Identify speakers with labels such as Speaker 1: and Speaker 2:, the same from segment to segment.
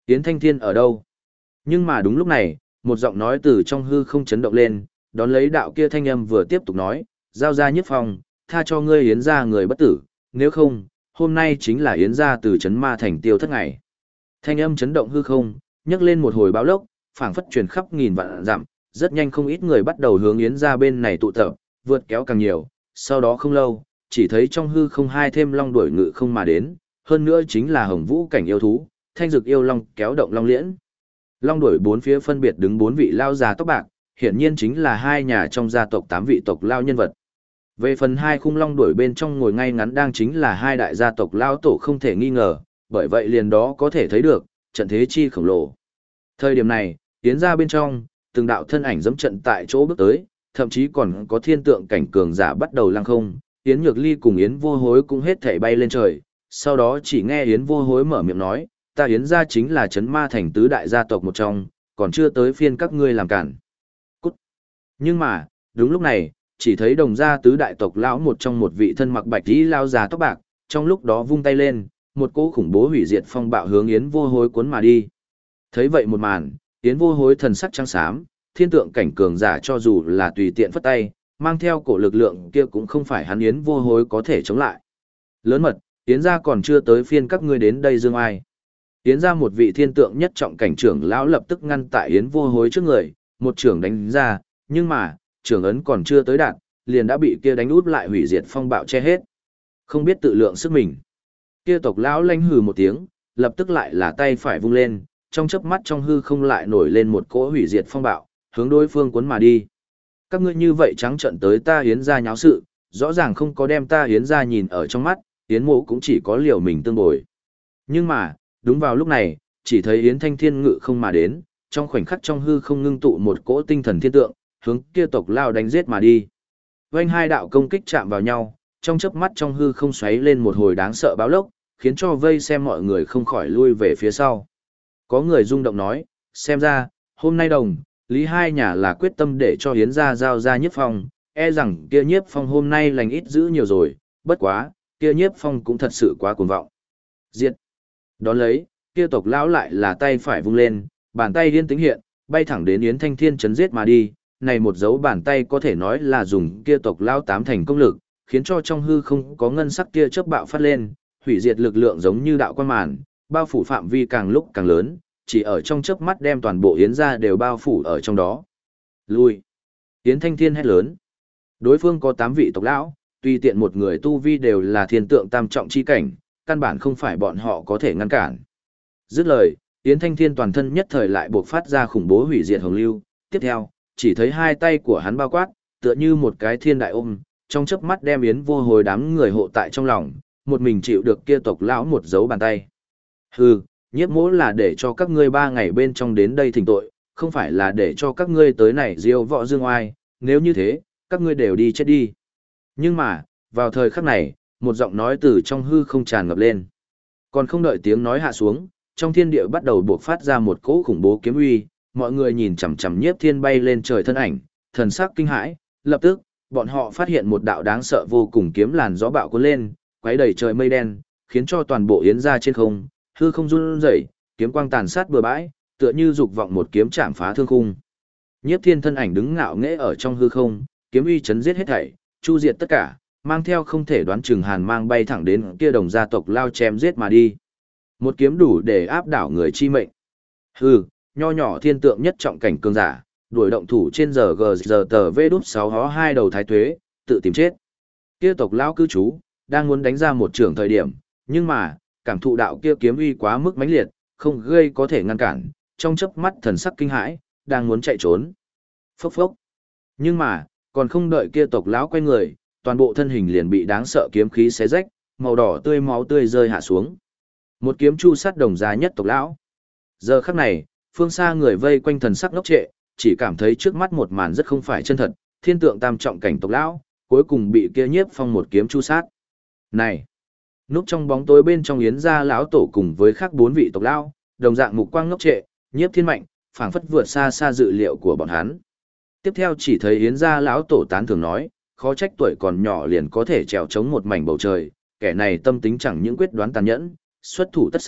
Speaker 1: Yến Thanh Thiên ở đâu? Nhưng mà đúng lúc này, một giọng nói từ trong hư không chấn động lên, đón lấy đạo kia thanh âm vừa tiếp tục nói, giao ra Nhiếp Phong, tha cho ngươi Yến gia người bất tử, nếu không, hôm nay chính là Yến gia từ chấn ma thành tiêu thất ngày. Thanh âm chấn động hư không, nhấc lên một hồi báo lốc, phảng phất truyền khắp nghìn vạn dặm, rất nhanh không ít người bắt đầu hướng Yến gia bên này tụ tập, vượt kéo càng nhiều, sau đó không lâu, chỉ thấy trong hư không hai thêm long đuổi ngự không mà đến, hơn nữa chính là Hồng Vũ cảnh yêu thú, Thanh Dực yêu long kéo động long liễn. Long đuổi bốn phía phân biệt đứng bốn vị lao già tóc bạc, hiển nhiên chính là hai nhà trong gia tộc tám vị tộc lao nhân vật. Về phần hai khung long đuổi bên trong ngồi ngay ngắn đang chính là hai đại gia tộc lao tổ không thể nghi ngờ, bởi vậy liền đó có thể thấy được, trận thế chi khổng lồ. Thời điểm này, tiến ra bên trong, từng đạo thân ảnh dẫm trận tại chỗ bước tới, thậm chí còn có thiên tượng cảnh cường giả bắt đầu lăng không, Yến Nhược Ly cùng Yến Vô Hối cũng hết thảy bay lên trời, sau đó chỉ nghe Yến Vô Hối mở miệng nói, ta Yến gia chính là chấn ma thành tứ đại gia tộc một trong, còn chưa tới phiên các ngươi làm cản. Cút. Nhưng mà, đúng lúc này, chỉ thấy đồng gia tứ đại tộc lão một trong một vị thân mặc bạch y lao già tóc bạc, trong lúc đó vung tay lên, một cỗ khủng bố hủy diệt phong bạo hướng Yến Vô Hối cuốn mà đi. Thấy vậy một màn, Yến Vô Hối thần sắc trắng xám, thiên tượng cảnh cường giả cho dù là tùy tiện phất tay, mang theo cổ lực lượng kia cũng không phải hắn Yến Vô Hối có thể chống lại. Lớn mật, Yến gia còn chưa tới phiên các ngươi đến đây dương ai. Yến ra một vị thiên tượng nhất trọng cảnh trưởng lão lập tức ngăn tại Yến Vô Hối trước người, một trưởng đánh ra, nhưng mà, trưởng ấn còn chưa tới đạt, liền đã bị kia đánh út lại hủy diệt phong bạo che hết. Không biết tự lượng sức mình. Kia tộc lão lanh hừ một tiếng, lập tức lại là tay phải vung lên, trong chớp mắt trong hư không lại nổi lên một cỗ hủy diệt phong bạo, hướng đối phương cuốn mà đi. Các ngươi như vậy trắng trợn tới ta Yến ra nháo sự, rõ ràng không có đem ta Yến ra nhìn ở trong mắt, Yến mộ cũng chỉ có liều mình tương bồi. Nhưng mà, đúng vào lúc này, chỉ thấy Yến Thanh Thiên ngự không mà đến, trong khoảnh khắc trong hư không ngưng tụ một cỗ tinh thần thiên tượng, hướng kia tộc lao đánh giết mà đi. Vành hai đạo công kích chạm vào nhau, trong chớp mắt trong hư không xoáy lên một hồi đáng sợ báo lốc, khiến cho vây xem mọi người không khỏi lui về phía sau. Có người rung động nói, xem ra, hôm nay đồng, lý hai nhà là quyết tâm để cho Yến gia giao ra Nhiếp Phong, e rằng kia Nhiếp Phong hôm nay lành ít dữ nhiều rồi, bất quá, kia Nhiếp Phong cũng thật sự quá cuồng vọng. Diệt. Đón lấy, kia tộc lão lại là tay phải vung lên, bàn tay liên tính hiện, bay thẳng đến Yến Thanh Thiên chấn giết mà đi, này một dấu bàn tay có thể nói là dùng kia tộc lão tám thành công lực, khiến cho trong hư không có ngân sắc kia chớp bạo phát lên, hủy diệt lực lượng giống như đạo quan màn, bao phủ phạm vi càng lúc càng lớn, chỉ ở trong chớp mắt đem toàn bộ Yến gia đều bao phủ ở trong đó. Lui. Yến Thanh Thiên hét lớn. Đối phương có 8 vị tộc lão, tùy tiện một người tu vi đều là thiên tượng tam trọng chi cảnh, căn bản không phải bọn họ có thể ngăn cản. Dứt lời, Yến Thanh Thiên toàn thân nhất thời lại buộc phát ra khủng bố hủy diệt hồng lưu, tiếp theo, chỉ thấy hai tay của hắn bao quát, tựa như một cái thiên đại ôm, trong chớp mắt đem Yến Vô Hối đám người hộ tại trong lòng, một mình chịu được kia tộc lão một dấu bàn tay. Hừ, Nhiếp mỗ là để cho các ngươi 3 ngày bên trong đến đây thỉnh tội, không phải là để cho các ngươi tới này diêu võ dương oai, nếu như thế, các ngươi đều đi chết đi. Nhưng mà, vào thời khắc này, một giọng nói từ trong hư không tràn ngập lên. Còn không đợi tiếng nói hạ xuống, trong thiên địa bắt đầu buộc phát ra một cỗ khủng bố kiếm uy, mọi người nhìn chằm chằm Nhiếp Thiên bay lên trời thân ảnh, thần sắc kinh hãi, lập tức, bọn họ phát hiện một đạo đáng sợ vô cùng kiếm làn gió bạo cuốn lên, quấy đầy trời mây đen, khiến cho toàn bộ Yến gia trên không, hư không run rẩy, kiếm quang tàn sát bừa bãi, tựa như dục vọng một kiếm chạm phá thương khung. Nhiếp Thiên thân ảnh đứng ngạo nghễ ở trong hư không, kiếm uy chấn giết hết thảy, chu diệt tất cả, mang theo không thể đoán chừng hàn mang bay thẳng đến kia đồng gia tộc lao chém giết mà đi. Một kiếm đủ để áp đảo người chi mệnh. Hừ, nho nhỏ thiên tượng nhất trọng cảnh cường giả, đuổi động thủ trên giờ tờ V đút 6 hó hai đầu thái tuế, tự tìm chết. Kia tộc lao cư trú, đang muốn đánh ra một trường thời điểm, nhưng mà, cảm thụ đạo kia kiếm uy quá mức mãnh liệt, không gây có thể ngăn cản, trong chớp mắt thần sắc kinh hãi, đang muốn chạy trốn. Phốc phốc. Nhưng mà, còn không đợi kia tộc lão quay người, toàn bộ thân hình liền bị đáng sợ kiếm khí xé rách, màu đỏ tươi máu tươi rơi hạ xuống. Một kiếm chu sát đồng gia nhất tộc lão. Giờ khắc này, phương xa người vây quanh thần sắc ngốc trệ, chỉ cảm thấy trước mắt một màn rất không phải chân thật, thiên tượng tam trọng cảnh tộc lão, cuối cùng bị kia Nhiếp Phong một kiếm chu sát. Này, núp trong bóng tối bên trong Yến gia lão tổ cùng với khác 4 vị tộc lão, đồng dạng mục quang ngốc trệ, Nhiếp Thiên mạnh, phảng phất vượt xa xa dự liệu của bọn hắn. Tiếp theo chỉ thấy Yến gia lão tổ tán thưởng nói, khó trách tuổi còn nhỏ liền có thể trèo chống một mảnh bầu trời, kẻ này tâm tính chẳng những quyết đoán tàn nhẫn, xuất thủ tất sát,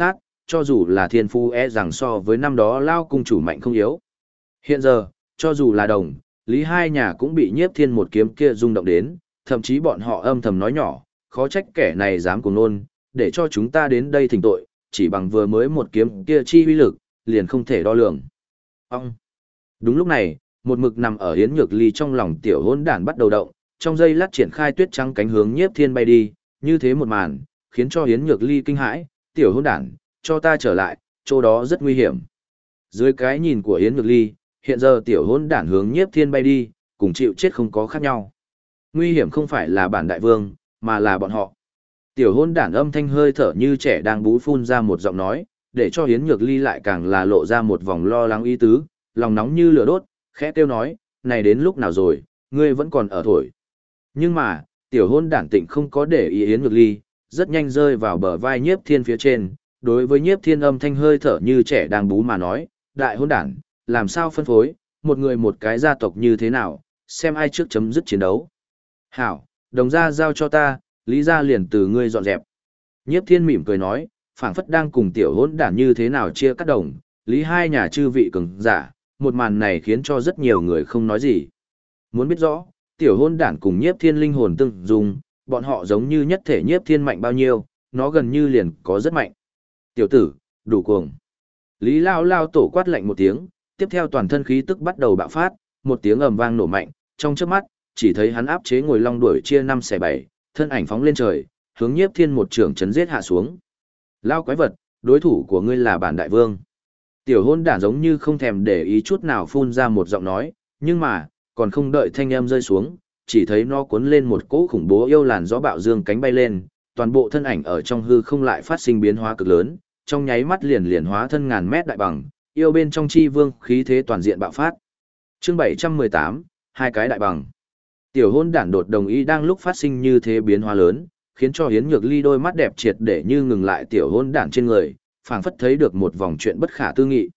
Speaker 1: cho dù là thiên phu rằng so với năm đó Lao cung chủ mạnh không yếu. Hiện giờ, cho dù là đồng, Lý hai nhà cũng bị Nhiếp Thiên một kiếm kia rung động đến, thậm chí bọn họ âm thầm nói nhỏ, khó trách kẻ này dám cuồng nôn, để cho chúng ta đến đây thỉnh tội, chỉ bằng vừa mới một kiếm kia chi uy lực, liền không thể đo lường. Ông! Đúng lúc này, một mực nằm ở Yến Nhược Ly trong lòng tiểu hỗn đản bắt đầu động, trong giây lát triển khai tuyết trắng cánh hướng Nhiếp Thiên bay đi, như thế một màn, khiến cho Yến Nhược Ly kinh hãi, tiểu hỗn đản, cho ta trở lại, chỗ đó rất nguy hiểm. Dưới cái nhìn của Yến Nhược Ly, hiện giờ tiểu hỗn đản hướng Nhiếp Thiên bay đi, cùng chịu chết không có khác nhau. Nguy hiểm không phải là bản đại vương, mà là bọn họ. Tiểu hôn đản âm thanh hơi thở như trẻ đang bú phun ra một giọng nói, để cho Yến Nhược Ly lại càng là lộ ra một vòng lo lắng ý tứ, lòng nóng như lửa đốt, khẽ kêu nói, này đến lúc nào rồi, ngươi vẫn còn ở thổi. Nhưng mà, tiểu hôn đản tịnh không có để ý Yến Nhược Ly, rất nhanh rơi vào bờ vai Nhiếp Thiên phía trên, đối với Nhiếp Thiên âm thanh hơi thở như trẻ đang bú mà nói, đại hôn đản, làm sao phân phối, một người một cái gia tộc như thế nào, xem ai trước chấm dứt chiến đấu. Hảo, đồng gia giao cho ta, Lý gia liền từ ngươi dọn dẹp. Nhiếp Thiên mỉm cười nói, phảng phất đang cùng tiểu hỗn đản như thế nào chia cắt đồng, Lý hai nhà chư vị cường giả, một màn này khiến cho rất nhiều người không nói gì. Muốn biết rõ, tiểu hỗn đản cùng Nhiếp Thiên linh hồn tương dung, bọn họ giống như nhất thể Nhiếp Thiên mạnh bao nhiêu, nó gần như liền có rất mạnh. Tiểu tử, đủ cuồng. Lý lao lao tổ quát lạnh một tiếng, tiếp theo toàn thân khí tức bắt đầu bạo phát, một tiếng ầm vang nổ mạnh, trong chớp mắt, chỉ thấy hắn áp chế ngồi long đuổi chia 5/7, thân ảnh phóng lên trời, hướng Nhiếp Thiên một trường chấn giết hạ xuống. Lao quái vật, đối thủ của ngươi là bản đại vương. Tiểu hôn đản giống như không thèm để ý chút nào phun ra một giọng nói, nhưng mà, còn không đợi thanh âm rơi xuống, chỉ thấy nó cuốn lên một cỗ khủng bố yêu làn gió bạo dương cánh bay lên, toàn bộ thân ảnh ở trong hư không lại phát sinh biến hóa cực lớn, trong nháy mắt liền hóa thân ngàn mét đại bằng, yêu bên trong chi vương khí thế toàn diện bạo phát. Chương 718, hai cái đại bằng. Tiểu hôn đản đột đồng ý đang lúc phát sinh như thế biến hóa lớn, khiến cho Yến Nhược Ly đôi mắt đẹp triệt để như ngừng lại tiểu hôn đản trên người, phảng phất thấy được một vòng chuyện bất khả tư nghị.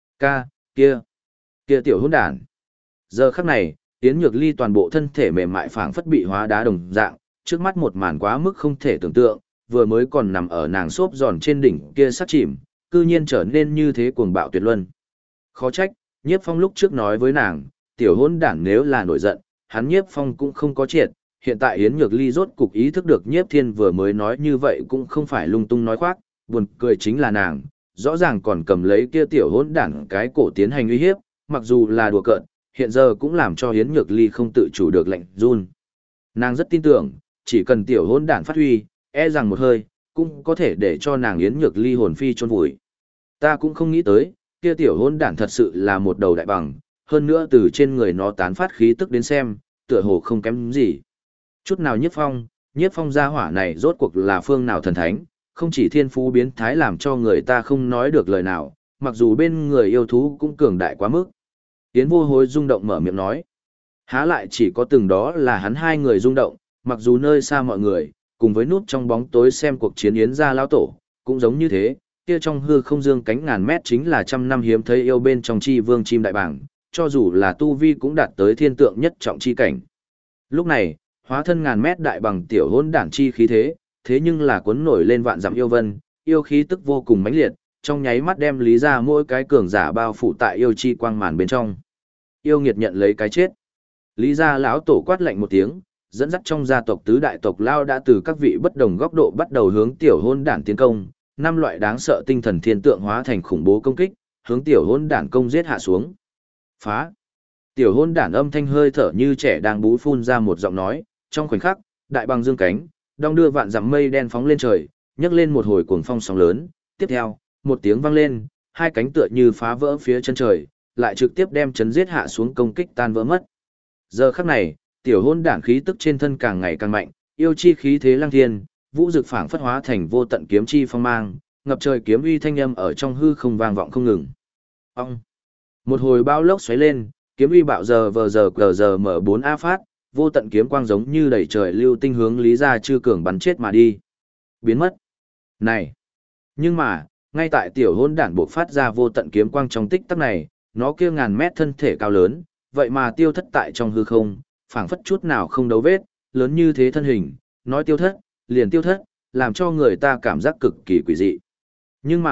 Speaker 1: Kia tiểu hôn đản. Giờ khắc này, Yến Nhược Ly toàn bộ thân thể mềm mại phảng phất bị hóa đá đồng dạng, trước mắt một màn quá mức không thể tưởng tượng, vừa mới còn nằm ở nàng xốp giòn trên đỉnh kia sắt chìm, cư nhiên trở nên như thế cuồng bạo tuyệt luân. Khó trách, Nhiếp Phong lúc trước nói với nàng, tiểu hôn đản nếu là nổi giận, hắn Nhiếp Phong cũng không có triệt, hiện tại Yến Nhược Ly rốt cục ý thức được Nhiếp Thiên vừa mới nói như vậy cũng không phải lung tung nói khoác, buồn cười chính là nàng, rõ ràng còn cầm lấy kia tiểu hỗn đản cái cổ tiến hành uy hiếp, mặc dù là đùa cợt, hiện giờ cũng làm cho Yến Nhược Ly không tự chủ được lạnh run. Nàng rất tin tưởng, chỉ cần tiểu hỗn đản phát huy, e rằng một hơi, cũng có thể để cho nàng Yến Nhược Ly hồn phi chôn vùi. Ta cũng không nghĩ tới, kia tiểu hỗn đản thật sự là một đầu đại bằng, hơn nữa từ trên người nó tán phát khí tức đến xem, tựa hồ không kém gì. Chút nào Nhiếp Phong gia hỏa này rốt cuộc là phương nào thần thánh, không chỉ thiên phú biến thái làm cho người ta không nói được lời nào, mặc dù bên người yêu thú cũng cường đại quá mức. Yến Vô Hối rung động mở miệng nói. Há lại chỉ có từng đó là hắn hai người rung động, mặc dù nơi xa mọi người, cùng với nút trong bóng tối xem cuộc chiến Yến gia lão tổ, cũng giống như thế, kia trong hư không dương cánh ngàn mét chính là trăm năm hiếm thấy yêu bên trong chi vương chim đại bảng, cho dù là tu vi cũng đạt tới thiên tượng nhất trọng chi cảnh. Lúc này, hóa thân ngàn mét đại bằng tiểu hỗn đản chi khí thế nhưng là cuốn nổi lên vạn dặm yêu vân, yêu khí tức vô cùng mãnh liệt, trong nháy mắt đem Lý ra mỗi cái cường giả bao phủ tại yêu chi quang màn bên trong. Yêu nghiệt nhận lấy cái chết. Lý gia lão tổ quát lạnh một tiếng, dẫn dắt trong gia tộc tứ đại tộc lao đã từ các vị bất đồng góc độ bắt đầu hướng tiểu hỗn đản tiến công, năm loại đáng sợ tinh thần thiên tượng hóa thành khủng bố công kích, hướng tiểu hỗn đản công giết hạ xuống. Phá! Tiểu hỗn đản âm thanh hơi thở như trẻ đang bú phun ra một giọng nói, trong khoảnh khắc, đại bằng dương cánh, đong đưa vạn dặm mây đen phóng lên trời, nhấc lên một hồi cuồng phong sóng lớn, tiếp theo, một tiếng vang lên, hai cánh tựa như phá vỡ phía chân trời, lại trực tiếp đem chấn giết hạ xuống công kích tan vỡ mất. Giờ khắc này, tiểu hỗn đản khí tức trên thân càng ngày càng mạnh, yêu chi khí thế lăng thiên, vũ dực phảng phất hóa thành vô tận kiếm chi phong mang, ngập trời kiếm uy thanh âm ở trong hư không vang vọng không ngừng. Ông! Một hồi bao lốc xoáy lên, kiếm uy bạo giờ vờ giờ cờ giờ mở 4A phát, vô tận kiếm quang giống như đẩy trời lưu tinh hướng Lý gia chư cường bắn chết mà đi. Biến mất. Này! Nhưng mà, ngay tại tiểu hỗn đản buộc phát ra vô tận kiếm quang trong tích tắc này, nó kia ngàn mét thân thể cao lớn, vậy mà tiêu thất tại trong hư không, phảng phất chút nào không đấu vết, lớn như thế thân hình, nói tiêu thất, liền tiêu thất, làm cho người ta cảm giác cực kỳ quỷ dị. Nhưng mà,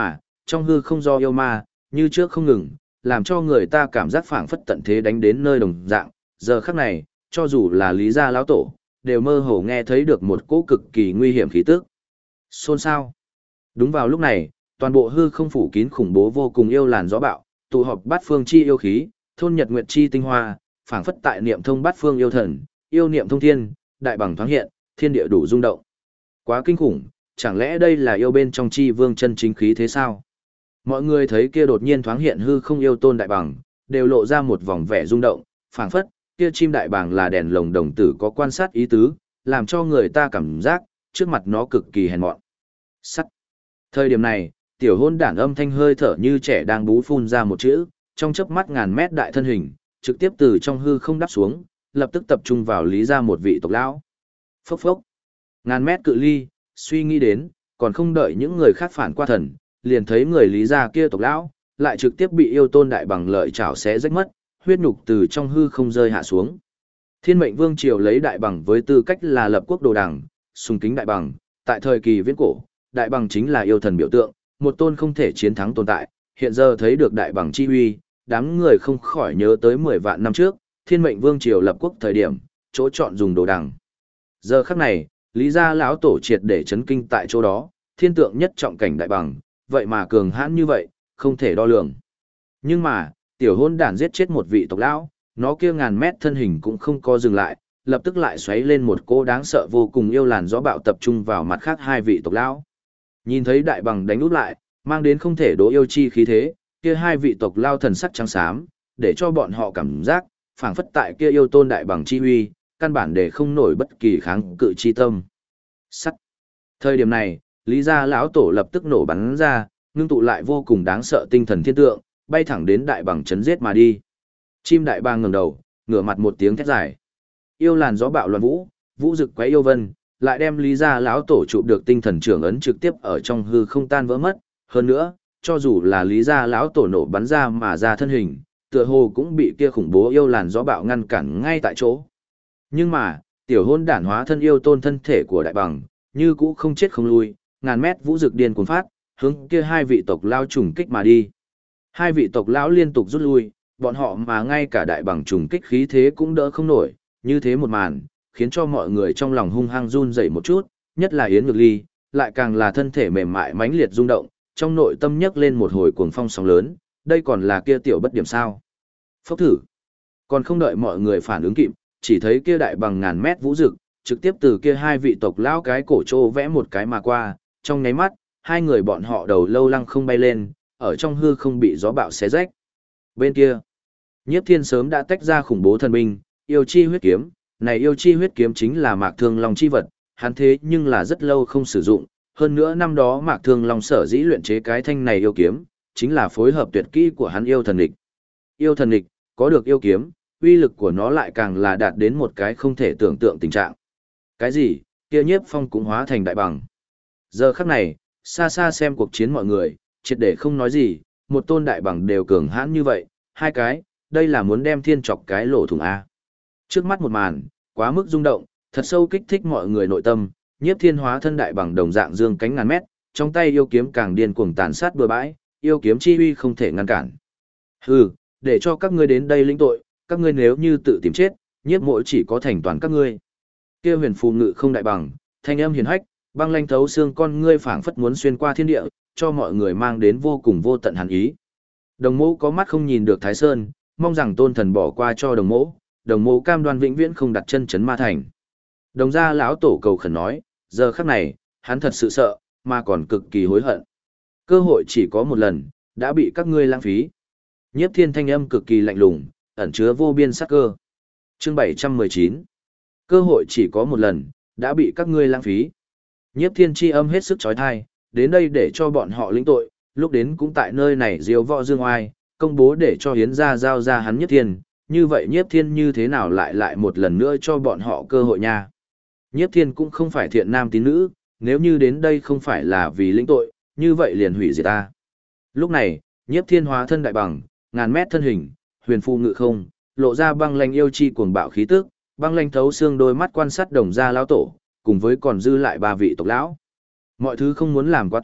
Speaker 1: Trong hư không do yêu ma, như trước không ngừng, làm cho người ta cảm giác phảng phất tận thế đánh đến nơi đồng dạng. Giờ khắc này, cho dù là Lý gia lão tổ, đều mơ hồ nghe thấy được một cỗ cực kỳ nguy hiểm khí tức. Xôn xao. Đúng vào lúc này, toàn bộ hư không phủ kín khủng bố vô cùng yêu làn gió bạo, tụ họp bát phương chi yêu khí, thôn nhật nguyệt chi tinh hoa, phảng phất tại niệm thông bát phương yêu thần, yêu niệm thông thiên, đại bằng thoáng hiện, thiên địa đủ rung động. Quá kinh khủng, chẳng lẽ đây là yêu bên trong chi vương chân chính khí thế sao? Mọi người thấy kia đột nhiên thoáng hiện hư không yêu tôn đại bằng, đều lộ ra một vòng vẻ rung động, phảng phất kia chim đại bàng là đèn lồng đồng tử có quan sát ý tứ, làm cho người ta cảm giác trước mặt nó cực kỳ hèn mọn. Sắt. Thời điểm này, tiểu hôn đản âm thanh hơi thở như trẻ đang bú phun ra một chữ, trong chớp mắt ngàn mét đại thân hình, trực tiếp từ trong hư không đáp xuống, lập tức tập trung vào Lý gia một vị tộc lão. Phốc phốc. Ngàn mét cự ly, suy nghĩ đến, còn không đợi những người khác phản qua thần, liền thấy người Lý gia kia tộc lão, lại trực tiếp bị yêu tôn đại bằng lợi chảo xé rách mất, huyết nhục từ trong hư không rơi hạ xuống. Thiên mệnh vương triều lấy đại bằng với tư cách là lập quốc đồ đẳng, sùng kính đại bằng, tại thời kỳ viễn cổ, đại bằng chính là yêu thần biểu tượng, một tôn không thể chiến thắng tồn tại, hiện giờ thấy được đại bằng chi uy, đám người không khỏi nhớ tới 10 vạn năm trước, thiên mệnh vương triều lập quốc thời điểm, chỗ chọn dùng đồ đằng. Giờ khắc này, Lý gia lão tổ triệt để chấn kinh tại chỗ đó, thiên tượng nhất trọng cảnh đại bằng, vậy mà cường hãn như vậy, không thể đo lường. Nhưng mà, tiểu hôn đản giết chết một vị tộc lão, nó kia ngàn mét thân hình cũng không có dừng lại, lập tức lại xoáy lên một cỗ đáng sợ vô cùng yêu làn gió bạo tập trung vào mặt khác hai vị tộc lão. Nhìn thấy đại bằng đánh úp lại, mang đến không thể đỗ yêu chi khí thế, kia hai vị tộc lao thần sắc trắng xám, để cho bọn họ cảm giác, phảng phất tại kia yêu tôn đại bằng chi huy, căn bản để không nổi bất kỳ kháng cự chi tâm. Sắt. Thời điểm này, Lý gia lão tổ lập tức nổ bắn ra, ngưng tụ lại vô cùng đáng sợ tinh thần thiên tượng, bay thẳng đến đại bằng chấn giết mà đi. Chim đại bàng ngẩng đầu, ngửa mặt một tiếng thét dài. Yêu làn gió bạo loạn vũ, vũ rực quấy yêu vân, lại đem Lý gia lão tổ chụp được tinh thần trưởng ấn trực tiếp ở trong hư không tan vỡ mất, hơn nữa, cho dù là Lý gia lão tổ nổ bắn ra mà ra thân hình, tựa hồ cũng bị kia khủng bố yêu làn gió bạo ngăn cản ngay tại chỗ. Nhưng mà, tiểu hôn đản hóa thân yêu tôn thân thể của đại bằng, như cũ không chết không lui, ngàn mét vũ rực điên cuồng phát, hướng kia hai vị tộc lao trùng kích mà đi. Hai vị tộc lão liên tục rút lui, bọn họ mà ngay cả đại bằng trùng kích khí thế cũng đỡ không nổi, như thế một màn, khiến cho mọi người trong lòng hung hăng run dậy một chút, nhất là Yến Nhược Ly, lại càng là thân thể mềm mại mãnh liệt rung động, trong nội tâm nhấc lên một hồi cuồng phong sóng lớn, đây còn là kia tiểu bất điểm sao? Phốc thử. Còn không đợi mọi người phản ứng kịp, chỉ thấy kia đại bằng ngàn mét vũ rực, trực tiếp từ kia hai vị tộc lão cái cổ trô vẽ một cái mà qua, trong nháy mắt, hai người bọn họ đầu lâu lăng không bay lên, ở trong hư không bị gió bạo xé rách. Bên kia, Nhiếp Thiên sớm đã tách ra khủng bố thần binh, yêu chi huyết kiếm, này yêu chi huyết kiếm chính là Mạc Thương Long chi vật, hắn thế nhưng là rất lâu không sử dụng, hơn nữa năm đó Mạc Thương Long sở dĩ luyện chế cái thanh này yêu kiếm, chính là phối hợp tuyệt kỹ của hắn yêu thần địch. Yêu thần địch, có được yêu kiếm, uy lực của nó lại càng là đạt đến một cái không thể tưởng tượng tình trạng. Cái gì, kia Nhiếp Phong cũng hóa thành đại bằng. Giờ khắc này, xa xa xem cuộc chiến mọi người, triệt để không nói gì, một tôn đại bằng đều cường hãn như vậy, hai cái, đây là muốn đem thiên chọc cái lỗ thủng A. Trước mắt một màn, quá mức rung động, thật sâu kích thích mọi người nội tâm, Nhiếp Thiên hóa thân đại bằng đồng dạng dương cánh ngàn mét, trong tay yêu kiếm càng điên cuồng tàn sát bừa bãi, yêu kiếm chi uy không thể ngăn cản. Hừ, để cho các ngươi đến đây lĩnh tội, các ngươi nếu như tự tìm chết, Nhiếp Mộ chỉ có thành toàn các ngươi. Kia huyền phù ngự không đại bằng, thanh âm hiền hách, băng lanh thấu xương con ngươi phảng phất muốn xuyên qua thiên địa, cho mọi người mang đến vô cùng vô tận hàn ý. Đồng Mộ có mắt không nhìn được Thái Sơn, mong rằng tôn thần bỏ qua cho Đồng Mộ, Đồng Mộ cam đoan vĩnh viễn không đặt chân chấn ma thành. Đồng gia lão tổ cầu khẩn nói, giờ khắc này, hắn thật sự sợ, mà còn cực kỳ hối hận. Cơ hội chỉ có một lần, đã bị các ngươi lãng phí. Nhiếp Thiên thanh âm cực kỳ lạnh lùng, ẩn chứa vô biên sát cơ. Chương 719. Cơ hội chỉ có một lần, đã bị các ngươi lãng phí. Nhiếp Thiên chi âm hết sức chói tai, đến đây để cho bọn họ lĩnh tội, lúc đến cũng tại nơi này diếu võ dương oai, công bố để cho Hiến gia giao ra hắn Nhiếp Thiên, như vậy Nhiếp Thiên như thế nào lại một lần nữa cho bọn họ cơ hội nha. Nhiếp Thiên cũng không phải thiện nam tín nữ, nếu như đến đây không phải là vì lĩnh tội, như vậy liền hủy diệt ta. Lúc này, Nhiếp Thiên hóa thân đại bằng, ngàn mét thân hình, huyền phù ngự không, lộ ra băng lanh yêu chi cuồng bạo khí tức, băng lanh thấu xương đôi mắt quan sát Đồng gia lão tổ, cùng với còn dư lại ba vị tộc lão. Mọi thứ không muốn làm quá tuyệt,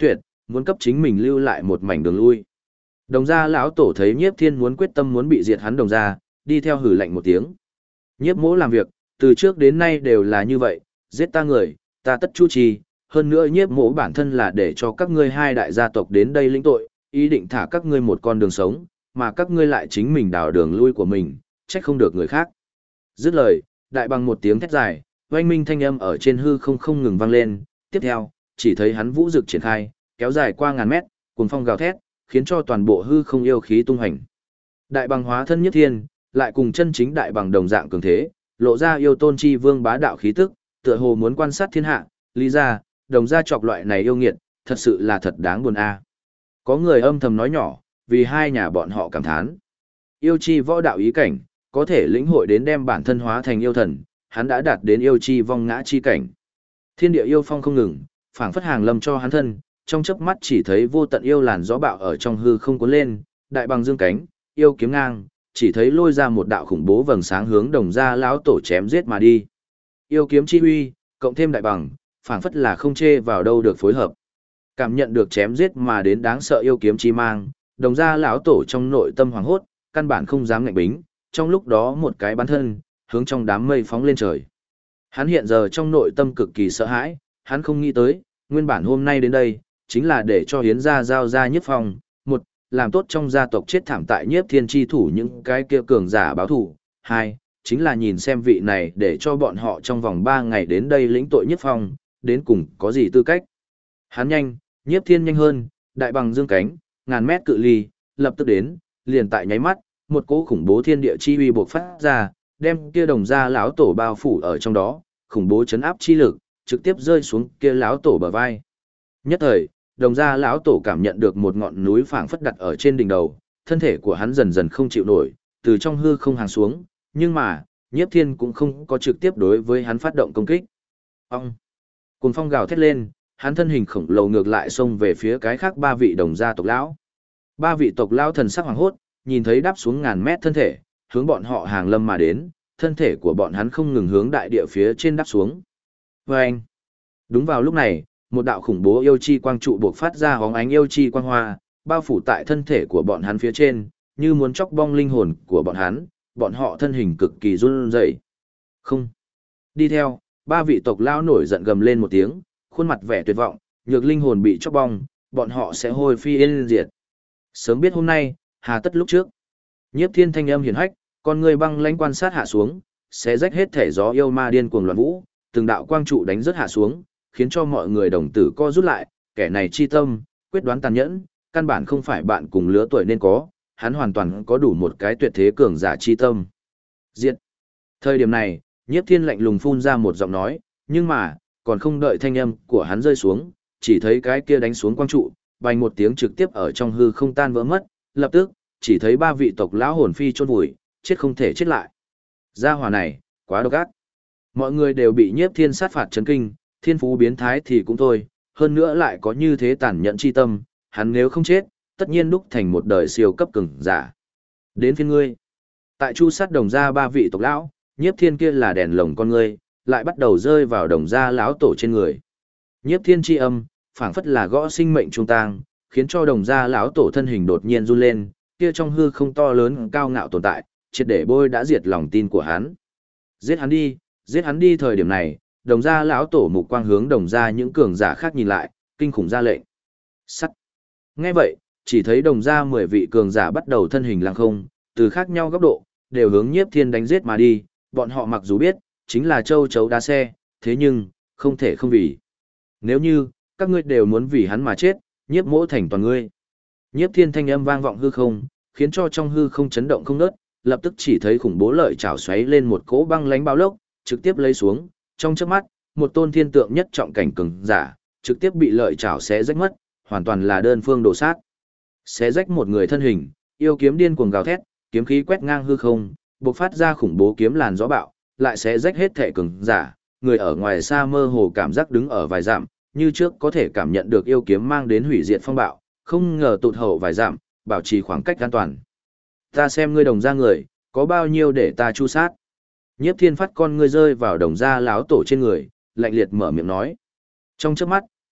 Speaker 1: muốn cấp chính mình lưu lại một mảnh đường lui. Đồng gia lão tổ thấy Nhiếp Thiên muốn quyết tâm muốn bị diệt hắn đồng gia, đi theo hử lạnh một tiếng. Nhiếp mỗ làm việc, từ trước đến nay đều là như vậy, giết ta người, ta tất chu trì, hơn nữa Nhiếp mỗ bản thân là để cho các ngươi hai đại gia tộc đến đây lĩnh tội, ý định thả các ngươi một con đường sống, mà các ngươi lại chính mình đào đường lui của mình, trách không được người khác. Dứt lời, đại bằng một tiếng thét dài, oanh minh thanh âm ở trên hư không ngừng vang lên, tiếp theo, chỉ thấy hắn vũ dực triển khai, kéo dài qua ngàn mét, cuồng phong gào thét, khiến cho toàn bộ hư không yêu khí tung hành. Đại bằng hóa thân Nhiếp Thiên, lại cùng chân chính đại bằng đồng dạng cường thế, lộ ra yêu tôn chi vương bá đạo khí tức, tựa hồ muốn quan sát thiên hạ, lý ra, đồng gia chọc loại này yêu nghiệt, thật sự là thật đáng buồn a. Có người âm thầm nói nhỏ, vì hai nhà bọn họ cảm thán. Yêu chi võ đạo ý cảnh, có thể lĩnh hội đến đem bản thân hóa thành yêu thần, hắn đã đạt đến yêu chi vong ngã chi cảnh. Thiên địa yêu phong không ngừng, phảng phất hàng lâm cho hắn thân, trong chớp mắt chỉ thấy vô tận yêu làn gió bạo ở trong hư không cuốn lên, đại bằng dương cánh, yêu kiếm ngang, chỉ thấy lôi ra một đạo khủng bố vầng sáng hướng đồng gia lão tổ chém giết mà đi. Yêu kiếm chi uy, cộng thêm đại bằng, phảng phất là không chê vào đâu được phối hợp. Cảm nhận được chém giết mà đến đáng sợ yêu kiếm chi mang, đồng gia lão tổ trong nội tâm hoảng hốt, căn bản không dám ngạnh bính, trong lúc đó một cái bắn thân, hướng trong đám mây phóng lên trời. Hắn hiện giờ trong nội tâm cực kỳ sợ hãi, hắn không nghĩ tới, nguyên bản hôm nay đến đây, chính là để cho Hiến gia giao ra Nhiếp Phong, một, làm tốt trong gia tộc chết thảm tại Nhiếp Thiên chi thủ những cái kia cường giả báo thủ, hai, chính là nhìn xem vị này để cho bọn họ trong vòng 3 ngày đến đây lĩnh tội Nhiếp Phong, đến cùng có gì tư cách. Hắn nhanh, Nhiếp Thiên nhanh hơn, đại bằng dương cánh, ngàn mét cự ly, lập tức đến, liền tại nháy mắt, một cỗ khủng bố thiên địa chi uy bộc phát ra, đem kia đồng gia lão tổ bao phủ ở trong đó, khủng bố chấn áp chi lực, trực tiếp rơi xuống kia lão tổ bờ vai. Nhất thời, đồng gia lão tổ cảm nhận được một ngọn núi phảng phất đặt ở trên đỉnh đầu, thân thể của hắn dần dần không chịu nổi, từ trong hư không hàng xuống, nhưng mà, Nhiếp Thiên cũng không có trực tiếp đối với hắn phát động công kích. Ông! Cuồng phong gào thét lên, hắn thân hình khổng lồ ngược lại xông về phía cái khác 3 vị đồng gia tộc lão. 3 vị tộc lão thần sắc hoàng hốt, nhìn thấy đáp xuống ngàn mét thân thể, hướng bọn họ hàng lâm mà đến, thân thể của bọn hắn không ngừng hướng đại địa phía trên đáp xuống. Vâng! Đúng vào lúc này, một đạo khủng bố yêu chi quang trụ bộc phát ra hóng ánh yêu chi quang hoa, bao phủ tại thân thể của bọn hắn phía trên, như muốn chóc bong linh hồn của bọn họ thân hình cực kỳ run rẩy. Không. Đi theo, 3 vị tộc lão nổi giận gầm lên một tiếng, khuôn mặt vẻ tuyệt vọng, nhược linh hồn bị chóc bong, bọn họ sẽ hôi phi yên diệt. Sớm biết hôm nay, hà tất lúc trước. Nhiếp Thiên thanh âm hiển hách, con người băng lãnh quan sát hạ xuống, sẽ rách hết thể gió yêu ma điên cuồng loạn vũ, từng đạo quang trụ đánh rất hạ xuống, khiến cho mọi người đồng tử co rút lại, kẻ này chi tâm, quyết đoán tàn nhẫn, căn bản không phải bạn cùng lứa tuổi nên có, hắn hoàn toàn có đủ một cái tuyệt thế cường giả chi tâm. Diệt. Thời điểm này, Nhiếp Thiên lạnh lùng phun ra một giọng nói, nhưng mà, còn không đợi thanh âm của hắn rơi xuống, chỉ thấy cái kia đánh xuống quang trụ, bành một tiếng trực tiếp ở trong hư không tan vỡ mất, lập tức, chỉ thấy 3 vị tộc lão hồn phi chôn vùi, chết không thể chết lại. Gia hỏa này, quá độc ác. Mọi người đều bị Nhiếp Thiên sát phạt chấn kinh, thiên phú biến thái thì cũng thôi, hơn nữa lại có như thế tàn nhẫn chi tâm, hắn nếu không chết, tất nhiên đúc thành một đời siêu cấp cường giả. Đến phiên ngươi. Tại chu sát đồng gia 3 vị tộc lão, Nhiếp Thiên kia là đèn lồng con ngươi, lại bắt đầu rơi vào đồng gia lão tổ trên người. Nhiếp Thiên chi âm, phảng phất là gõ sinh mệnh trung tang, khiến cho đồng gia lão tổ thân hình đột nhiên run lên, kia trong hư không to lớn cao ngạo tồn tại, triệt để bôi đã diệt lòng tin của hắn. Giết hắn đi thời điểm này, đồng gia lão tổ mục quang hướng đồng gia những cường giả khác nhìn lại, kinh khủng ra lệnh. Sắt. Nghe vậy, chỉ thấy đồng gia 10 vị cường giả bắt đầu thân hình lăng không, từ khác nhau góc độ, đều hướng Nhiếp Thiên đánh giết mà đi, bọn họ mặc dù biết, chính là châu chấu đá xe, thế nhưng, không thể không vì. Nếu như, các ngươi đều muốn vì hắn mà chết, Nhiếp mỗ thành toàn ngươi. Nhiếp Thiên thanh âm vang vọng hư không, khiến cho trong hư không chấn động không ngớt, lập tức chỉ thấy khủng bố lợi chảo xoáy lên một cỗ băng lánh bao lốc, trực tiếp lấy xuống, trong chớp mắt, một tôn thiên tượng nhất trọng cảnh cường giả, trực tiếp bị lợi chảo xé rách mất, hoàn toàn là đơn phương đổ sát. Xé rách một người thân hình, yêu kiếm điên cuồng gào thét, kiếm khí quét ngang hư không, bộc phát ra khủng bố kiếm làn gió bạo, lại xé rách hết thể cường giả, người ở ngoài xa mơ hồ cảm giác đứng ở vài dặm, như trước có thể cảm nhận được yêu kiếm mang đến hủy diệt phong bạo, không ngờ tụt hậu vài dặm, bảo trì khoảng cách an toàn. Ta xem ngươi đồng gia người, có bao nhiêu để ta chu sát. Nhiếp Thiên phát con ngươi rơi vào đồng gia láo tổ trên người, lạnh liệt mở miệng nói. Trong chớp mắt,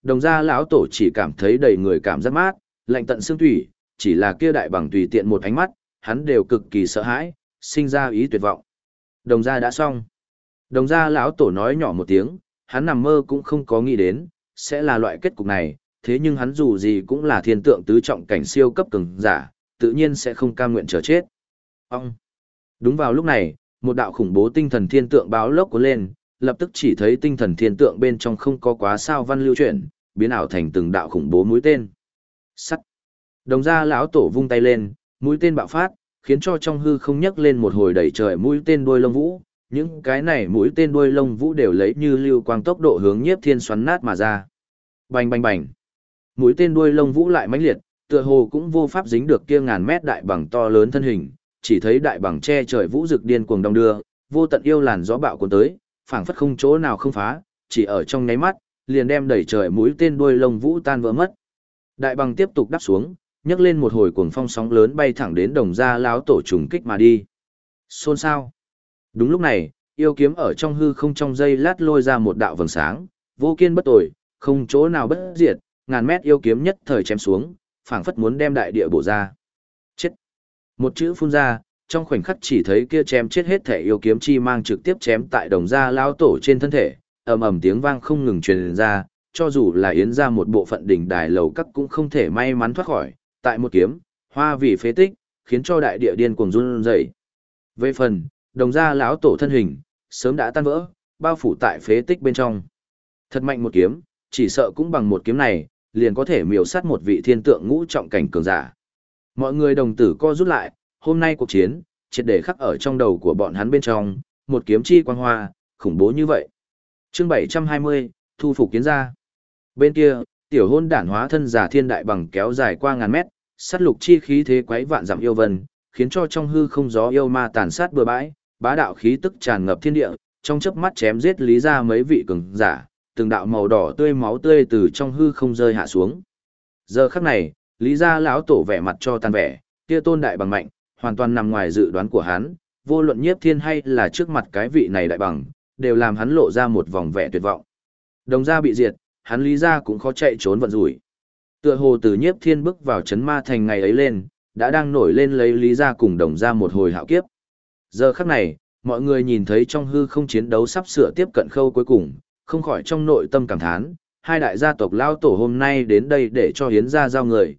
Speaker 1: Đồng gia lão tổ chỉ cảm thấy đầy người cảm giác mát, lạnh tận xương thủy, chỉ là kia đại bằng tùy tiện một ánh mắt, hắn đều cực kỳ sợ hãi, sinh ra ý tuyệt vọng. Đồng gia đã xong. Đồng gia lão tổ nói nhỏ một tiếng, hắn nằm mơ cũng không có nghĩ đến, sẽ là loại kết cục này, thế nhưng hắn dù gì cũng là thiên tượng tứ trọng cảnh siêu cấp cường giả, tự nhiên sẽ không cam nguyện chờ chết. Ông. Đúng vào lúc này, một đạo khủng bố tinh thần thiên tượng báo lốc cuốn lên, lập tức chỉ thấy tinh thần thiên tượng bên trong không có quá sao văn lưu chuyển, biến ảo thành từng đạo khủng bố mũi tên. Sắt. Đồng gia lão tổ vung tay lên, mũi tên bạo phát, khiến cho trong hư không nhấc lên một hồi đầy trời mũi tên đuôi lông vũ, những cái này mũi tên đuôi lông vũ đều lấy như lưu quang tốc độ hướng Nhiếp Thiên xoắn nát mà ra. Bành bành bành. Mũi tên đuôi lông vũ lại mãnh liệt, tựa hồ cũng vô pháp dính được kia ngàn mét đại bằng to lớn thân hình, chỉ thấy đại bằng che trời vũ rực điên cuồng đong đưa, vô tận yêu làn gió bạo cuốn tới, phảng phất không chỗ nào không phá, chỉ ở trong nháy mắt, liền đem đẩy trời mũi tên đuôi lông vũ tan vỡ mất. Đại bằng tiếp tục đáp xuống, nhấc lên một hồi cuồng phong sóng lớn bay thẳng đến Đồng gia lão tổ trùng kích mà đi. Xôn xao. Đúng lúc này, yêu kiếm ở trong hư không trong giây lát lôi ra một đạo vầng sáng, vô kiên bất tồi, không chỗ nào bất diệt, ngàn mét yêu kiếm nhất thời chém xuống, phảng phất muốn đem đại địa bổ ra. Chết. Một chữ phun ra, trong khoảnh khắc chỉ thấy kia chém chết hết thể yêu kiếm chi mang trực tiếp chém tại Đồng gia lão tổ trên thân thể, ầm ầm tiếng vang không ngừng truyền ra, cho dù là yến ra một bộ phận đỉnh đài lầu các cũng không thể may mắn thoát khỏi, tại một kiếm, hoa vì phế tích, khiến cho đại địa điên cuồng run rẩy. Về phần, Đồng gia lão tổ thân hình, sớm đã tan vỡ, bao phủ tại phế tích bên trong. Thật mạnh một kiếm, chỉ sợ cũng bằng một kiếm này, liền có thể miểu sát một vị thiên tượng ngũ trọng cảnh cường giả. Mọi người đồng tử co rút lại, hôm nay cuộc chiến, triệt để khắc ở trong đầu của bọn hắn bên trong, một kiếm chi quang hoa, khủng bố như vậy. Chương 720, thu phục kiến gia. Bên kia, tiểu hôn đản hóa thân giả thiên đại bằng kéo dài qua ngàn mét, sát lục chi khí thế quấy vạn dặm yêu vân, khiến cho trong hư không gió yêu ma tàn sát bừa bãi, bá đạo khí tức tràn ngập thiên địa, trong chớp mắt chém giết lý ra mấy vị cường giả, từng đạo màu đỏ tươi máu tươi từ trong hư không rơi hạ xuống. Giờ khắc này, lý gia lão tổ vẻ mặt cho tan vẻ, kia tôn đại bằng mạnh, hoàn toàn nằm ngoài dự đoán của hắn, vô luận Nhiếp Thiên hay là trước mặt cái vị này đại bằng, đều làm hắn lộ ra một vòng vẻ tuyệt vọng. Đồng gia bị diệt, hắn lý gia cũng khó chạy trốn vận rủi. Tựa hồ từ Nhiếp Thiên bước vào chấn ma thành ngày ấy lên, đã đang nổi lên lấy lý gia cùng đồng gia một hồi hạo kiếp. Giờ khắc này, mọi người nhìn thấy trong hư không chiến đấu sắp sửa tiếp cận khâu cuối cùng, không khỏi trong nội tâm cảm thán, hai đại gia tộc lao tổ hôm nay đến đây để cho hiến gia giao người,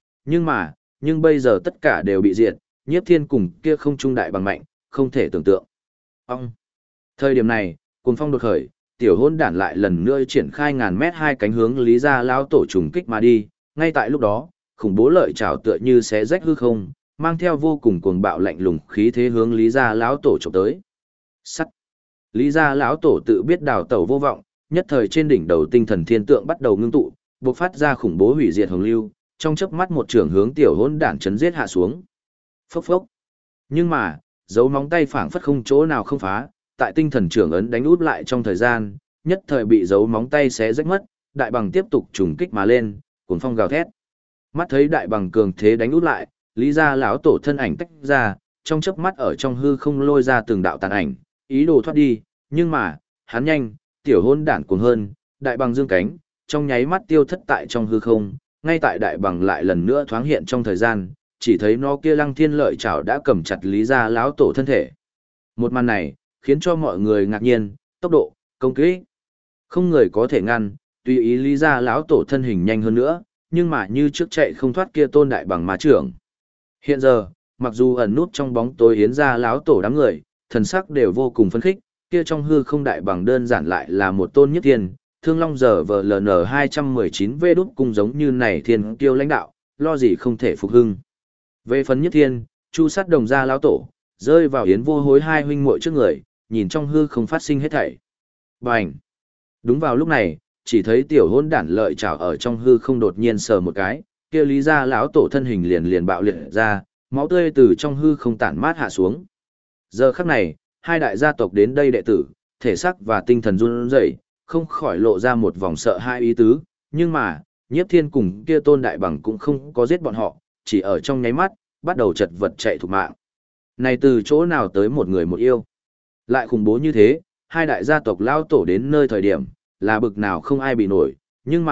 Speaker 1: nhưng bây giờ tất cả đều bị diệt, Nhiếp Thiên cùng kia không trung đại bằng mạnh, không thể tưởng tượng. Ông. Thời điểm này, cuồng phong đột khởi, tiểu hôn đản lại lần nữa triển khai ngàn mét hai cánh hướng lý gia lao tổ trùng kích mà đi, ngay tại lúc đó, khủng bố lợi trảo tựa như xé rách hư không, mang theo vô cùng cuồng bạo lạnh lùng khí thế hướng lý gia lão tổ chụp tới. Sắt. Lý gia lão tổ tự biết đào tẩu vô vọng, nhất thời trên đỉnh đầu tinh thần thiên tượng bắt đầu ngưng tụ, bộc phát ra khủng bố hủy diệt hồng lưu, trong chớp mắt một trường hướng tiểu hỗn đản chấn giết hạ xuống. Phốc phốc. Nhưng mà, dấu móng tay phảng phất không chỗ nào không phá, tại tinh thần trưởng ấn đánh út lại trong thời gian, nhất thời bị dấu móng tay xé rách mất, đại bằng tiếp tục trùng kích mà lên, cuồng phong gào thét. Mắt thấy đại bằng cường thế đánh út lại, lý gia lão tổ thân ảnh tách ra, trong chớp mắt ở trong hư không lôi ra từng đạo tàn ảnh, ý đồ thoát đi, nhưng mà, hắn nhanh, tiểu hôn đản cuồng hơn, đại bằng dương cánh, trong nháy mắt tiêu thất tại trong hư không, ngay tại đại bằng lại lần nữa thoáng hiện trong thời gian, chỉ thấy nó kia lăng thiên lợi chảo đã cầm chặt lý gia lão tổ thân thể. Một màn này, khiến cho mọi người ngạc nhiên, tốc độ, công kích, không người có thể ngăn, tùy ý lý gia lão tổ thân hình nhanh hơn nữa, nhưng mà như trước chạy không thoát kia tôn đại bằng ma trưởng. Hiện giờ, mặc dù ẩn nút trong bóng tối hiến gia lão tổ đám người, thần sắc đều vô cùng phấn khích, kia trong hư không đại bằng đơn giản lại là một tôn nhất thiên, thương long giờ VLN 219V đút cung giống như này thiên kiêu lãnh đạo, lo gì không thể phục hưng. Về phần nhất thiên, chu sát đồng gia lão tổ, rơi vào yến vô hối hai huynh muội trước người, nhìn trong hư không phát sinh hết thảy. Bành! Đúng vào lúc này, chỉ thấy tiểu hôn đản lợi chảo ở trong hư không đột nhiên sờ một cái, kia lý gia lão tổ thân hình liền liền bạo liệt ra, máu tươi từ trong hư không tản mát hạ xuống. Giờ khắc này, hai đại gia tộc đến đây đệ tử, thể xác và tinh thần run rẩy, không khỏi lộ ra một vòng sợ hai ý tứ, nhưng mà, Nhiếp Thiên cùng kia tôn đại bằng cũng không có giết bọn họ, chỉ ở trong nháy mắt, bắt đầu chật vật chạy thục mạng. Này từ chỗ nào tới một người một yêu? Lại khủng bố như thế, hai đại gia tộc lao tổ đến nơi thời điểm, là bực nào không ai bị nổi, nhưng mà,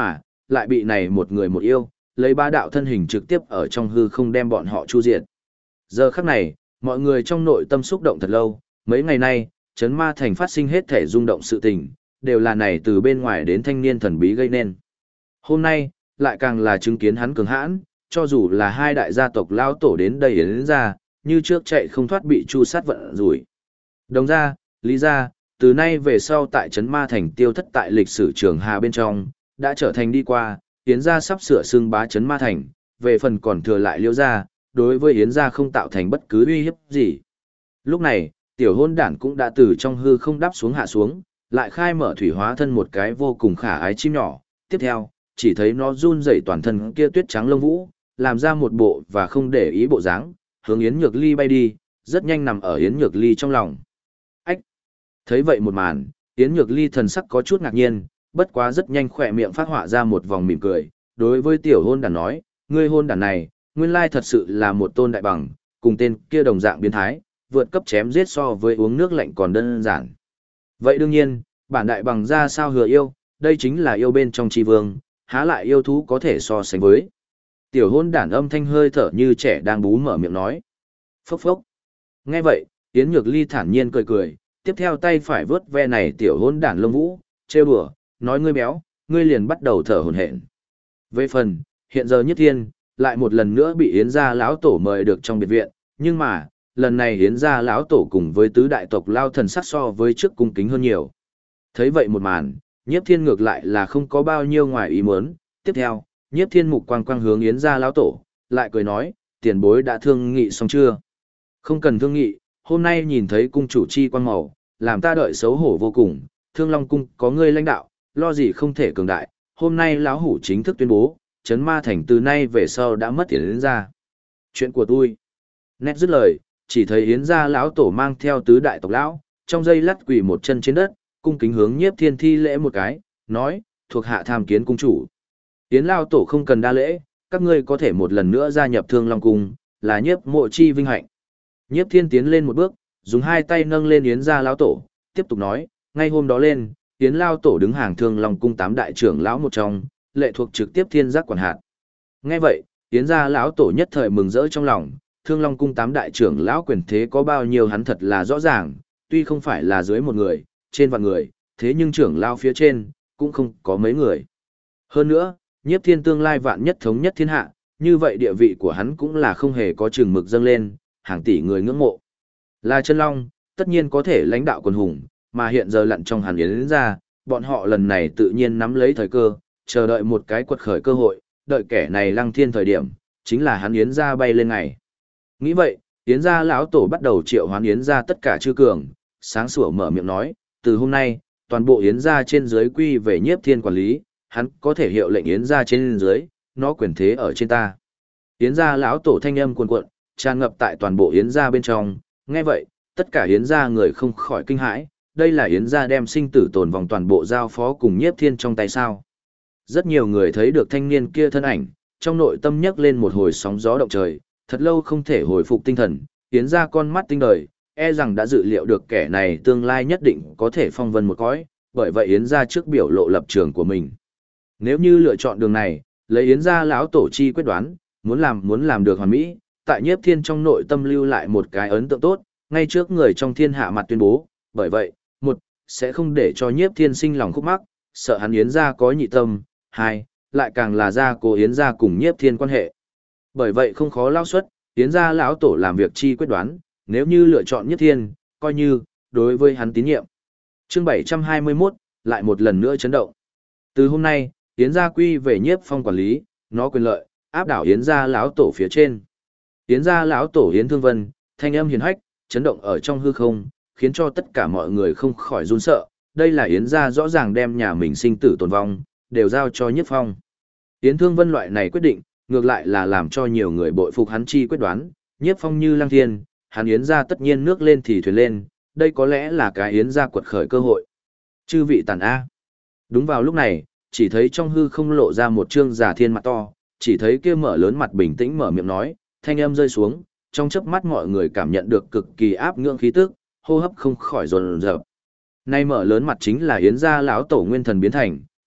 Speaker 1: lại bị này một người một yêu, lấy ba đạo thân hình trực tiếp ở trong hư không đem bọn họ chu diệt. Giờ khắc này, mọi người trong nội tâm xúc động thật lâu, mấy ngày nay, Trấn Ma Thành phát sinh hết thể rung động sự tình, đều là này từ bên ngoài đến thanh niên thần bí gây nên. Hôm nay, lại càng là chứng kiến hắn cường hãn, cho dù là hai đại gia tộc lao tổ đến đây đến ra, như trước chạy không thoát bị chu sát vận rủi. Đồng gia, Lý gia, từ nay về sau tại Trấn Ma Thành tiêu thất tại lịch sử trường hà bên trong, đã trở thành đi qua, Yến gia sắp sửa xưng bá Trấn Ma Thành, về phần còn thừa lại Liễu gia, đối với Yến gia không tạo thành bất cứ uy hiếp gì. Lúc này, tiểu hôn đản cũng đã từ trong hư không đáp xuống hạ xuống, lại khai mở thủy hóa thân một cái vô cùng khả ái chim nhỏ. Tiếp theo, chỉ thấy nó run rẩy toàn thân kia tuyết trắng lông vũ, làm ra một bộ và không để ý bộ dáng, hướng Yến Nhược Ly bay đi, rất nhanh nằm ở Yến Nhược Ly trong lòng. Ách! Thấy vậy một màn, Yến Nhược Ly thần sắc có chút ngạc nhiên, bất quá rất nhanh khỏe miệng phát họa ra một vòng mỉm cười, đối với tiểu hôn đản nói, ngươi hôn đản này, nguyên lai thật sự là một tôn đại bằng, cùng tên kia đồng dạng biến thái, vượt cấp chém giết so với uống nước lạnh còn đơn giản. Vậy đương nhiên, bản đại bằng ra sao hừa yêu, đây chính là yêu bên trong tri vương, há lại yêu thú có thể so sánh với. Tiểu hôn đản âm thanh hơi thở như trẻ đang bú mở miệng nói. Phốc phốc. Nghe vậy, Yến Nhược Ly thản nhiên cười cười, tiếp theo tay phải vớt ve này tiểu hôn đản lông vũ, trêu đùa, nói ngươi béo, ngươi liền bắt đầu thở hổn hển. Về phần, hiện giờ Nhất Thiên, lại một lần nữa bị Yến gia lão tổ mời được trong biệt viện, nhưng mà, lần này Yến gia lão tổ cùng với tứ đại tộc lao thần sắc so với trước cung kính hơn nhiều. Thấy vậy một màn, Nhiếp Thiên ngược lại là không có bao nhiêu ngoài ý muốn, tiếp theo, Nhiếp Thiên mục quang quang hướng Yến gia lão tổ, lại cười nói, tiền bối đã thương nghị xong chưa? Không cần thương nghị, hôm nay nhìn thấy cung chủ chi quang màu, làm ta đợi xấu hổ vô cùng, Thương Long cung có ngươi lãnh đạo, lo gì không thể cường đại, hôm nay lão hủ chính thức tuyên bố, Trấn Ma Thành từ nay về sau đã mất Yến gia. Chuyện của tôi. Nét dứt lời, chỉ thấy Yến gia lão tổ mang theo tứ đại tộc lão, trong giây lắt quỳ một chân trên đất, cung kính hướng Nhiếp Thiên thi lễ một cái, nói, thuộc hạ tham kiến cung chủ. Yến lão tổ không cần đa lễ, các ngươi có thể một lần nữa gia nhập Thương Long cung, là Nhiếp mộ chi vinh hạnh. Nhiếp Thiên tiến lên một bước, dùng hai tay nâng lên Yến gia lão tổ, tiếp tục nói, ngay hôm đó lên, Yến lão tổ đứng hàng Thương Long cung 8 đại trưởng lão một trong, lệ thuộc trực tiếp thiên giác quản hạt. Nghe vậy, Yến gia lão tổ nhất thời mừng rỡ trong lòng, Thương Long cung 8 đại trưởng lão quyền thế có bao nhiêu hắn thật là rõ ràng, tuy không phải là dưới một người, trên vạn người, thế nhưng trưởng lão phía trên, cũng không có mấy người. Hơn nữa, Nhiếp Thiên tương lai vạn nhất thống nhất thiên hạ, như vậy địa vị của hắn cũng là không hề có chừng mực dâng lên, hàng tỷ người ngưỡng mộ. Là chân long, tất nhiên có thể lãnh đạo quần hùng, mà hiện giờ lặn trong hàn Yến gia, bọn họ lần này tự nhiên nắm lấy thời cơ, chờ đợi một cái quật khởi cơ hội, đợi kẻ này lăng thiên thời điểm, chính là hắn Yến gia bay lên ngày. Nghĩ vậy, Yến gia lão tổ bắt đầu triệu hoán Yến gia tất cả chư cường, sáng sủa mở miệng nói, từ hôm nay, toàn bộ Yến gia trên dưới quy về Nhiếp Thiên quản lý, hắn có thể hiệu lệnh Yến gia trên dưới, nó quyền thế ở trên ta. Yến gia lão tổ thanh âm cuồn cuộn, tràn ngập tại toàn bộ Yến gia bên trong, nghe vậy, tất cả Yến gia người không khỏi kinh hãi, đây là Yến gia đem sinh tử tồn vòng toàn bộ giao phó cùng Nhiếp Thiên trong tay sao? Rất nhiều người thấy được thanh niên kia thân ảnh, trong nội tâm nhấc lên một hồi sóng gió động trời, thật lâu không thể hồi phục tinh thần, Yến gia con mắt tinh đời, e rằng đã dự liệu được kẻ này tương lai nhất định có thể phong vân một cõi, bởi vậy Yến gia trước biểu lộ lập trường của mình. Nếu như lựa chọn đường này, lấy Yến gia lão tổ chi quyết đoán, muốn làm được hoàn mỹ, tại Nhiếp Thiên trong nội tâm lưu lại một cái ấn tượng tốt, ngay trước người trong thiên hạ mặt tuyên bố, bởi vậy, một, sẽ không để cho Nhiếp Thiên sinh lòng khúc mắc, sợ hắn Yến gia có nhị tâm, hai, lại càng là gia cố Yến gia cùng Nhiếp Thiên quan hệ. Bởi vậy không khó lao suất, Yến gia lão tổ làm việc chi quyết đoán, nếu như lựa chọn Nhiếp Thiên, coi như đối với hắn tín nhiệm. Chương 721 lại một lần nữa chấn động. Từ hôm nay, Yến gia quy về Nhiếp Phong quản lý, nó quyền lợi áp đảo Yến gia lão tổ phía trên. Yến gia lão tổ Yến Thương Vân, thanh âm hiền hách, chấn động ở trong hư không, khiến cho tất cả mọi người không khỏi run sợ. Đây là Yến gia rõ ràng đem nhà mình sinh tử tồn vong, đều giao cho Nhiếp Phong. Yến Thương Vân loại này quyết định, ngược lại là làm cho nhiều người bội phục hắn chi quyết đoán, Nhiếp Phong như lăng thiên, hắn Yến gia tất nhiên nước lên thì thuyền lên, đây có lẽ là cái Yến gia quật khởi cơ hội. Chư vị tàn A. Đúng vào lúc này, chỉ thấy trong hư không lộ ra một trương giả thiên mặt to, chỉ thấy kia mở lớn mặt bình tĩnh mở miệng nói, thanh âm rơi xuống, trong chớp mắt mọi người cảm nhận được cực kỳ áp ngưỡng khí tức, hô hấp không khỏi dồn dập. Nay mở lớn mặt chính là Yến gia lão tổ nguyên thần biến thành,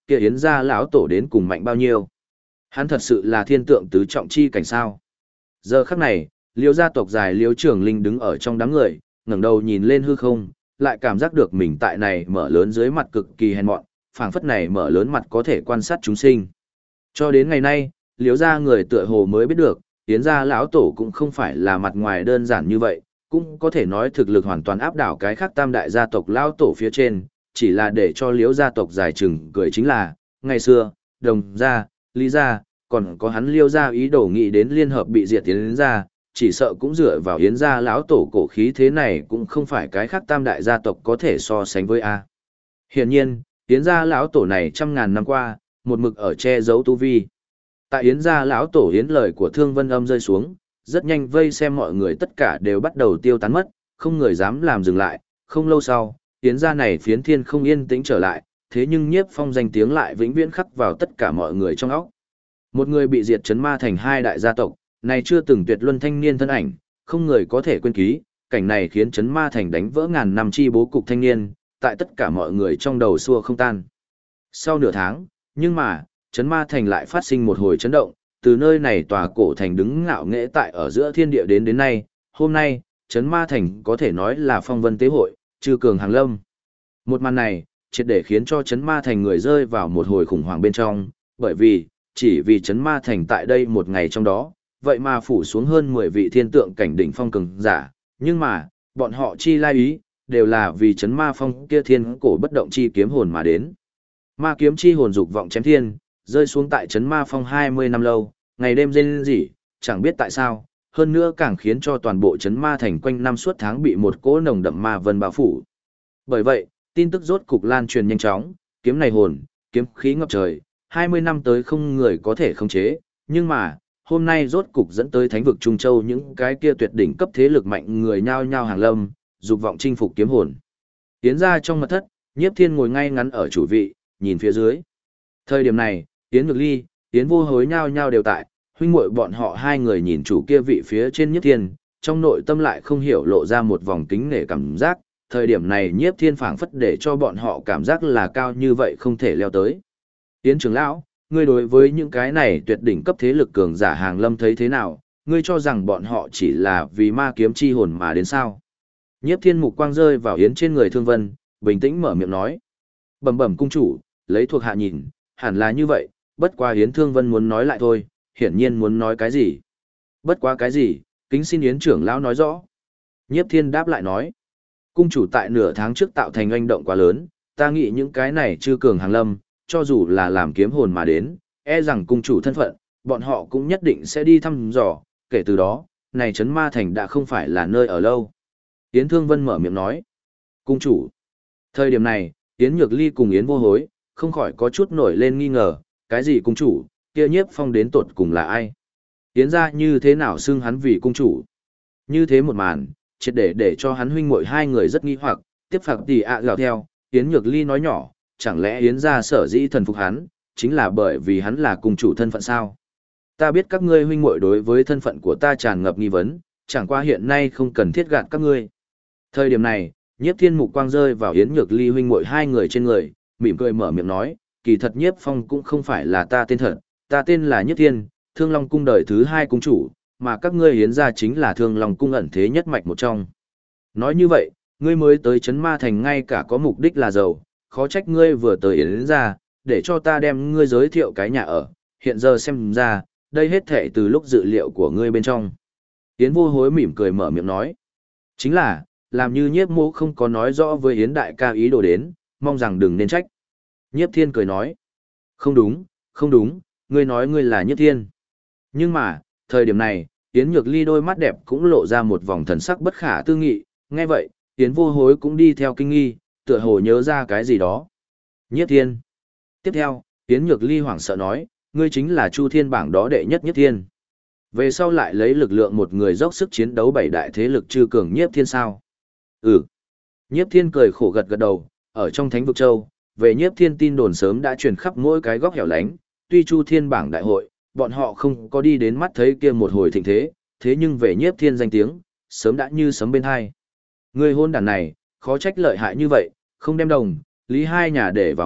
Speaker 1: kia Yến gia lão tổ đến cùng mạnh bao nhiêu. Hắn thật sự là thiên tượng tứ trọng chi cảnh sao. Giờ khắc này, Liêu gia tộc dài Liêu Trường Linh đứng ở trong đám người, ngẩng đầu nhìn lên hư không, lại cảm giác được mình tại này mở lớn dưới mặt cực kỳ hèn mọn, phảng phất này mở lớn mặt có thể quan sát chúng sinh. Cho đến ngày nay, Liêu gia người tựa hồ mới biết được, Yến gia lão tổ cũng không phải là mặt ngoài đơn giản như vậy, cũng có thể nói thực lực hoàn toàn áp đảo cái khác tam đại gia tộc lão tổ phía trên, chỉ là để cho Liêu gia tộc dài chừng cười chính là, ngày xưa, Đồng gia, Lý gia, còn có hắn Liêu gia ý đồ nghĩ đến liên hợp bị diệt Yến gia, chỉ sợ cũng dựa vào Yến gia lão tổ cổ khí thế này cũng không phải cái khác tam đại gia tộc có thể so sánh với a. Hiển nhiên, Yến gia lão tổ này trăm ngàn năm qua, một mực ở che giấu tu vi. Tại Yến gia lão tổ Yến lời của Thương Vân Âm rơi xuống, rất nhanh vây xem mọi người tất cả đều bắt đầu tiêu tán mất, không người dám làm dừng lại, không lâu sau, Yến gia này phiến thiên không yên tĩnh trở lại, thế nhưng Nhiếp Phong danh tiếng lại vĩnh viễn khắc vào tất cả mọi người trong óc. Một người bị diệt chấn ma thành hai đại gia tộc, này chưa từng tuyệt luân thanh niên thân ảnh, không người có thể quên ký, cảnh này khiến chấn ma thành đánh vỡ ngàn năm chi bố cục thanh niên, tại tất cả mọi người trong đầu xua không tan. Sau nửa tháng, nhưng mà, chấn ma thành lại phát sinh một hồi chấn động, từ nơi này tòa cổ thành đứng ngạo nghễ tại ở giữa thiên địa đến nay, hôm nay, chấn ma thành có thể nói là phong vân tế hội, trừ cường hàng lâm. Một màn này, triệt để khiến cho chấn ma thành người rơi vào một hồi khủng hoảng bên trong, bởi vì, chỉ vì chấn ma thành tại đây một ngày trong đó, vậy mà phủ xuống hơn 10 vị thiên tượng cảnh đỉnh phong cường giả, nhưng mà, bọn họ chi lai ý, đều là vì chấn ma phong kia thiên cổ bất động chi kiếm hồn mà đến. Ma kiếm chi hồn dục vọng chém thiên, rơi xuống tại chấn ma phong 20 năm lâu, ngày đêm rên rỉ, chẳng biết tại sao, hơn nữa càng khiến cho toàn bộ chấn ma thành quanh năm suốt tháng bị một cỗ nồng đậm ma vân bao phủ. Bởi vậy, tin tức rốt cục lan truyền nhanh chóng, kiếm này hồn, kiếm khí ngập trời, 20 năm tới không người có thể khống chế, nhưng mà, hôm nay rốt cục dẫn tới thánh vực Trung Châu những cái kia tuyệt đỉnh cấp thế lực mạnh người nhao nhao hàng lâm, dục vọng chinh phục kiếm hồn. Tiến ra trong mật thất, Nhiếp Thiên ngồi ngay ngắn ở chủ vị, nhìn phía dưới. Thời điểm này, Yến Nhược Ly, Yến Vô Hối nhao nhao đều tại, huynh muội bọn họ hai người nhìn chủ kia vị phía trên Nhiếp Thiên, trong nội tâm lại không hiểu lộ ra một vòng kính nể cảm giác, thời điểm này Nhiếp Thiên phảng phất để cho bọn họ cảm giác là cao như vậy không thể leo tới. Yến trưởng lão, ngươi đối với những cái này tuyệt đỉnh cấp thế lực cường giả hàng lâm thấy thế nào, ngươi cho rằng bọn họ chỉ là vì ma kiếm chi hồn mà đến sao? Nhiếp Thiên mục quang rơi vào Yến trên người Thương Vân, bình tĩnh mở miệng nói. Bẩm bẩm cung chủ, lấy thuộc hạ nhìn, hẳn là như vậy, bất quá Yến Thương Vân muốn nói lại thôi, hiển nhiên muốn nói cái gì. Bất quá cái gì, kính xin Yến trưởng lão nói rõ. Nhiếp Thiên đáp lại nói. Cung chủ tại nửa tháng trước tạo thành oanh động quá lớn, ta nghĩ những cái này chưa cường hàng lâm, cho dù là làm kiếm hồn mà đến, e rằng cung chủ thân phận, bọn họ cũng nhất định sẽ đi thăm dò, kể từ đó, này trấn ma thành đã không phải là nơi ở lâu. Yến Thương Vân mở miệng nói. Cung chủ. Thời điểm này, Yến Nhược Ly cùng Yến Vô Hối, không khỏi có chút nổi lên nghi ngờ, cái gì cung chủ, kia Nhiếp Phong đến tột cùng là ai? Yến ra như thế nào xưng hắn vì cung chủ? Như thế một màn, triệt để cho hắn huynh muội hai người rất nghi hoặc, tiếp phạt tỉ gào theo, Yến Nhược Ly nói nhỏ, chẳng lẽ Yến gia sở dĩ thần phục hắn, chính là bởi vì hắn là cung chủ thân phận sao? Ta biết các ngươi huynh muội đối với thân phận của ta tràn ngập nghi vấn, chẳng qua hiện nay không cần thiết gạt các ngươi. Thời điểm này, Nhiếp Thiên mục quang rơi vào Yến Nhược Ly huynh muội hai người trên người, mỉm cười mở miệng nói, kỳ thật Nhiếp Phong cũng không phải là ta tên thật, ta tên là Nhiếp Thiên, Thương Long cung đời thứ hai cung chủ, mà các ngươi Yến gia chính là Thương Long cung ẩn thế nhất mạch một trong. Nói như vậy, ngươi mới tới Trấn Ma Thành ngay cả có mục đích là giàu, khó trách ngươi vừa tới Yến gia, để cho ta đem ngươi giới thiệu cái nhà ở, hiện giờ xem ra, đây hết thảy từ lúc dự liệu của ngươi bên trong. Yến Vô Hối mỉm cười mở miệng nói, chính là, làm như Nhiếp mô không có nói rõ với Yến đại ca ý đồ đến, mong rằng đừng nên trách. Nhiếp Thiên cười nói, không đúng, không đúng, ngươi nói ngươi là Nhiếp Thiên. Nhưng mà, thời điểm này, Yến Nhược Ly đôi mắt đẹp cũng lộ ra một vòng thần sắc bất khả tư nghị, nghe vậy, Yến Vô Hối cũng đi theo kinh nghi, tựa hồ nhớ ra cái gì đó. Nhiếp Thiên. Tiếp theo, Yến Nhược Ly hoảng sợ nói, ngươi chính là Chu Thiên bảng đó đệ nhất Nhiếp Thiên. Về sau lại lấy lực lượng một người dốc sức chiến đấu bảy đại thế lực chư cường Nhiếp Thiên sao? Ừ. Nhiếp Thiên cười khổ gật gật đầu, ở trong Thánh vực Châu, về Nhiếp Thiên tin đồn sớm đã truyền khắp mỗi cái góc hẻo lánh, tuy Chu Thiên bảng đại hội, bọn họ không có đi đến mắt thấy kia một hồi thịnh thế, thế nhưng về Nhiếp Thiên danh tiếng, sớm đã như sấm bên hai. Người hôn đàn này, khó trách lợi hại như vậy, không đem đồng, lý hai nhà để vào mắt,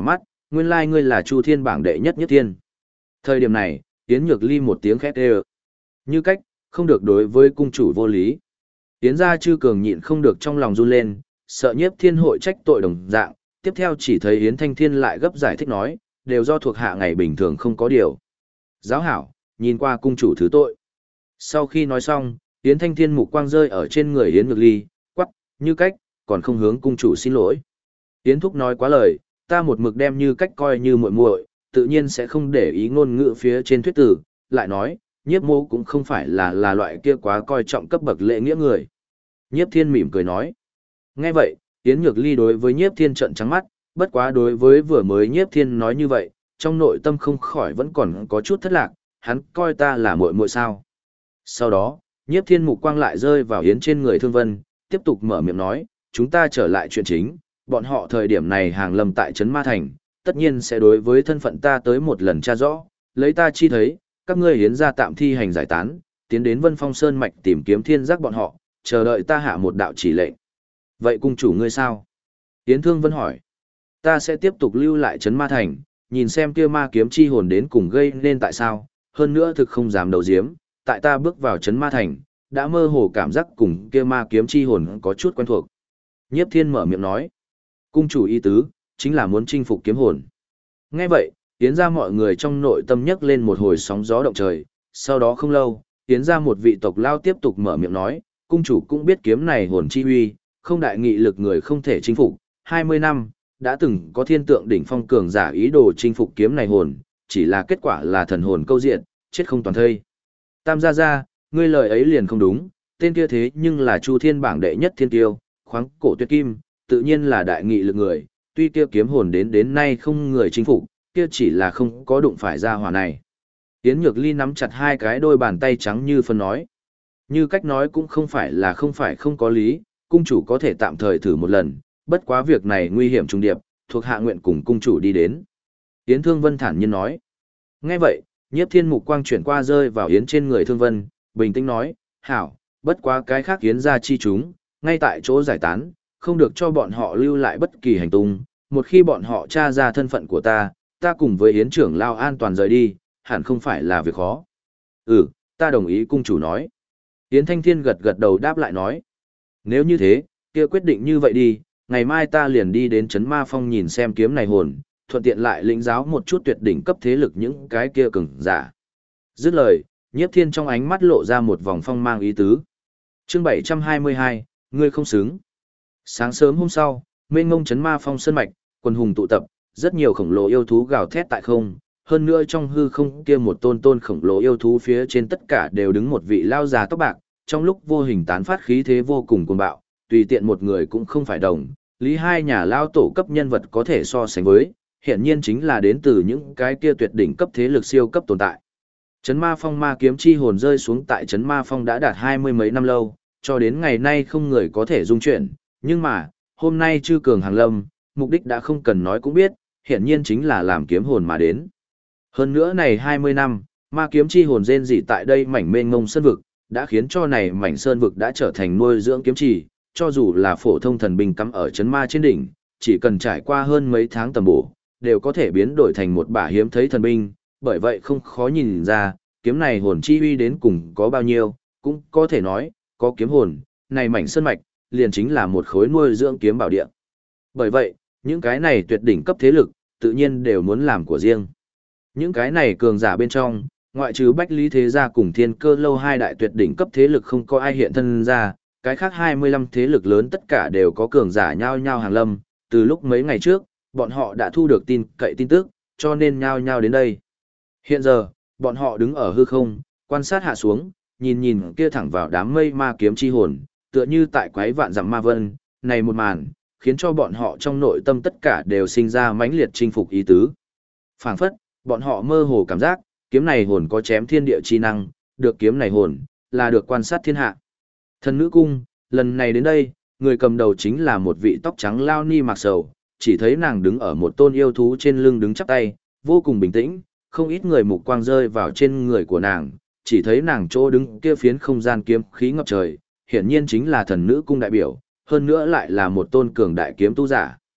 Speaker 1: nguyên lai ngươi là Chu Thiên bảng đệ nhất Nhiếp Thiên. Thời điểm này, Yến Nhược Ly một tiếng khét ê. Như cách, không được đối với cung chủ vô lý. Yến gia Chư Cường nhịn không được trong lòng run lên, sợ Nhiếp Thiên hội trách tội đồng dạng, tiếp theo chỉ thấy Yến Thanh Thiên lại gấp giải thích nói, đều do thuộc hạ ngày bình thường không có điều. Giáo hảo, nhìn qua cung chủ thứ tội. Sau khi nói xong, Yến Thanh Thiên mục quang rơi ở trên người Yến Nhược Ly, quắc, như cách, còn không hướng cung chủ xin lỗi. Yến Thúc nói quá lời, ta một mực đem như cách coi như muội muội, tự nhiên sẽ không để ý ngôn ngữ phía trên thuyết tử, lại nói, Nhiếp mô cũng không phải là loại kia quá coi trọng cấp bậc lễ nghĩa người. Nhiếp Thiên mỉm cười nói. Nghe vậy, Yến Nhược Ly đối với Nhiếp Thiên trợn trắng mắt, bất quá đối với vừa mới Nhiếp Thiên nói như vậy, trong nội tâm không khỏi vẫn còn có chút thất lạc, hắn coi ta là muội muội sao. Sau đó, Nhiếp Thiên mục quang lại rơi vào Yến trên người Thương Vân, tiếp tục mở miệng nói, chúng ta trở lại chuyện chính, bọn họ thời điểm này hàng lâm tại Trấn Ma Thành, tất nhiên sẽ đối với thân phận ta tới một lần tra rõ, lấy ta chi thấy, các ngươi Yến gia tạm thi hành giải tán, tiến đến Vân Phong Sơn mạch tìm kiếm thiên giác bọn họ, chờ đợi ta hạ một đạo chỉ lệnh. Vậy cung chủ ngươi sao? Yến Thương Vân hỏi. Ta sẽ tiếp tục lưu lại Trấn Ma Thành, nhìn xem kia ma kiếm chi hồn đến cùng gây nên tại sao, hơn nữa thực không dám đầu diếm, tại ta bước vào Trấn Ma Thành, đã mơ hồ cảm giác cùng kia ma kiếm chi hồn có chút quen thuộc. Nhiếp Thiên mở miệng nói. Cung chủ ý tứ, chính là muốn chinh phục kiếm hồn. Nghe vậy, Yến ra mọi người trong nội tâm nhấc lên một hồi sóng gió động trời, sau đó không lâu, Yến ra một vị tộc lao tiếp tục mở miệng nói, cung chủ cũng biết kiếm này hồn chi uy, không đại nghị lực người không thể chinh phục, 20 năm, đã từng có thiên tượng đỉnh phong cường giả ý đồ chinh phục kiếm này hồn, chỉ là kết quả là thần hồn câu diện, chết không toàn thây. Tam gia, ngươi lời ấy liền không đúng, tên kia thế nhưng là Chu Thiên bảng đệ nhất thiên tiêu, khoáng cổ tuyệt kim, tự nhiên là đại nghị lực người, tuy kia kiếm hồn đến nay không người chinh phục, kia chỉ là không có đụng phải ra hỏa này. Yến Nhược Ly nắm chặt hai cái đôi bàn tay trắng như phân nói. Như cách nói cũng không phải là không có lý, cung chủ có thể tạm thời thử một lần, bất quá việc này nguy hiểm trùng điệp, thuộc hạ nguyện cùng cung chủ đi đến. Yến Thương Vân thản nhiên nói. Nghe vậy, Nhiếp Thiên mục quang chuyển qua rơi vào Yến trên người Thương Vân, bình tĩnh nói, hảo, bất quá cái khác Yến ra chi chúng, ngay tại chỗ giải tán, không được cho bọn họ lưu lại bất kỳ hành tung, một khi bọn họ tra ra thân phận của ta cùng với Yến trưởng lao an toàn rời đi, hẳn không phải là việc khó. Ừ, ta đồng ý cung chủ nói. Yến Thanh Thiên gật gật đầu đáp lại nói. Nếu như thế, kia quyết định như vậy đi, ngày mai ta liền đi đến Trấn Ma Phong nhìn xem kiếm này hồn, thuận tiện lại lĩnh giáo một chút tuyệt đỉnh cấp thế lực những cái kia cường giả. Dứt lời, Nhiếp Thiên trong ánh mắt lộ ra một vòng phong mang ý tứ. Chương 722, ngươi không xứng. Sáng sớm hôm sau, mênh mông Trấn Ma Phong sơn mạch, quần hùng tụ tập, rất nhiều khổng lồ yêu thú gào thét tại không, hơn nữa trong hư không kia một tôn khổng lồ yêu thú phía trên tất cả đều đứng một vị lao già tóc bạc, trong lúc vô hình tán phát khí thế vô cùng cuồng bạo, tùy tiện một người cũng không phải đồng, lý hai nhà lao tổ cấp nhân vật có thể so sánh với, hiện nhiên chính là đến từ những cái kia tuyệt đỉnh cấp thế lực siêu cấp tồn tại. Trấn Ma Phong ma kiếm chi hồn rơi xuống tại Trấn Ma Phong đã đạt 20 mấy năm lâu, cho đến ngày nay không người có thể dung chuyển, nhưng mà, hôm nay Chư Cường hàng lâm, mục đích đã không cần nói cũng biết, hiện nhiên chính là làm kiếm hồn mà đến. Hơn nữa này 20 năm, ma kiếm chi hồn rên rỉ tại đây mảnh mênh mông sơn vực, đã khiến cho này mảnh sơn vực đã trở thành nuôi dưỡng kiếm trì, cho dù là phổ thông thần binh cắm ở Trấn Ma trên đỉnh, chỉ cần trải qua hơn mấy tháng tầm bổ, đều có thể biến đổi thành một bả hiếm thấy thần binh, bởi vậy không khó nhìn ra, kiếm này hồn chi uy đến cùng có bao nhiêu, cũng có thể nói, có kiếm hồn, này mảnh sơn mạch, liền chính là một khối nuôi dưỡng kiếm bảo địa. Bởi vậy, những cái này tuyệt đỉnh cấp thế lực, tự nhiên đều muốn làm của riêng. Những cái này cường giả bên trong, ngoại trừ Bách Lý Thế Gia cùng Thiên Cơ Lâu hai đại tuyệt đỉnh cấp thế lực không có ai hiện thân ra, cái khác 25 thế lực lớn tất cả đều có cường giả nhao nhao hàng lâm, từ lúc mấy ngày trước, bọn họ đã thu được tin tức, cho nên nhao nhao đến đây. Hiện giờ, bọn họ đứng ở hư không, quan sát hạ xuống, nhìn kia thẳng vào đám mây ma kiếm chi hồn, tựa như tại quái vạn dặm ma vân, này một màn, khiến cho bọn họ trong nội tâm tất cả đều sinh ra mãnh liệt chinh phục ý tứ. Phảng phất, bọn họ mơ hồ cảm giác, kiếm này hồn có chém thiên địa chi năng, được kiếm này hồn, là được quan sát thiên hạ. Thần nữ cung, lần này đến đây, người cầm đầu chính là một vị tóc trắng lao ni mặc sầu, chỉ thấy nàng đứng ở một tôn yêu thú trên lưng đứng chắp tay, vô cùng bình tĩnh, không ít người mục quang rơi vào trên người của nàng, chỉ thấy nàng chỗ đứng kia phiến không gian kiếm khí ngập trời, hiển nhiên chính là thần nữ cung đại biểu, hơn nữa lại là một tôn cường đại kiếm tu giả.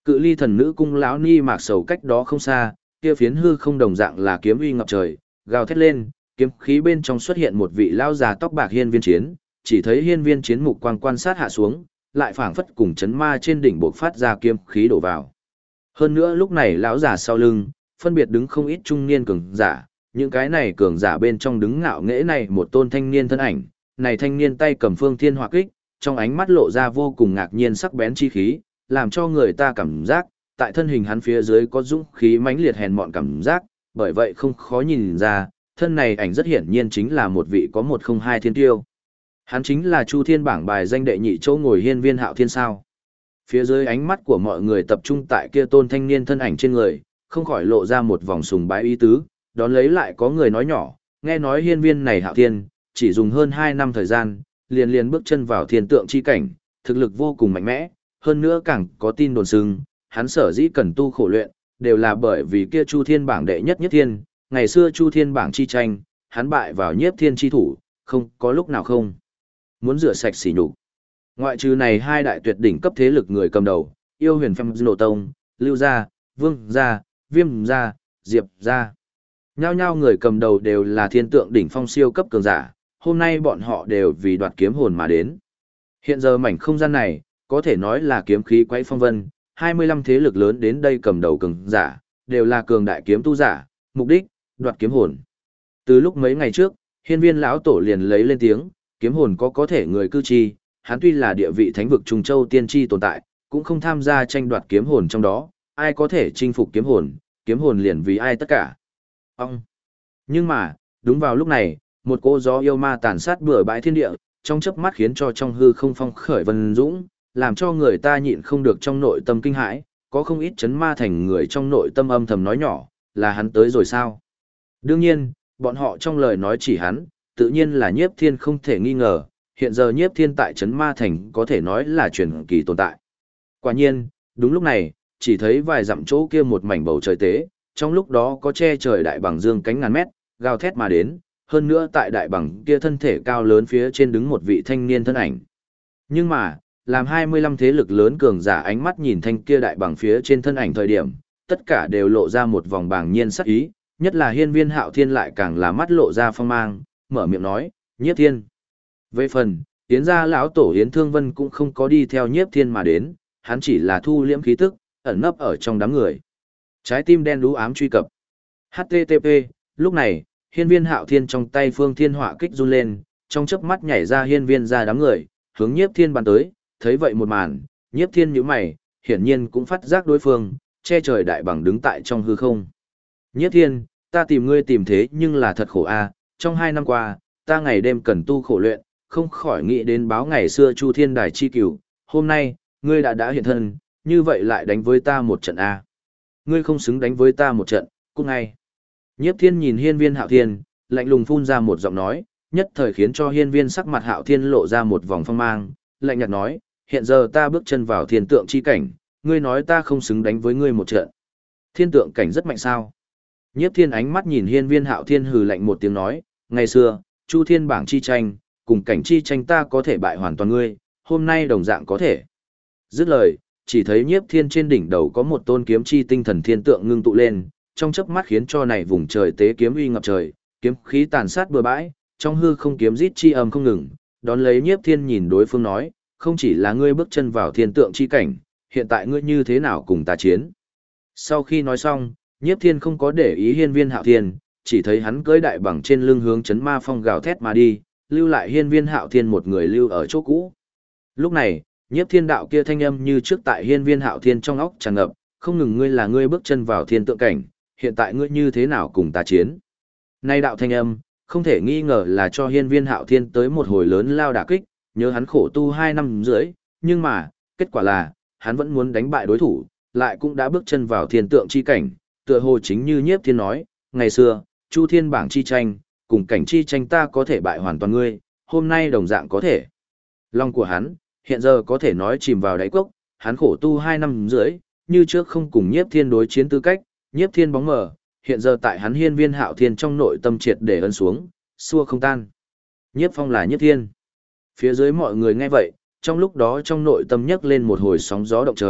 Speaker 1: Cự ly thần nữ cung lão ni mạc sầu cách đó không xa, kia phiến hư không đồng dạng là kiếm uy ngập trời, gào thét lên, kiếm khí bên trong xuất hiện một vị lão già tóc bạc hiên viên chiến, chỉ thấy hiên viên chiến mục quang quan sát hạ xuống, lại phảng phất cùng chấn ma trên đỉnh bộc phát ra kiếm khí đổ vào. Hơn nữa lúc này lão già sau lưng, phân biệt đứng không ít trung niên cường giả, những cái này cường giả bên trong đứng ngạo nghễ này một tôn thanh niên thân ảnh, này thanh niên tay cầm phương thiên hỏa kích, trong ánh mắt lộ ra vô cùng ngạc nhiên sắc bén chi khí, làm cho người ta cảm giác, tại thân hình hắn phía dưới có dũng khí mãnh liệt hèn mọn cảm giác, bởi vậy không khó nhìn ra, thân này ảnh rất hiển nhiên chính là một vị có 102 thiên tiêu. Hắn chính là Chu Thiên bảng bài danh đệ nhị chỗ ngồi hiên viên Hạo Thiên sao. Phía dưới ánh mắt của mọi người tập trung tại kia tôn thanh niên thân ảnh trên người, không khỏi lộ ra một vòng sùng bái ý tứ, đón lấy lại có người nói nhỏ, nghe nói hiên viên này Hạo Thiên, chỉ dùng hơn 2 năm thời gian, liền bước chân vào thiên tượng chi cảnh, thực lực vô cùng mạnh mẽ, hơn nữa càng có tin đồn sưng, hắn sở dĩ cần tu khổ luyện, đều là bởi vì kia Chu Thiên bảng đệ nhất nhất thiên, ngày xưa Chu Thiên bảng chi tranh, hắn bại vào Nhiếp Thiên chi thủ, không có lúc nào không muốn rửa sạch sỉ nhục. Ngoại trừ này hai đại tuyệt đỉnh cấp thế lực người cầm đầu, Yêu Huyền Phàm Nộ Tông, Lưu gia, Vương gia, Viêm gia, Diệp gia. Nhao nhao người cầm đầu đều là thiên tượng đỉnh phong siêu cấp cường giả, hôm nay bọn họ đều vì đoạt kiếm hồn mà đến. Hiện giờ mảnh không gian này, có thể nói là kiếm khí quấy phong vân, 25 thế lực lớn đến đây cầm đầu cường giả, đều là cường đại kiếm tu giả, mục đích, đoạt kiếm hồn. Từ lúc mấy ngày trước, hiên viên lão tổ liền lấy lên tiếng, kiếm hồn có thể người cư chi, hắn tuy là địa vị thánh vực Trùng Châu tiên tri tồn tại, cũng không tham gia tranh đoạt kiếm hồn trong đó, ai có thể chinh phục kiếm hồn liền vì ai tất cả. Ông. Nhưng mà, đúng vào lúc này, một cỗ gió yêu ma tàn sát bừa bãi thiên địa, trong chớp mắt khiến cho trong hư không phong khởi vân dũng, làm cho người ta nhịn không được trong nội tâm kinh hãi, có không ít chấn ma thành người trong nội tâm âm thầm nói nhỏ, là hắn tới rồi sao? Đương nhiên, bọn họ trong lời nói chỉ hắn, tự nhiên là Nhiếp Thiên không thể nghi ngờ, hiện giờ Nhiếp Thiên tại chấn ma thành có thể nói là truyền kỳ tồn tại. Quả nhiên, đúng lúc này, chỉ thấy vài dặm chỗ kia một mảnh bầu trời tế, trong lúc đó có che trời đại bằng dương cánh ngàn mét, gào thét mà đến, hơn nữa tại đại bằng kia thân thể cao lớn phía trên đứng một vị thanh niên thân ảnh. Nhưng mà, làm 25 thế lực lớn cường giả ánh mắt nhìn thanh kia đại bằng phía trên thân ảnh thời điểm, tất cả đều lộ ra một vòng bàng nhiên sắc ý, nhất là hiên viên Hạo Thiên lại càng là mắt lộ ra phong mang, mở miệng nói, Nhiếp Thiên. Về phần, Yến gia lão tổ Yến Thương Vân cũng không có đi theo Nhiếp Thiên mà đến, hắn chỉ là thu liễm khí tức, ẩn nấp ở trong đám người. Trái tim đen đú ám truy cập. HTTP, lúc này, hiên viên Hạo Thiên trong tay phương thiên họa kích run lên, trong chớp mắt nhảy ra hiên viên ra đám người, hướng Nhiếp Thiên bắn tới, thấy vậy một màn, Nhiếp Thiên nhíu mày, hiển nhiên cũng phát giác đối phương, che trời đại bằng đứng tại trong hư không. Nhiếp Thiên, ta tìm ngươi tìm thế nhưng là thật khổ a, trong 2 năm qua, ta ngày đêm cần tu khổ luyện, không khỏi nghĩ đến báo ngày xưa Chu Thiên Đài chi cửu, hôm nay, ngươi đã hiện thân, như vậy lại đánh với ta một trận a. Ngươi không xứng đánh với ta một trận, cút ngay. Nhiếp Thiên nhìn hiên viên Hạo Thiên, lạnh lùng phun ra một giọng nói, nhất thời khiến cho hiên viên sắc mặt Hạo Thiên lộ ra một vòng phong mang, lạnh nhạt nói, hiện giờ ta bước chân vào thiên tượng chi cảnh, ngươi nói ta không xứng đánh với ngươi một trận. Thiên tượng cảnh rất mạnh sao? Nhiếp Thiên ánh mắt nhìn hiên viên Hạo Thiên hừ lạnh một tiếng nói, ngày xưa, Chu Thiên bảng chi tranh, cùng cảnh chi tranh ta có thể bại hoàn toàn ngươi, hôm nay đồng dạng có thể. Dứt lời, chỉ thấy Nhiếp Thiên trên đỉnh đầu có một tôn kiếm chi tinh thần thiên tượng ngưng tụ lên, trong chớp mắt khiến cho này vùng trời tế kiếm uy ngập trời, kiếm khí tàn sát bừa bãi, trong hư không kiếm rít chi âm không ngừng, đón lấy Nhiếp Thiên nhìn đối phương nói, không chỉ là ngươi bước chân vào thiên tượng chi cảnh, hiện tại ngươi như thế nào cùng ta chiến. Sau khi nói xong, Nhiếp Thiên không có để ý hiên viên Hạo Thiên, chỉ thấy hắn cưỡi đại bằng trên lưng hướng chấn ma phong gào thét mà đi, lưu lại hiên viên Hạo Thiên một người lưu ở chỗ cũ. Lúc này, Nhiếp Thiên đạo kia thanh âm như trước tại hiên viên Hạo Thiên trong óc tràn ngập, không ngừng ngươi là ngươi bước chân vào thiên tượng cảnh, hiện tại ngươi như thế nào cùng ta chiến. Nay đạo thanh âm, không thể nghi ngờ là cho hiên viên Hạo Thiên tới một hồi lớn lao đả kích, nhớ hắn khổ tu 2 năm rưỡi, nhưng mà, kết quả là, hắn vẫn muốn đánh bại đối thủ, lại cũng đã bước chân vào thiên tượng chi cảnh, tựa hồ chính như Nhiếp Thiên nói, ngày xưa, Chu Thiên bảng chi tranh, cùng cảnh chi tranh ta có thể bại hoàn toàn ngươi, hôm nay đồng dạng có thể. Lòng của hắn, hiện giờ có thể nói chìm vào đáy cốc, hắn khổ tu 2 năm rưỡi, như trước không cùng Nhiếp Thiên đối chiến tư cách, Nhiếp Thiên bóng mờ, hiện giờ tại hắn hiên viên Hạo Thiên trong nội tâm triệt để ấn xuống, xua không tan. Nhiếp Phong là Nhiếp Thiên. Phía dưới mọi người nghe vậy, trong lúc đó trong nội tâm nhấc lên một hồi sóng gió động trời,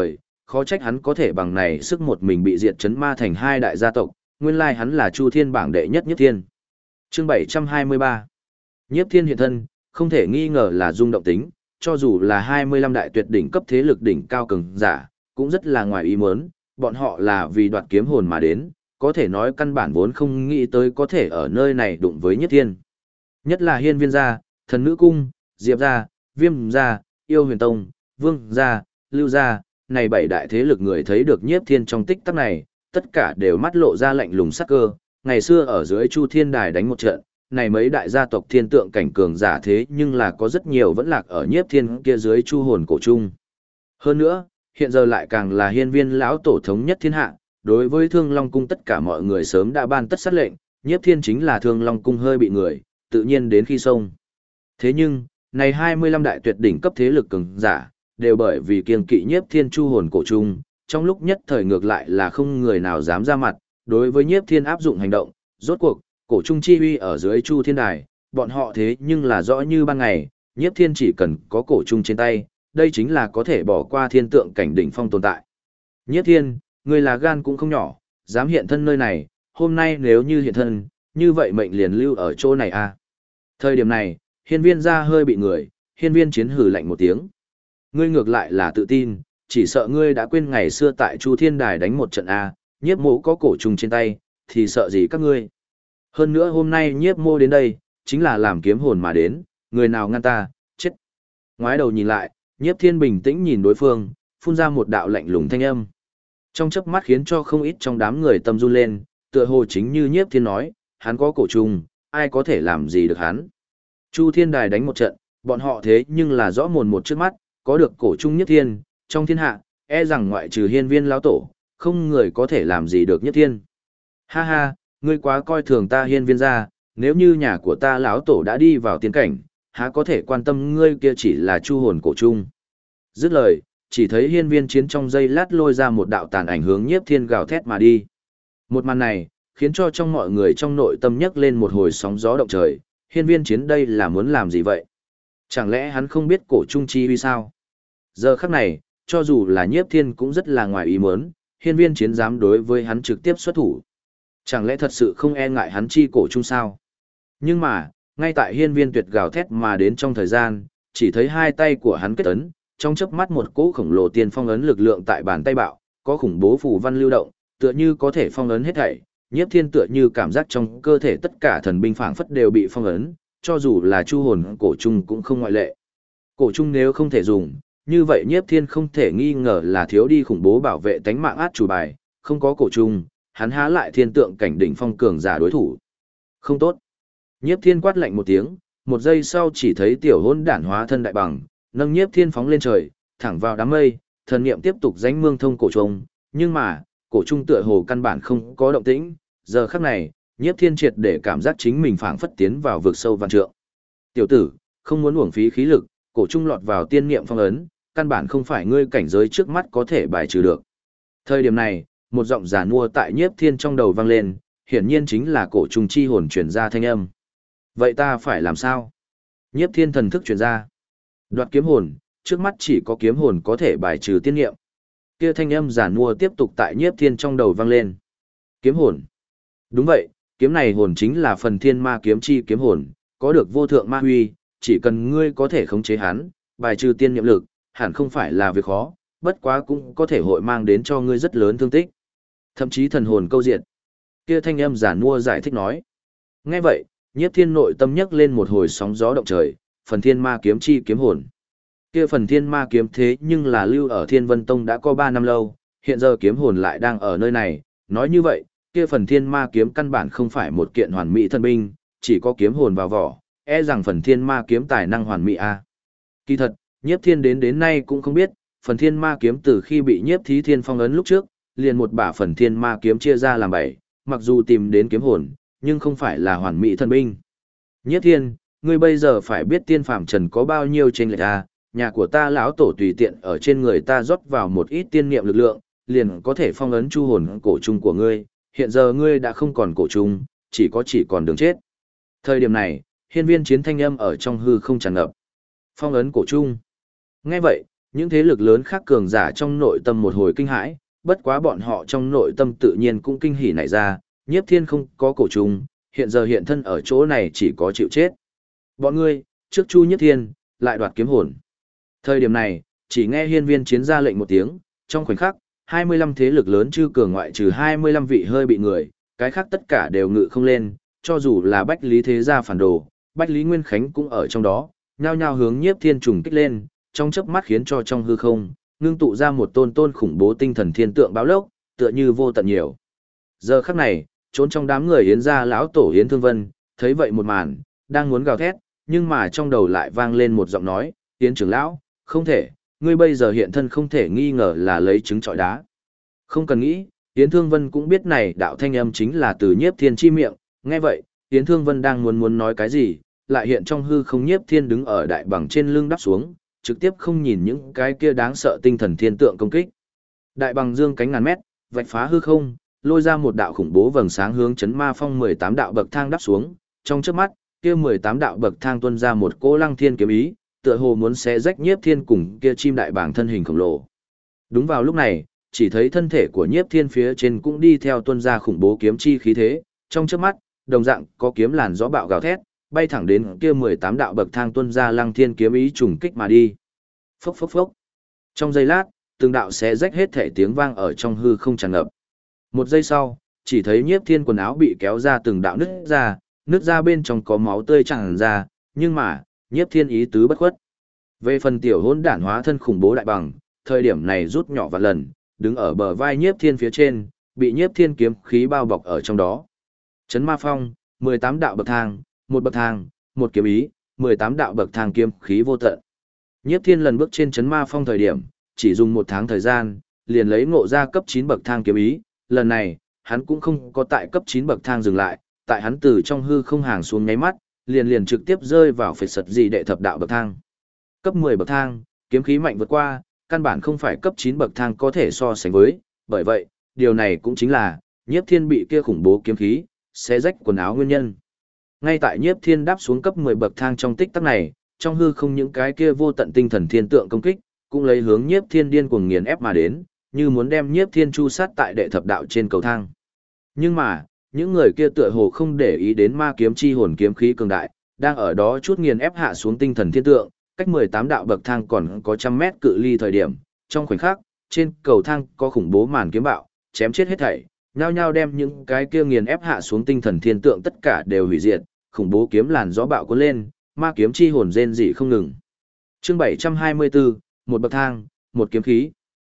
Speaker 1: khó trách hắn có thể bằng này sức một mình bị diệt chấn ma thành hai đại gia tộc, nguyên lai hắn là Chu Thiên bảng đệ nhất Nhiếp Thiên. Chương 723. Nhiếp Thiên hiện thân, không thể nghi ngờ là rung động tính, cho dù là 25 đại tuyệt đỉnh cấp thế lực đỉnh cao cường giả, cũng rất là ngoài ý muốn, bọn họ là vì đoạt kiếm hồn mà đến, có thể nói căn bản vốn không nghĩ tới có thể ở nơi này đụng với Nhiếp Thiên. Nhất là Hiên Viên gia, Thần Nữ cung, Diệp gia, Viêm gia, Yêu Huyền tông, Vương gia, Lưu gia, này bảy đại thế lực người thấy được Nhiếp Thiên trong tích tắc này, tất cả đều mắt lộ ra lạnh lùng sắc cơ. Ngày xưa ở dưới Chu Thiên Đài đánh một trận, này mấy đại gia tộc thiên tượng cảnh cường giả thế nhưng là có rất nhiều vẫn lạc ở Nhiếp Thiên kia dưới Chu hồn cổ trung. Hơn nữa, hiện giờ lại càng là Hiên Viên lão tổ thống nhất thiên hạ, đối với Thương Long cung tất cả mọi người sớm đã ban tất sát lệnh, Nhiếp Thiên chính là Thương Long cung hơi bị người, tự nhiên đến khi xông. Thế nhưng, này 25 đại tuyệt đỉnh cấp thế lực cường giả, đều bởi vì kiêng kỵ Nhiếp Thiên Chu hồn cổ trung, trong lúc nhất thời ngược lại là không người nào dám ra mặt, đối với Nhiếp Thiên áp dụng hành động, rốt cuộc, cổ trung chi uy ở dưới Chu Thiên Đài, bọn họ thế nhưng là rõ như ban ngày, Nhiếp Thiên chỉ cần có cổ trung trên tay, đây chính là có thể bỏ qua thiên tượng cảnh đỉnh phong tồn tại. Nhiếp Thiên, người là gan cũng không nhỏ, dám hiện thân nơi này, hôm nay nếu như hiện thân, như vậy mệnh liền lưu ở chỗ này à. Thời điểm này, Hiên Viên gia hơi bị người, Hiên Viên Chiến hừ lạnh một tiếng. Ngươi ngược lại là tự tin, chỉ sợ ngươi đã quên ngày xưa tại Chu Thiên Đài đánh một trận A, Nhiếp mộ có cổ trùng trên tay, thì sợ gì các ngươi. Hơn nữa hôm nay Nhiếp mô đến đây, chính là làm kiếm hồn mà đến, người nào ngăn ta, chết. Ngoái đầu nhìn lại, Nhiếp Thiên bình tĩnh nhìn đối phương, phun ra một đạo lạnh lùng thanh âm. Trong chớp mắt khiến cho không ít trong đám người tâm run lên, tựa hồ chính như Nhiếp Thiên nói, hắn có cổ trùng, ai có thể làm gì được hắn. Chu Thiên Đài đánh một trận, bọn họ thế nhưng là rõ mồn một trước mắt, có được cổ trung Nhiếp Thiên, trong thiên hạ, e rằng ngoại trừ Hiên Viên lão tổ, không người có thể làm gì được Nhiếp Thiên. Ha ha, ngươi quá coi thường ta Hiên Viên gia, nếu như nhà của ta lão tổ đã đi vào tiên cảnh, há có thể quan tâm ngươi kia chỉ là chu hồn cổ trung. Dứt lời, chỉ thấy Hiên Viên Chiến trong giây lát lôi ra một đạo tàn ảnh hướng Nhiếp Thiên gào thét mà đi. Một màn này, khiến cho trong mọi người trong nội tâm nhấc lên một hồi sóng gió động trời, Hiên Viên Chiến đây là muốn làm gì vậy? Chẳng lẽ hắn không biết cổ trung chi vì sao? Giờ khắc này, cho dù là Nhiếp Thiên cũng rất là ngoài ý muốn, Hiên Viên Chiến dám đối với hắn trực tiếp xuất thủ. Chẳng lẽ thật sự không e ngại hắn chi cổ trung sao? Nhưng mà, ngay tại Hiên Viên Tuyệt gào thét mà đến trong thời gian, chỉ thấy hai tay của hắn kết ấn, trong chớp mắt một cỗ khổng lồ tiên phong ấn lực lượng tại bàn tay bạo, có khủng bố phù văn lưu động, tựa như có thể phong ấn hết thảy. Nhiếp Thiên tựa như cảm giác trong cơ thể tất cả thần binh phảng phất đều bị phong ấn, cho dù là chu hồn cổ trung cũng không ngoại lệ. Cổ trung nếu không thể dùng, như vậy Nhiếp Thiên không thể nghi ngờ là thiếu đi khủng bố bảo vệ tánh mạng át chủ bài, không có cổ trung, hắn há lại thiên tượng cảnh đỉnh phong cường giả đối thủ. Không tốt. Nhiếp Thiên quát lạnh một tiếng, một giây sau chỉ thấy tiểu hỗn đản hóa thân đại bằng, nâng Nhiếp Thiên phóng lên trời, thẳng vào đám mây, thần niệm tiếp tục dánh mương thông cổ trung, nhưng mà, cổ trung tựa hồ căn bản không có động tĩnh, giờ khắc này, Nhiếp Thiên triệt để cảm giác chính mình phảng phất tiến vào vực sâu vạn trượng. Tiểu tử, không muốn uổng phí khí lực, cổ trung lọt vào tiên niệm phong ấn, căn bản không phải ngươi cảnh giới trước mắt có thể bài trừ được. Thời điểm này, một giọng giàn mua tại Nhiếp Thiên trong đầu vang lên, hiển nhiên chính là cổ trung chi hồn truyền ra thanh âm. Vậy ta phải làm sao? Nhiếp Thiên thần thức truyền ra. Đoạt kiếm hồn, trước mắt chỉ có kiếm hồn có thể bài trừ tiên niệm. Kia thanh âm giàn mua tiếp tục tại Nhiếp Thiên trong đầu vang lên. Kiếm hồn. Đúng vậy, kiếm này hồn chính là phần thiên ma kiếm chi kiếm hồn, có được vô thượng ma huy, chỉ cần ngươi có thể khống chế hắn, bài trừ tiên niệm lực, hẳn không phải là việc khó, bất quá cũng có thể hội mang đến cho ngươi rất lớn thương tích. Thậm chí thần hồn câu diệt. Kia thanh âm giản mua giải thích nói. Nghe vậy, Nhiếp Thiên nội tâm nhấc lên một hồi sóng gió động trời, phần thiên ma kiếm chi kiếm hồn. Kia phần thiên ma kiếm thế nhưng là lưu ở Thiên Vân Tông đã có 3 năm lâu, hiện giờ kiếm hồn lại đang ở nơi này, nói như vậy, kia phần thiên ma kiếm căn bản không phải một kiện hoàn mỹ thần binh, chỉ có kiếm hồn vào vỏ, e rằng phần thiên ma kiếm tài năng hoàn mỹ a. Kỳ thật, Nhiếp Thiên đến nay cũng không biết, phần thiên ma kiếm từ khi bị Nhiếp Thí Thiên phong ấn lúc trước, liền một bả phần thiên ma kiếm chia ra làm 7, mặc dù tìm đến kiếm hồn, nhưng không phải là hoàn mỹ thần binh. Nhiếp Thiên, ngươi bây giờ phải biết tiên phàm trần có bao nhiêu chênh lệch a, nhà của ta lão tổ tùy tiện ở trên người ta rót vào một ít tiên niệm lực lượng, liền có thể phong ấn chu hồn cổ trung của ngươi, hiện giờ ngươi đã không còn cổ trung, chỉ còn đường chết. Thời điểm này, Hiên Viên Chiến thanh âm ở trong hư không tràn ngập. Phong ấn cổ trung. Nghe vậy, Những thế lực lớn khác cường giả trong nội tâm một hồi kinh hãi, bất quá bọn họ trong nội tâm tự nhiên cũng kinh hỉ nảy ra, Nhiếp Thiên không có cổ trùng, hiện giờ hiện thân ở chỗ này chỉ có chịu chết. Bọn ngươi, trước chu Nhiếp Thiên, lại đoạt kiếm hồn. Thời điểm này, chỉ nghe hiên viên chiến ra lệnh một tiếng, trong khoảnh khắc, 25 thế lực lớn chư cường ngoại trừ 25 vị hơi bị người, cái khác tất cả đều ngự không lên, cho dù là Bách Lý Thế Gia phản đồ, Bách Lý Nguyên Khánh cũng ở trong đó, nhao nhao hướng Nhiếp Thiên trùng kích lên, trong chớp mắt khiến cho trong hư không, ngưng tụ ra một tôn khủng bố tinh thần thiên tượng báo lốc, tựa như vô tận nhiều. Giờ khắc này, trốn trong đám người Yến gia lão tổ Yến Thương Vân, thấy vậy một màn, đang muốn gào thét, nhưng mà trong đầu lại vang lên một giọng nói, Yến trưởng lão, không thể, ngươi bây giờ hiện thân không thể nghi ngờ là lấy trứng trọi đá. Không cần nghĩ, Yến Thương Vân cũng biết này đạo thanh âm chính là từ Nhiếp Thiên chi miệng, nghe vậy, Yến Thương Vân đang muốn nói cái gì, lại hiện trong hư không Nhiếp Thiên đứng ở đại bằng trên lưng đắp xuống, trực tiếp không nhìn những cái kia đáng sợ tinh thần thiên tượng công kích. Đại bằng dương cánh ngàn mét, vạch phá hư không, lôi ra một đạo khủng bố vầng sáng hướng chấn ma phong 18 đạo bậc thang đắp xuống, trong chớp mắt, kia 18 đạo bậc thang tuôn ra một cỗ lăng thiên kiếm ý, tựa hồ muốn xé rách Nhiếp Thiên cùng kia chim đại bàng thân hình khổng lồ. Đúng vào lúc này, chỉ thấy thân thể của Nhiếp Thiên phía trên cũng đi theo tuôn ra khủng bố kiếm chi khí thế, trong chớp mắt, đồng dạng có kiếm làn gió bạo gào thét, bay thẳng đến kia 18 đạo bậc thang tuôn ra lăng thiên kiếm ý trùng kích mà đi. Phốc phốc phốc. Trong giây lát, từng đạo xé rách hết thể tiếng vang ở trong hư không tràn ngập. Một giây sau, chỉ thấy Nhiếp Thiên quần áo bị kéo ra từng đạo nứt ra bên trong có máu tươi tràn ra, nhưng mà, Nhiếp Thiên ý tứ bất khuất. Về phần tiểu hỗn đản hóa thân khủng bố đại bằng, thời điểm này rút nhỏ vạn lần, đứng ở bờ vai Nhiếp Thiên phía trên, bị Nhiếp Thiên kiếm khí bao bọc ở trong đó. Chấn ma phong, 18 đạo bậc thang, một bậc thang, một kiếm ý, 18 đạo bậc thang kiếm khí vô tận. Nhiếp Thiên lần bước trên chấn ma phong thời điểm, chỉ dùng 1 tháng thời gian, liền lấy ngộ ra cấp 9 bậc thang kiếm ý, lần này, hắn cũng không có tại cấp 9 bậc thang dừng lại, tại hắn từ trong hư không hàng xuống nháy mắt, liền trực tiếp rơi vào phệ sật gì đệ thập đạo bậc thang. Cấp 10 bậc thang, kiếm khí mạnh vượt qua, căn bản không phải cấp 9 bậc thang có thể so sánh với, bởi vậy, điều này cũng chính là, Nhiếp Thiên bị kia khủng bố kiếm khí, xé rách quần áo nguyên nhân. Ngay tại Nhiếp Thiên đáp xuống cấp 10 bậc thang trong tích tắc này, trong hư không những cái kia vô tận tinh thần thiên tượng công kích, cũng lấy hướng Nhiếp Thiên điên cuồng nghiền ép mà đến, như muốn đem Nhiếp Thiên chu sát tại đệ thập đạo trên cầu thang. Nhưng mà, những người kia tựa hồ không để ý đến ma kiếm chi hồn kiếm khí cường đại, đang ở đó chút nghiền ép hạ xuống tinh thần thiên tượng, cách 18 đạo bậc thang còn có trăm mét cự ly thời điểm, trong khoảnh khắc, trên cầu thang có khủng bố màn kiếm bạo, chém chết hết thảy, nhao nhao đem những cái kia nghiền ép hạ xuống tinh thần thiên tượng tất cả đều hủy diệt, khủng bố kiếm làn gió bạo cuốn lên, ma kiếm chi hồn rên rỉ không ngừng. Chương 724, một bậc thang, một kiếm khí.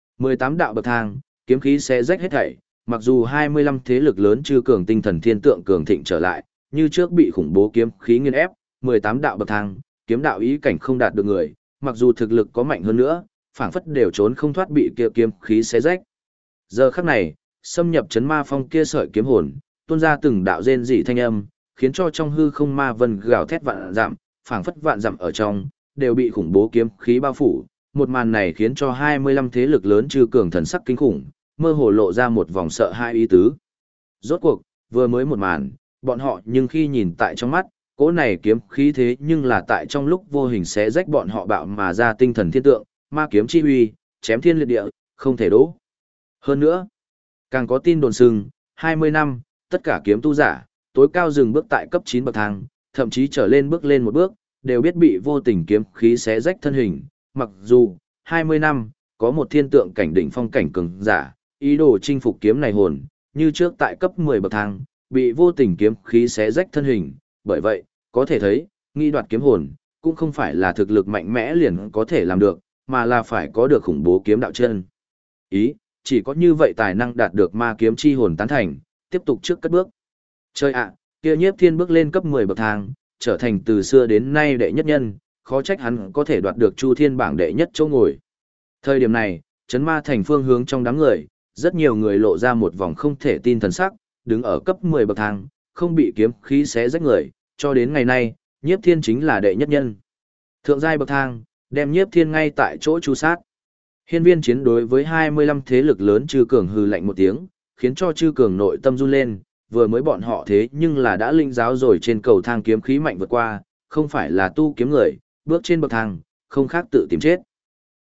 Speaker 1: 18 đạo bậc thang, kiếm khí sẽ rách hết thảy, mặc dù 25 thế lực lớn chư cường tinh thần thiên tượng cường thịnh trở lại, như trước bị khủng bố kiếm khí nghiền ép, 18 đạo bậc thang, kiếm đạo ý cảnh không đạt được người, mặc dù thực lực có mạnh hơn nữa, phảng phất đều trốn không thoát bị kia kiếm khí xé rách. Giờ khắc này, xâm nhập chấn ma phong kia sợi kiếm hồn, tuôn ra từng đạo rên rỉ thanh âm, khiến cho trong hư không ma vân gào thét vạn dặm, phảng phất vạn dặm ở trong đều bị khủng bố kiếm khí bao phủ. Một màn này khiến cho 25 thế lực lớn chư cường thần sắc kinh khủng, mơ hồ lộ ra một vòng sợ hai ý tứ. Rốt cuộc, vừa mới một màn, bọn họ nhưng khi nhìn tại trong mắt, cỗ này kiếm khí thế nhưng là tại trong lúc vô hình sẽ rách bọn họ bạo mà ra tinh thần thiên tượng, ma kiếm chi huy, chém thiên liệt địa, không thể đỗ. Hơn nữa, càng có tin đồn sừng, 20 năm, tất cả kiếm tu giả, tối cao dừng bước tại cấp 9 bậc thang, thậm chí trở lên bước lên một bước, đều biết bị vô tình kiếm khí xé rách thân hình, mặc dù 20 năm, có một thiên tượng cảnh đỉnh phong cảnh cường giả, ý đồ chinh phục kiếm này hồn, như trước tại cấp 10 bậc thang, bị vô tình kiếm khí xé rách thân hình, bởi vậy, có thể thấy, nghi đoạt kiếm hồn, cũng không phải là thực lực mạnh mẽ liền có thể làm được, mà là phải có được khủng bố kiếm đạo chân. Ý, chỉ có như vậy tài năng đạt được ma kiếm chi hồn tán thành, tiếp tục trước cất bước. Chơi ạ, kia Nhiếp Thiên bước lên cấp 10 bậc thang, trở thành từ xưa đến nay đệ nhất nhân, khó trách hắn có thể đoạt được Chu Thiên bảng đệ nhất chỗ ngồi. Thời điểm này, chấn ma thành phương hướng trong đám người, rất nhiều người lộ ra một vòng không thể tin thần sắc, đứng ở cấp 10 bậc thang, không bị kiếm khí xé rách người, cho đến ngày nay, Nhiếp Thiên chính là đệ nhất nhân. Thượng giai bậc thang, đem Nhiếp Thiên ngay tại chỗ chu sát. Hiên viên chiến đối với 25 thế lực lớn chư cường hừ lạnh một tiếng, khiến cho chư cường nội tâm run lên, vừa mới bọn họ thế nhưng là đã linh giáo rồi trên cầu thang kiếm khí mạnh vượt qua, không phải là tu kiếm người, bước trên bậc thang, không khác tự tìm chết.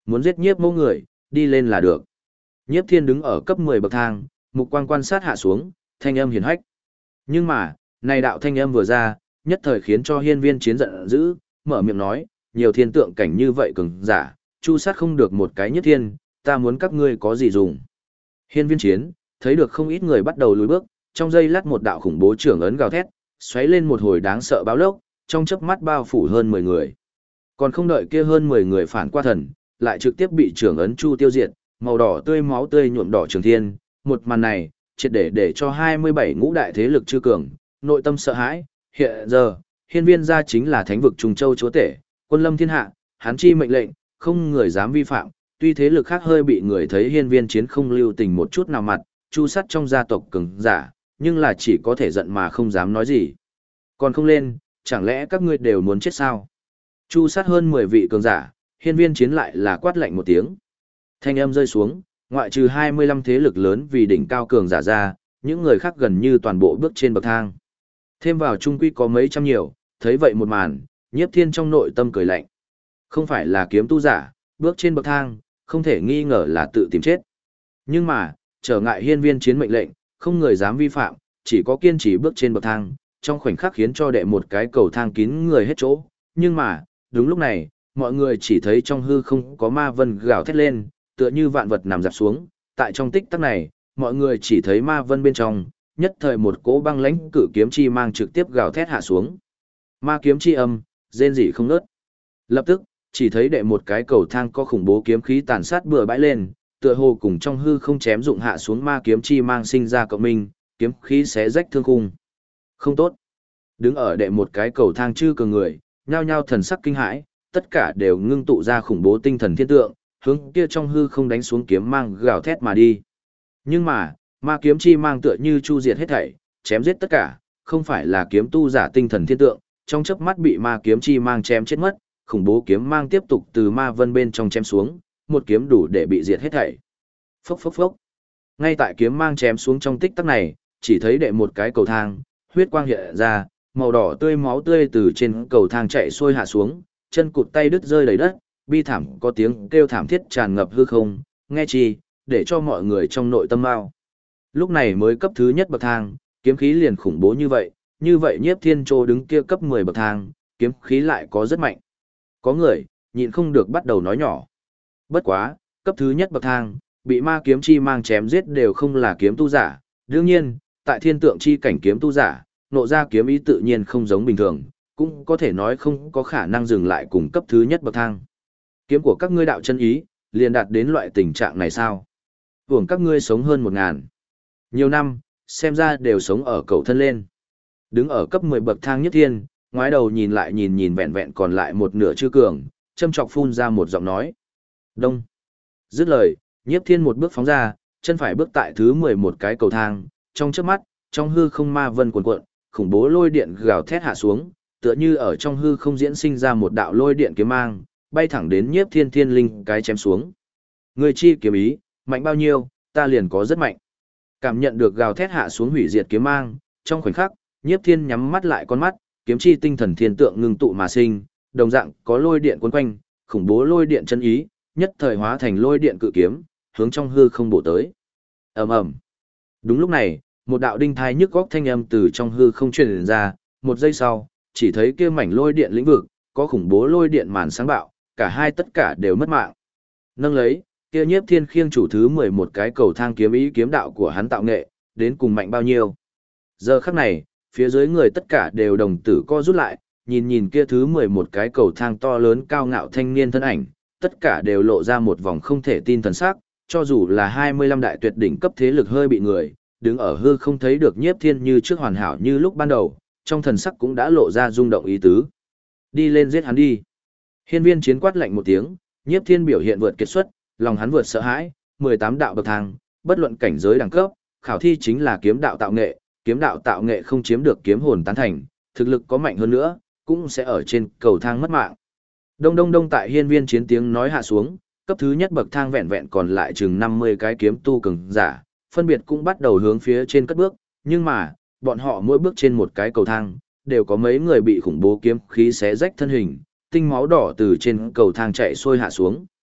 Speaker 1: muốn giết Nhiếp Mỗ người, đi lên là được. Nhiếp Thiên đứng ở cấp 10 bậc thang, mục quang quan sát hạ xuống, thanh âm hiển hách. Nhưng mà, này đạo thanh âm vừa ra, nhất thời khiến cho hiên viên chiến giận dữ, mở miệng nói, nhiều thiên tượng cảnh như vậy cường giả, chu sát không được một cái Nhiếp Thiên, ta muốn các ngươi có gì dùng. Hiên viên chiến, thấy được không ít người bắt đầu lùi bước, trong giây lát một đạo khủng bố trưởng ấn gào thét, xoáy lên một hồi đáng sợ báo lốc, trong chớp mắt bao phủ hơn 10 người. Còn không đợi kia hơn 10 người phản qua thần, lại trực tiếp bị trưởng ấn chu tiêu diệt, màu đỏ tươi máu tươi nhuộm đỏ trường thiên, một màn này, triệt để cho 27 ngũ đại thế lực chư cường, nội tâm sợ hãi, hiện giờ, hiên viên gia chính là thánh vực trùng châu chúa tể, quân lâm thiên hạ, hắn chi mệnh lệnh, không người dám vi phạm, tuy thế lực khác hơi bị người thấy hiên viên chiến không lưu tình một chút nào mặt, chu sắt trong gia tộc cường giả, nhưng là chỉ có thể giận mà không dám nói gì. Còn không lên, chẳng lẽ các ngươi đều muốn chết sao? Chu sát hơn 10 vị cường giả, hiên viên chiến lại là quát lạnh một tiếng. Thanh âm rơi xuống, ngoại trừ 25 thế lực lớn vì đỉnh cao cường giả ra, những người khác gần như toàn bộ bước trên bậc thang. Thêm vào trung quy có mấy trăm nhiều, thấy vậy một màn, Nhiếp Thiên trong nội tâm cười lạnh. Không phải là kiếm tu giả, bước trên bậc thang, không thể nghi ngờ là tự tìm chết. Nhưng mà, trở ngại hiên viên chiến mệnh lệnh, không người dám vi phạm, chỉ có kiên trì bước trên bậc thang, trong khoảnh khắc khiến cho đệ một cái cầu thang kín người hết chỗ. Nhưng mà, đúng lúc này, mọi người chỉ thấy trong hư không có ma vân gào thét lên, tựa như vạn vật nằm dạp xuống. Tại trong tích tắc này, mọi người chỉ thấy ma vân bên trong, nhất thời một cỗ băng lãnh cử kiếm chi mang trực tiếp gào thét hạ xuống. Ma kiếm chi âm, rên rỉ không ngớt. Lập tức, chỉ thấy đệ một cái cầu thang có khủng bố kiếm khí tàn sát bừa bãi lên, tựa hồ cùng trong hư không chém dụng hạ xuống ma kiếm chi mang sinh ra cộng minh, kiếm khí xé rách thương khung. Không tốt. Đứng ở đệ một cái cầu thang chư cường người, nhao nhao thần sắc kinh hãi, tất cả đều ngưng tụ ra khủng bố tinh thần thiên tượng, hướng kia trong hư không đánh xuống kiếm mang gào thét mà đi. Nhưng mà, ma kiếm chi mang tựa như chu diệt hết thảy, chém giết tất cả, không phải là kiếm tu giả tinh thần thiên tượng, trong chớp mắt bị ma kiếm chi mang chém chết mất, khủng bố kiếm mang tiếp tục từ ma vân bên trong chém xuống, một kiếm đủ để bị diệt hết thảy. Phốc phốc phốc. Ngay tại kiếm mang chém xuống trong tích tắc này, chỉ thấy đệ một cái cầu thang, huyết quang hiện ra, màu đỏ tươi máu tươi từ trên cầu thang chạy xuôi hạ xuống, chân cụt tay đứt rơi đầy đất, bi thảm có tiếng kêu thảm thiết tràn ngập hư không, nghe chi, để cho mọi người trong nội tâm mau. Lúc này mới cấp thứ nhất bậc thang, kiếm khí liền khủng bố như vậy Nhiếp Thiên Trô đứng kia cấp 10 bậc thang, kiếm khí lại có rất mạnh. Có người, nhịn không được bắt đầu nói nhỏ. Bất quá, cấp thứ nhất bậc thang, bị ma kiếm chi mang chém giết đều không là kiếm tu giả. Đương nhiên, tại thiên tượng chi cảnh kiếm tu giả, nộ ra kiếm ý tự nhiên không giống bình thường, cũng có thể nói không có khả năng dừng lại cùng cấp thứ nhất bậc thang. Kiếm của các ngươi đạo chân ý, liền đạt đến loại tình trạng này sao? Hưởng các ngươi sống hơn 1000 nhiều năm, xem ra đều sống ở cầu thân lên. Đứng ở cấp 10 bậc thang Nhất Thiên, ngoái đầu nhìn lại nhìn vẹn vẹn còn lại một nửa chư cường, châm chọc phun ra một giọng nói. Đông. Dứt lời, Nhiếp Thiên một bước phóng ra, chân phải bước tại thứ 11 cái cầu thang, trong chớp mắt, trong hư không ma vân cuồn cuộn, khủng bố lôi điện gào thét hạ xuống, tựa như ở trong hư không diễn sinh ra một đạo lôi điện kiếm mang, bay thẳng đến Nhiếp Thiên thiên linh cái chém xuống. Người chi kiếm ý, mạnh bao nhiêu, ta liền có rất mạnh. Cảm nhận được gào thét hạ xuống hủy diệt kiếm mang, trong khoảnh khắc, Nhiếp Thiên nhắm mắt lại con mắt, kiếm chi tinh thần thiên tượng ngưng tụ mà sinh, đồng dạng có lôi điện cuốn quanh, khủng bố lôi điện chân ý, nhất thời hóa thành lôi điện cự kiếm, hướng trong hư không bổ tới. Ầm ầm. Đúng lúc này, một đạo đinh thai nhức góc thanh âm từ trong hư không truyền ra, một giây sau, chỉ thấy kia mảnh lôi điện lĩnh vực, có khủng bố lôi điện màn sáng bạo, cả hai tất cả đều mất mạng. Nâng lấy, kia Nhiếp Thiên khiêng chủ thứ 11 cái cầu thang kiếm ý kiếm đạo của hắn tạo nghệ, đến cùng mạnh bao nhiêu. Giờ khắc này, phía dưới người tất cả đều đồng tử co rút lại, nhìn kia thứ 11 cái cầu thang to lớn cao ngạo thanh niên thân ảnh, tất cả đều lộ ra một vòng không thể tin thần sắc, cho dù là 25 đại tuyệt đỉnh cấp thế lực hơi bị người, đứng ở hư không thấy được Nhiếp Thiên như trước hoàn hảo như lúc ban đầu, trong thần sắc cũng đã lộ ra rung động ý tứ. Đi lên giết hắn đi. Hiên viên chiến quát lạnh một tiếng, Nhiếp Thiên biểu hiện vượt kiệt xuất, lòng hắn vượt sợ hãi, 18 đạo bậc thang, bất luận cảnh giới đẳng cấp, khảo thi chính là kiếm đạo tạo nghệ, kiếm đạo tạo nghệ không chiếm được kiếm hồn tán thành, thực lực có mạnh hơn nữa, cũng sẽ ở trên cầu thang mất mạng. Đông đông đông tại hiên viên chiến tiếng nói hạ xuống, cấp thứ nhất bậc thang vẹn vẹn còn lại chừng 50 cái kiếm tu cường giả, phân biệt cũng bắt đầu hướng phía trên cất bước, nhưng mà, bọn họ mỗi bước trên một cái cầu thang, đều có mấy người bị khủng bố kiếm khí xé rách thân hình, tinh máu đỏ từ trên cầu thang chạy xuôi hạ xuống.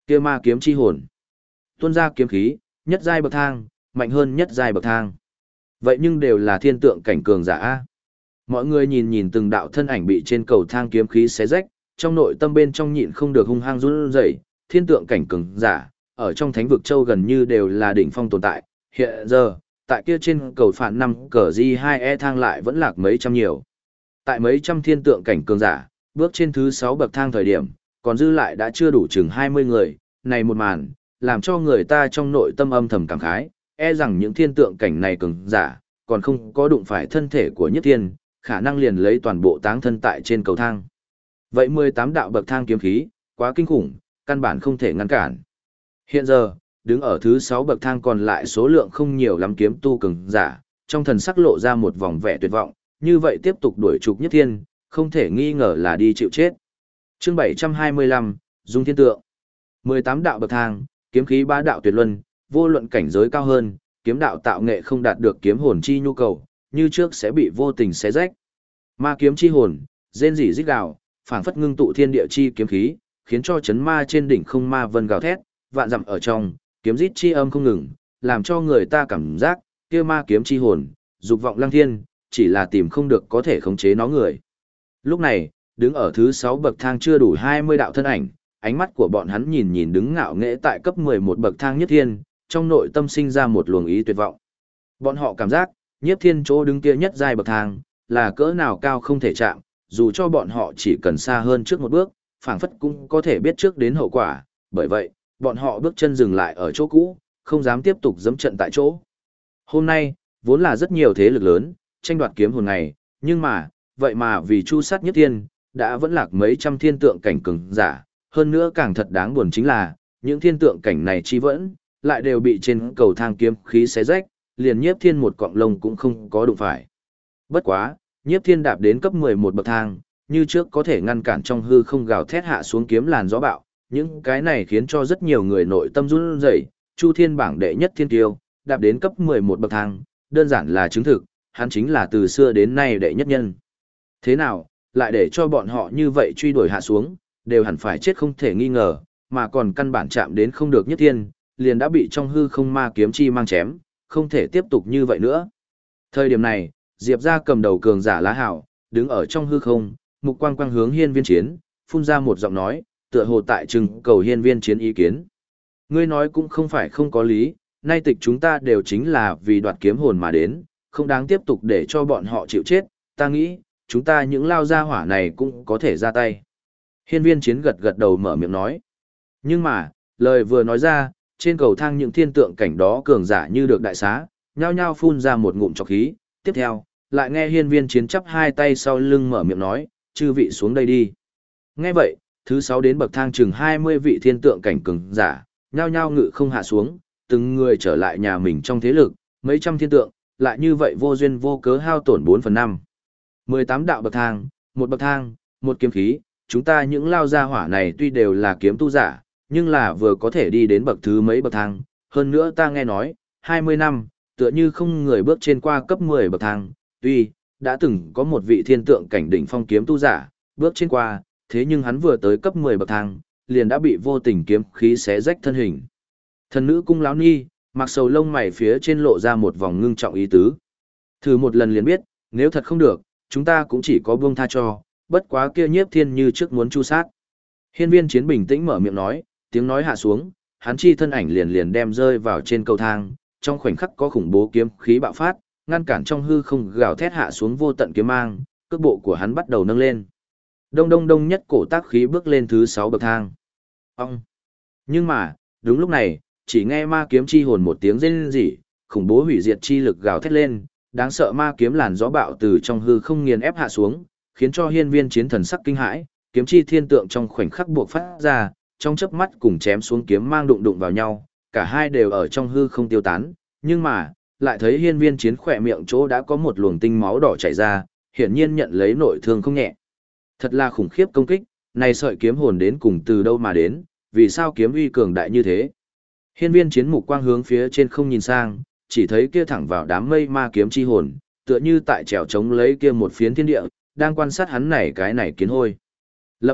Speaker 1: Kia ma kiếm chi hồn. Tuôn ra kiếm khí, nhất giai bậc thang, mạnh hơn nhất giai bậc thang. Vậy nhưng đều là thiên tượng cảnh cường giả a. Mọi người nhìn nhìn từng đạo thân ảnh bị trên cầu thang kiếm khí xé rách, trong nội tâm bên trong nhịn không được hung hăng run rẩy, thiên tượng cảnh cường giả, ở trong thánh vực châu gần như đều là đỉnh phong tồn tại, hiện giờ, tại kia trên cầu phản 5 cờ G2E thang lại vẫn lạc mấy trăm nhiều. Tại mấy trăm thiên tượng cảnh cường giả, bước trên thứ 6 bậc thang thời điểm, còn dư lại đã chưa đủ chừng 20 người, này một màn, làm cho người ta trong nội tâm âm thầm cảm khái, e rằng những thiên tượng cảnh này cường giả, còn không có đụng phải thân thể của Nhất Thiên, khả năng liền lấy toàn bộ táng thân tại trên cầu thang. Vậy 18 đạo bậc thang kiếm khí, quá kinh khủng, căn bản không thể ngăn cản. Hiện giờ, đứng ở thứ 6 bậc thang còn lại số lượng không nhiều lắm kiếm tu cường giả, trong thần sắc lộ ra một vòng vẻ tuyệt vọng, như vậy tiếp tục đuổi trục Nhất Thiên, không thể nghi ngờ là đi chịu chết. Chương 725, Dung Thiên Tượng. 18 đạo bậc thang, kiếm khí bá đạo tuyệt luân, vô luận cảnh giới cao hơn, kiếm đạo tạo nghệ không đạt được kiếm hồn chi nhu cầu, như trước sẽ bị vô tình xé rách. Ma kiếm chi hồn, rên rỉ rít gào, phảng phất ngưng tụ thiên địa chi kiếm khí, khiến cho chấn ma trên đỉnh không ma vân gào thét, vạn dặm ở trong, kiếm rít chi âm không ngừng, làm cho người ta cảm giác, kia ma kiếm chi hồn, dục vọng lăng thiên, chỉ là tìm không được có thể khống chế nó người. Lúc này, đứng ở thứ 6 bậc thang chưa đủ 20 đạo thân ảnh, ánh mắt của bọn hắn nhìn nhìn đứng ngạo nghễ tại cấp 11 bậc thang Nhất Thiên, trong nội tâm sinh ra một luồng ý tuyệt vọng. Bọn họ cảm giác, Nhất Thiên chỗ đứng kia nhất giai bậc thang, là cỡ nào cao không thể chạm, dù cho bọn họ chỉ cần xa hơn trước một bước, phảng phất cũng có thể biết trước đến hậu quả, bởi vậy, bọn họ bước chân dừng lại ở chỗ cũ, không dám tiếp tục dẫm trận tại chỗ. Hôm nay, vốn là rất nhiều thế lực lớn, tranh đoạt kiếm hồn ngày, nhưng mà, vậy mà vì chu sát Nhất Thiên, đã vẫn lạc mấy trăm thiên tượng cảnh cường giả, hơn nữa càng thật đáng buồn chính là, những thiên tượng cảnh này chi vẫn, lại đều bị trên cầu thang kiếm khí xé rách, liền Nhiếp Thiên một cọng lông cũng không có đụng phải. Bất quá, Nhiếp Thiên đạp đến cấp 11 bậc thang, như trước có thể ngăn cản trong hư không gào thét hạ xuống kiếm làn gió bạo, những cái này khiến cho rất nhiều người nội tâm run rẩy, Chu Thiên bảng đệ nhất thiên tiêu, đạp đến cấp 11 bậc thang, đơn giản là chứng thực, hắn chính là từ xưa đến nay đệ nhất nhân. Thế nào, lại để cho bọn họ như vậy truy đuổi hạ xuống, đều hẳn phải chết không thể nghi ngờ, mà còn căn bản chạm đến không được Nhất Thiên, liền đã bị trong hư không ma kiếm chi mang chém, không thể tiếp tục như vậy nữa. Thời điểm này, Diệp gia cầm đầu cường giả Lá Hảo, đứng ở trong hư không, mục quang quang hướng Hiên Viên Chiến, phun ra một giọng nói, tựa hồ tại trừng cầu Hiên Viên Chiến ý kiến. Ngươi nói cũng không phải không có lý, nay tịch chúng ta đều chính là vì đoạt kiếm hồn mà đến, không đáng tiếp tục để cho bọn họ chịu chết, ta nghĩ, chúng ta những lao gia hỏa này cũng có thể ra tay. Hiên Viên Chiến gật gật đầu mở miệng nói. Nhưng mà, lời vừa nói ra, trên cầu thang những thiên tượng cảnh đó cường giả như được đại xá, nhao nhao phun ra một ngụm trọc khí, tiếp theo, lại nghe Hiên Viên Chiến chắp hai tay sau lưng mở miệng nói, chư vị xuống đây đi. Nghe vậy, thứ 6 đến bậc thang chừng 20 vị thiên tượng cảnh cường giả, nhao nhao ngự không hạ xuống, từng người trở lại nhà mình trong thế lực, mấy trăm thiên tượng, lại như vậy vô duyên vô cớ hao tổn 4/5. 18 đạo bậc thang, bậc thang, một kiếm khí, chúng ta những lao gia hỏa này tuy đều là kiếm tu giả, nhưng là vừa có thể đi đến bậc thứ mấy bậc thang, hơn nữa ta nghe nói, 20 năm, tựa như không người bước trên qua cấp 10 bậc thang, tuy, đã từng có một vị thiên tượng cảnh đỉnh phong kiếm tu giả, bước trên qua, thế nhưng hắn vừa tới cấp 10 bậc thang, liền đã bị vô tình kiếm khí xé rách thân hình. Thần nữ cung lão ni, mặc sầu lông mày phía trên lộ ra một vòng ngưng trọng ý tứ. Thử một lần liền biết, nếu thật không được, chúng ta cũng chỉ có buông tha cho, bất quá kia Nhiếp Thiên như trước muốn chu sát. Hiên Viên Chiến bình tĩnh mở miệng nói, tiếng nói hạ xuống, hắn chi thân ảnh liền liền đem rơi vào trên cầu thang, trong khoảnh khắc có khủng bố kiếm khí bạo phát, ngăn cản trong hư không gào thét hạ xuống vô tận kiếm mang, cước bộ của hắn bắt đầu nâng lên. Đông đông đông nhất cổ tác khí bước lên thứ 6 bậc thang. Ông. Nhưng mà, đúng lúc này, chỉ nghe ma kiếm chi hồn một tiếng rên rỉ, khủng bố hủy diệt chi lực gào thét lên, đáng sợ ma kiếm làn gió bạo từ trong hư không nghiền ép hạ xuống, khiến cho Hiên Viên Chiến thần sắc kinh hãi, kiếm chi thiên tượng trong khoảnh khắc buộc phát ra, trong chớp mắt cùng chém xuống kiếm mang đụng đụng vào nhau, cả hai đều ở trong hư không tiêu tán, nhưng mà, lại thấy Hiên Viên Chiến khỏe miệng chỗ đã có một luồng tinh máu đỏ chảy ra, hiển nhiên nhận lấy nội thương không nhẹ. Thật là khủng khiếp công kích, này sợi kiếm hồn đến cùng từ đâu mà đến, vì sao kiếm uy cường đại như thế? Hiên Viên Chiến mục quang hướng phía trên không nhìn sang, chỉ thấy kia thẳng vào đám mây ma kiếm chi hồn, tựa như tại trèo chống lấy kia một phiến thiên địa, đang quan sát hắn này cái này kiến hôi. Lập tức,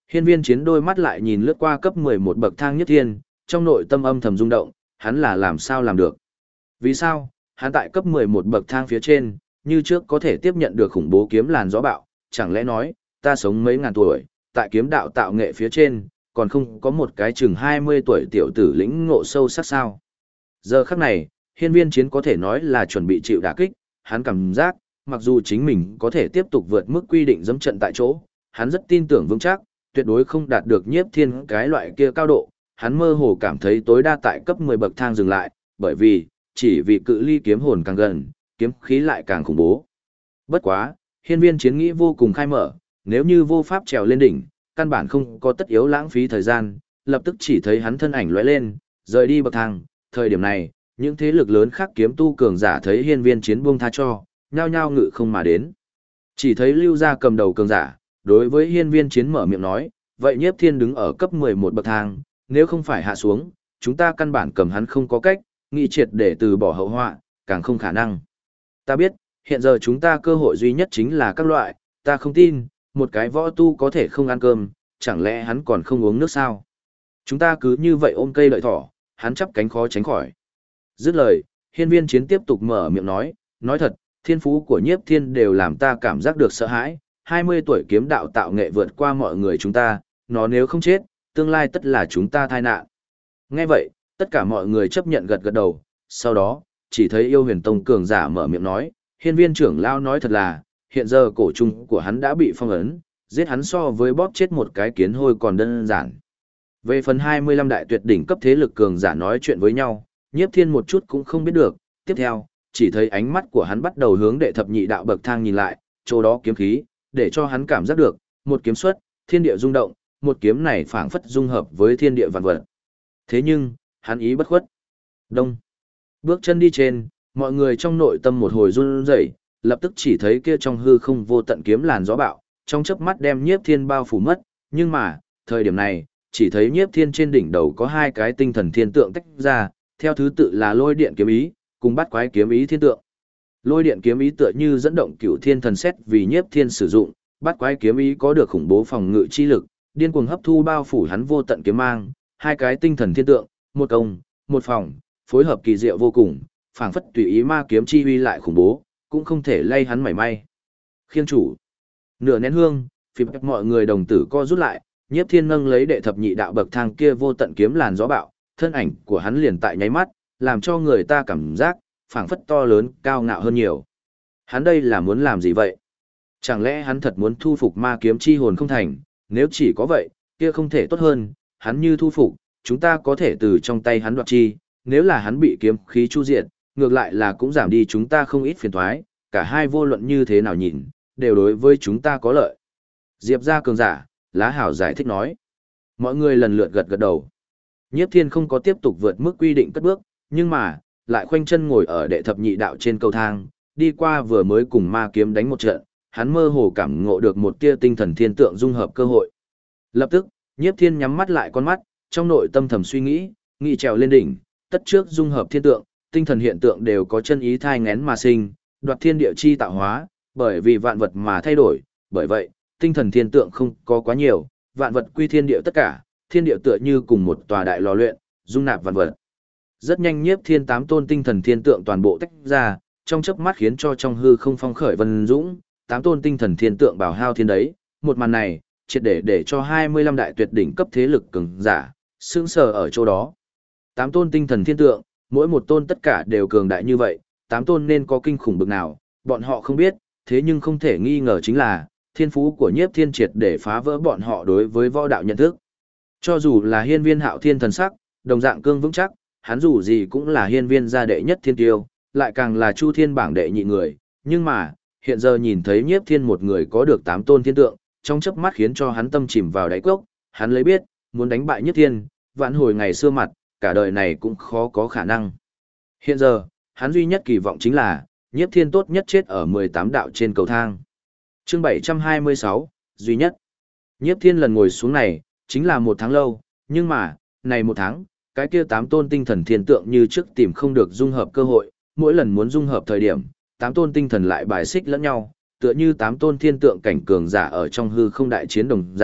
Speaker 1: Hiên Viên Chiến đôi mắt lại nhìn lướt qua cấp 11 bậc thang Nhiếp Thiên, trong nội tâm âm thầm rung động, hắn là làm sao làm được? Vì sao? Hắn tại cấp 11 bậc thang phía trên, như trước có thể tiếp nhận được khủng bố kiếm làn gió bạo, chẳng lẽ nói, ta sống mấy ngàn tuổi, tại kiếm đạo tạo nghệ phía trên, còn không có một cái chừng 20 tuổi tiểu tử lĩnh ngộ sâu sắc sao? Giờ khắc này, Hiên Viên Chiến có thể nói là chuẩn bị chịu đả kích, hắn cảm giác, mặc dù chính mình có thể tiếp tục vượt mức quy định dẫm trận tại chỗ, hắn rất tin tưởng vững chắc, tuyệt đối không đạt được Nhiếp Thiên cái loại kia cao độ, hắn mơ hồ cảm thấy tối đa tại cấp 10 bậc thang dừng lại, bởi vì, chỉ vì cự ly kiếm hồn càng gần, kiếm khí lại càng khủng bố. Bất quá, Hiên Viên Chiến nghĩ vô cùng khai mở, nếu như vô pháp trèo lên đỉnh, căn bản không có tất yếu lãng phí thời gian, lập tức chỉ thấy hắn thân ảnh lóe lên, rời đi bậc thang, thời điểm này, những thế lực lớn khác kiếm tu cường giả thấy Hiên Viên Chiến buông tha cho, nhao nhao ngự không mà đến. Chỉ thấy Lưu Gia cầm đầu cường giả, đối với Hiên Viên Chiến mở miệng nói, vậy Nhiếp Thiên đứng ở cấp 11 bậc thang, nếu không phải hạ xuống, chúng ta căn bản cầm hắn không có cách, nghị triệt để từ bỏ hậu họa, càng không khả năng. Ta biết, hiện giờ chúng ta cơ hội duy nhất chính là các loại, ta không tin, một cái võ tu có thể không ăn cơm, chẳng lẽ hắn còn không uống nước sao? Chúng ta cứ như vậy ôm cây lợi thỏ, hắn chắp cánh khó tránh khỏi. Dứt lời, Hiên Viên Chiến tiếp tục mở miệng nói thật, thiên phú của Nhiếp Thiên đều làm ta cảm giác được sợ hãi, 20 tuổi kiếm đạo tạo nghệ vượt qua mọi người chúng ta, nó nếu không chết, tương lai tất là chúng ta tai nạn. Nghe vậy, tất cả mọi người chấp nhận gật gật đầu, sau đó, chỉ thấy Yêu Huyền Tông cường giả mở miệng nói, Hiên Viên trưởng lão nói thật là, hiện giờ cổ trùng của hắn đã bị phong ấn, giết hắn so với bóp chết một cái kiến hôi còn đơn giản. Về phần 25 đại tuyệt đỉnh cấp thế lực cường giả nói chuyện với nhau, Nhiếp Thiên một chút cũng không biết được, tiếp theo, chỉ thấy ánh mắt của hắn bắt đầu hướng đệ thập nhị đạo bậc thang nhìn lại, chỗ đó kiếm khí, để cho hắn cảm giác được, một kiếm xuất, thiên địa rung động, một kiếm này phảng phất dung hợp với thiên địa vạn vật. Thế nhưng, hắn ý bất khuất. Đông. Bước chân đi trên, mọi người trong nội tâm một hồi run rẩy, lập tức chỉ thấy kia trong hư không vô tận kiếm làn gió bạo, trong chớp mắt đem Nhiếp Thiên bao phủ mất, nhưng mà, thời điểm này, chỉ thấy Nhiếp Thiên trên đỉnh đầu có hai cái tinh thần thiên tượng tách ra, theo thứ tự là lôi điện kiếm ý, cùng bắt quái kiếm ý thiên tượng. Lôi điện kiếm ý tựa như dẫn động cửu thiên thần xét vì Nhiếp Thiên sử dụng, bắt quái kiếm ý có được khủng bố phòng ngự chi lực, điên cuồng hấp thu bao phủ hắn vô tận kiếm mang, hai cái tinh thần thiên tượng, một công, một phòng, phối hợp kỳ diệu vô cùng, phảng phất tùy ý ma kiếm chi uy lại khủng bố, cũng không thể lay hắn mảy may. Khiên chủ, nửa nén hương, phim mọi người đồng tử co rút lại, Nhiếp Thiên nâng lấy đệ thập nhị đạo bậc thang kia vô tận kiếm làn gió bạo, thân ảnh của hắn liền tại nháy mắt, làm cho người ta cảm giác phảng phất to lớn, cao ngạo hơn nhiều. Hắn đây là muốn làm gì vậy? Chẳng lẽ hắn thật muốn thu phục ma kiếm chi hồn không thành? Nếu chỉ có vậy, kia không thể tốt hơn, hắn như thu phục, chúng ta có thể từ trong tay hắn đoạt chi, nếu là hắn bị kiếm khí chu diệt, ngược lại là cũng giảm đi chúng ta không ít phiền toái, cả hai vô luận như thế nào nhìn, đều đối với chúng ta có lợi. Diệp gia cường giả, Lá Hảo giải thích nói. Mọi người lần lượt gật gật đầu. Nhiếp Thiên không có tiếp tục vượt mức quy định cất bước, nhưng mà, lại khoanh chân ngồi ở đệ thập nhị đạo trên cầu thang, đi qua vừa mới cùng ma kiếm đánh một trận, hắn mơ hồ cảm ngộ được một tia tinh thần thiên tượng dung hợp cơ hội. Lập tức, Nhiếp Thiên nhắm mắt lại con mắt, trong nội tâm thầm suy nghĩ trèo lên đỉnh, tất trước dung hợp thiên tượng, tinh thần hiện tượng đều có chân ý thai ngén mà sinh, đoạt thiên địa chi tạo hóa, bởi vì vạn vật mà thay đổi, bởi vậy, tinh thần thiên tượng không có quá nhiều, vạn vật quy thiên địa tất cả, thiên địa tựa như cùng một tòa đại lò luyện, dung nạp vạn vật. Rất nhanh Nhiếp Thiên tám tôn tinh thần thiên tượng toàn bộ tách ra, trong chớp mắt khiến cho trong hư không phong khởi vân dũng, tám tôn tinh thần thiên tượng bảo hao thiên đấy, một màn này, triệt để cho 25 đại tuyệt đỉnh cấp thế lực cường giả, sững sờ ở chỗ đó. Tám tôn tinh thần thiên tượng, mỗi một tôn tất cả đều cường đại như vậy, tám tôn nên có kinh khủng bực nào, bọn họ không biết, thế nhưng không thể nghi ngờ chính là, thiên phú của Nhiếp Thiên triệt để phá vỡ bọn họ đối với võ đạo nhận thức. Cho dù là Hiên Viên Hạo Thiên thần sắc, đồng dạng cương vững chắc, hắn dù gì cũng là Hiên Viên gia đệ nhất thiên tiêu, lại càng là Chu Thiên bảng đệ nhị người, nhưng mà, hiện giờ nhìn thấy Nhiếp Thiên một người có được 8 tôn thiên tượng, trong chớp mắt khiến cho hắn tâm chìm vào đáy cốc, hắn lấy biết, muốn đánh bại Nhiếp Thiên, vãn hồi ngày xưa mặt, cả đời này cũng khó có khả năng. Hiện giờ, hắn duy nhất kỳ vọng chính là, Nhiếp Thiên tốt nhất chết ở 18 đạo trên cầu thang. Chương 726, duy nhất. Nhiếp Thiên lần ngồi xuống này, chính là 1 tháng lâu, nhưng mà, này 1 tháng, cái kia 8 tôn tinh thần thiên tượng như trước tìm không được dung hợp cơ hội, mỗi lần muốn dung hợp thời điểm, 8 tôn tinh thần lại bài xích lẫn nhau, tựa như 8 tôn thiên tượng cảnh cường giả ở trong hư không đại chiến đồng dạng,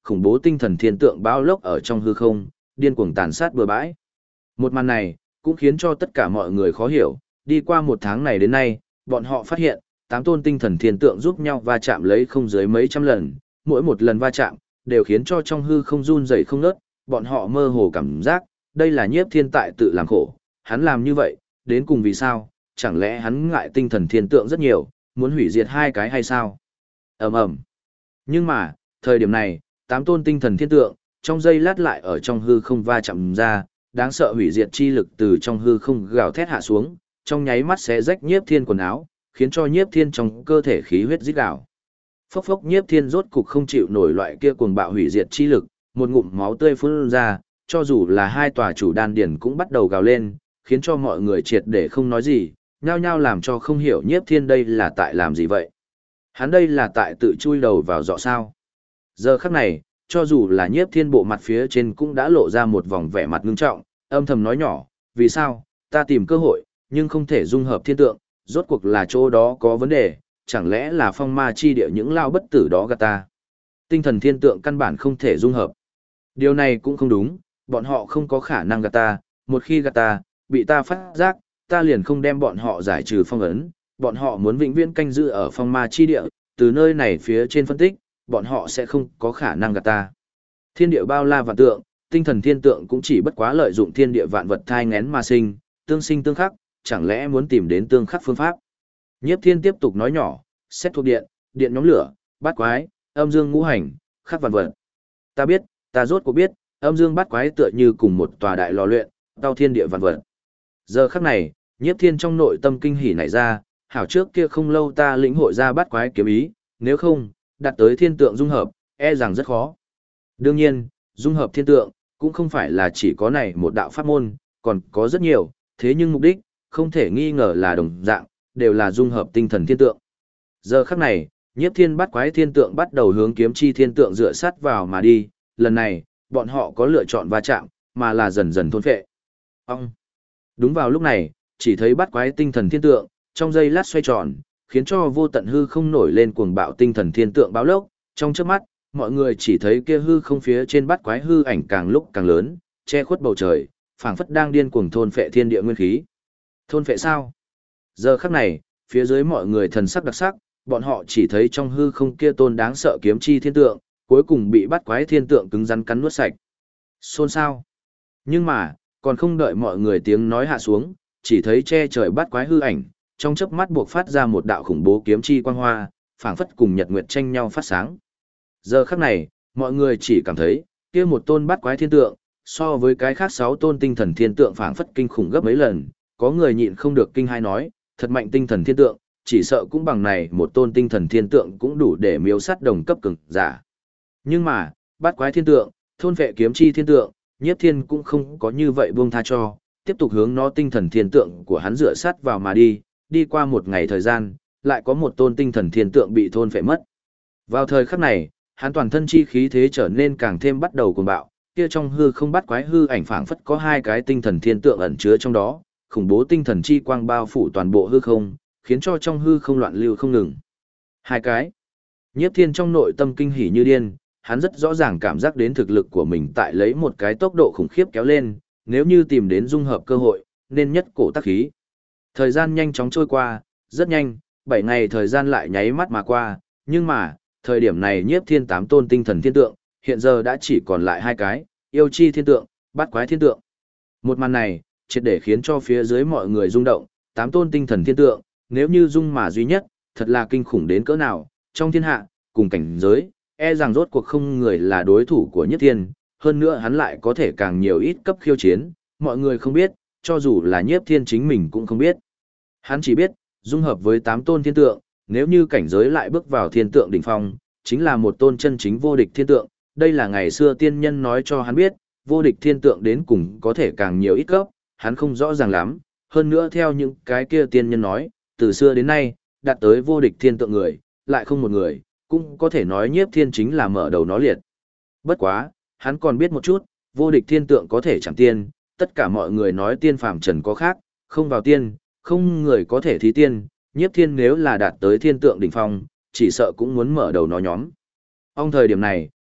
Speaker 1: khủng bố tinh thần thiên tượng bão lốc ở trong hư không, điên cuồng tàn sát bừa bãi. Một màn này, cũng khiến cho tất cả mọi người khó hiểu, đi qua một tháng này đến nay, bọn họ phát hiện, 8 tôn tinh thần thiên tượng giúp nhau va chạm lấy không dưới mấy trăm lần, mỗi một lần va chạm, đều khiến cho trong hư không run rẩy không ngớt, bọn họ mơ hồ cảm giác, đây là Nhiếp Thiên tại tự làm khổ, hắn làm như vậy, đến cùng vì sao, chẳng lẽ hắn ngại tinh thần thiên tượng rất nhiều, muốn hủy diệt hai cái hay sao? Ầm ầm. Nhưng mà, thời điểm này, 8 tôn tinh thần thiên tượng, trong giây lát lại ở trong hư không va chạm ra, đáng sợ hủy diệt chi lực từ trong hư không gào thét hạ xuống, trong nháy mắt xé rách Nhiếp Thiên quần áo, khiến cho Nhiếp Thiên trong cơ thể khí huyết rít gào. Phốc phốc, Nhiếp Thiên rốt cục không chịu nổi loại kia cuồng bạo hủy diệt chi lực, một ngụm máu tươi phun ra, cho dù là hai tòa chủ đan điển cũng bắt đầu gào lên, khiến cho mọi người triệt để không nói gì, nhao nhao làm cho không hiểu Nhiếp Thiên đây là tại làm gì vậy. Hắn đây là tại tự chui đầu vào giọ sao. Giờ khắc này, cho dù là Nhiếp Thiên bộ mặt phía trên cũng đã lộ ra một vòng vẻ mặt ngưng trọng, âm thầm nói nhỏ, vì sao, ta tìm cơ hội, nhưng không thể dung hợp thiên tượng, rốt cuộc là chỗ đó có vấn đề, chẳng lẽ là phong ma chi địa những lao bất tử đó gạt ta. Tinh thần thiên tượng căn bản không thể dung hợp. Điều này cũng không đúng, bọn họ không có khả năng gạt ta, một khi gạt ta, bị ta phát giác, ta liền không đem bọn họ giải trừ phong ấn, bọn họ muốn vĩnh viễn canh giữ ở phong ma chi địa, từ nơi này phía trên phân tích, bọn họ sẽ không có khả năng gạt ta. Thiên địa bao la vạn tượng, tinh thần thiên tượng cũng chỉ bất quá lợi dụng thiên địa vạn vật thai nghén mà sinh tương khắc, chẳng lẽ muốn tìm đến tương khắc phương pháp. Nhiếp Thiên tiếp tục nói nhỏ, xét thuộc điện, điện nhóm lửa, bát quái, âm dương ngũ hành, khắc vạn vật. Ta biết, ta rốt cuộc biết, âm dương bát quái tựa như cùng một tòa đại lò luyện, tao thiên địa vạn vật. Giờ khắc này, Nhiếp Thiên trong nội tâm kinh hỉ nảy ra, hảo trước kia không lâu ta lĩnh hội ra bát quái kiếm ý, nếu không, đạt tới thiên tượng dung hợp, e rằng rất khó. Đương nhiên, dung hợp thiên tượng, cũng không phải là chỉ có này một đạo pháp môn, còn có rất nhiều, thế nhưng mục đích, không thể nghi ngờ là đồng dạng, đều là dung hợp tinh thần thiên tượng. Giờ khắc này, Nhiếp Thiên bát quái thiên tượng bắt đầu hướng kiếm chi thiên tượng dựa sát vào mà đi, lần này, bọn họ có lựa chọn va chạm, mà là dần dần thôn phệ. Ông! Đúng vào lúc này, chỉ thấy bát quái tinh thần thiên tượng, trong giây lát xoay tròn, khiến cho vô tận hư không nổi lên cuồng bạo tinh thần thiên tượng báo lốc, trong chớp mắt, mọi người chỉ thấy kia hư không phía trên bát quái hư ảnh càng lúc càng lớn, che khuất bầu trời, phảng phất đang điên cuồng thôn phệ thiên địa nguyên khí. Thôn phệ sao? Giờ khắc này, phía dưới mọi người thần sắc đặc sắc, bọn họ chỉ thấy trong hư không kia tôn đáng sợ kiếm chi thiên tượng, cuối cùng bị bát quái thiên tượng cứng rắn cắn nuốt sạch. Xôn xao. Nhưng mà, còn không đợi mọi người tiếng nói hạ xuống, chỉ thấy che trời bát quái hư ảnh, trong chớp mắt buộc phát ra một đạo khủng bố kiếm chi quang hoa, phảng phất cùng nhật nguyệt tranh nhau phát sáng. Giờ khắc này, mọi người chỉ cảm thấy, kia một tôn bát quái thiên tượng, so với cái khác 6 tôn tinh thần thiên tượng phảng phất kinh khủng gấp mấy lần, có người nhịn không được kinh hai nói, thật mạnh tinh thần thiên tượng, chỉ sợ cũng bằng này một tôn tinh thần thiên tượng cũng đủ để miêu sát đồng cấp cường giả. Nhưng mà, bát quái thiên tượng, thôn vệ kiếm chi thiên tượng, Nhiếp Thiên cũng không có như vậy buông tha cho, tiếp tục hướng nó tinh thần thiên tượng của hắn dựa sát vào mà đi qua một ngày thời gian, lại có một tôn tinh thần thiên tượng bị thôn vệ mất. Vào thời khắc này, hắn toàn thân chi khí thế trở nên càng thêm bắt đầu cuồng bạo, kia trong hư không bát quái hư ảnh phảng phất có hai cái tinh thần thiên tượng ẩn chứa trong đó, khủng bố tinh thần chi quang bao phủ toàn bộ hư không, khiến cho trong hư không loạn lưu không ngừng. Hai cái. Nhiếp Thiên trong nội tâm kinh hỉ như điên, hắn rất rõ ràng cảm giác đến thực lực của mình tại lấy một cái tốc độ khủng khiếp kéo lên, nếu như tìm đến dung hợp cơ hội, nên nhất cổ tác khí. Thời gian nhanh chóng trôi qua, rất nhanh, 7 ngày thời gian lại nháy mắt mà qua, nhưng mà, thời điểm này Nhiếp Thiên 8 tôn tinh thần thiên tượng, hiện giờ đã chỉ còn lại 2 cái, yêu chi thiên tượng, bát quái thiên tượng. Một màn này, triệt để khiến cho phía dưới mọi người rung động, 8 tôn tinh thần thiên tượng, nếu như dung mà duy nhất, thật là kinh khủng đến cỡ nào, trong thiên hạ, cùng cảnh giới, e rằng rốt cuộc không người là đối thủ của Nhiếp Thiên, hơn nữa hắn lại có thể càng nhiều ít cấp khiêu chiến, mọi người không biết, cho dù là Nhiếp Thiên chính mình cũng không biết. Hắn chỉ biết, dung hợp với 8 tôn thiên tượng, nếu như cảnh giới lại bước vào thiên tượng đỉnh phong, chính là một tôn chân chính vô địch thiên tượng, đây là ngày xưa tiên nhân nói cho hắn biết, vô địch thiên tượng đến cùng có thể càng nhiều ít cấp, hắn không rõ ràng lắm, hơn nữa theo những cái kia tiên nhân nói, từ xưa đến nay, đạt tới vô địch thiên tượng người, lại không một người, cũng có thể nói Nhiếp Thiên chính là mở đầu nó liệt. Bất quá, hắn còn biết một chút, vô địch thiên tượng có thể chẳng tiên, tất cả mọi người nói tiên phàm trần có khác, không vào tiên, không người có thể thí tiên, Nhiếp Thiên nếu là đạt tới thiên tượng đỉnh phong, chỉ sợ cũng muốn mở đầu nó nhóm. Ông thời điểm này,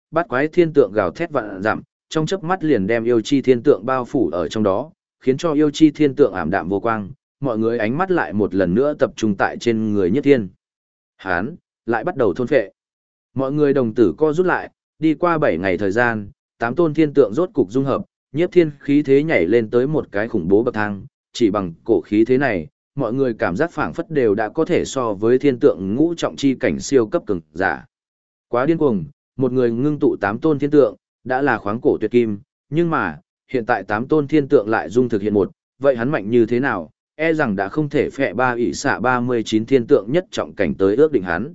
Speaker 1: bát quái thiên tượng gào thét vạn dặm, trong chớp mắt liền đem yêu chi thiên tượng bao phủ ở trong đó, khiến cho yêu chi thiên tượng ảm đạm vô quang, mọi người ánh mắt lại một lần nữa tập trung tại trên người Nhiếp Thiên. Hán, lại bắt đầu thôn phệ. Mọi người đồng tử co rút lại, đi qua 7 ngày thời gian, 8 tôn thiên tượng rốt cục dung hợp, Nhiếp Thiên khí thế nhảy lên tới một cái khủng bố bậc thang, chỉ bằng cổ khí thế này, mọi người cảm giác phảng phất đều đã có thể so với thiên tượng ngũ trọng chi cảnh siêu cấp cường giả. Quá điên cuồng, một người ngưng tụ 8 tôn thiên tượng, đã là khoáng cổ tuyệt kim, nhưng mà, hiện tại 8 tôn thiên tượng lại dung thực hiện một, vậy hắn mạnh như thế nào, e rằng đã không thể phệ ba ỷ xạ 39 thiên tượng nhất trọng cảnh tới ước định hắn.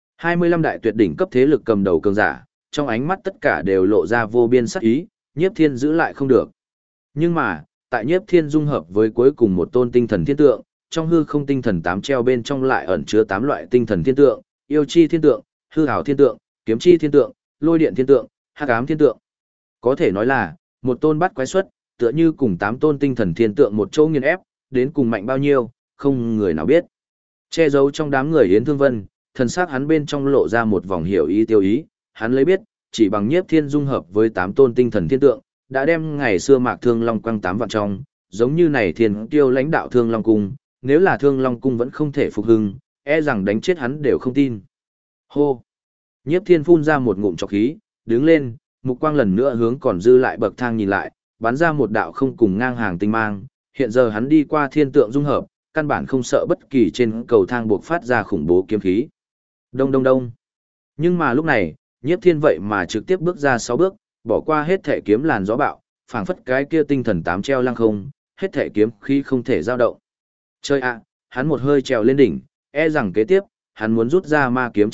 Speaker 1: 25 đại tuyệt đỉnh cấp thế lực cầm đầu cường giả, trong ánh mắt tất cả đều lộ ra vô biên sắc ý, Nhiếp Thiên giữ lại không được. Nhưng mà, tại Nhiếp Thiên dung hợp với cuối cùng một tôn tinh thần thiên tượng, trong hư không tinh thần 8 treo bên trong lại ẩn chứa 8 loại tinh thần thiên tượng, yêu chi thiên tượng, hư ảo thiên tượng, kiếm chi thiên tượng, lôi điện thiên tượng, hắc ám thiên tượng. Có thể nói là, một tôn bắt quái xuất, tựa như cùng 8 tôn tinh thần thiên tượng một chỗ nghiền ép, đến cùng mạnh bao nhiêu, không người nào biết. Che giấu trong đám người Yến Thương Vân, thần sắc hắn bên trong lộ ra một vòng hiểu ý tiêu ý, hắn lấy biết, chỉ bằng Nhiếp Thiên dung hợp với 8 tôn tinh thần thiên tượng, đã đem ngày xưa Mạc Thương Long quăng 8 vạn trong, giống như này thiên tiêu lãnh đạo Thương Long cung, nếu là Thương Long cung vẫn không thể phục hưng, e rằng đánh chết hắn đều không tin. Hô. Nhiếp Thiên phun ra một ngụm trọc khí, đứng lên, mục quang lần nữa hướng còn dư lại bậc thang nhìn lại, bắn ra một đạo không cùng ngang hàng tinh mang, hiện giờ hắn đi qua thiên tượng dung hợp, căn bản không sợ bất kỳ trên cầu thang buộc phát ra khủng bố kiếm khí. Đông đông đông. Nhưng mà lúc này, Nhiếp Thiên vậy mà trực tiếp bước ra 6 bước, bỏ qua hết thể kiếm làn gió bạo, phảng phất cái kia tinh thần 8 treo lăng không, hết thể kiếm khí không thể dao động. Chơi ạ, hắn một hơi trèo lên đỉnh, e rằng kế tiếp, hắn muốn rút ra ma kiếm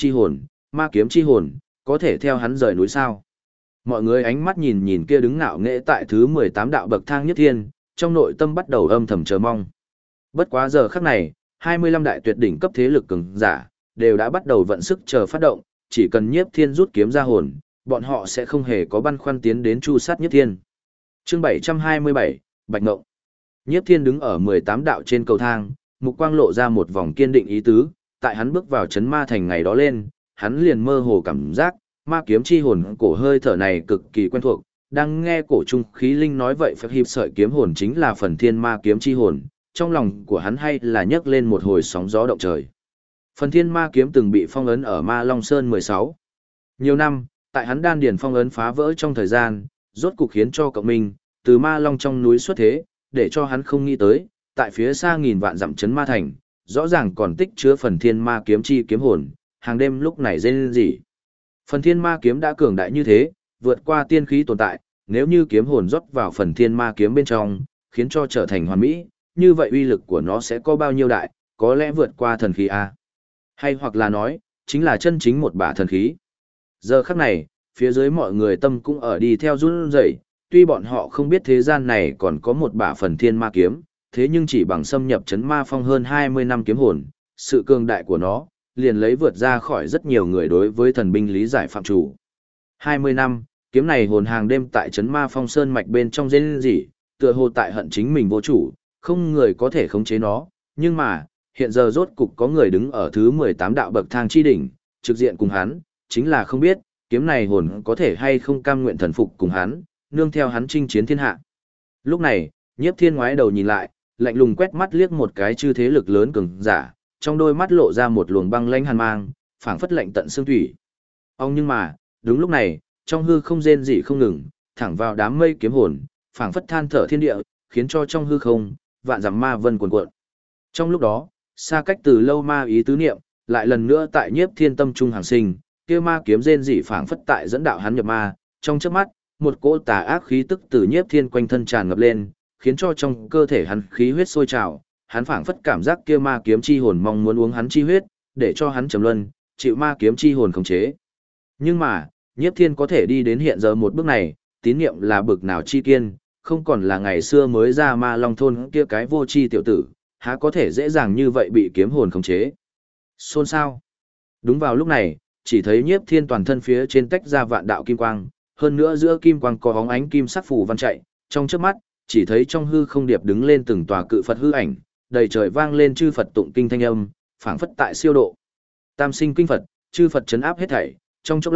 Speaker 1: chi hồn, có thể theo hắn rời núi sao. Mọi người ánh mắt nhìn nhìn kia đứng ngạo nghễ tại thứ 18 đạo bậc thang Nhiếp Thiên, trong nội tâm bắt đầu âm thầm chờ mong. Bất quá giờ khắc này, 25 đại tuyệt đỉnh cấp thế lực cường giả, đều đã bắt đầu vận sức chờ phát động, chỉ cần Nhiếp Thiên rút kiếm ra hồn, bọn họ sẽ không hề có băn khoăn tiến đến chu sát Nhiếp Thiên. Chương 727, Bạch Ngộng. Nhiếp Thiên đứng ở 18 đạo trên cầu thang, mục quang lộ ra một vòng kiên định ý tứ, tại hắn bước vào chấn ma thành ngày đó lên, hắn liền mơ hồ cảm giác, ma kiếm chi hồn cổ hơi thở này cực kỳ quen thuộc, đang nghe cổ trung khí linh nói vậy phải hiệp sợi kiếm hồn chính là phần thiên ma kiếm chi hồn, trong lòng của hắn hay là nhấc lên một hồi sóng gió động trời. Phần thiên ma kiếm từng bị phong ấn ở Ma Long Sơn 16. Nhiều năm, tại hắn đan điền phong ấn phá vỡ trong thời gian, rốt cục khiến cho cộng minh, từ Ma Long trong núi xuất thế, để cho hắn không nghĩ tới, tại phía xa nghìn vạn dặm chấn ma thành, rõ ràng còn tích chứa phần thiên ma kiếm chi kiếm hồn, hàng đêm lúc này rên rỉ. Phần thiên ma kiếm đã cường đại như thế, vượt qua tiên khí tồn tại, nếu như kiếm hồn rót vào phần thiên ma kiếm bên trong, khiến cho trở thành hoàn mỹ, như vậy uy lực của nó sẽ có bao nhiêu đại, có lẽ vượt qua thần khí A. Hay hoặc là nói, chính là chân chính một bả thần khí. Giờ khắc này, phía dưới mọi người tâm cũng ở đi theo run rẩy, tuy bọn họ không biết thế gian này còn có một bả phần thiên ma kiếm, thế nhưng chỉ bằng xâm nhập chấn ma phong hơn 20 năm kiếm hồn, sự cường đại của nó, liền lấy vượt ra khỏi rất nhiều người đối với thần binh lý giải phạm chủ. 20 năm, kiếm này hồn hàng đêm tại chấn ma phong sơn mạch bên trong rên rỉ, tựa hồ tại hận chính mình vô chủ, không người có thể khống chế nó, nhưng mà, hiện giờ rốt cục có người đứng ở thứ 18 đạo bậc thang chi đỉnh, trực diện cùng hắn, chính là không biết, kiếm này hồn có thể hay không cam nguyện thần phục cùng hắn, nương theo hắn chinh chiến thiên hạ. Lúc này, Nhiếp Thiên ngoái đầu nhìn lại, lạnh lùng quét mắt liếc một cái chư thế lực lớn cường giả, trong đôi mắt lộ ra một luồng băng lãnh hàn mang, phảng phất lạnh tận xương thủy. Nhưng mà, đúng lúc này, trong hư không rên rỉ không ngừng, thẳng vào đám mây kiếm hồn, phảng phất than thở thiên địa, khiến cho trong hư không vạn dặm ma vân cuồn cuộn. Trong lúc đó, xa cách từ lâu ma ý tứ niệm, lại lần nữa tại Nhiếp Thiên tâm trung hàng sinh, kia ma kiếm rên rỉ phảng phất tại dẫn đạo hắn nhập ma, trong chớp mắt, một cỗ tà ác khí tức từ Nhiếp Thiên quanh thân tràn ngập lên, khiến cho trong cơ thể hắn khí huyết sôi trào, hắn phảng phất cảm giác kia ma kiếm chi hồn mong muốn uống hắn chi huyết, để cho hắn trầm luân, chịu ma kiếm chi hồn khống chế. Nhưng mà, Nhiếp Thiên có thể đi đến hiện giờ một bước này, tín niệm là bực nào chi kiên, không còn là ngày xưa mới ra Ma Long thôn kia cái vô chi tiểu tử, há có thể dễ dàng như vậy bị kiếm hồn khống chế. Xôn xao. Đúng vào lúc này, chỉ thấy Nhiếp Thiên toàn thân phía trên tách ra vạn đạo kim quang, hơn nữa giữa kim quang có bóng ánh kim sắc phù văn chạy, trong chớp mắt, chỉ thấy trong hư không điệp đứng lên từng tòa cự Phật hư ảnh, đầy trời vang lên chư Phật tụng kinh thanh âm, phảng phất tại siêu độ. Tam sinh kinh Phật, chư Phật trấn áp hết thảy, trong chốc lát,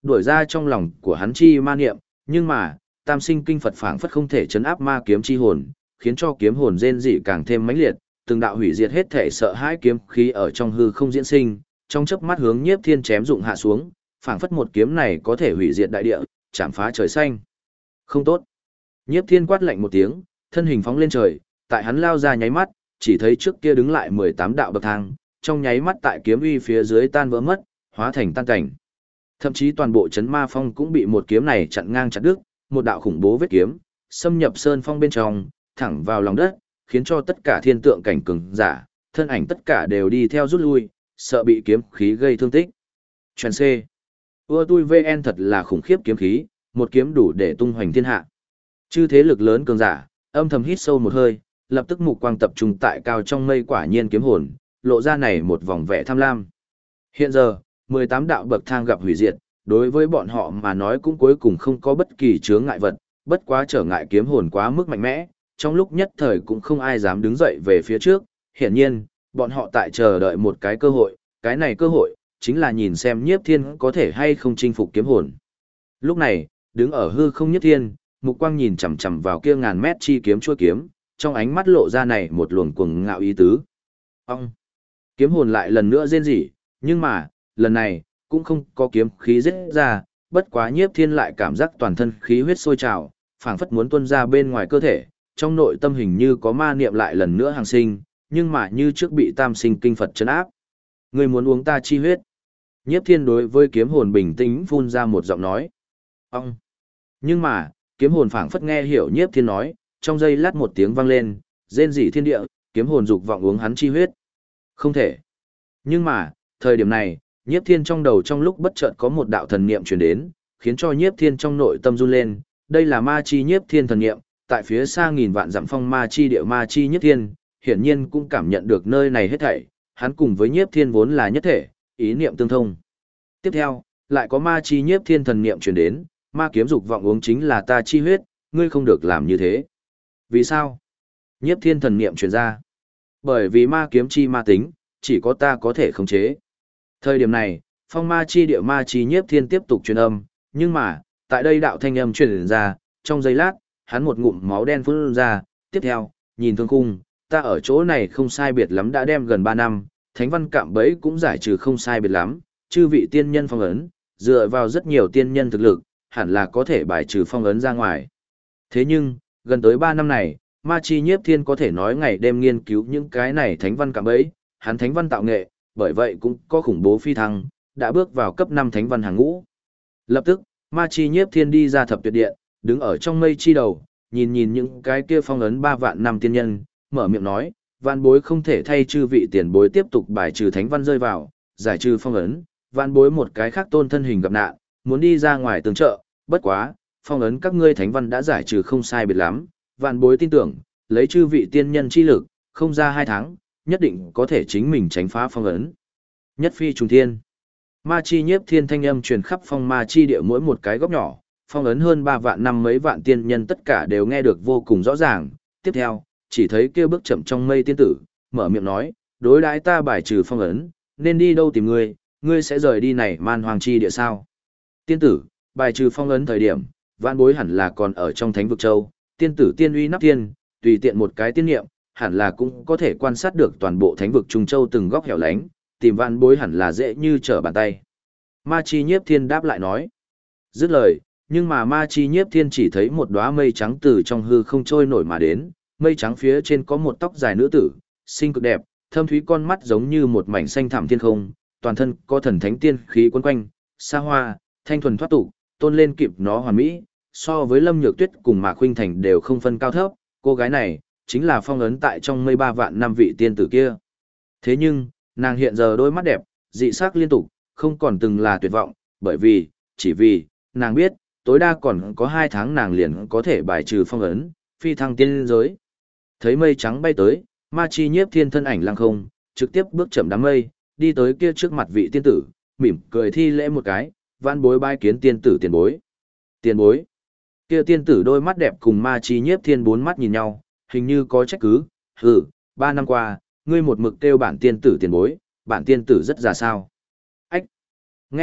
Speaker 1: đuổi ra trong lòng của hắn chi ma niệm, nhưng mà, tam sinh kinh Phật phảng phất không thể chấn áp ma kiếm chi hồn, khiến cho kiếm hồn rên rỉ càng thêm mãnh liệt, từng đạo hủy diệt hết thể sợ hãi kiếm khí ở trong hư không diễn sinh, trong chớp mắt hướng Nhiếp Thiên chém dụng hạ xuống, phảng phất một kiếm này có thể hủy diệt đại địa, chạm phá trời xanh. Không tốt. Nhiếp Thiên quát lạnh một tiếng, thân hình phóng lên trời, tại hắn lao ra nháy mắt, chỉ thấy trước kia đứng lại 18 đạo bậc thang, trong nháy mắt tại kiếm uy phía dưới tan vỡ mất, hóa thành tan cảnh. Thậm chí toàn bộ chấn ma phong cũng bị một kiếm này chặn ngang chặt đứt, một đạo khủng bố vết kiếm, xâm nhập sơn phong bên trong, thẳng vào lòng đất, khiến cho tất cả thiên tượng cảnh cường giả, thân ảnh tất cả đều đi theo rút lui, sợ bị kiếm khí gây thương tích. Chuyện C. Ua tui VN thật là khủng khiếp kiếm khí, một kiếm đủ để tung hoành thiên hạ. Chư thế lực lớn cường giả, âm thầm hít sâu một hơi, lập tức mục quang tập trung tại cao trong mây quả nhiên kiếm hồn, lộ ra này một vòng vẻ tham lam. Hiện giờ, 18 đạo bậc thang gặp hủy diệt, đối với bọn họ mà nói cũng cuối cùng không có bất kỳ chướng ngại vật, bất quá trở ngại kiếm hồn quá mức mạnh mẽ, trong lúc nhất thời cũng không ai dám đứng dậy về phía trước, hiển nhiên, bọn họ tại chờ đợi một cái cơ hội, cái này cơ hội, chính là nhìn xem Nhiếp Thiên có thể hay không chinh phục kiếm hồn. Lúc này, đứng ở hư không Nhiếp Thiên, mục quang nhìn chằm chằm vào kia ngàn mét chi kiếm chuôi kiếm, trong ánh mắt lộ ra này một luồng cuồng ngạo ý tứ. Ông! Kiếm hồn lại lần nữa rên rỉ, nhưng mà, lần này, cũng không có kiếm khí giết ra, bất quá Nhiếp Thiên lại cảm giác toàn thân khí huyết sôi trào, phảng phất muốn tuôn ra bên ngoài cơ thể, trong nội tâm hình như có ma niệm lại lần nữa hàng sinh, nhưng mà như trước bị tam sinh kinh Phật trấn áp. Ngươi muốn uống ta chi huyết? Nhiếp Thiên đối với kiếm hồn bình tĩnh phun ra một giọng nói. Ông! Nhưng mà, kiếm hồn phảng phất nghe hiểu Nhiếp Thiên nói, trong giây lát một tiếng vang lên, rên rỉ thiên địa, kiếm hồn dục vọng uống hắn chi huyết. Không thể. Nhưng mà, thời điểm này, Nhiếp Thiên trong đầu trong lúc bất chợt có một đạo thần niệm truyền đến, khiến cho Nhiếp Thiên trong nội tâm run lên, đây là ma chi Nhiếp Thiên thần niệm, tại phía xa nghìn vạn dặm phong ma chi địa ma chi Nhiếp Thiên, hiển nhiên cũng cảm nhận được nơi này hết thảy, hắn cùng với Nhiếp Thiên vốn là nhất thể, ý niệm tương thông. Tiếp theo, lại có ma chi Nhiếp Thiên thần niệm truyền đến, ma kiếm dục vọng uống chính là ta chi huyết, ngươi không được làm như thế. Vì sao? Nhiếp Thiên thần niệm truyền ra. Bởi vì ma kiếm chi ma tính, chỉ có ta có thể khống chế. Thời điểm này, phong ma chi địa ma chi Nhiếp Thiên tiếp tục truyền âm, nhưng mà, tại đây đạo thanh âm truyền ra, trong giây lát, hắn một ngụm máu đen phun ra, tiếp theo, nhìn thương khung, ta ở chỗ này không sai biệt lắm đã đem gần 3 năm, thánh văn cạm bẫy cũng giải trừ không sai biệt lắm, chư vị tiên nhân phong ấn, dựa vào rất nhiều tiên nhân thực lực, hẳn là có thể bài trừ phong ấn ra ngoài. Thế nhưng, gần tới 3 năm này, ma chi Nhiếp Thiên có thể nói ngày đêm nghiên cứu những cái này thánh văn cạm bẫy, hắn thánh văn tạo nghệ, bởi vậy cũng có khủng bố phi thăng, đã bước vào cấp 5 thánh văn hàng ngũ. Lập tức, ma chi Nhiếp Thiên đi ra thập tuyệt điện, đứng ở trong mây chi đầu, nhìn nhìn những cái kia phong ấn 3 vạn năm tiên nhân, mở miệng nói, vạn bối không thể thay chư vị tiền bối tiếp tục bài trừ thánh văn rơi vào, giải trừ phong ấn, vạn bối một cái khác tôn thân hình gặp nạn, muốn đi ra ngoài tương trợ, bất quá, phong ấn các ngươi thánh văn đã giải trừ không sai biệt lắm, vạn bối tin tưởng, lấy chư vị tiên nhân chi lực, không ra 2 tháng, nhất định có thể chính mình tránh phá phong ấn. Nhất phi trùng thiên. Ma chi Nhiếp Thiên thanh âm truyền khắp phong ma chi địa mỗi một cái góc nhỏ, phong ấn hơn 3 vạn năm mấy vạn tiên nhân tất cả đều nghe được vô cùng rõ ràng. Tiếp theo, chỉ thấy kêu bước chậm trong mây tiên tử, mở miệng nói, đối đãi ta bài trừ phong ấn, nên đi đâu tìm ngươi, ngươi sẽ rời đi này man hoàng chi địa sao? Tiên tử, bài trừ phong ấn thời điểm, vạn bối hẳn là còn ở trong thánh vực châu, tiên tử tiên uy nắp tiên, tùy tiện một cái tiên niệm, hẳn là cũng có thể quan sát được toàn bộ thánh vực Trung Châu từng góc hẻo lánh, tìm vạn bối hẳn là dễ như trở bàn tay. Ma chi Nhiếp Thiên đáp lại nói. Dứt lời, nhưng mà ma chi Nhiếp Thiên chỉ thấy một đóa mây trắng từ trong hư không trôi nổi mà đến, mây trắng phía trên có một tóc dài nữ tử, xinh cực đẹp, thâm thúy con mắt giống như một mảnh xanh thẳm thiên không, toàn thân có thần thánh tiên khí quấn quanh, xa hoa, thanh thuần thoát tục, tôn lên kịp nó hoàn mỹ, so với Lâm Nhược Tuyết cùng Mạc Khuynh Thành đều không phân cao thấp, cô gái này chính là phong ấn tại trong mây 3 vạn năm vị tiên tử kia. Thế nhưng, nàng hiện giờ đôi mắt đẹp, dị sắc liên tục, không còn từng là tuyệt vọng, bởi vì, chỉ vì, nàng biết, tối đa còn có 2 tháng nàng liền có thể bài trừ phong ấn, phi thăng tiên giới. Thấy mây trắng bay tới, ma chi Nhiếp Thiên thân ảnh lăng không, trực tiếp bước chậm đám mây, đi tới kia trước mặt vị tiên tử, mỉm cười thi lễ một cái, vãn bối bái kiến tiên tử tiền bối. Tiền bối. Kia tiên tử đôi mắt đẹp cùng ma chi Nhiếp Thiên 4 mắt nhìn nhau, hình như có trách cứ, 3 năm qua, ngươi một mực kêu bản tiên tử tiền bối, bản tiên tử rất già sao. Ách! Nghe vậy,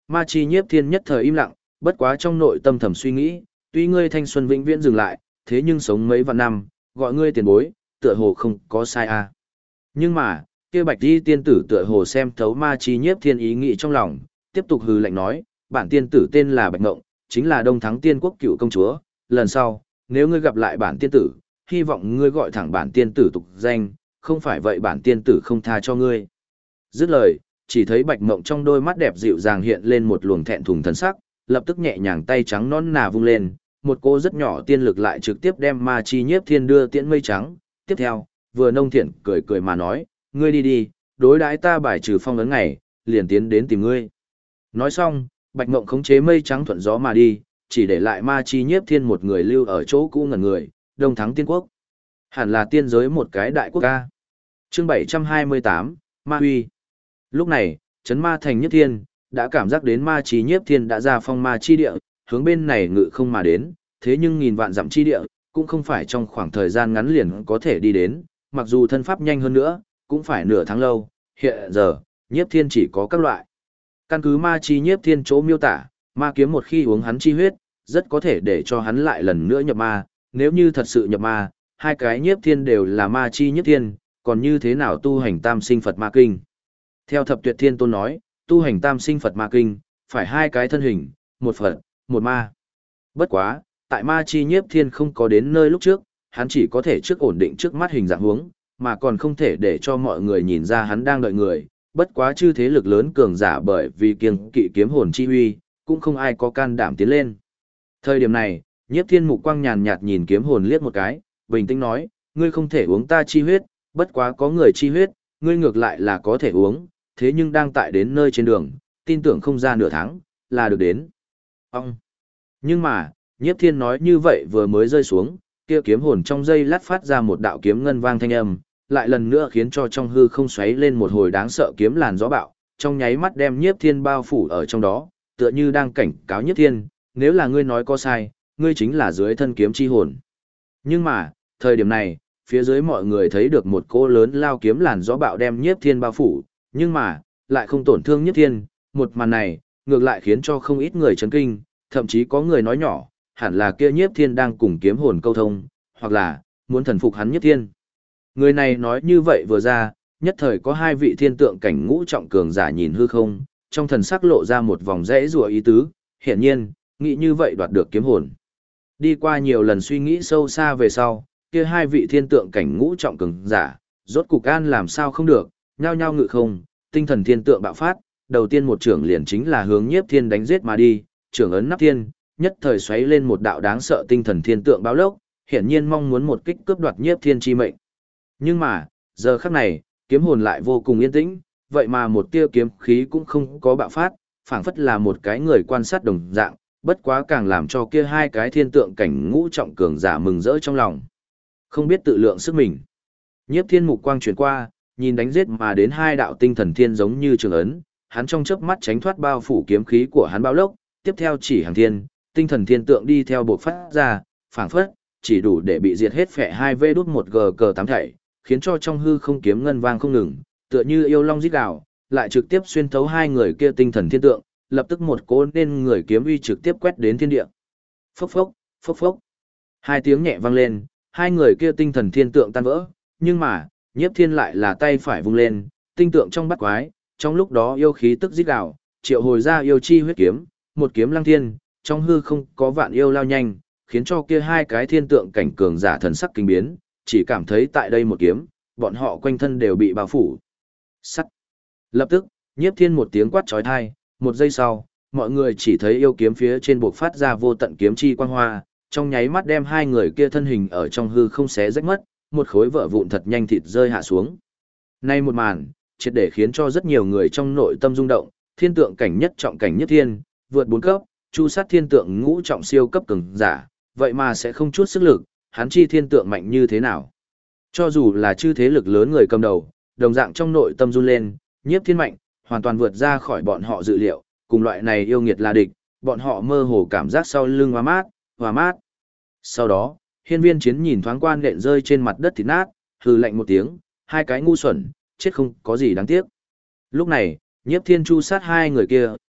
Speaker 1: Ma Chi Nhiếp Thiên nhất thời im lặng, bất quá trong nội tâm thầm suy nghĩ, tuy ngươi thanh xuân vĩnh viễn dừng lại, thế nhưng sống mấy vạn năm, gọi ngươi tiền bối, tựa hồ không có sai à. Nhưng mà, kia Bạch Y tiên tử tựa hồ xem thấu Ma Chi Nhiếp Thiên ý nghĩ trong lòng, tiếp tục hừ lạnh nói, bản tiên tử tên là Bạch Ngộng, chính là Đông Thắng Tiên Quốc cựu công chúa, lần sau, nếu ngươi gặp lại bản tiên tử, hy vọng ngươi gọi thẳng bản tiên tử tục danh, không phải vậy bản tiên tử không tha cho ngươi. Dứt lời, chỉ thấy Bạch Ngộng trong đôi mắt đẹp dịu dàng hiện lên một luồng thẹn thùng thần sắc, lập tức nhẹ nhàng tay trắng nõn nà vung lên, một cô rất nhỏ tiên lực lại trực tiếp đem Ma Chi Nhiếp Thiên đưa tiễn mây trắng. Tiếp theo, vừa nông thiện cười cười mà nói, ngươi đi đi, đối đãi ta bài trừ phong ấn ngày, liền tiến đến tìm ngươi. Nói xong, Bạch Ngộng khống chế mây trắng thuận gió mà đi, chỉ để lại Ma Chi Nhiếp Thiên một người lưu ở chỗ cũ ngẩn người, Đông Thắng Tiên Quốc. Hẳn là tiên giới một cái đại quốc ca. Chương 728, Ma Huy. Lúc này, Trấn Ma Thành Nhiếp Thiên đã cảm giác đến Ma Chi Nhiếp Thiên đã ra phong ma chi địa, hướng bên này ngự không mà đến, thế nhưng nghìn vạn dặm chi địa, cũng không phải trong khoảng thời gian ngắn liền có thể đi đến, mặc dù thân pháp nhanh hơn nữa, cũng phải nửa tháng lâu, hiện giờ, Nhiếp Thiên chỉ có các loại. Căn cứ Ma Chi Nhiếp Thiên chỗ miêu tả, ma kiếm một khi uống hắn chi huyết, rất có thể để cho hắn lại lần nữa nhập ma, nếu như thật sự nhập ma, hai cái Nhiếp Thiên đều là Ma Chi Nhiếp Thiên, còn như thế nào tu hành Tam Sinh Phật Ma Kinh? Theo Thập Tuyệt Thiên Tôn nói, tu hành Tam Sinh Phật Ma Kinh, phải hai cái thân hình, một Phật, một ma. Bất quá, tại Ma Chi Nhiếp Thiên không có đến nơi lúc trước, hắn chỉ có thể trước ổn định trước mắt hình dạng huống, mà còn không thể để cho mọi người nhìn ra hắn đang đợi người. Bất quá chư thế lực lớn cường giả bởi vì kiêng kỵ kiếm hồn chi huy, cũng không ai có can đảm tiến lên. Thời điểm này, Nhiếp Thiên mục quang nhàn nhạt nhìn kiếm hồn liếc một cái, bình tĩnh nói, ngươi không thể uống ta chi huyết, bất quá có người chi huyết, ngươi ngược lại là có thể uống, thế nhưng đang tại đến nơi trên đường, tin tưởng không ra nửa tháng, là được đến. Ông! Nhưng mà, Nhiếp Thiên nói như vậy vừa mới rơi xuống, kia kiếm hồn trong dây lát phát ra một đạo kiếm ngân vang thanh âm, lại lần nữa khiến cho trong hư không xoáy lên một hồi đáng sợ kiếm làn gió bạo, trong nháy mắt đem Nhiếp Thiên bao phủ ở trong đó, tựa như đang cảnh cáo Nhiếp Thiên, nếu là ngươi nói có sai, ngươi chính là dưới thân kiếm chi hồn. Nhưng mà, thời điểm này, phía dưới mọi người thấy được một cô lớn lao kiếm làn gió bạo đem Nhiếp Thiên bao phủ, nhưng mà, lại không tổn thương Nhiếp Thiên, một màn này, ngược lại khiến cho không ít người chấn kinh, thậm chí có người nói nhỏ, hẳn là kia Nhiếp Thiên đang cùng kiếm hồn câu thông, hoặc là, muốn thần phục hắn Nhiếp Thiên. Người này nói như vậy vừa ra, nhất thời có hai vị thiên tượng cảnh ngũ trọng cường giả nhìn hư không, trong thần sắc lộ ra một vòng rẽ rùa ý tứ, hiển nhiên, nghĩ như vậy đoạt được kiếm hồn. Đi qua nhiều lần suy nghĩ sâu xa về sau, kia hai vị thiên tượng cảnh ngũ trọng cường giả, rốt cục an làm sao không được, nhao nhao ngự không, tinh thần thiên tượng bạo phát, đầu tiên một trưởng liền chính là hướng Nhiếp Thiên đánh giết mà đi, trưởng ấn nắp thiên, nhất thời xoáy lên một đạo đáng sợ tinh thần thiên tượng báo lốc, hiển nhiên mong muốn một kích cướp đoạt Nhiếp Thiên chi mệnh. Nhưng mà, giờ khắc này, kiếm hồn lại vô cùng yên tĩnh, vậy mà một tia kiếm khí cũng không có bạo phát, phảng phất là một cái người quan sát đồng dạng, bất quá càng làm cho kia hai cái thiên tượng cảnh ngũ trọng cường giả mừng rỡ trong lòng. Không biết tự lượng sức mình. Nhiếp Thiên mục quang chuyển qua, nhìn đánh giết mà đến hai đạo tinh thần thiên giống như trường ấn, hắn trong chớp mắt tránh thoát bao phủ kiếm khí của hắn bao lốc, tiếp theo chỉ hàng thiên, tinh thần thiên tượng đi theo bộ phát ra, phảng phất chỉ đủ để bị diệt hết phệ 2v1 g 8 thảy, khiến cho trong hư không kiếm ngân vang không ngừng, tựa như yêu long rít gào, lại trực tiếp xuyên thấu hai người kia tinh thần thiên tượng, lập tức một cỗ nên người kiếm uy trực tiếp quét đến thiên địa. Phốc phốc, phốc phốc. Hai tiếng nhẹ vang lên, hai người kia tinh thần thiên tượng tan vỡ, nhưng mà, Nhiếp Thiên lại là tay phải vung lên, tinh tượng trong bắt quái, trong lúc đó yêu khí tức rít gào, triệu hồi ra yêu chi huyết kiếm, một kiếm lăng thiên, trong hư không có vạn yêu lao nhanh, khiến cho kia hai cái thiên tượng cảnh cường giả thần sắc kinh biến, chỉ cảm thấy tại đây một kiếm, bọn họ quanh thân đều bị bao phủ. Sắt. Lập tức, Nhiếp Thiên một tiếng quát chói tai, một giây sau, mọi người chỉ thấy yêu kiếm phía trên bộc phát ra vô tận kiếm chi quang hoa, trong nháy mắt đem hai người kia thân hình ở trong hư không xé rách mất, một khối vỡ vụn thật nhanh thịt rơi hạ xuống. Nay một màn, triệt để khiến cho rất nhiều người trong nội tâm rung động, thiên tượng cảnh nhất trọng cảnh Nhất Thiên, vượt 4 cấp, chu sát thiên tượng ngũ trọng siêu cấp cường giả, vậy mà sẽ không chút sức lực, hắn chi thiên tượng mạnh như thế nào. Cho dù là chư thế lực lớn người cầm đầu, đồng dạng trong nội tâm run lên, Nhiếp Thiên mạnh, hoàn toàn vượt ra khỏi bọn họ dự liệu, cùng loại này yêu nghiệt là địch, bọn họ mơ hồ cảm giác sau lưng hoa mát. Sau đó, Hiên Viên Chiến nhìn thoáng qua nện rơi trên mặt đất thịt nát, hừ lạnh một tiếng, hai cái ngu xuẩn, chết không có gì đáng tiếc. Lúc này, Nhiếp Thiên chu sát hai người kia,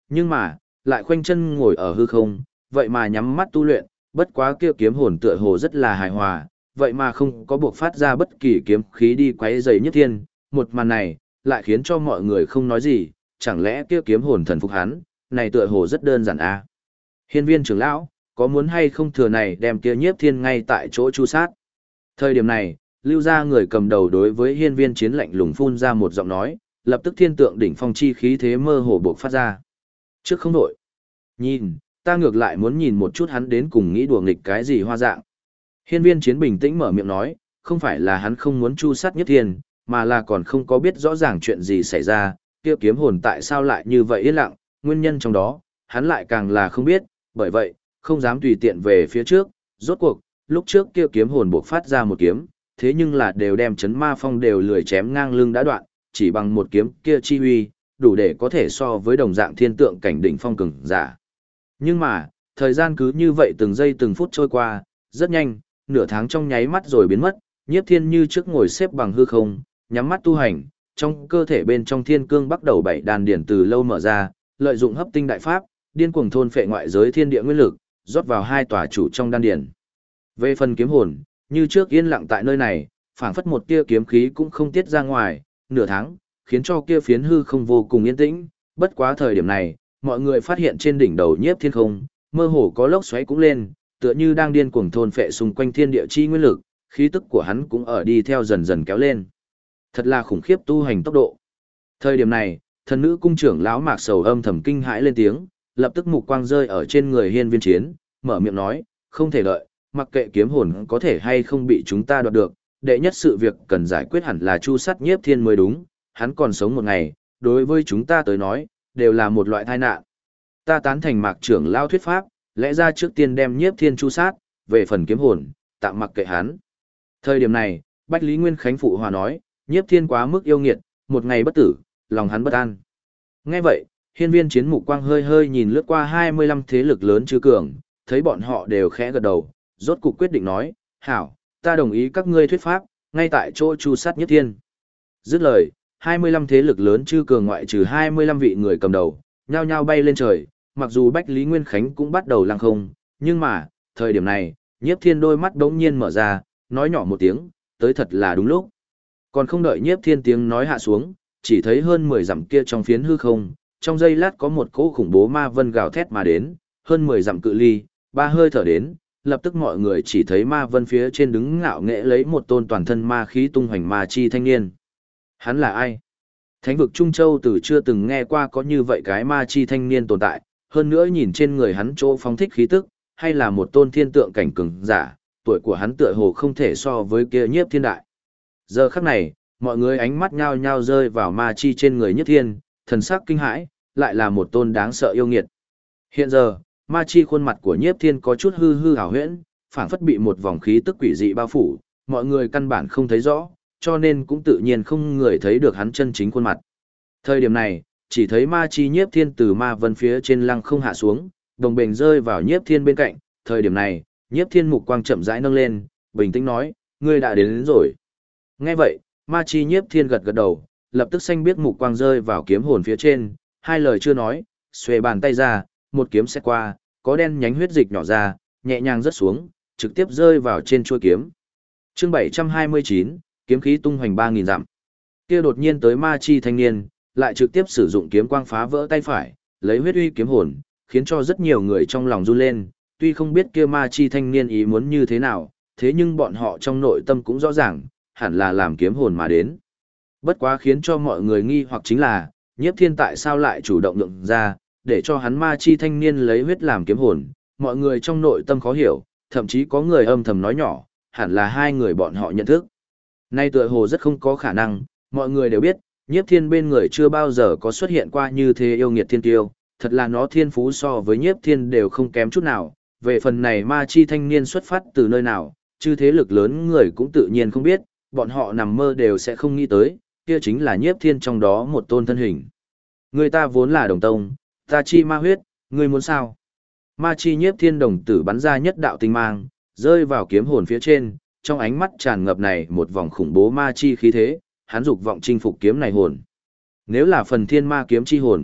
Speaker 1: nhưng mà, lại khoanh chân ngồi ở hư không, vậy mà nhắm mắt tu luyện, bất quá kia kiếm hồn tựa hồ rất là hài hòa, vậy mà không có buộc phát ra bất kỳ kiếm khí đi quấy rầy Nhiếp Thiên, một màn này, lại khiến cho mọi người không nói gì, chẳng lẽ kia kiếm hồn thần phục hắn, này tựa hồ rất đơn giản à. Hiên Viên trưởng lão, có muốn hay không thừa này đem kia Nhiếp Thiên ngay tại chỗ chu sát. Thời điểm này, lưu ra người cầm đầu đối với Hiên Viên Chiến lạnh lùng phun ra một giọng nói, lập tức thiên tượng đỉnh phong chi khí thế mơ hồ bộc phát ra. Trước không đổi. Nhìn, ta ngược lại muốn nhìn một chút hắn đến cùng nghĩ đùa nghịch cái gì hoa dạng. Hiên Viên Chiến bình tĩnh mở miệng nói, không phải là hắn không muốn chu sát Nhiếp Thiên, mà là còn không có biết rõ ràng chuyện gì xảy ra, kia kiếm hồn tại sao lại như vậy yên lặng, nguyên nhân trong đó, hắn lại càng là không biết, bởi vậy, không dám tùy tiện về phía trước, rốt cuộc, lúc trước kia kiếm hồn buộc phát ra một kiếm, thế nhưng là đều đem chấn ma phong đều lười chém ngang lưng đã đoạn, chỉ bằng một kiếm kia chi huy, đủ để có thể so với đồng dạng thiên tượng cảnh đỉnh phong cường giả. Nhưng mà, thời gian cứ như vậy từng giây từng phút trôi qua, rất nhanh, nửa tháng trong nháy mắt rồi biến mất, Nhiếp Thiên như trước ngồi xếp bằng hư không, nhắm mắt tu hành, trong cơ thể bên trong thiên cương bắt đầu bảy đàn điển từ lâu mở ra, lợi dụng hấp tinh đại pháp, điên cuồng thôn phệ ngoại giới thiên địa nguyên lực, rót vào hai tòa chủ trong đan điển. Về phần kiếm hồn, như trước yên lặng tại nơi này, phảng phất một tia kiếm khí cũng không tiết ra ngoài, nửa tháng, khiến cho kia phiến hư không vô cùng yên tĩnh, bất quá thời điểm này, mọi người phát hiện trên đỉnh đầu Nhiếp Thiên không, mơ hồ có lốc xoáy cũng lên, tựa như đang điên cuồng thôn phệ xung quanh thiên địa chi nguyên lực, khí tức của hắn cũng ở đi theo dần dần kéo lên. Thật là khủng khiếp tu hành tốc độ. Thời điểm này, thần nữ cung trưởng lão Mạc Sầu âm thầm kinh hãi lên tiếng, lập tức mục quang rơi ở trên người Hiên Viên Chiến, mở miệng nói, không thể đợi, mặc kệ kiếm hồn có thể hay không bị chúng ta đoạt được, đệ nhất sự việc cần giải quyết hẳn là chu sát Nhiếp Thiên mới đúng, hắn còn sống một ngày, đối với chúng ta tới nói, đều là một loại tai nạn. Ta tán thành Mạc trưởng lão thuyết pháp, lẽ ra trước tiên đem Nhiếp Thiên chu sát, về phần kiếm hồn, tạm mặc kệ hắn. Thời điểm này, Bách Lý Nguyên Khánh phụ hòa nói, Nhiếp Thiên quá mức yêu nghiệt, một ngày bất tử, lòng hắn bất an. Nghe vậy, Hiên Viên Chiến mục quang hơi hơi nhìn lướt qua 25 thế lực lớn chư cường, thấy bọn họ đều khẽ gật đầu, rốt cục quyết định nói, hảo, ta đồng ý các ngươi thuyết pháp, ngay tại chỗ chu sát Nhiếp Thiên. Dứt lời, 25 thế lực lớn chư cường ngoại trừ 25 vị người cầm đầu, nhao nhao bay lên trời, mặc dù Bách Lý Nguyên Khánh cũng bắt đầu lăng không, nhưng mà, thời điểm này, Nhiếp Thiên đôi mắt đống nhiên mở ra, nói nhỏ một tiếng, tới thật là đúng lúc. Còn không đợi Nhiếp Thiên tiếng nói hạ xuống, chỉ thấy hơn 10 dặm kia trong phiến hư không, trong giây lát có một cỗ khủng bố ma vân gào thét mà đến, hơn 10 dặm cự ly, ba hơi thở đến, lập tức mọi người chỉ thấy ma vân phía trên đứng ngạo nghễ lấy một tôn toàn thân ma khí tung hoành ma chi thanh niên. Hắn là ai? Thánh vực Trung Châu từ chưa từng nghe qua có như vậy cái ma chi thanh niên tồn tại, hơn nữa nhìn trên người hắn chỗ phóng thích khí tức, hay là một tôn thiên tượng cảnh cường giả, tuổi của hắn tựa hồ không thể so với kia Nhiếp Thiên đại. Giờ khắc này, mọi người ánh mắt nhao nhao rơi vào ma chi trên người Nhiếp Thiên, thần sắc kinh hãi, lại là một tôn đáng sợ yêu nghiệt. Hiện giờ, ma chi khuôn mặt của Nhiếp Thiên có chút hư hư ảo huyễn, phảng phất bị một vòng khí tức quỷ dị bao phủ, mọi người căn bản không thấy rõ, cho nên cũng tự nhiên không người thấy được hắn chân chính khuôn mặt. Thời điểm này, chỉ thấy ma chi Nhiếp Thiên từ ma vân phía trên lăng không hạ xuống, đồng bền rơi vào Nhiếp Thiên bên cạnh, thời điểm này, Nhiếp Thiên mục quang chậm rãi nâng lên, bình tĩnh nói, ngươi đã đến rồi. Nghe vậy, ma chi Nhiếp Thiên gật gật đầu, lập tức xanh biết mục quang rơi vào kiếm hồn phía trên, hai lời chưa nói, xuề bàn tay ra, một kiếm sẽ qua, có đen nhánh huyết dịch nhỏ ra, nhẹ nhàng rớt xuống, trực tiếp rơi vào trên chuôi kiếm. Chương 729, kiếm khí tung hoành 3000 dặm. Kia đột nhiên tới ma chi thanh niên, lại trực tiếp sử dụng kiếm quang phá vỡ tay phải, lấy huyết uy kiếm hồn, khiến cho rất nhiều người trong lòng run lên, tuy không biết kia ma chi thanh niên ý muốn như thế nào, thế nhưng bọn họ trong nội tâm cũng rõ ràng, hẳn là làm kiếm hồn mà đến. Bất quá khiến cho mọi người nghi hoặc chính là, Nhiếp Thiên tại sao lại chủ động nhượng ra, để cho hắn ma chi thanh niên lấy huyết làm kiếm hồn, mọi người trong nội tâm khó hiểu, thậm chí có người âm thầm nói nhỏ, hẳn là hai người bọn họ nhận thức. Nay tựa hồ rất không có khả năng, mọi người đều biết, Nhiếp Thiên bên người chưa bao giờ có xuất hiện qua như thế yêu nghiệt thiên tiêu, thật là nó thiên phú so với Nhiếp Thiên đều không kém chút nào, về phần này ma chi thanh niên xuất phát từ nơi nào, chư thế lực lớn người cũng tự nhiên không biết, bọn họ nằm mơ đều sẽ không nghĩ tới, kia chính là Nhiếp Thiên trong đó một tôn thân hình. Người ta vốn là đồng tông, ta chi ma huyết, ngươi muốn sao? Ma chi Nhiếp Thiên đồng tử bắn ra nhất đạo tinh mang, rơi vào kiếm hồn phía trên, trong ánh mắt tràn ngập này một vòng khủng bố ma chi khí thế, hắn dục vọng chinh phục kiếm này hồn. Nếu là phần thiên ma kiếm chi hồn,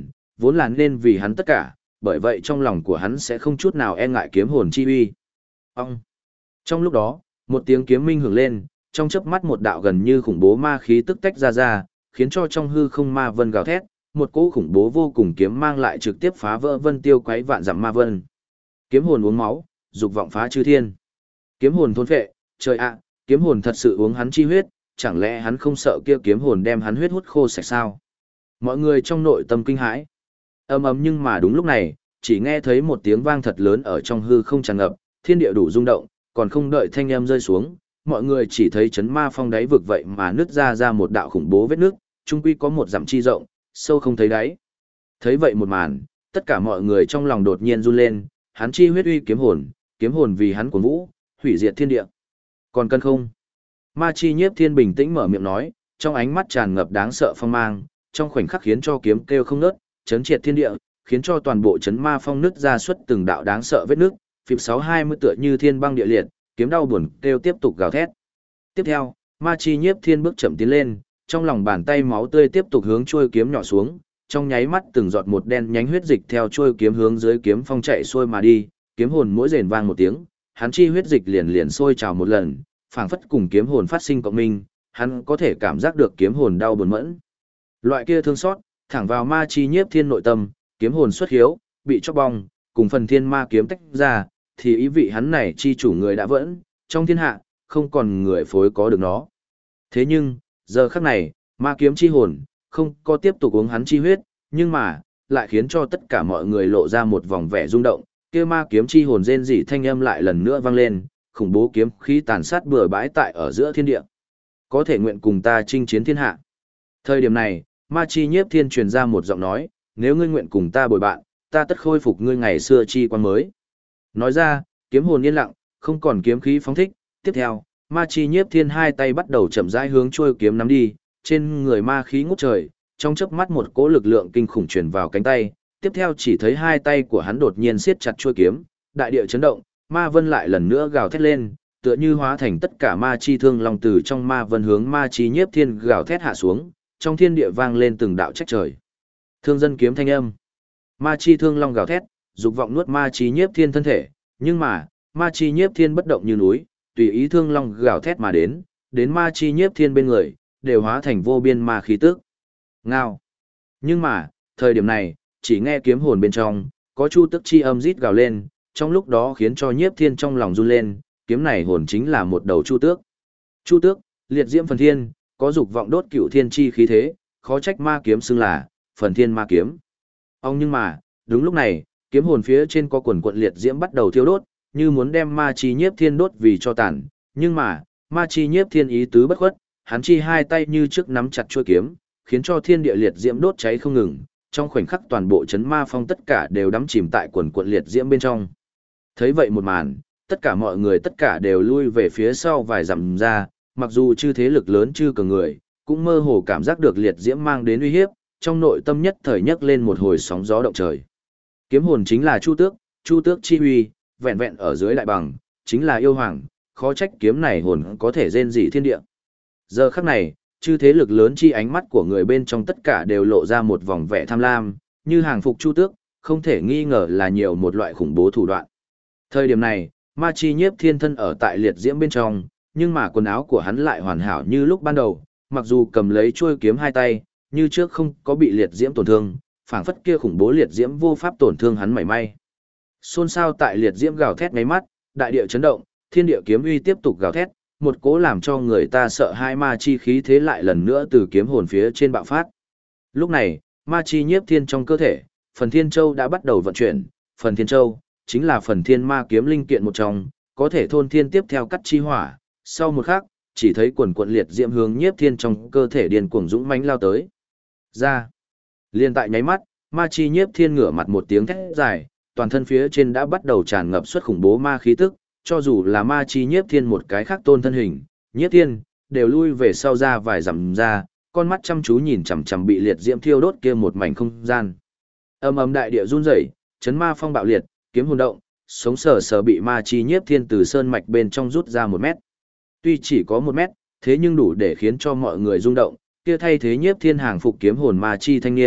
Speaker 1: vốn là nên vì hắn tất cả, bởi vậy trong lòng của hắn sẽ không chút nào e ngại kiếm hồn chi uy. Ông. Trong lúc đó, một tiếng kiếm minh hưởng lên, trong chớp mắt một đạo gần như khủng bố ma khí tức tách ra, khiến cho trong hư không ma vân gào thét, một cỗ khủng bố vô cùng kiếm mang lại trực tiếp phá vỡ vân tiêu quấy vạn dặm ma vân. Kiếm hồn uống máu, dục vọng phá chư thiên. Kiếm hồn thôn phệ, trời ạ, kiếm hồn thật sự uống hắn chi huyết, chẳng lẽ hắn không sợ kia kiếm hồn đem hắn huyết hút khô sạch sao? Mọi người trong nội tâm kinh hãi. Ầm ầm, nhưng mà đúng lúc này, chỉ nghe thấy một tiếng vang thật lớn ở trong hư không tràn ngập, thiên địa đủ rung động, còn không đợi thanh âm rơi xuống, mọi người chỉ thấy chấn ma phong đáy vực vậy mà nứt ra một đạo khủng bố vết nước, chung quy có một dặm chi rộng, sâu không thấy đáy. Thấy vậy một màn, tất cả mọi người trong lòng đột nhiên run lên, hắn chi huyết uy kiếm hồn vì hắn cuồng vũ, hủy diệt thiên địa. Còn cần không? Ma chi nhiếp thiên bình tĩnh mở miệng nói, trong ánh mắt tràn ngập đáng sợ phong mang, trong khoảnh khắc khiến cho kiếm kêu không ngớt, chấn triệt thiên địa, khiến cho toàn bộ chấn ma phong nứt ra xuất từng đạo đáng sợ vết nước, phịp 620 tựa như thiên băng địa liệt, kiếm đau buồn kêu tiếp tục gào thét. Tiếp theo, ma chi nhiếp thiên bước chậm tiến lên, trong lòng bàn tay máu tươi tiếp tục hướng chuôi kiếm nhỏ xuống, trong nháy mắt từng giọt một đen nhánh huyết dịch theo chuôi kiếm hướng dưới kiếm phong chạy xuôi mà đi, kiếm hồn mỗi rền vang một tiếng, hắn chi huyết dịch liền liền sôi trào một lần, phảng phất cùng kiếm hồn phát sinh cộng minh, hắn có thể cảm giác được kiếm hồn đau buồn mẫn. Loại kia thương xót, thẳng vào ma chi nhiếp thiên nội tâm, kiếm hồn xuất hiếu, bị chóc bong, cùng phần thiên ma kiếm tách ra, thì ý vị hắn này chi chủ người đã vẫn, trong thiên hạ, không còn người phối có được nó. Thế nhưng, giờ khắc này, ma kiếm chi hồn, không có tiếp tục uống hắn chi huyết, nhưng mà, lại khiến cho tất cả mọi người lộ ra một vòng vẻ rung động, kia ma kiếm chi hồn rên rỉ thanh âm lại lần nữa vang lên, khủng bố kiếm khí tàn sát bừa bãi tại ở giữa thiên địa. Có thể nguyện cùng ta chinh chiến thiên hạ. Thời điểm này, ma chi nhiếp thiên truyền ra một giọng nói, nếu ngươi nguyện cùng ta bồi bạn, ta tất khôi phục ngươi ngày xưa chi quan mới. Nói ra, kiếm hồn yên lặng, không còn kiếm khí phóng thích, tiếp theo, ma chi nhiếp thiên hai tay bắt đầu chậm rãi hướng chuôi kiếm nắm đi, trên người ma khí ngút trời, trong chớp mắt một cỗ lực lượng kinh khủng truyền vào cánh tay, tiếp theo chỉ thấy hai tay của hắn đột nhiên siết chặt chuôi kiếm, đại địa chấn động, ma vân lại lần nữa gào thét lên, tựa như hóa thành tất cả ma chi thương long từ trong ma vân hướng ma chi nhiếp thiên gào thét hạ xuống, trong thiên địa vang lên từng đạo trách trời. Thương dân kiếm thanh âm. Ma chi thương long gào thét, dục vọng nuốt ma chi nhiếp thiên thân thể, nhưng mà, ma chi nhiếp thiên bất động như núi, tùy ý thương long gào thét mà đến ma chi nhiếp thiên bên người, đều hóa thành vô biên ma khí tức. Ngao. Nhưng mà, thời điểm này, chỉ nghe kiếm hồn bên trong, có chu tức chi âm rít gào lên, trong lúc đó khiến cho nhiếp thiên trong lòng run lên, kiếm này hồn chính là một đầu chu tước. Chu tước, liệt diễm phần thiên, có dục vọng đốt cửu thiên chi khí thế, khó trách ma kiếm xưng là phần thiên ma kiếm. Nhưng mà, đúng lúc này, kiếm hồn phía trên có quần quận liệt diễm bắt đầu thiêu đốt, như muốn đem ma chi nhiếp thiên đốt vì cho tàn, nhưng mà, ma chi nhiếp thiên ý tứ bất khuất, hắn chi hai tay như trước nắm chặt chuôi kiếm, khiến cho thiên địa liệt diễm đốt cháy không ngừng, trong khoảnh khắc toàn bộ chấn ma phong tất cả đều đắm chìm tại quần quận liệt diễm bên trong. Thấy vậy một màn, tất cả mọi người tất cả đều lui về phía sau vài dặm ra, mặc dù chư thế lực lớn chư cường người, cũng mơ hồ cảm giác được liệt diễm mang đến uy hiếp, trong nội tâm nhất thời nhấc lên một hồi sóng gió động trời. Kiếm hồn chính là Chu Tước chi huy, vẹn vẹn ở dưới đại bằng, chính là yêu hoàng, khó trách kiếm này hồn có thể rên rỉ thiên địa. Giờ khắc này, chư thế lực lớn chi ánh mắt của người bên trong tất cả đều lộ ra một vòng vẻ tham lam, như hàng phục Chu Tước, không thể nghi ngờ là nhiều một loại khủng bố thủ đoạn. Thời điểm này, ma chi nhiếp thiên thân ở tại liệt diễm bên trong, nhưng mà quần áo của hắn lại hoàn hảo như lúc ban đầu, mặc dù cầm lấy chuôi kiếm hai tay, như trước không có bị liệt diễm tổn thương, phảng phất kia khủng bố liệt diễm vô pháp tổn thương hắn mảy may. Xôn xao tại liệt diễm gào thét mấy mắt, đại địa chấn động, thiên địa kiếm uy tiếp tục gào thét, một cố làm cho người ta sợ hai ma chi khí thế lại lần nữa từ kiếm hồn phía trên bạo phát. Lúc này, ma chi nhiếp thiên trong cơ thể, phần thiên châu đã bắt đầu vận chuyển, phần thiên châu chính là phần thiên ma kiếm linh kiện một trong, có thể thôn thiên tiếp theo cắt chi hỏa, sau một khắc, chỉ thấy quần quận liệt diễm hướng nhiếp thiên trong cơ thể điên cuồng dũng mãnh lao tới. Ra. Liên tại nháy mắt, ma chi nhiếp thiên ngửa mặt một tiếng thét dài, toàn thân phía trên đã bắt đầu tràn ngập xuất khủng bố ma khí tức, cho dù là ma chi nhiếp thiên một cái khác tôn thân hình, nhiếp thiên, đều lui về sau ra vài dặm ra, con mắt chăm chú nhìn chằm chằm bị liệt diễm thiêu đốt kia một mảnh không gian. Ầm ầm đại địa run rẩy, chấn ma phong bạo liệt, kiếm hồn động, sống sờ sờ bị ma chi nhiếp thiên từ sơn mạch bên trong rút ra 1 mét. Tuy chỉ có 1 mét, thế nhưng đủ để khiến cho mọi người rung động, kia thay thế nhiếp thiên hàng phục kiếm hồn ma chi thanh niên,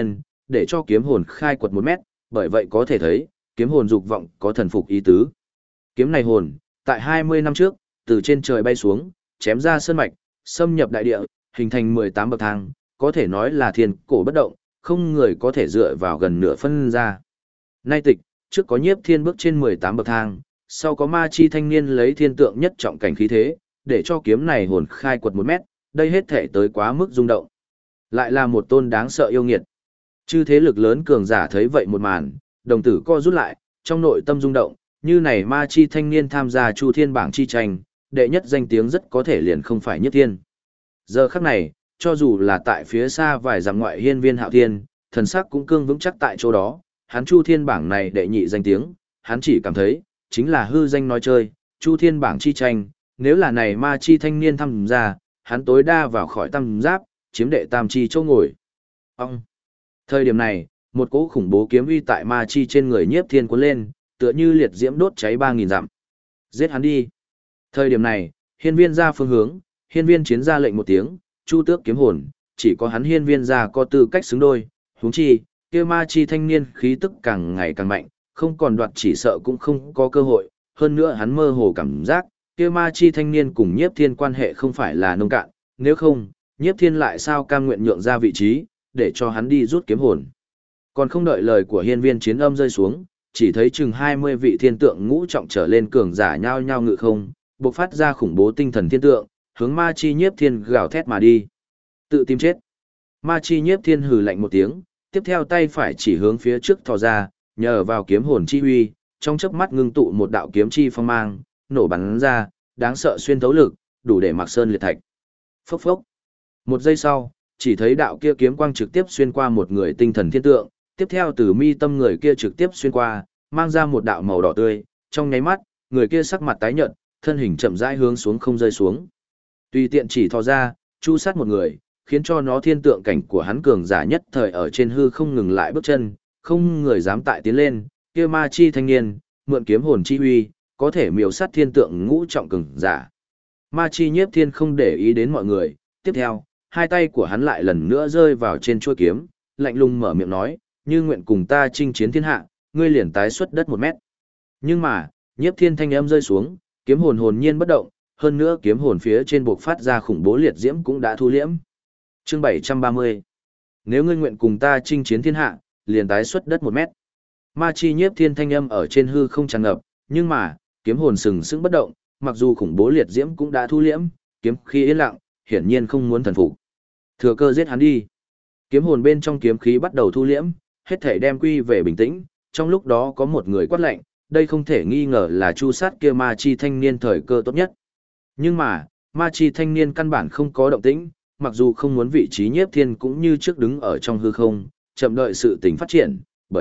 Speaker 1: để cho kiếm hồn khai quật 1 mét, bởi vậy có thể thấy, kiếm hồn dục vọng có thần phục ý tứ. Kiếm này hồn, tại 20 năm trước, từ trên trời bay xuống, chém ra sơn mạch, xâm nhập đại địa, hình thành 18 bậc thang, có thể nói là thiên cổ bất động, không người có thể dựa vào gần nửa phân ra. Nay tịch, trước có Nhiếp Thiên bước trên 18 bậc thang, sau có ma chi thanh niên lấy thiên tượng nhất trọng cảnh khí thế, để cho kiếm này hồn khai quật 1 mét, đây hết thể tới quá mức rung động. Lại là một tôn đáng sợ yêu nghiệt. Chư thế lực lớn cường giả thấy vậy một màn, đồng tử co rút lại, trong nội tâm rung động, như này ma chi thanh niên tham gia Chu Thiên bảng chi tranh, đệ nhất danh tiếng rất có thể liền không phải Nhất Thiên. Giờ khắc này, cho dù là tại phía xa vài dặm ngoại hiên viên Hạo Thiên, thần sắc cũng cương vững chắc tại chỗ đó, hắn Chu Thiên bảng này đệ nhị danh tiếng, hắn chỉ cảm thấy, chính là hư danh nói chơi, Chu Thiên bảng chi tranh, nếu là này ma chi thanh niên tham gia, hắn tối đa vào khỏi tam giáp, chiếm đệ tam chi chỗ ngồi. Ông! Thời điểm này, một cỗ khủng bố kiếm uy tại ma chi trên người Nhiếp Thiên cuốn lên, tựa như liệt diễm đốt cháy 3.000 dặm. Giết hắn đi! Thời điểm này, hiên viên ra phương hướng, hiên viên chiến ra lệnh một tiếng, chu tước kiếm hồn, chỉ có hắn hiên viên ra có tư cách xứng đôi, huống chi, kia ma chi thanh niên khí tức càng ngày càng mạnh, không còn đoạt chỉ sợ cũng không có cơ hội, hơn nữa hắn mơ hồ cảm giác, kia ma chi thanh niên cùng Nhiếp Thiên quan hệ không phải là nông cạn, nếu không, Nhiếp Thiên lại sao cam nguyện nhượng ra vị trí, để cho hắn đi rút kiếm hồn. Còn không đợi lời của hiên viên chiến âm rơi xuống, chỉ thấy chừng 20 vị thiên tượng ngũ trọng trở lên cường giả nhao nhao ngự không, bộc phát ra khủng bố tinh thần thiên tượng, hướng ma chi Nhiếp Thiên gào thét mà đi. Tự tìm chết. Ma chi Nhiếp Thiên hừ lạnh một tiếng, tiếp theo tay phải chỉ hướng phía trước thò ra, nhờ vào kiếm hồn chi huy, trong chớp mắt ngưng tụ một đạo kiếm chi phong mang, nổ bắn ra, đáng sợ xuyên thấu lực, đủ để mặc sơn liệt thạch. Phốc phốc. Một giây sau, chỉ thấy đạo kia kiếm quang trực tiếp xuyên qua một người tinh thần thiên tượng, tiếp theo từ mi tâm người kia trực tiếp xuyên qua, mang ra một đạo màu đỏ tươi, trong nháy mắt, người kia sắc mặt tái nhợt, thân hình chậm rãi hướng xuống không rơi xuống. Tùy tiện chỉ thò ra, chu sát một người, khiến cho nó thiên tượng cảnh của hắn cường giả nhất thời ở trên hư không ngừng lại bước chân, không người dám tại tiến lên, kia ma chi thanh niên, mượn kiếm hồn chi huy, có thể miểu sát thiên tượng ngũ trọng cường giả. Ma chi Nhiếp Thiên không để ý đến mọi người, tiếp theo, hai tay của hắn lại lần nữa rơi vào trên chuôi kiếm, lạnh lùng mở miệng nói, như nguyện cùng ta chinh chiến thiên hạ, ngươi liền tái xuất đất 1 mét. Nhưng mà, Nhiếp Thiên thanh âm rơi xuống, kiếm hồn hồn nhiên bất động, hơn nữa kiếm hồn phía trên bộc phát ra khủng bố liệt diễm cũng đã thu liễm. Chương 730. Nếu ngươi nguyện cùng ta chinh chiến thiên hạ, liền tái xuất đất 1 mét. Ma chi Nhiếp Thiên thanh âm ở trên hư không tràn ngập, nhưng mà, kiếm hồn sừng sững bất động, mặc dù khủng bố liệt diễm cũng đã thu liễm, kiếm khí yên lặng, hiển nhiên không muốn thần phục. Thừa cơ giết hắn đi. Kiếm hồn bên trong kiếm khí bắt đầu thu liễm, hết thể đem quy về bình tĩnh, trong lúc đó có một người quát lạnh, đây không thể nghi ngờ là chu sát kia ma chi thanh niên thời cơ tốt nhất. Nhưng mà, ma chi thanh niên căn bản không có động tĩnh, mặc dù không muốn vị trí Nhiếp Thiên cũng như trước đứng ở trong hư không, chậm đợi sự tình phát triển,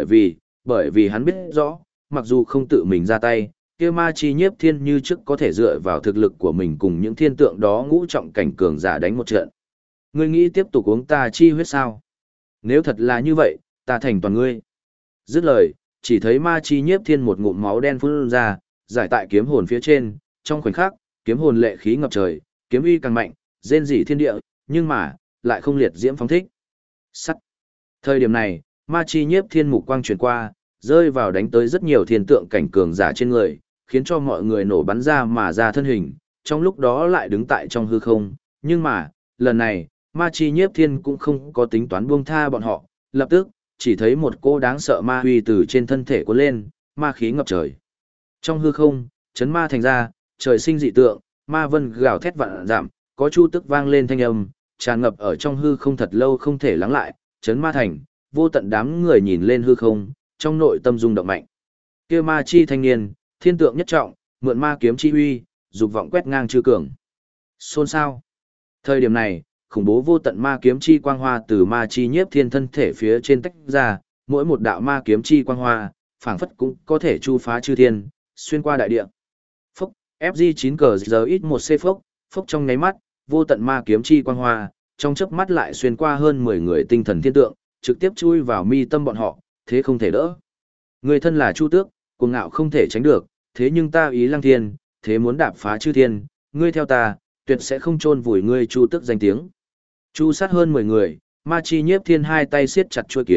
Speaker 1: bởi vì hắn biết rõ, mặc dù không tự mình ra tay, kia ma chi Nhiếp Thiên như trước có thể dựa vào thực lực của mình cùng những thiên tượng đó ngũ trọng cảnh cường giả đánh một trận. Ngươi nghĩ tiếp tục uống ta chi huyết sao? Nếu thật là như vậy, ta thành toàn ngươi. Dứt lời, chỉ thấy ma chi Nhiếp Thiên một ngụm máu đen phun ra, giải tại kiếm hồn phía trên, trong khoảnh khắc, kiếm hồn lệ khí ngập trời, kiếm uy càng mạnh, rên rỉ thiên địa, nhưng mà, lại không liệt diễm phóng thích. Sắt. Thời điểm này, ma chi Nhiếp Thiên mục quang truyền qua, rơi vào đánh tới rất nhiều thiên tượng cảnh cường giả trên người, khiến cho mọi người nổ bắn ra mà ra thân hình, trong lúc đó lại đứng tại trong hư không, nhưng mà, lần này, ma chi Nhiếp Thiên cũng không có tính toán buông tha bọn họ, lập tức, chỉ thấy một cô đáng sợ ma huy từ trên thân thể cuốn lên, ma khí ngập trời. Trong hư không, chấn ma thành ra, trời sinh dị tượng, ma vân gào thét vạn dặm, có chu tức vang lên thanh âm, tràn ngập ở trong hư không thật lâu không thể lắng lại, chấn ma thành, vô tận đám người nhìn lên hư không, trong nội tâm rung động mạnh. Kia ma chi thanh niên, thiên tượng nhất trọng, mượn ma kiếm chi huy, dục vọng quét ngang chư cường. Xôn xao. Thời điểm này, khủng bố vô tận ma kiếm chi quang hoa từ ma chi Nhiếp Thiên thân thể phía trên tách ra, mỗi một đạo ma kiếm chi quang hoa, phảng phất cũng có thể chu phá chư thiên, xuyên qua đại địa. Phốc, FG9 cờ giờ ít 1C phốc trong nháy mắt, vô tận ma kiếm chi quang hoa, trong chớp mắt lại xuyên qua hơn 10 người tinh thần thiên tượng, trực tiếp chui vào mi tâm bọn họ, thế không thể đỡ. Người thân là Chu Tước, cuồng ngạo không thể tránh được, thế nhưng ta ý Lăng Thiên, thế muốn đạp phá chư thiên, ngươi theo ta, tuyệt sẽ không chôn vùi ngươi Chu Tước danh tiếng. Chu sát hơn 10 người, ma chi Nhiếp Thiên hai tay siết chặt chuôi kiếm,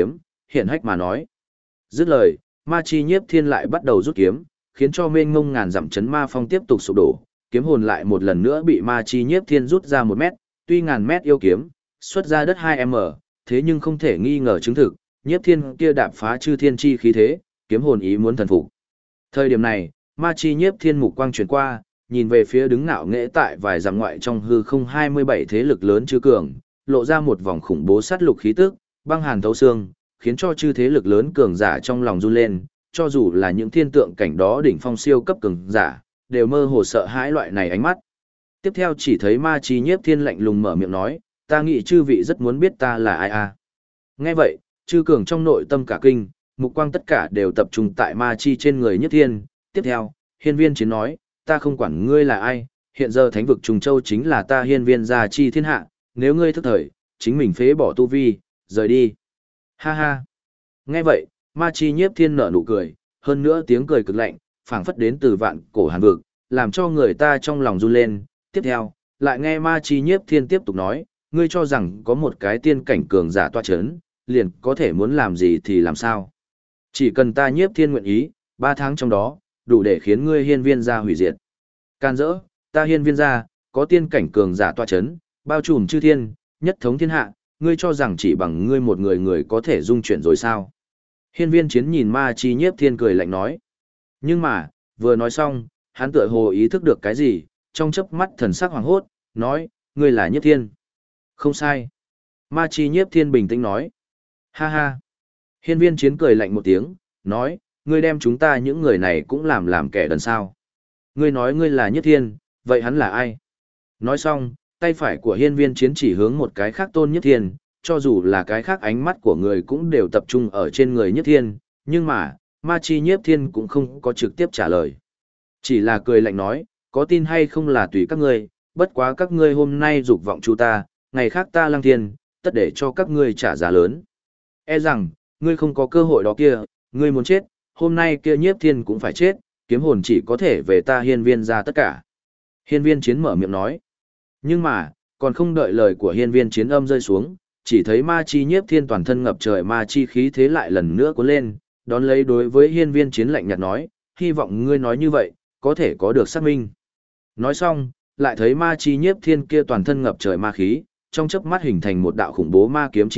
Speaker 1: hiển hách mà nói. Dứt lời, ma chi nhiếp thiên lại bắt đầu rút kiếm, khiến cho mênh mông ngàn dặm chấn ma phong tiếp tục sụp đổ, kiếm hồn lại một lần nữa bị ma chi nhiếp thiên rút ra 1 mét, tuy ngàn mét yêu kiếm, xuất ra đất 2m, thế nhưng không thể nghi ngờ chứng thực, nhiếp thiên kia đạp phá chư thiên chi khí thế, kiếm hồn ý muốn thần phục. Thời điểm này, ma chi nhiếp thiên mục quang chuyển qua, nhìn về phía đứng ngạo nghễ tại vài dặm ngoại trong hư không 27 thế lực lớn chư cường, lộ ra một vòng khủng bố sát lục khí tức, băng hàn thấu xương, khiến cho chư thế lực lớn cường giả trong lòng run lên, cho dù là những thiên tượng cảnh đó đỉnh phong siêu cấp cường giả, đều mơ hồ sợ hãi loại này ánh mắt. Tiếp theo chỉ thấy ma chi nhiếp thiên lạnh lùng mở miệng nói, ta nghĩ chư vị rất muốn biết ta là ai à. Nghe vậy, chư cường trong nội tâm cả kinh, mục quang tất cả đều tập trung tại ma chi trên người nhất thiên. Tiếp theo, hiên viên chiến nói, ta không quản ngươi là ai, hiện giờ thánh vực Trùng Châu chính là ta hiên viên gia chi thiên hạ, nếu ngươi thức thời, chính mình phế bỏ tu vi, rời đi. Ha ha. Nghe vậy, ma chi nhiếp thiên nở nụ cười, hơn nữa tiếng cười cực lạnh, phảng phất đến từ vạn cổ hàn vực, làm cho người ta trong lòng run lên. Tiếp theo, lại nghe ma chi nhiếp thiên tiếp tục nói, ngươi cho rằng có một cái tiên cảnh cường giả toa chấn, liền có thể muốn làm gì thì làm sao. Chỉ cần ta nhiếp thiên nguyện ý, 3 tháng trong đó, đủ để khiến ngươi hiên viên gia hủy diệt. Can dỡ, ta hiên viên gia, có tiên cảnh cường giả toa chấn, bao trùm chư thiên, nhất thống thiên hạ, ngươi cho rằng chỉ bằng ngươi một người có thể dung chuyển rồi sao. Hiên viên chiến nhìn ma chi nhiếp thiên cười lạnh nói. Nhưng mà, vừa nói xong, hắn tựa hồ ý thức được cái gì, trong chớp mắt thần sắc hoàng hốt, nói, ngươi là nhiếp thiên. Không sai. Ma chi nhiếp thiên bình tĩnh nói. Ha ha. Hiên viên chiến cười lạnh một tiếng, nói, ngươi đem chúng ta những người này cũng làm kẻ đần sao. Ngươi nói ngươi là nhiếp thiên, vậy hắn là ai? Nói xong, tay phải của hiên viên chiến chỉ hướng một cái khác tôn nhiếp thiên, cho dù là cái khác ánh mắt của người cũng đều tập trung ở trên người nhiếp thiên, nhưng mà, ma chi nhiếp thiên cũng không có trực tiếp trả lời. Chỉ là cười lạnh nói, có tin hay không là tùy các ngươi, bất quá các ngươi hôm nay dục vọng chú ta, ngày khác ta lăng thiên, tất để cho các ngươi trả giá lớn. E rằng, ngươi không có cơ hội đó kia, ngươi muốn chết, hôm nay kia nhiếp thiên cũng phải chết, kiếm hồn chỉ có thể về ta hiên viên ra tất cả. Hiên viên chiến mở miệng nói. Nhưng mà, còn không đợi lời của hiên viên chiến âm rơi xuống, chỉ thấy ma chi nhiếp thiên toàn thân ngập trời ma chi khí thế lại lần nữa cuốn lên, đón lấy đối với hiên viên chiến lạnh nhạt nói, hy vọng ngươi nói như vậy, có thể có được xác minh. Nói xong, lại thấy ma chi nhiếp thiên kia toàn thân ngập trời ma khí, trong chớp mắt hình thành một đạo khủng bố ma kiếm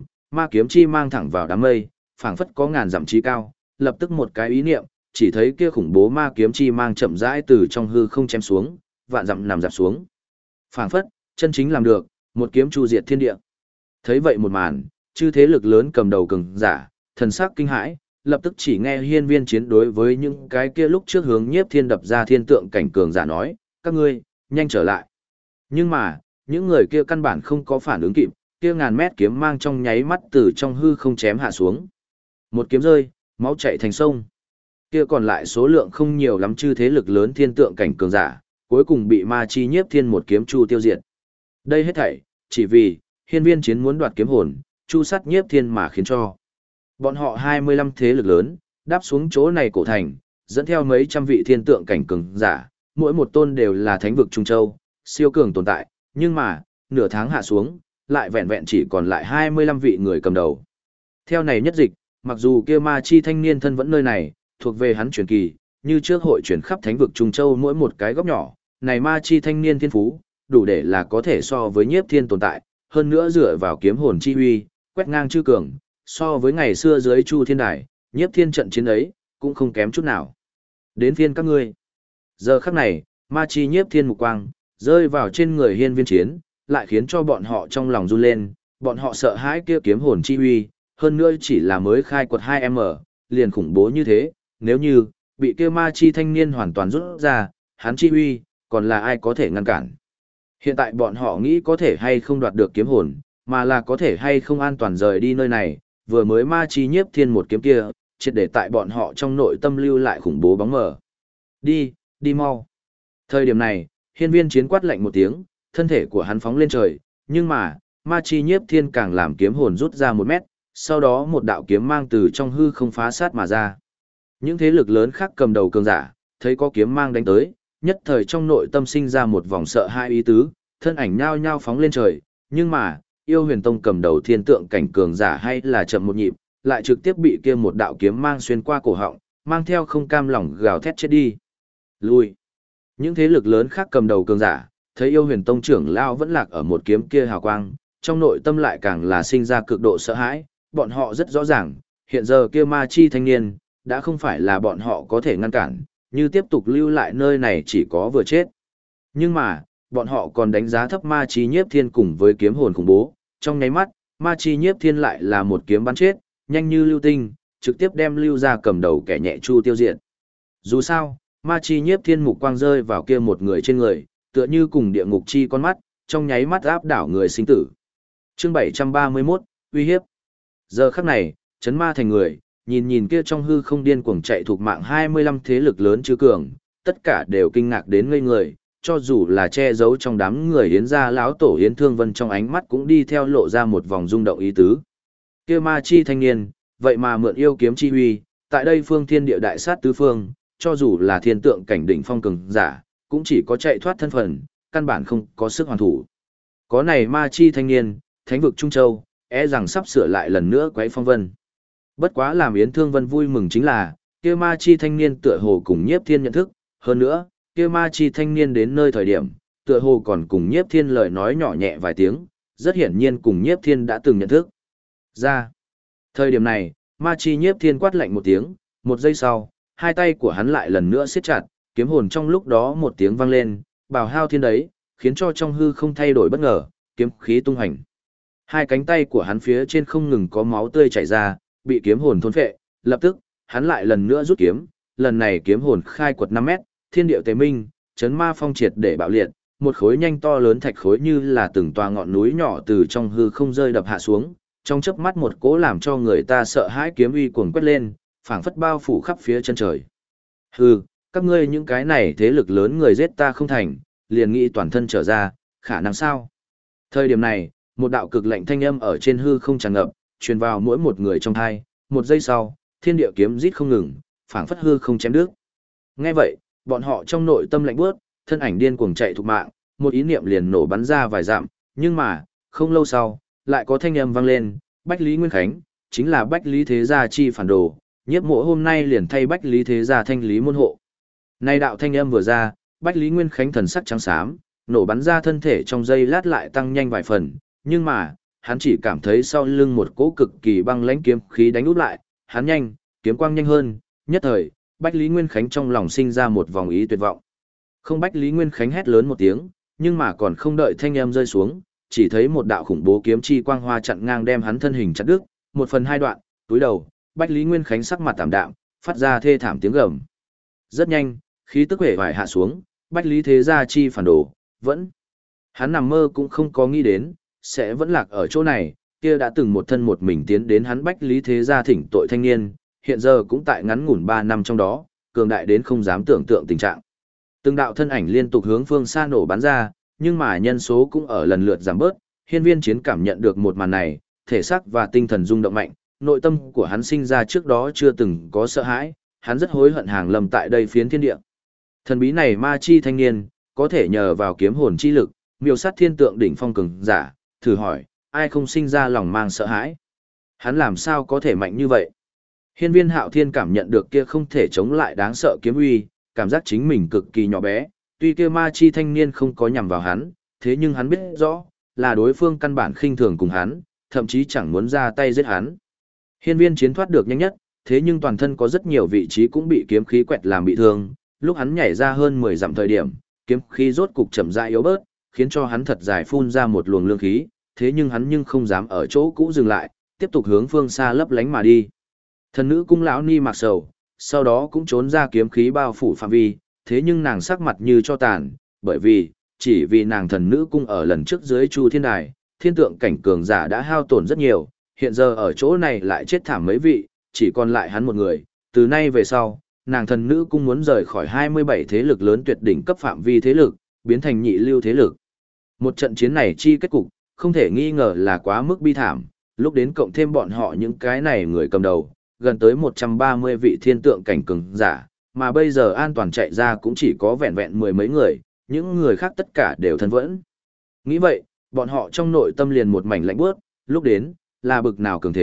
Speaker 1: chi mang thẳng vào đám mây, phảng phất có ngàn dặm chi cao, lập tức một cái ý niệm, chỉ thấy kia khủng bố ma kiếm chi mang chậm rãi từ trong hư không chém xuống, vạn dặm nằm dạp xuống. Phảng phất, chân chính làm được, một kiếm chu diệt thiên địa. Thấy vậy một màn, chư thế lực lớn cầm đầu cường giả, thần sắc kinh hãi, lập tức chỉ nghe hiên viên chiến đối với những cái kia lúc trước hướng nhiếp thiên đập ra thiên tượng cảnh cường giả nói, các ngươi, nhanh trở lại. Nhưng mà, những người kia căn bản không có phản ứng kịp, kia ngàn mét kiếm mang trong nháy mắt từ trong hư không chém hạ xuống. Một kiếm rơi, máu chảy thành sông. Kia còn lại số lượng không nhiều lắm chư thế lực lớn thiên tượng cảnh cường giả, cuối cùng bị ma chi nhiếp thiên một kiếm chu tiêu diệt. Đây hết thảy, chỉ vì, hiên viên chiến muốn đoạt kiếm hồn, chu sát nhiếp thiên mà khiến cho. Bọn họ 25 thế lực lớn, đáp xuống chỗ này cổ thành, dẫn theo mấy trăm vị thiên tượng cảnh cường giả, mỗi một tôn đều là thánh vực Trung Châu, siêu cường tồn tại, nhưng mà, nửa tháng hạ xuống, lại vẹn vẹn chỉ còn lại 25 vị người cầm đầu. Theo này nhất dịch, mặc dù kia ma chi thanh niên thân vẫn nơi này, thuộc về hắn truyền kỳ, như trước hội truyền khắp thánh vực Trung Châu mỗi một cái góc nhỏ, này ma chi thanh niên thiên phú, đủ để là có thể so với nhiếp thiên tồn tại, hơn nữa dựa vào kiếm hồn chi huy, quét ngang chư cường, so với ngày xưa dưới Chu Thiên Đài, nhiếp thiên trận chiến ấy, cũng không kém chút nào. Đến phiên các ngươi. Giờ khắc này, ma chi nhiếp thiên mục quang, rơi vào trên người hiên viên chiến, lại khiến cho bọn họ trong lòng run lên, bọn họ sợ hãi kia kiếm hồn chi huy, hơn nữa chỉ là mới khai quật 2M, liền khủng bố như thế, nếu như, bị kia ma chi thanh niên hoàn toàn rút ra, hắn chi huy, còn là ai có thể ngăn cản. Hiện tại bọn họ nghĩ có thể hay không đoạt được kiếm hồn, mà là có thể hay không an toàn rời đi nơi này, vừa mới ma chi nhiếp thiên một kiếm kia, triệt để tại bọn họ trong nội tâm lưu lại khủng bố bóng mờ. Đi, đi mau. Thời điểm này, hiên viên chiến quát lạnh một tiếng, thân thể của hắn phóng lên trời, nhưng mà, ma chi nhiếp thiên càng làm kiếm hồn rút ra 1 mét, sau đó một đạo kiếm mang từ trong hư không phá sát mà ra. Những thế lực lớn khác cầm đầu cường giả, thấy có kiếm mang đánh tới, nhất thời trong nội tâm sinh ra một vòng sợ hai ý tứ, thân ảnh nhao nhao phóng lên trời, nhưng mà, yêu huyền tông cầm đầu thiên tượng cảnh cường giả hay là chậm một nhịp, lại trực tiếp bị kia một đạo kiếm mang xuyên qua cổ họng, mang theo không cam lòng gào thét chết đi. Lui. Những thế lực lớn khác cầm đầu cường giả, thấy Yêu Huyền Tông trưởng lão vẫn lạc ở một kiếm kia hào quang, trong nội tâm lại càng là sinh ra cực độ sợ hãi, bọn họ rất rõ ràng, hiện giờ kia ma chi thanh niên, đã không phải là bọn họ có thể ngăn cản, như tiếp tục lưu lại nơi này chỉ có vừa chết. Nhưng mà, bọn họ còn đánh giá thấp ma chi nhiếp thiên cùng với kiếm hồn khủng bố, trong nháy mắt, ma chi nhiếp thiên lại là một kiếm bắn chết, nhanh như lưu tinh, trực tiếp đem lưu ra cầm đầu kẻ nhẹ chu tiêu diệt. Dù sao, ma chi nhiếp thiên mục quang rơi vào kia một người trên người, tựa như cùng địa ngục chi con mắt, trong nháy mắt áp đảo người sinh tử. Chương 731, uy hiếp. Giờ khắc này, chấn ma thành người, nhìn kia trong hư không điên cuồng chạy thuộc mạng 25 thế lực lớn chứ cường, tất cả đều kinh ngạc đến ngây người, cho dù là che giấu trong đám người hiến gia lão tổ hiến thương vân trong ánh mắt cũng đi theo lộ ra một vòng rung động ý tứ. Kia ma chi thanh niên, vậy mà mượn yêu kiếm chi huy, tại đây phương thiên địa đại sát tứ phương, cho dù là thiên tượng cảnh đỉnh phong cường giả, cũng chỉ có chạy thoát thân phận, căn bản không có sức hoàn thủ. Có này ma chi thanh niên, thánh vực Trung Châu, rằng sắp sửa lại lần nữa quấy phong vân. Bất quá làm Yến Thương Vân vui mừng chính là, kia ma chi thanh niên tựa hồ cùng Nhiếp Thiên nhận thức, hơn nữa, kia ma chi thanh niên đến nơi thời điểm, tựa hồ còn cùng Nhiếp Thiên lời nói nhỏ nhẹ vài tiếng, rất hiển nhiên cùng Nhiếp Thiên đã từng nhận thức. Ra. Thời điểm này, ma chi Nhiếp Thiên quát lạnh một tiếng, một giây sau, hai tay của hắn lại lần nữa siết chặt, kiếm hồn trong lúc đó một tiếng vang lên, bào hao thiên đấy, khiến cho trong hư không thay đổi bất ngờ, kiếm khí tung hành. Hai cánh tay của hắn phía trên không ngừng có máu tươi chảy ra, bị kiếm hồn thôn phệ, lập tức, hắn lại lần nữa rút kiếm, lần này kiếm hồn khai quật 5 mét, thiên điệu tề minh, chấn ma phong triệt để bạo liệt, một khối nhanh to lớn thạch khối như là từng tòa ngọn núi nhỏ từ trong hư không rơi đập hạ xuống, trong chớp mắt một cỗ làm cho người ta sợ hãi kiếm uy cuồng quét lên, phảng phất bao phủ khắp phía chân trời. Hừ, các ngươi những cái này thế lực lớn người giết ta không thành, liền nghĩ toàn thân trở ra, khả năng sao? Thời điểm này, một đạo cực lạnh thanh âm ở trên hư không tràn ngập, truyền vào mỗi một người trong thai, một giây sau, thiên địa kiếm rít không ngừng, phảng phất hư không chém đứt. Nghe vậy, bọn họ trong nội tâm lạnh bước, thân ảnh điên cuồng chạy thục mạng, một ý niệm liền nổ bắn ra vài dặm, nhưng mà, không lâu sau, lại có thanh âm vang lên, Bách Lý Nguyên Khánh, chính là Bách Lý Thế Gia chi phản đồ, nhiếp mộ hôm nay liền thay Bách Lý Thế Gia thanh lý môn hộ. Nay đạo thanh âm vừa ra, Bách Lý Nguyên Khánh thần sắc trắng xám, nổ bắn ra thân thể trong giây lát lại tăng nhanh vài phần, nhưng mà, hắn chỉ cảm thấy sau lưng một cỗ cực kỳ băng lãnh kiếm khí đánh úp lại, hắn nhanh, kiếm quang nhanh hơn, nhất thời, Bách Lý Nguyên Khánh trong lòng sinh ra một vòng ý tuyệt vọng. Không, Bách Lý Nguyên Khánh hét lớn một tiếng, nhưng mà còn không đợi thanh âm rơi xuống, chỉ thấy một đạo khủng bố kiếm chi quang hoa chặn ngang đem hắn thân hình chặt đứt, 1/2 đoạn, túi đầu, Bách Lý Nguyên Khánh sắc mặt tạm đạm, phát ra thê thảm tiếng gầm. Rất nhanh, khí tức hể vải hạ xuống, Bách Lý Thế Gia chi phản đồ, vẫn. Hắn nằm mơ cũng không có nghĩ đến, sẽ vẫn lạc ở chỗ này, kia đã từng một thân một mình tiến đến hắn Bách Lý Thế Gia thỉnh tội thanh niên, hiện giờ cũng tại ngắn ngủn 3 năm trong đó, cường đại đến không dám tưởng tượng tình trạng. Từng đạo thân ảnh liên tục hướng phương xa nổ bắn ra, nhưng mà nhân số cũng ở lần lượt giảm bớt, Hiên Viên Chiến cảm nhận được một màn này, thể xác và tinh thần rung động mạnh, nội tâm của hắn sinh ra trước đó chưa từng có sợ hãi, hắn rất hối hận hàng lầm tại đây phiến thiên địa. Thần bí này ma chi thanh niên, có thể nhờ vào kiếm hồn chi lực, miêu sát thiên tượng đỉnh phong cường giả, thử hỏi, ai không sinh ra lòng mang sợ hãi? Hắn làm sao có thể mạnh như vậy? Hiên Viên Hạo Thiên cảm nhận được kia không thể chống lại đáng sợ kiếm uy, cảm giác chính mình cực kỳ nhỏ bé, tuy kia ma chi thanh niên không có nhằm vào hắn, thế nhưng hắn biết rõ, là đối phương căn bản khinh thường cùng hắn, thậm chí chẳng muốn ra tay giết hắn. Hiên Viên Chiến thoát được nhanh nhất, thế nhưng toàn thân có rất nhiều vị trí cũng bị kiếm khí quẹt làm bị thương, lúc hắn nhảy ra hơn 10 dặm thời điểm, kiếm khí rốt cục chậm rãi yếu bớt, khiến cho hắn thật dài phun ra một luồng lương khí, thế nhưng hắn nhưng không dám ở chỗ cũ dừng lại, tiếp tục hướng phương xa lấp lánh mà đi. Thần nữ cung lão ni mặc sầu, sau đó cũng trốn ra kiếm khí bao phủ phạm vi, thế nhưng nàng sắc mặt như cho tàn, bởi vì, chỉ vì nàng thần nữ cung ở lần trước dưới Chu Thiên Đài, thiên tượng cảnh cường giả đã hao tổn rất nhiều, hiện giờ ở chỗ này lại chết thảm mấy vị, chỉ còn lại hắn một người, từ nay về sau, nàng thần nữ cung muốn rời khỏi 27 thế lực lớn tuyệt đỉnh cấp phạm vi thế lực, biến thành nhị lưu thế lực. Một trận chiến này chi kết cục, không thể nghi ngờ là quá mức bi thảm, lúc đến cộng thêm bọn họ những cái này người cầm đầu, gần tới 130 vị thiên tượng cảnh cường giả, mà bây giờ an toàn chạy ra cũng chỉ có vẹn vẹn mười mấy người, những người khác tất cả đều thân vẫn. Nghĩ vậy, bọn họ trong nội tâm liền một mảnh lạnh bước, lúc đến, là bực nào cường thế,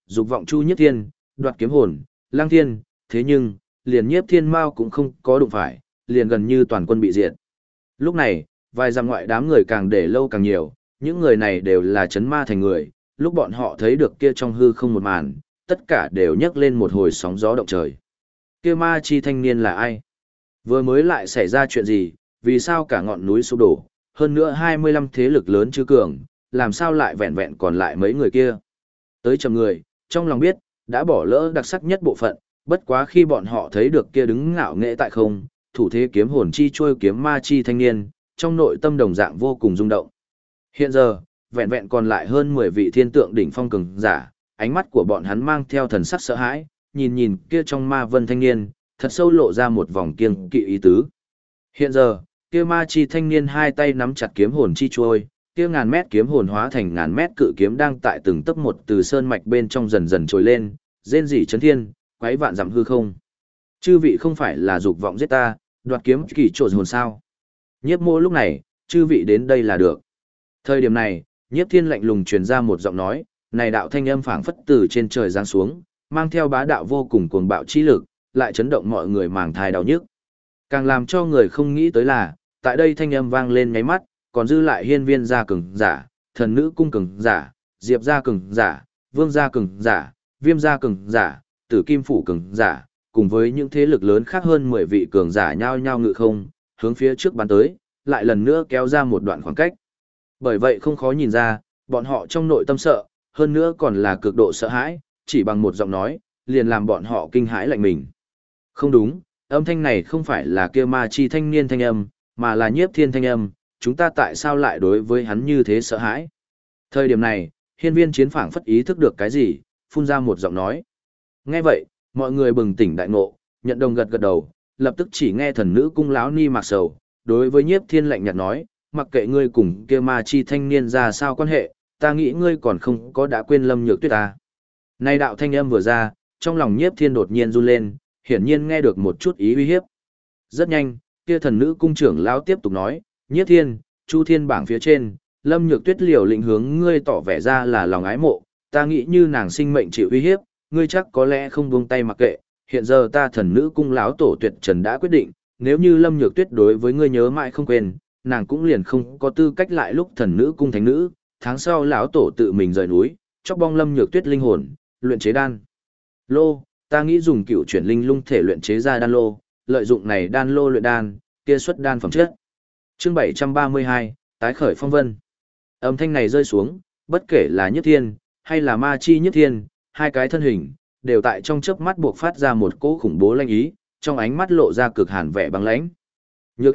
Speaker 1: dục vọng chu Nhiếp Thiên, đoạt kiếm hồn, Lang Thiên, thế nhưng, liền Nhiếp Thiên Mao cũng không có đụng phải, liền gần như toàn quân bị diệt. Lúc này, vài dặm ngoại đám người càng để lâu càng nhiều, những người này đều là chấn ma thành người, lúc bọn họ thấy được kia trong hư không một màn, tất cả đều nhấc lên một hồi sóng gió động trời. Kia ma chi thanh niên là ai? Vừa mới lại xảy ra chuyện gì, vì sao cả ngọn núi sụp đổ, hơn nữa 25 thế lực lớn chứ cường, làm sao lại vẹn vẹn còn lại mấy người kia? Tới chầm người, trong lòng biết, đã bỏ lỡ đặc sắc nhất bộ phận, bất quá khi bọn họ thấy được kia đứng ngạo nghễ tại không, thủ thế kiếm hồn chi trôi kiếm ma chi thanh niên, trong nội tâm đồng dạng vô cùng rung động. Hiện giờ, vẹn vẹn còn lại hơn 10 vị thiên tượng đỉnh phong cường giả, ánh mắt của bọn hắn mang theo thần sắc sợ hãi, nhìn nhìn kia trong ma vân thanh niên, thật sâu lộ ra một vòng kiêng kỵ ý tứ. Hiện giờ, kia ma chi thanh niên hai tay nắm chặt kiếm hồn chi trôi, kia ngàn mét kiếm hồn hóa thành ngàn mét cự kiếm đang tại từng tấc một từ sơn mạch bên trong dần dần trồi lên, rên rỉ chấn thiên, quấy vạn dặm hư không. Chư vị không phải là dục vọng giết ta, đoạt kiếm kỳ trộn hồn sao? Nhiếp Mô lúc này, chư vị đến đây là được. Thời điểm này, Nhiếp Thiên lạnh lùng truyền ra một giọng nói, này đạo thanh âm phảng phất từ trên trời giáng xuống, mang theo bá đạo vô cùng cuồng bạo chi lực, lại chấn động mọi người màng thai đau nhức. Càng làm cho người không nghĩ tới là, tại đây thanh âm vang lên nháy mắt, còn dư lại hiên viên gia cường giả, thần nữ cung cường giả, diệp gia cường giả, vương gia cường giả, viêm gia cường giả, tử kim phủ cường giả, cùng với những thế lực lớn khác hơn 10 vị cường giả nhao nhao ngự không, hướng phía trước bắn tới, lại lần nữa kéo ra một đoạn khoảng cách. Bởi vậy không khó nhìn ra, bọn họ trong nội tâm sợ, hơn nữa còn là cực độ sợ hãi, chỉ bằng một giọng nói, liền làm bọn họ kinh hãi lạnh mình. Không đúng, âm thanh này không phải là kia ma chi thanh niên thanh âm, mà là Nhiếp Thiên thanh âm, chúng ta tại sao lại đối với hắn như thế sợ hãi? Thời điểm này, hiên viên chiến phảng phất ý thức được cái gì, phun ra một giọng nói. Nghe vậy, mọi người bừng tỉnh đại ngộ, nhận đồng gật gật đầu, lập tức chỉ nghe thần nữ cung lão ni mặc sầu, đối với Nhiếp Thiên lạnh nhạt nói, mặc kệ ngươi cùng kia ma chi thanh niên ra sao quan hệ, ta nghĩ ngươi còn không có đã quên Lâm Nhược Tuyết ta. Nay đạo thanh âm vừa ra, trong lòng Nhiếp Thiên đột nhiên run lên, hiển nhiên nghe được một chút ý uy hiếp. Rất nhanh, kia thần nữ cung trưởng lão tiếp tục nói, Nhiếp Thiên, Chu Thiên bảng phía trên, Lâm Nhược Tuyết liều lĩnh hướng ngươi tỏ vẻ ra là lòng ái mộ, ta nghĩ như nàng sinh mệnh chịu uy hiếp, ngươi chắc có lẽ không buông tay mặc kệ, hiện giờ ta thần nữ cung lão tổ tuyệt trần đã quyết định, nếu như Lâm Nhược Tuyết đối với ngươi nhớ mãi không quên, nàng cũng liền không có tư cách lại lúc thần nữ cung thánh nữ, tháng sau lão tổ tự mình rời núi, chóc bong Lâm Nhược Tuyết linh hồn, luyện chế đan lô, ta nghĩ dùng cựu chuyển linh lung thể luyện chế ra đan lô, lợi dụng này đan lô luyện đan, kia xuất đan phẩm chất. Chương 732, tái khởi phong vân. Âm thanh này rơi xuống, bất kể là Nhất Thiên hay là Ma Chi Nhất Thiên, hai cái thân hình đều tại trong chớp mắt buộc phát ra một cỗ khủng bố lanh ý, trong ánh mắt lộ ra cực hàn vẻ băng lãnh. Nhược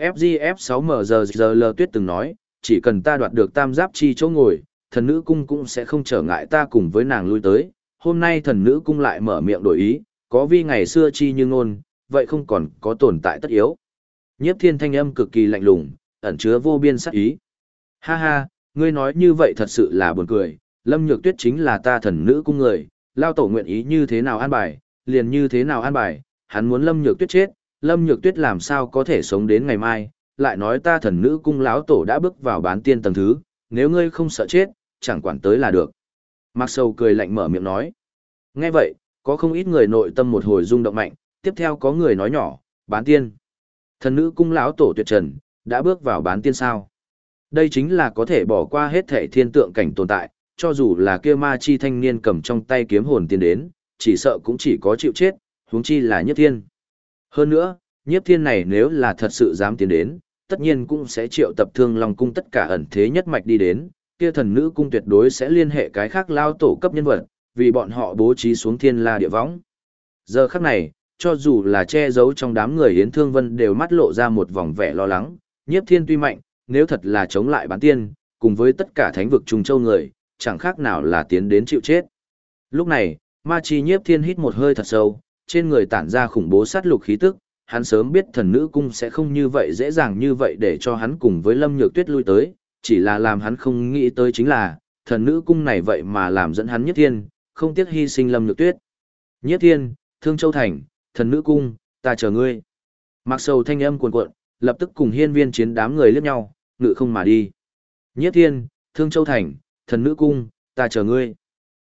Speaker 1: FGF6MZL Tuyết từng nói, chỉ cần ta đoạt được tam giáp chi chỗ ngồi, thần nữ cung cũng sẽ không trở ngại ta cùng với nàng lui tới. Hôm nay thần nữ cung lại mở miệng đổi ý, có vi ngày xưa chi như ngôn, vậy không còn có tồn tại tất yếu. Nhiếp Thiên thanh âm cực kỳ lạnh lùng, ẩn chứa vô biên sát ý. Ha ha, ngươi nói như vậy thật sự là buồn cười, Lâm Nhược Tuyết chính là ta thần nữ cung người, lao tổ nguyện ý như thế nào an bài, liền như thế nào an bài, hắn muốn Lâm Nhược Tuyết chết, Lâm Nhược Tuyết làm sao có thể sống đến ngày mai, lại nói ta thần nữ cung lão tổ đã bước vào bán tiên tầng thứ, nếu ngươi không sợ chết, chẳng quản tới là được. Mạc Sầu cười lạnh mở miệng nói. Nghe vậy, có không ít người nội tâm một hồi rung động mạnh, tiếp theo có người nói nhỏ, bán tiên. Thần nữ cung lão tổ tuyệt trần, đã bước vào bán tiên sao. Đây chính là có thể bỏ qua hết thể thiên tượng cảnh tồn tại, cho dù là kia ma chi thanh niên cầm trong tay kiếm hồn tiến đến, chỉ sợ cũng chỉ có chịu chết, huống chi là Nhất Thiên. Hơn nữa, Nhiếp Thiên này nếu là thật sự dám tiến đến, tất nhiên cũng sẽ triệu tập Thương Long cung tất cả ẩn thế nhất mạch đi đến, kia thần nữ cung tuyệt đối sẽ liên hệ cái khác lao tổ cấp nhân vật, vì bọn họ bố trí xuống thiên la địa võng. Giờ khắc này, cho dù là che giấu trong đám người Yến Thương Vân đều mắt lộ ra một vòng vẻ lo lắng, Nhiếp Thiên tuy mạnh, nếu thật là chống lại bán tiên, cùng với tất cả thánh vực trùng châu người, chẳng khác nào là tiến đến chịu chết. Lúc này, Ma Chi Nhiếp Thiên hít một hơi thật sâu, trên người tản ra khủng bố sát lục khí tức, hắn sớm biết thần nữ cung sẽ không như vậy dễ dàng như vậy để cho hắn cùng với Lâm Nhược Tuyết lui tới, chỉ là làm hắn không nghĩ tới chính là, thần nữ cung này vậy mà làm dẫn hắn Nhất Thiên, không tiếc hy sinh Lâm Nhược Tuyết. Nhất Thiên, Thương Châu Thành, thần nữ cung, ta chờ ngươi. Mặc Sầu thanh âm cuồn cuộn, lập tức cùng hiên viên chiến đám người liếc nhau, ngự không mà đi. Nhất Thiên, Thương Châu Thành, thần nữ cung, ta chờ ngươi.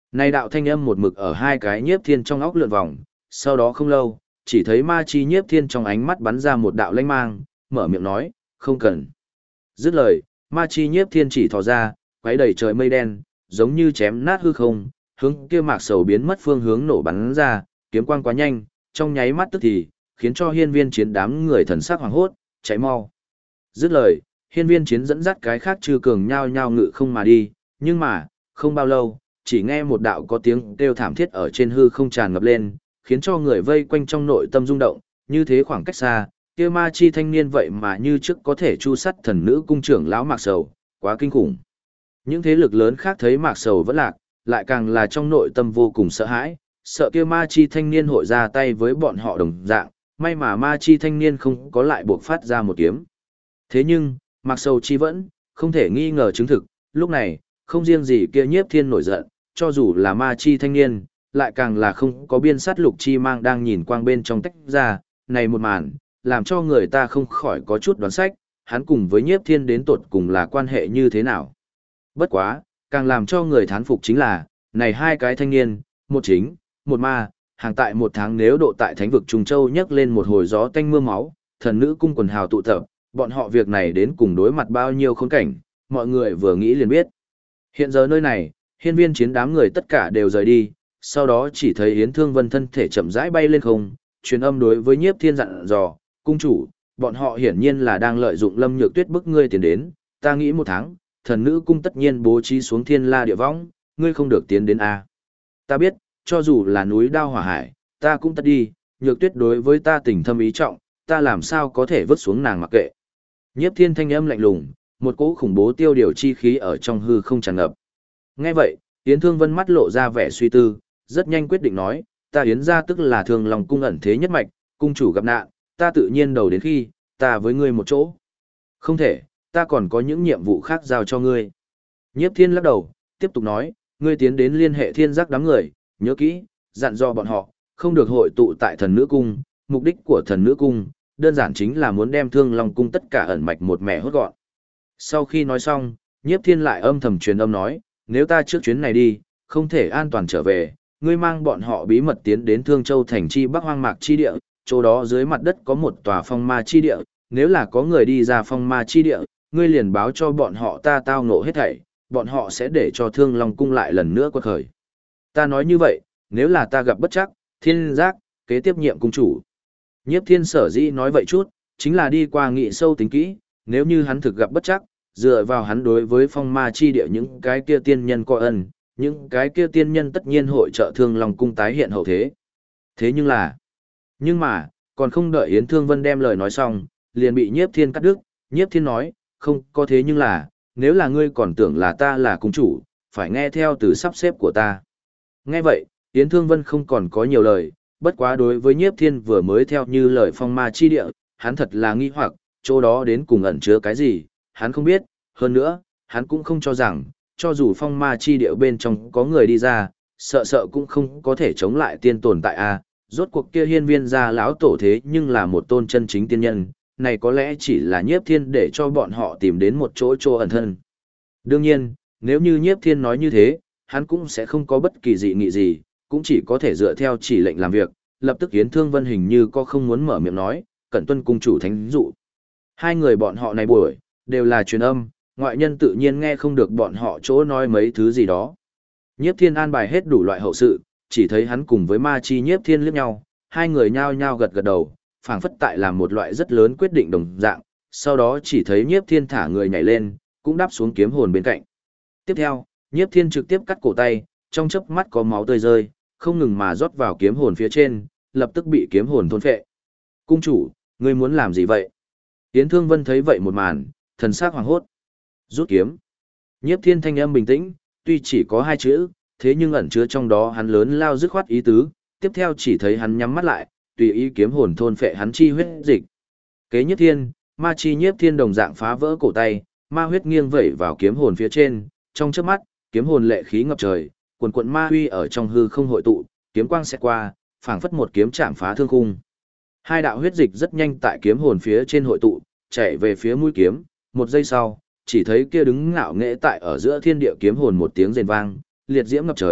Speaker 1: Này đạo thanh âm một mực ở hai cái nhiếp thiên trong óc lượn vòng, sau đó không lâu, chỉ thấy ma chi nhiếp thiên trong ánh mắt bắn ra một đạo lanh mang, mở miệng nói, không cần. Dứt lời, ma chi nhiếp thiên chỉ thò ra, quấy đầy trời mây đen, giống như chém nát hư không, hướng kia mạc sầu biến mất phương hướng nổ bắn ra, kiếm quang quá nhanh, trong nháy mắt tức thì, khiến cho hiên viên chiến đám người thần sắc hoàng hốt, chạy mau. Dứt lời, hiên viên chiến dẫn dắt cái khác chư cường nhao nhao ngự không mà đi, nhưng mà, không bao lâu, chỉ nghe một đạo có tiếng kêu thảm thiết ở trên hư không tràn ngập lên, khiến cho người vây quanh trong nội tâm rung động, như thế khoảng cách xa, kia ma chi thanh niên vậy mà như trước có thể chu sắt thần nữ cung trưởng lão Mạc Sầu, quá kinh khủng. Những thế lực lớn khác thấy Mạc Sầu vẫn lạc, lại càng là trong nội tâm vô cùng sợ hãi, sợ kia ma chi thanh niên hội ra tay với bọn họ đồng dạng, may mà ma chi thanh niên không có lại buộc phát ra một kiếm. Thế nhưng, Mạc Sầu chi vẫn, không thể nghi ngờ chứng thực, lúc này, không riêng gì kia nhiếp thiên nổi giận, cho dù là ma chi thanh niên, lại càng là không có biên sát lục chi mang đang nhìn quang bên trong tách ra, này một màn, làm cho người ta không khỏi có chút đoán sách, hắn cùng với nhiếp thiên đến tột cùng là quan hệ như thế nào. Bất quá, càng làm cho người thán phục chính là, này hai cái thanh niên, một chính, một ma, hàng tại một tháng nếu độ tại thánh vực Trung Châu nhấc lên một hồi gió tanh mưa máu, thần nữ cung quần hào tụ tập, bọn họ việc này đến cùng đối mặt bao nhiêu khốn cảnh, mọi người vừa nghĩ liền biết. Hiện giờ nơi này, hiên viên chiến đám người tất cả đều rời đi, sau đó chỉ thấy Yến Thương Vân thân thể chậm rãi bay lên không, truyền âm đối với nhiếp thiên dặn dò, cung chủ, bọn họ hiển nhiên là đang lợi dụng Lâm Nhược Tuyết bức ngươi tiến đến, ta nghĩ một tháng, thần nữ cung tất nhiên bố trí xuống thiên la địa võng, ngươi không được tiến đến a. Ta biết, cho dù là núi đao hỏa hải, ta cũng tất đi, Nhược Tuyết đối với ta tình thâm ý trọng, ta làm sao có thể vứt xuống nàng mặc kệ. Nhiếp thiên thanh âm lạnh lùng, một cỗ khủng bố tiêu điều chi khí ở trong hư không tràn ngập. Nghe vậy, Yến Thương Vân mắt lộ ra vẻ suy tư, rất nhanh quyết định nói, ta Yến gia tức là Thường Long cung ẩn thế nhất mạch, cung chủ gặp nạn, ta tự nhiên đầu đến khi, ta với ngươi một chỗ. Không thể, ta còn có những nhiệm vụ khác giao cho ngươi. Nhiếp thiên lắc đầu, tiếp tục nói, ngươi tiến đến liên hệ thiên giác đám người, nhớ kỹ, dặn dò bọn họ, không được hội tụ tại thần nữ cung, mục đích của thần nữ cung, đơn giản chính là muốn đem Thương Long cung tất cả ẩn mạch một mẻ hốt gọn. Sau khi nói xong, Nhiếp thiên lại âm thầm truyền âm nói, nếu ta trước chuyến này đi, không thể an toàn trở về, ngươi mang bọn họ bí mật tiến đến Thương Châu thành chi Bắc Hoang Mạc chi địa, chỗ đó dưới mặt đất có một tòa phong ma chi địa, nếu là có người đi ra phong ma chi địa, ngươi liền báo cho bọn họ ta tao ngộ hết thảy, bọn họ sẽ để cho Thương Long cung lại lần nữa quật khởi. Ta nói như vậy, nếu là ta gặp bất trắc, thiên giác, kế tiếp nhiệm cung chủ. Nhiếp thiên sở dĩ nói vậy chút, chính là đi qua nghị sâu tính kỹ, nếu như hắn thực gặp bất trắc, dựa vào hắn đối với phong ma chi địa những cái kia tiên nhân coi ân, những cái kia tiên nhân tất nhiên hội trợ Thương Long cung tái hiện hậu thế. Thế nhưng mà, còn không đợi Yến Thương Vân đem lời nói xong, liền bị Nhiếp Thiên cắt đứt, Nhiếp Thiên nói, không có thế nhưng là, nếu là ngươi còn tưởng là ta là cung chủ, phải nghe theo từ sắp xếp của ta. Nghe vậy, Yến Thương Vân không còn có nhiều lời, bất quá đối với Nhiếp Thiên vừa mới theo như lời phong ma chi địa, hắn thật là nghi hoặc, chỗ đó đến cùng ẩn chứa cái gì, hắn không biết, hơn nữa, hắn cũng không cho rằng, cho dù phong ma chi địa bên trong có người đi ra, sợ cũng không có thể chống lại tiên tồn tại a. Rốt cuộc kia hiên viên gia lão tổ thế nhưng là một tôn chân chính tiên nhân, này có lẽ chỉ là Nhiếp Thiên để cho bọn họ tìm đến một chỗ ẩn thân. Đương nhiên, nếu như Nhiếp Thiên nói như thế, hắn cũng sẽ không có bất kỳ dị nghị gì, cũng chỉ có thể dựa theo chỉ lệnh làm việc, lập tức Yến Thương Vân hình như có không muốn mở miệng nói, cẩn tuân cung chủ thánh dụ. Hai người bọn họ này buổi, đều là truyền âm, ngoại nhân tự nhiên nghe không được bọn họ chỗ nói mấy thứ gì đó. Nhiếp Thiên an bài hết đủ loại hậu sự, chỉ thấy hắn cùng với ma chi Nhiếp Thiên liếc nhau, hai người nhao nhao gật gật đầu, phảng phất tại làm một loại rất lớn quyết định đồng dạng, sau đó chỉ thấy Nhiếp Thiên thả người nhảy lên, cũng đáp xuống kiếm hồn bên cạnh. Tiếp theo, Nhiếp Thiên trực tiếp cắt cổ tay, trong chớp mắt có máu tươi rơi, không ngừng mà rót vào kiếm hồn phía trên, lập tức bị kiếm hồn thôn phệ. Cung chủ, ngươi muốn làm gì vậy? Yến Thương Vân thấy vậy một màn, thần sắc hoảng hốt. Rút kiếm. Nhiếp Thiên thanh âm bình tĩnh, tuy chỉ có hai chữ, thế nhưng ẩn chứa trong đó hắn lớn lao dứt khoát ý tứ, tiếp theo chỉ thấy hắn nhắm mắt lại, tùy ý kiếm hồn thôn phệ hắn chi huyết dịch. Kế Nhất Thiên, ma chi Nhiếp Thiên đồng dạng phá vỡ cổ tay, ma huyết nghiêng vẩy vào kiếm hồn phía trên, trong chớp mắt, kiếm hồn lệ khí ngập trời, quần quần ma huy ở trong hư không hội tụ, kiếm quang sẽ qua, phảng phất một kiếm chạm phá thương khung. Hai đạo huyết dịch rất nhanh tại kiếm hồn phía trên hội tụ, chạy về phía mũi kiếm, một giây sau, chỉ thấy kia đứng ngạo nghễ tại ở giữa thiên địa kiếm hồn một tiếng rền vang, liệt diễm ngập trời,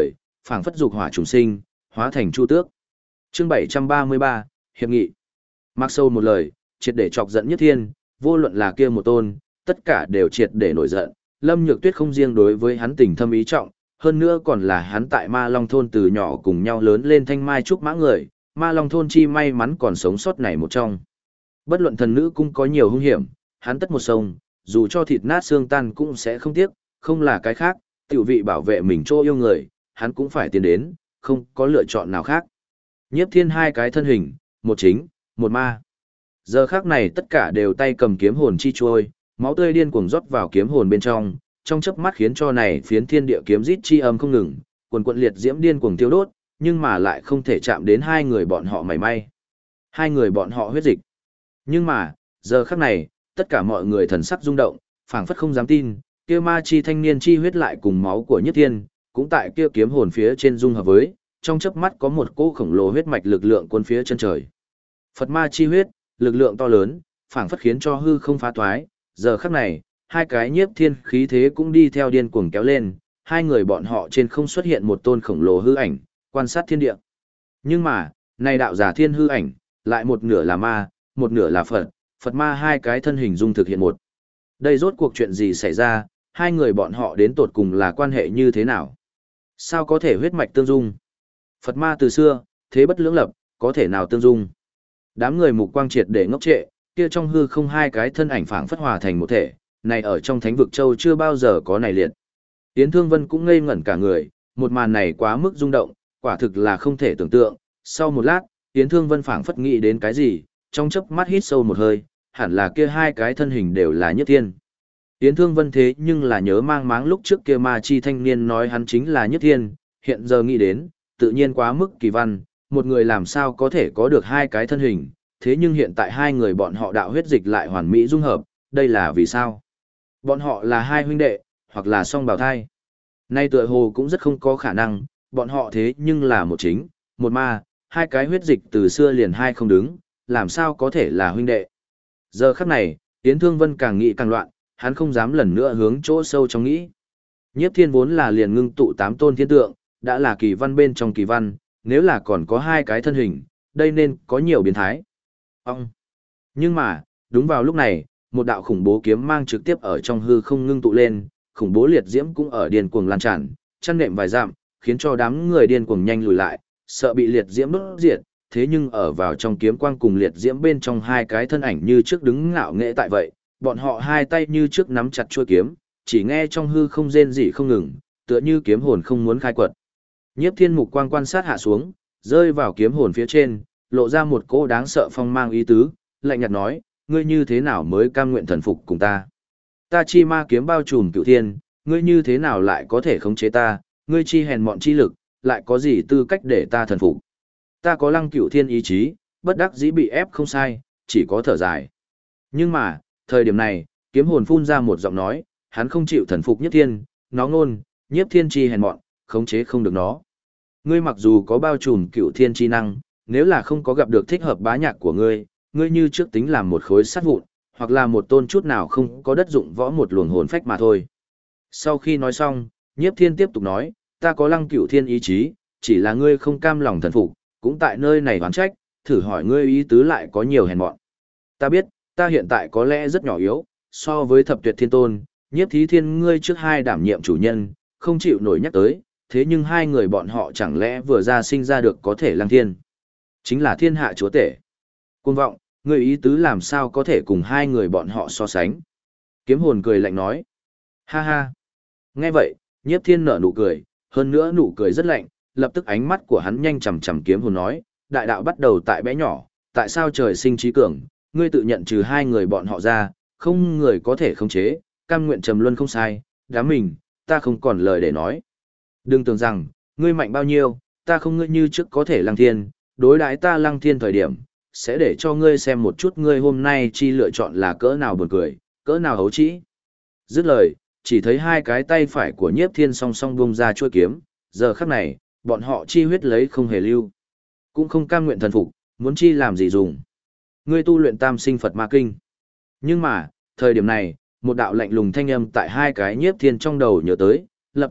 Speaker 1: phảng phất dục hỏa trùng sinh, hóa thành chu tước. Chương 733, hiệp nghị. Mặc sâu một lời, triệt để chọc giận Nhất Thiên, vô luận là kia một tôn, tất cả đều triệt để nổi giận. Lâm Nhược Tuyết không riêng đối với hắn tình thâm ý trọng, hơn nữa còn là hắn tại Ma Long thôn từ nhỏ cùng nhau lớn lên thanh mai trúc mã người, Ma Long thôn chi may mắn còn sống sót này một trong. Bất luận thần nữ cung có nhiều hung hiểm, hắn tất một sông, dù cho thịt nát xương tan cũng sẽ không tiếc, không là cái khác, tiểu vị bảo vệ mình chỗ yêu người, hắn cũng phải tiến đến, không có lựa chọn nào khác. Nhiếp Thiên hai cái thân hình, một chính, một ma. Giờ khác này tất cả đều tay cầm kiếm hồn chi trôi, máu tươi điên cuồng rót vào kiếm hồn bên trong chớp mắt khiến cho này phiến thiên địa kiếm rít chi âm không ngừng, quần quận liệt diễm điên cuồng tiêu đốt, nhưng mà lại không thể chạm đến hai người bọn họ mảy may. Hai người bọn họ huyết dịch. Nhưng mà, giờ khắc này, tất cả mọi người thần sắc rung động, phảng phất không dám tin, kia ma chi thanh niên chi huyết lại cùng máu của Nhất Thiên, cũng tại kia kiếm hồn phía trên dung hợp với, trong chớp mắt có một cỗ khổng lồ huyết mạch lực lượng cuốn phía chân trời. Phật ma chi huyết, lực lượng to lớn, phảng phất khiến cho hư không phá toái, giờ khắc này, hai cái Nhiếp Thiên khí thế cũng đi theo điên cuồng kéo lên, hai người bọn họ trên không xuất hiện một tôn khổng lồ hư ảnh, quan sát thiên địa. Nhưng mà, này đạo giả thiên hư ảnh, lại một nửa là ma, một nửa là Phật, Phật ma hai cái thân hình dung thực hiện một. Đây rốt cuộc chuyện gì xảy ra, hai người bọn họ đến tột cùng là quan hệ như thế nào? Sao có thể huyết mạch tương dung? Phật ma từ xưa, thế bất lưỡng lập, có thể nào tương dung? Đám người mục quang triệt để ngốc trệ, kia trong hư không hai cái thân ảnh phảng phất hòa thành một thể, này ở trong Thánh vực châu chưa bao giờ có này liệt. Yến Thương Vân cũng ngây ngẩn cả người, một màn này quá mức rung động, quả thực là không thể tưởng tượng. Sau một lát, Yến Thương Vân phảng phất nghĩ đến cái gì, trong chớp mắt hít sâu một hơi, hẳn là kia hai cái thân hình đều là Nhất Thiên. Yến Thương Vân thế nhưng là nhớ mang máng lúc trước kia ma chi thanh niên nói hắn chính là Nhất Thiên, hiện giờ nghĩ đến, tự nhiên quá mức kỳ văn, một người làm sao có thể có được hai cái thân hình, thế nhưng hiện tại hai người bọn họ đạo huyết dịch lại hoàn mỹ dung hợp, đây là vì sao? Bọn họ là hai huynh đệ, hoặc là song bào thai. Nay tựa hồ cũng rất không có khả năng, bọn họ thế nhưng là một chính, một ma, hai cái huyết dịch từ xưa liền hai không đứng, làm sao có thể là huynh đệ. Giờ khắc này, Yến Thương Vân càng nghĩ càng loạn, hắn không dám lần nữa hướng chỗ sâu trong nghĩ. Nhiếp Thiên vốn là liền ngưng tụ 8 tôn thiên tượng, đã là kỳ văn bên trong kỳ văn, nếu là còn có hai cái thân hình, đây nên có nhiều biến thái. Ông. Nhưng mà, đúng vào lúc này, một đạo khủng bố kiếm mang trực tiếp ở trong hư không ngưng tụ lên, khủng bố liệt diễm cũng ở điên cuồng lan tràn, chăn nệm vài dặm, khiến cho đám người điên cuồng nhanh lùi lại, sợ bị liệt diễm đốt diệt, thế nhưng ở vào trong kiếm quang cùng liệt diễm bên trong hai cái thân ảnh như trước đứng ngạo nghễ tại vậy, bọn họ hai tay như trước nắm chặt chuôi kiếm, chỉ nghe trong hư không rên rỉ không ngừng, tựa như kiếm hồn không muốn khai quật. Nhiếp Thiên mục quang quan sát hạ xuống, rơi vào kiếm hồn phía trên, lộ ra một cỗ đáng sợ phong mang ý tứ, lạnh nhạt nói, ngươi như thế nào mới cam nguyện thần phục cùng ta? Ta chi ma kiếm bao trùm cửu thiên, ngươi như thế nào lại có thể khống chế ta, ngươi chi hèn mọn chi lực, lại có gì tư cách để ta thần phục? Ta có lăng cửu thiên ý chí, bất đắc dĩ bị ép không sai, chỉ có thở dài. Nhưng mà, thời điểm này, kiếm hồn phun ra một giọng nói, hắn không chịu thần phục Nhất Thiên, nó ngôn, Nhiếp Thiên chi hèn mọn, khống chế không được nó. Ngươi mặc dù có bao trùm cửu thiên chi năng, nếu là không có gặp được thích hợp bá nhạc của ngươi, ngươi như trước tính làm một khối sắt vụn, hoặc là một tôn chút nào không có đất dụng võ một luồng hồn phách mà thôi. Sau khi nói xong, Nhiếp Thiên tiếp tục nói, ta có lăng cửu thiên ý chí, chỉ là ngươi không cam lòng thần phục, cũng tại nơi này oán trách, thử hỏi ngươi ý tứ lại có nhiều hèn mọn. Ta biết, ta hiện tại có lẽ rất nhỏ yếu, so với thập tuyệt thiên tôn, Nhiếp Thí Thiên ngươi trước hai đảm nhiệm chủ nhân, không chịu nổi nhắc tới, thế nhưng hai người bọn họ chẳng lẽ vừa ra sinh ra được có thể lăng thiên. Chính là thiên hạ chúa tể. Cuồng vọng, ngươi ý tứ làm sao có thể cùng hai người bọn họ so sánh. Kiếm hồn cười lạnh nói. Ha ha. Nghe vậy, Nhiếp Thiên nở nụ cười, hơn nữa nụ cười rất lạnh, lập tức ánh mắt của hắn nhanh chằm chằm kiếm hồn nói, đại đạo bắt đầu tại bé nhỏ, tại sao trời sinh trí cường, ngươi tự nhận trừ hai người bọn họ ra, không người có thể khống chế, cam nguyện trầm luân không sai, đám mình, ta không còn lời để nói. Đừng tưởng rằng, ngươi mạnh bao nhiêu, ta không ngươi như trước có thể lăng thiên, đối đãi ta lăng thiên thời điểm, sẽ để cho ngươi xem một chút ngươi hôm nay chi lựa chọn là cỡ nào buồn cười, cỡ nào hấu trĩ. Dứt lời, chỉ thấy hai cái tay phải của Nhiếp Thiên song song bung ra chuôi kiếm, giờ khắc này, bọn họ chi huyết lấy không hề lưu. Cũng không cam nguyện thần phục, muốn chi làm gì dùng. Ngươi tu luyện tam sinh Phật ma kinh. Nhưng mà, thời điểm này, một đạo lạnh lùng thanh âm tại hai cái Nhiếp Thiên trong đầu nhớ tới, lập tức,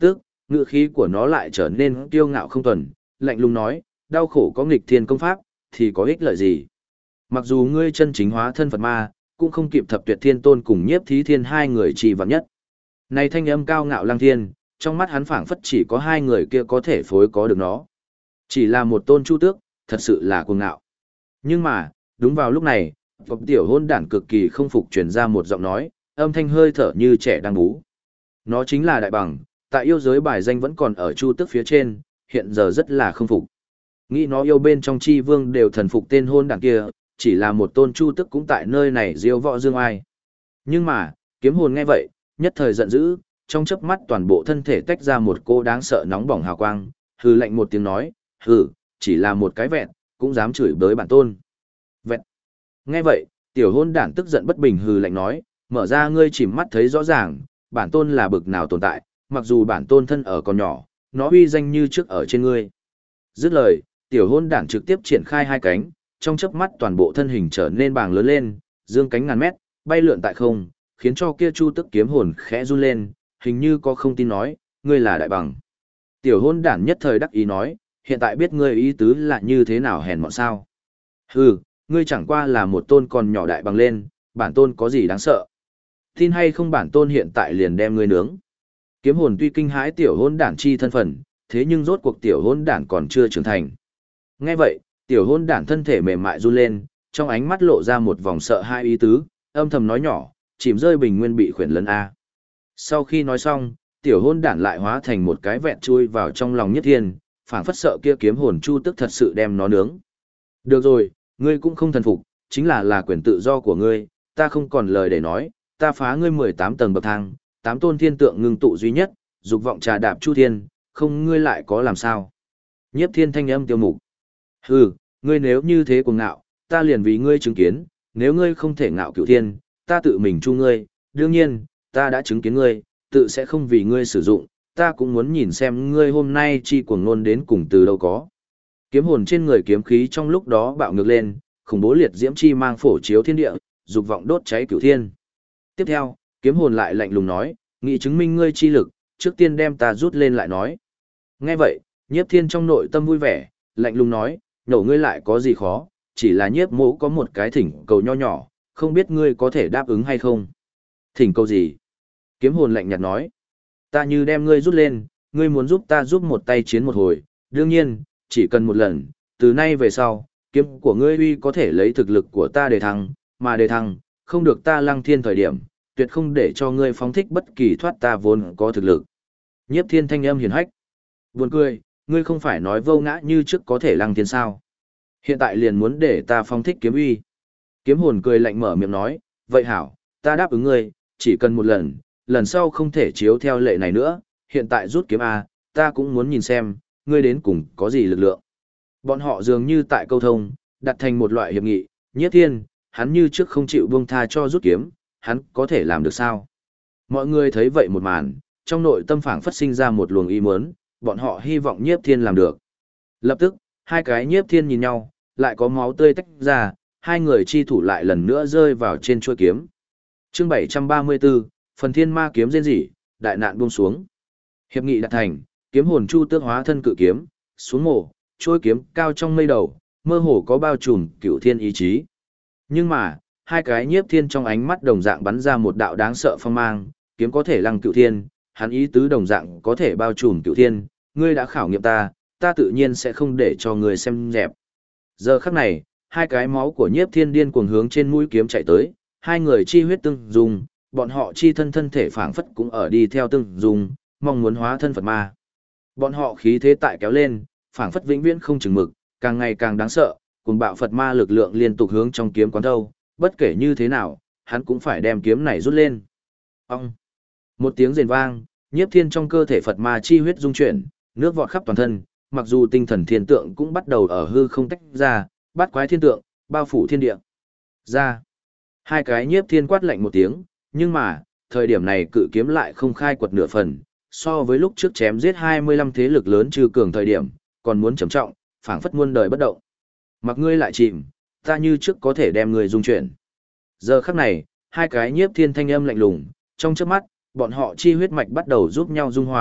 Speaker 1: ngữ khí của nó lại trở nên kiêu ngạo không tuần, lạnh lùng nói, đau khổ có nghịch thiên công pháp, thì có ích lợi gì? Mặc dù ngươi chân chính hóa thân Phật ma, cũng không kịp Thập Tuyệt Thiên Tôn cùng Nhiếp Thí Thiên hai người trì vạn nhất. Này thanh âm cao ngạo lăng thiên, trong mắt hắn phảng phất chỉ có hai người kia có thể phối có được nó. Chỉ là một tôn chu tước, thật sự là cuồng ngạo. Nhưng mà, đúng vào lúc này, Phật tiểu hôn đản cực kỳ không phục truyền ra một giọng nói, âm thanh hơi thở như trẻ đang bú. Nó chính là Đại Bằng, tại yêu giới bài danh vẫn còn ở chu tước phía trên, hiện giờ rất là không phục. Nghĩ nó yêu bên trong chi vương đều thần phục tên hôn đản kia, chỉ là một tôn chu tước cũng tại nơi này diêu võ dương ai. Nhưng mà, kiếm hồn nghe vậy, nhất thời giận dữ, trong chớp mắt toàn bộ thân thể tách ra một cô đáng sợ nóng bỏng hào quang, hừ lạnh một tiếng nói, hừ, chỉ là một cái vẹn, cũng dám chửi bới bản tôn. Vẹn. Nghe vậy, tiểu hôn đản tức giận bất bình hừ lạnh nói, mở ra ngươi chìm mắt thấy rõ ràng, bản tôn là bực nào tồn tại, mặc dù bản tôn thân ở còn nhỏ, nó uy danh như trước ở trên ngươi. Dứt lời, tiểu hôn đản trực tiếp triển khai hai cánh, trong chớp mắt toàn bộ thân hình trở nên bàng lớn lên, dương cánh ngàn mét, bay lượn tại không, khiến cho kia chu tức kiếm hồn khẽ run lên, hình như có không tin nói, ngươi là Đại Bằng. Tiểu hôn đản nhất thời đắc ý nói, hiện tại biết ngươi ý tứ là như thế nào hèn mọn sao. Hừ, ngươi chẳng qua là một tôn còn nhỏ Đại Bằng lên, bản tôn có gì đáng sợ. Tin hay không bản tôn hiện tại liền đem ngươi nướng. Kiếm hồn tuy kinh hãi tiểu hôn đản chi thân phận, thế nhưng rốt cuộc tiểu hôn đản còn chưa trưởng thành. Nghe vậy, tiểu hôn đản thân thể mềm mại run lên, trong ánh mắt lộ ra một vòng sợ hai ý tứ, âm thầm nói nhỏ, chìm rơi bình nguyên bị khuyển lấn A. Sau khi nói xong, tiểu hôn đản lại hóa thành một cái vẹn chui vào trong lòng Nhất Thiên, phảng phất sợ kia kiếm hồn chu tức thật sự đem nó nướng. Được rồi, ngươi cũng không thần phục, chính là quyền tự do của ngươi, ta không còn lời để nói, ta phá ngươi 18 tầng bậc thang, 8 tôn thiên tượng ngưng tụ duy nhất, dục vọng trà đạp chu thiên, không ngươi lại có làm sao. Nhiếp Thiên thanh âm tiêu mục. Hừ, ngươi nếu như thế cuồng ngạo, ta liền vì ngươi chứng kiến, nếu ngươi không thể ngạo cửu thiên, ta tự mình chu ngươi, đương nhiên, ta đã chứng kiến ngươi, tự sẽ không vì ngươi sử dụng, ta cũng muốn nhìn xem ngươi hôm nay chi cuồng ngôn đến cùng từ đâu có. Kiếm hồn trên người kiếm khí trong lúc đó bạo ngược lên, khủng bố liệt diễm chi mang phổ chiếu thiên địa, dục vọng đốt cháy cửu thiên. Tiếp theo, kiếm hồn lại lạnh lùng nói, nghị chứng minh ngươi chi lực, trước tiên đem ta rút lên lại nói. Nghe vậy, Nhiếp Thiên trong nội tâm vui vẻ, lạnh lùng nói, nhổ ngươi lại có gì khó, chỉ là nhiếp mỗ có một cái thỉnh cầu nho nhỏ, không biết ngươi có thể đáp ứng hay không. Thỉnh cầu gì? Kiếm hồn lạnh nhạt nói, ta như đem ngươi rút lên, ngươi muốn giúp ta giúp một tay chiến một hồi, đương nhiên, chỉ cần một lần, từ nay về sau, kiếm của ngươi uy có thể lấy thực lực của ta để thăng, mà để thăng, không được ta Lăng Thiên thời điểm, tuyệt không để cho ngươi phóng thích bất kỳ thoát ta vốn có thực lực. Nhiếp Thiên thanh âm hiền hách. Buồn cười, ngươi không phải nói vô ngã như trước có thể Lăng Thiên sao? Hiện tại liền muốn để ta phóng thích kiếm uy. Kiếm hồn cười lạnh mở miệng nói, vậy hảo, ta đáp ứng ngươi, chỉ cần một lần, lần sau không thể chiếu theo lệ này nữa, hiện tại rút kiếm A, ta cũng muốn nhìn xem, ngươi đến cùng có gì lực lượng. Bọn họ dường như tại câu thông, đặt thành một loại hiệp nghị, Nhiếp Thiên, hắn như trước không chịu buông tha cho rút kiếm, hắn có thể làm được sao? Mọi người thấy vậy một màn, trong nội tâm phảng phất sinh ra một luồng ý muốn, bọn họ hy vọng Nhiếp Thiên làm được. Lập tức, hai cái Nhiếp Thiên nhìn nhau, lại có máu tươi tách ra, hai người chi thủ lại lần nữa rơi vào trên chuôi kiếm. Chương 734, phần thiên ma kiếm rên rỉ, đại nạn buông xuống. Hiệp nghị đạt thành, kiếm hồn chu tước hóa thân cự kiếm, xuống mổ, chuôi kiếm cao trong mây đầu, mơ hồ có bao trùm cửu thiên ý chí. Nhưng mà, hai cái Nhiếp Thiên trong ánh mắt đồng dạng bắn ra một đạo đáng sợ phong mang, kiếm có thể lăng cửu thiên, hắn ý tứ đồng dạng có thể bao trùm cửu thiên, ngươi đã khảo nghiệm ta, ta tự nhiên sẽ không để cho ngươi xem dẹp. Giờ khắc này, hai cái máu của Nhiếp Thiên điên cuồng hướng trên mũi kiếm chạy tới, hai người chi huyết tương dùng, bọn họ chi thân thể phảng phất cũng ở đi theo tương dùng, mong muốn hóa thân Phật ma. Bọn họ khí thế tại kéo lên, phảng phất vĩnh viễn không chừng mực, càng ngày càng đáng sợ, cùng bạo Phật ma lực lượng liên tục hướng trong kiếm quán thâu, bất kể như thế nào, hắn cũng phải đem kiếm này rút lên. Ông! Một tiếng rền vang, Nhiếp Thiên trong cơ thể Phật ma chi huyết dung chuyển, nước vọt khắp toàn thân, mặc dù tinh thần thiên tượng cũng bắt đầu ở hư không tách ra, bát quái thiên tượng, bao phủ thiên địa. Ra! Hai cái Nhiếp Thiên quát lạnh một tiếng, nhưng mà, thời điểm này cự kiếm lại không khai quật nửa phần, so với lúc trước chém giết 25 thế lực lớn trừ cường thời điểm, còn muốn trầm trọng, phảng phất muôn đời bất động. Mặc ngươi lại chìm, ta như trước có thể đem ngươi dung chuyển. Giờ khắc này, hai cái Nhiếp Thiên thanh âm lạnh lùng, trong chớp mắt, bọn họ chi huyết mạch bắt đầu giúp nhau dung hòa,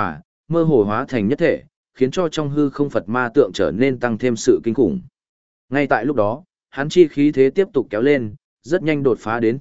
Speaker 1: mơ hồ hóa thành nhất thể, khiến cho trong hư không Phật ma tượng trở nên tăng thêm sự kinh khủng. Ngay tại lúc đó, hắn chi khí thế tiếp tục kéo lên, rất nhanh đột phá đến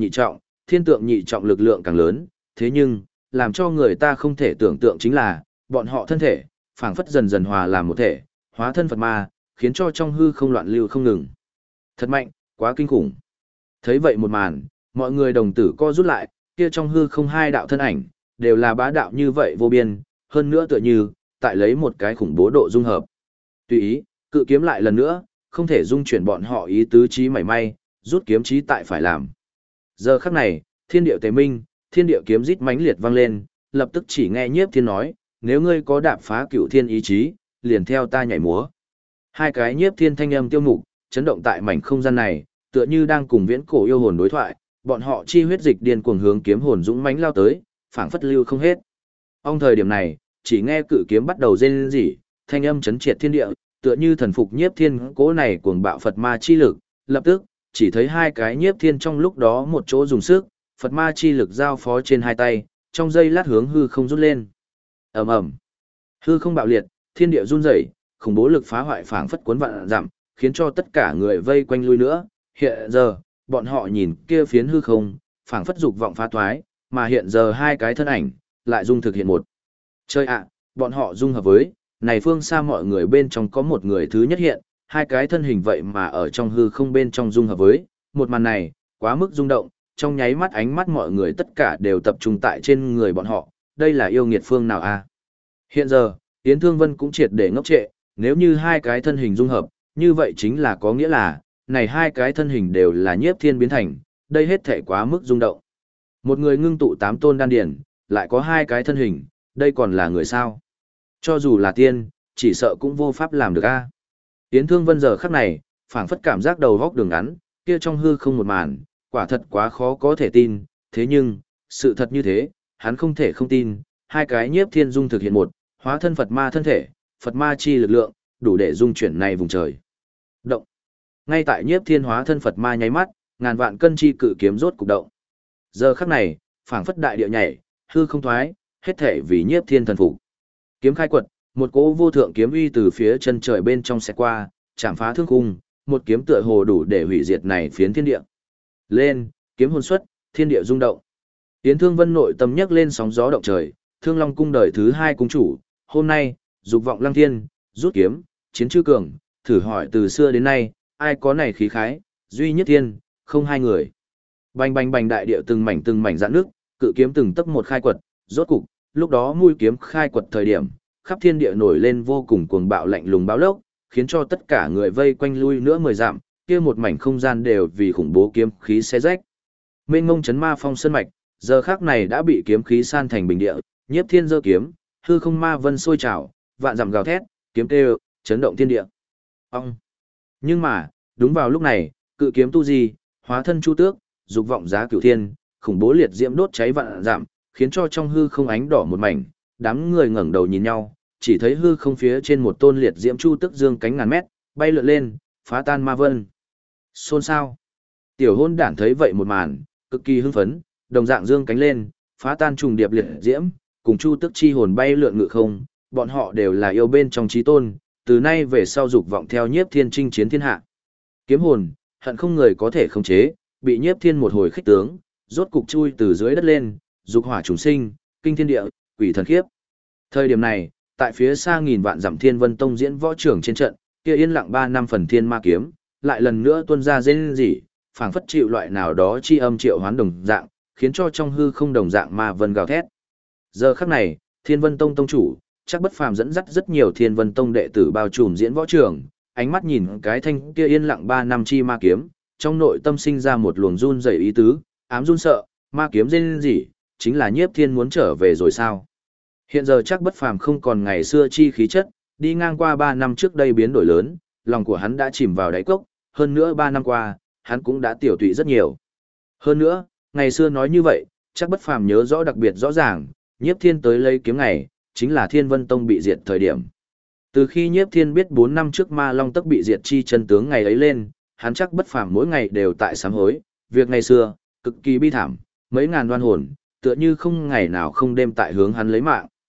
Speaker 1: thiên tượng nhị trọng lực lượng càng lớn, thế nhưng, làm cho người ta không thể tưởng tượng chính là, bọn họ thân thể, phảng phất dần dần hòa làm một thể, hóa thân Phật ma, khiến cho trong hư không loạn lưu không ngừng. Thật mạnh, quá kinh khủng. Thấy vậy một màn, mọi người đồng tử co rút lại, kia trong hư không hai đạo thân ảnh, đều là bá đạo như vậy vô biên, hơn nữa tựa như, tại lấy một cái khủng bố độ dung hợp. Tùy ý, cự kiếm lại lần nữa, không thể dung chuyển bọn họ ý tứ trí mảy may, rút kiếm trí tại phải làm. Giờ khắc này, thiên điệu tế minh, thiên điệu kiếm rít mãnh liệt vang lên, lập tức chỉ nghe Nhiếp Thiên nói, nếu ngươi có đạp phá cửu thiên ý chí, liền theo ta nhảy múa. Hai cái Nhiếp Thiên thanh âm tiêu mục, chấn động tại mảnh không gian này, tựa như đang cùng viễn cổ yêu hồn đối thoại, bọn họ chi huyết dịch điên cuồng hướng kiếm hồn dũng mãnh lao tới, phảng phất lưu không hết. Ông thời điểm này, chỉ nghe cự kiếm bắt đầu rên rỉ, thanh âm chấn triệt thiên địa, tựa như thần phục Nhiếp Thiên cố này cuồng bạo Phật ma chi lực, lập tức, chỉ thấy hai cái Nhiếp Thiên trong lúc đó một chỗ dùng sức, Phật ma chi lực giao phó trên hai tay, trong giây lát hướng hư không rút lên. Ầm ầm. Hư không bạo liệt, thiên địa run rẩy, khủng bố lực phá hoại phảng phất cuốn vạn dặm, khiến cho tất cả người vây quanh lui nữa. Hiện giờ, bọn họ nhìn kia phiến hư không, phảng phất dục vọng phá toái, mà hiện giờ hai cái thân ảnh lại dung thực hiện một. Chơi ạ, bọn họ dung hợp với, này phương xa mọi người bên trong có một người thứ nhất hiện, hai cái thân hình vậy mà ở trong hư không bên trong dung hợp với, một màn này, quá mức rung động, trong nháy mắt ánh mắt mọi người tất cả đều tập trung tại trên người bọn họ, đây là yêu nghiệt phương nào a? Hiện giờ, Yến Thương Vân cũng triệt để ngốc trệ, nếu như hai cái thân hình dung hợp, như vậy chính là có nghĩa là, này hai cái thân hình đều là Nhiếp Thiên biến thành, đây hết thể quá mức rung động. Một người ngưng tụ 8 tôn đan điển, lại có hai cái thân hình, đây còn là người sao? Cho dù là tiên, chỉ sợ cũng vô pháp làm được a. Yến Thương Vân giờ khắc này, phảng phất cảm giác đầu góc đường ngắn, kia trong hư không một màn, quả thật quá khó có thể tin, thế nhưng, sự thật như thế, hắn không thể không tin, hai cái Nhiếp Thiên dung thực hiện một, hóa thân Phật ma thân thể, Phật ma chi lực lượng, đủ để dung chuyển này vùng trời. Động. Ngay tại Nhiếp Thiên hóa thân Phật ma nháy mắt, ngàn vạn cân chi cự kiếm rốt cục động. Giờ khắc này, phảng phất đại địa nhảy, hư không thoái, hết thể vì Nhiếp Thiên thần phục. Kiếm khai quật, một cỗ vô thượng kiếm uy từ phía chân trời bên trong sẽ qua, chạm phá thương khung, một kiếm tựa hồ đủ để hủy diệt này phiến thiên địa. Lên, kiếm hồn xuất, thiên địa rung động. Yến Thương Vân nội tâm nhấc lên sóng gió động trời, Thương Long cung đời thứ 2 cung chủ, hôm nay, dục vọng lăng thiên, rút kiếm, chiến chư cường, thử hỏi từ xưa đến nay, ai có này khí khái, duy nhất thiên, không hai người. Bành bành bành đại địa từng mảnh rạn nước, cự kiếm từng tấc một khai quật, rốt cục, lúc đó mũi kiếm khai quật thời điểm, khắp thiên địa nổi lên vô cùng cuồng bạo lạnh lùng báo lốc, khiến cho tất cả người vây quanh lui nữa 10 dặm, kia một mảnh không gian đều vì khủng bố kiếm khí xé rách. Mênh mông chấn ma phong sơn mạch, giờ khắc này đã bị kiếm khí san thành bình địa, Nhiếp Thiên giơ kiếm, hư không ma vân sôi trào, vạn dặm gào thét, kiếm kêu, chấn động thiên địa. Ông. Nhưng mà, đúng vào lúc này, cự kiếm tu di, hóa thân chu tước, dục vọng giá cửu thiên, khủng bố liệt diễm đốt cháy vạn dặm, khiến cho trong hư không ánh đỏ một mảnh, đám người ngẩng đầu nhìn nhau, chỉ thấy hư không phía trên một tôn liệt diễm chu tước dương cánh ngàn mét, bay lượn lên, phá tan ma vân. Xôn xao. Tiểu hôn đản thấy vậy một màn, cực kỳ hưng phấn, đồng dạng dương cánh lên, phá tan trùng điệp liệt diễm, cùng chu tước chi hồn bay lượn ngự không, bọn họ đều là yêu bên trong chí tôn, từ nay về sau dục vọng theo Nhiếp Thiên chinh chiến thiên hạ. Kiếm hồn, hận không người có thể khống chế, bị Nhiếp Thiên một hồi khích tướng, rốt cục chui từ dưới đất lên, dục hỏa trùng sinh, kinh thiên địa, quỷ thần khiếp. Thời điểm này, tại phía xa nghìn vạn dặm Thiên Vân Tông diễn võ trưởng trên trận, kia yên lặng 3 năm phần thiên ma kiếm, lại lần nữa tuôn ra rên rỉ, phảng phất chịu loại nào đó chi âm triệu hoán đồng dạng, khiến cho trong hư không đồng dạng ma vân gào thét. Giờ khắc này, Thiên Vân Tông tông chủ, chắc bất phàm dẫn dắt rất nhiều Thiên Vân Tông đệ tử bao trùm diễn võ trường, ánh mắt nhìn cái thanh kia yên lặng 3 năm chi ma kiếm, trong nội tâm sinh ra một luồng run rẩy ý tứ, ám run sợ, ma kiếm rên rỉ, chính là Nhiếp Thiên muốn trở về rồi sao? Hiện giờ chắc bất phàm không còn ngày xưa chi khí chất, đi ngang qua 3 năm trước đây biến đổi lớn, lòng của hắn đã chìm vào đáy cốc, hơn nữa 3 năm qua, hắn cũng đã tiểu tụy rất nhiều. Hơn nữa, ngày xưa nói như vậy, chắc bất phàm nhớ rõ đặc biệt rõ ràng, Nhiếp Thiên tới lấy kiếm ngày, chính là Thiên Vân Tông bị diệt thời điểm. Từ khi Nhiếp Thiên biết 4 năm trước Ma Long Tấc bị diệt chi chân tướng ngày ấy lên, hắn chắc bất phàm mỗi ngày đều tại sám hối, việc ngày xưa, cực kỳ bi thảm, mấy ngàn đoan hồn, tựa như không ngày nào không đêm tại hướng hắn lấy mạng.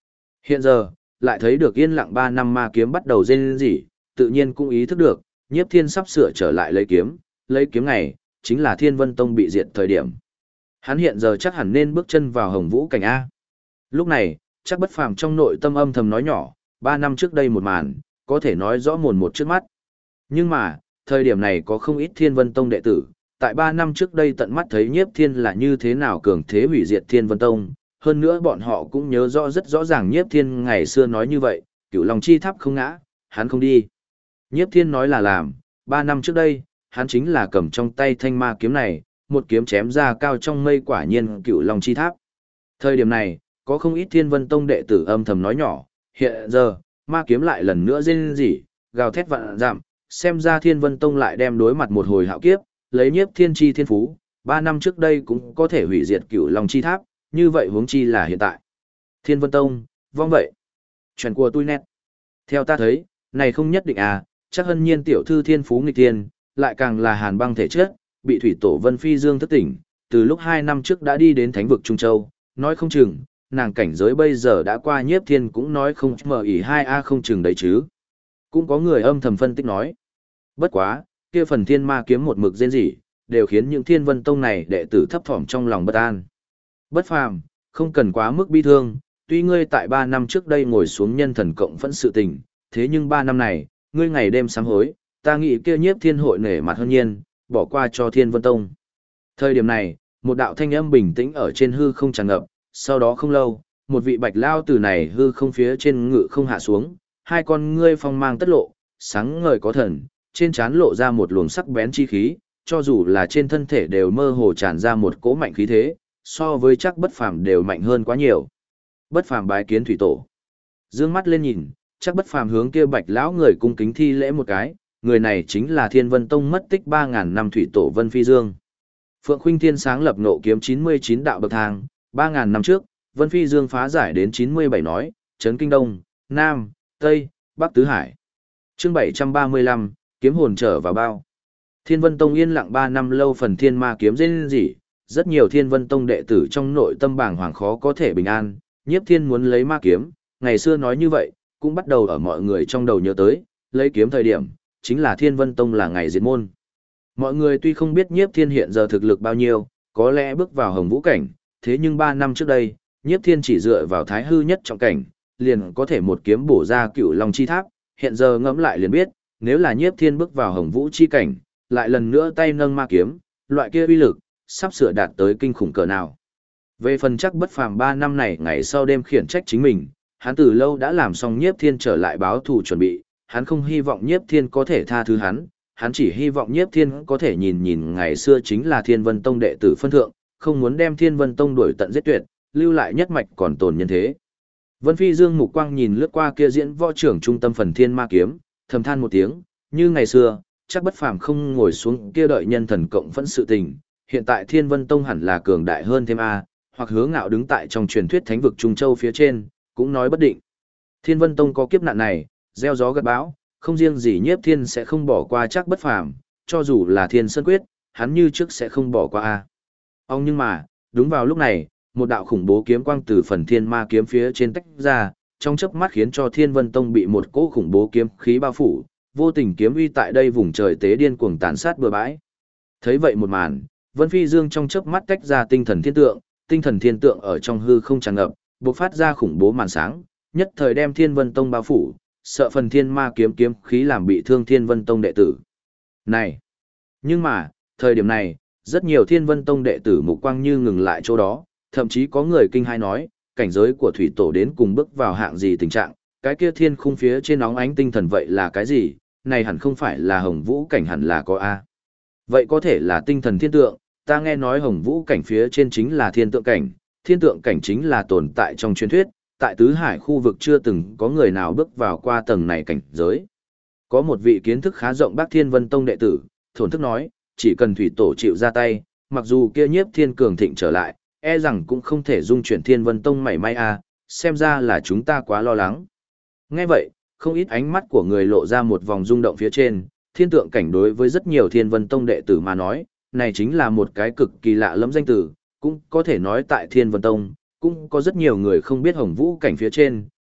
Speaker 1: Hiện giờ, lại thấy được yên lặng 3 năm ma kiếm bắt đầu rên rỉ, tự nhiên cũng ý thức được, Nhiếp Thiên sắp sửa trở lại lấy kiếm này, chính là Thiên Vân Tông bị diệt thời điểm. Hắn hiện giờ chắc hẳn nên bước chân vào Hồng Vũ cảnh A. Lúc này, chắc Bất Phàm trong nội tâm âm thầm nói nhỏ, 3 năm trước đây một màn, có thể nói rõ mồn một trước mắt. Nhưng mà, thời điểm này có không ít Thiên Vân Tông đệ tử, tại 3 năm trước đây tận mắt thấy Nhiếp Thiên là như thế nào cường thế hủy diệt Thiên Vân Tông, hơn nữa bọn họ cũng nhớ rõ rất rõ ràng Nhiếp Thiên ngày xưa nói như vậy, Cửu Long chi tháp không ngã, hắn không đi. Nhiếp Thiên nói là làm, 3 năm trước đây, hắn chính là cầm trong tay thanh ma kiếm này, một kiếm chém ra cao trong mây quả nhiên Cửu Long chi tháp. Thời điểm này, có không ít Thiên Vân Tông đệ tử âm thầm nói nhỏ, hiện giờ, ma kiếm lại lần nữa rên rỉ, gào thét vạn dặm, xem ra Thiên Vân Tông lại đem đối mặt một hồi hạo kiếp, lấy Nhiếp Thiên chi thiên phú, 3 năm trước đây cũng có thể hủy diệt Cửu Long chi tháp, như vậy huống chi là hiện tại. Thiên Vân Tông, vong vậy. Chuyện của tôi nét. Theo ta thấy, này không nhất định à, chắc hân nhiên tiểu thư thiên phú nghịch tiên, lại càng là hàn băng thể chất, bị thủy tổ Vân Phi Dương thất tỉnh, từ lúc 2 năm trước đã đi đến thánh vực Trung Châu, nói không chừng, nàng cảnh giới bây giờ đã qua Nhiếp Thiên cũng nói không mở ỉ 2A không chừng đấy chứ. Cũng có người âm thầm phân tích nói. Bất quá, kia phần thiên ma kiếm một mực rên rỉ, đều khiến những Thiên Vân Tông này đệ tử thấp thỏm trong lòng bất an. Bất phàm, không cần quá mức bi thương, tuy ngươi tại 3 năm trước đây ngồi xuống nhân thần cộng phẫn sự tình, thế nhưng 3 năm này, ngươi ngày đêm sám hối, ta nghĩ kia Nhiếp Thiên hội nể mặt hơn nhiên, bỏ qua cho Thiên Vân Tông. Thời điểm này, một đạo thanh âm bình tĩnh ở trên hư không tràn ngập, sau đó không lâu, một vị bạch lao từ này hư không phía trên ngự không hạ xuống, hai con ngươi phong mang tất lộ, sáng ngời có thần, trên trán lộ ra một luồng sắc bén chi khí, cho dù là trên thân thể đều mơ hồ tràn ra một cỗ mạnh khí thế, so với chắc Bất Phàm đều mạnh hơn quá nhiều. Bất Phàm bái kiến thủy tổ. Dương mắt lên nhìn, chắc Bất Phàm hướng kia bạch lão người cung kính thi lễ một cái, người này chính là Thiên Vân Tông mất tích 3000 năm thủy tổ Vân Phi Dương. Phượng Khuynh Thiên sáng lập nộ kiếm 99 đạo bậc thang, 3000 năm trước, Vân Phi Dương phá giải đến 97 nói, trấn kinh đông, nam, tây, bắc tứ hải. Chương 735, kiếm hồn trở vào bao. Thiên Vân Tông yên lặng 3 năm lâu phần thiên ma kiếm rên rỉ, rất nhiều Thiên Vân Tông đệ tử trong nội tâm bàng hoàng khó có thể bình an, Nhiếp Thiên muốn lấy ma kiếm, ngày xưa nói như vậy, cũng bắt đầu ở mọi người trong đầu nhớ tới, lấy kiếm thời điểm, chính là Thiên Vân Tông là ngày diệt môn. Mọi người tuy không biết Nhiếp Thiên hiện giờ thực lực bao nhiêu, có lẽ bước vào Hồng Vũ cảnh, thế nhưng 3 năm trước đây, Nhiếp Thiên chỉ dựa vào thái hư nhất trọng cảnh, liền có thể một kiếm bổ ra Cửu Long chi tháp, hiện giờ ngẫm lại liền biết, nếu là Nhiếp Thiên bước vào Hồng Vũ chi cảnh, lại lần nữa tay nâng ma kiếm, loại kia uy lực, sắp sửa đạt tới kinh khủng cỡ nào. Về phần chắc Bất Phàm 3 năm này ngày sau đêm khiển trách chính mình, hắn từ lâu đã làm xong Nhiếp Thiên trở lại báo thù chuẩn bị, hắn không hy vọng Nhiếp Thiên có thể tha thứ hắn chỉ hy vọng Nhiếp Thiên có thể nhìn nhìn ngày xưa chính là Thiên Vân Tông đệ tử phân thượng, không muốn đem Thiên Vân Tông đuổi tận giết tuyệt, lưu lại nhất mạch còn tồn nhân thế. Vân Phi Dương mục quang nhìn lướt qua kia diễn võ trưởng trung tâm phần thiên ma kiếm, thầm than một tiếng, như ngày xưa, chắc Bất Phàm không ngồi xuống kia đợi nhân thần cộng phẫn sự tình, hiện tại Thiên Vân Tông hẳn là cường đại hơn thêm a, hoặc hướng ngạo đứng tại trong truyền thuyết thánh vực Trung Châu phía trên, cũng nói bất định. Thiên Vân Tông có kiếp nạn này, gieo gió gặt bão, không riêng gì Nhiếp Thiên sẽ không bỏ qua chắc Bất Phàm, cho dù là Thiên Sơn Quyết, hắn như trước sẽ không bỏ qua a. Ông nhưng mà, đúng vào lúc này, một đạo khủng bố kiếm quang từ phần thiên ma kiếm phía trên tách ra, trong chớp mắt khiến cho Thiên Vân Tông bị một cỗ khủng bố kiếm khí bao phủ, vô tình kiếm uy tại đây vùng trời tế điên cuồng tàn sát bừa bãi. Thấy vậy một màn, Vân Phi Dương trong chớp mắt tách ra tinh thần thiên tượng ở trong hư không tràn ngập, bộc phát ra khủng bố màn sáng, nhất thời đem Thiên Vân Tông bao phủ, sợ phần thiên ma kiếm khí làm bị thương Thiên Vân Tông đệ tử. Này! Nhưng mà, thời điểm này, rất nhiều Thiên Vân Tông đệ tử mục quang như ngừng lại chỗ đó, thậm chí có người kinh hai nói, cảnh giới của thủy tổ đến cùng bước vào hạng gì tình trạng, cái kia thiên khung phía trên óng ánh tinh thần vậy là cái gì, này hẳn không phải là Hồng Vũ cảnh hẳn là có A. Vậy có thể là tinh thần thiên tượng, ta nghe nói Hồng Vũ cảnh phía trên chính là thiên tượng cảnh chính là tồn tại trong truyền thuyết, tại tứ hải khu vực chưa từng có người nào bước vào qua tầng này cảnh giới. Có một vị kiến thức khá rộng bác Thiên Vân Tông đệ tử, thổn thức nói, chỉ cần thủy tổ chịu ra tay, mặc dù kia Nhiếp Thiên cường thịnh trở lại, e rằng cũng không thể dung chuyển Thiên Vân Tông mảy may a, xem ra là chúng ta quá lo lắng. Nghe vậy, không ít ánh mắt của người lộ ra một vòng rung động phía trên, thiên tượng cảnh đối với rất nhiều Thiên Vân Tông đệ tử mà nói, này chính là một cái cực kỳ lạ lẫm danh từ, cũng có thể nói tại Thiên Vân Tông, cũng có rất nhiều người không biết Hồng Vũ cảnh phía trên,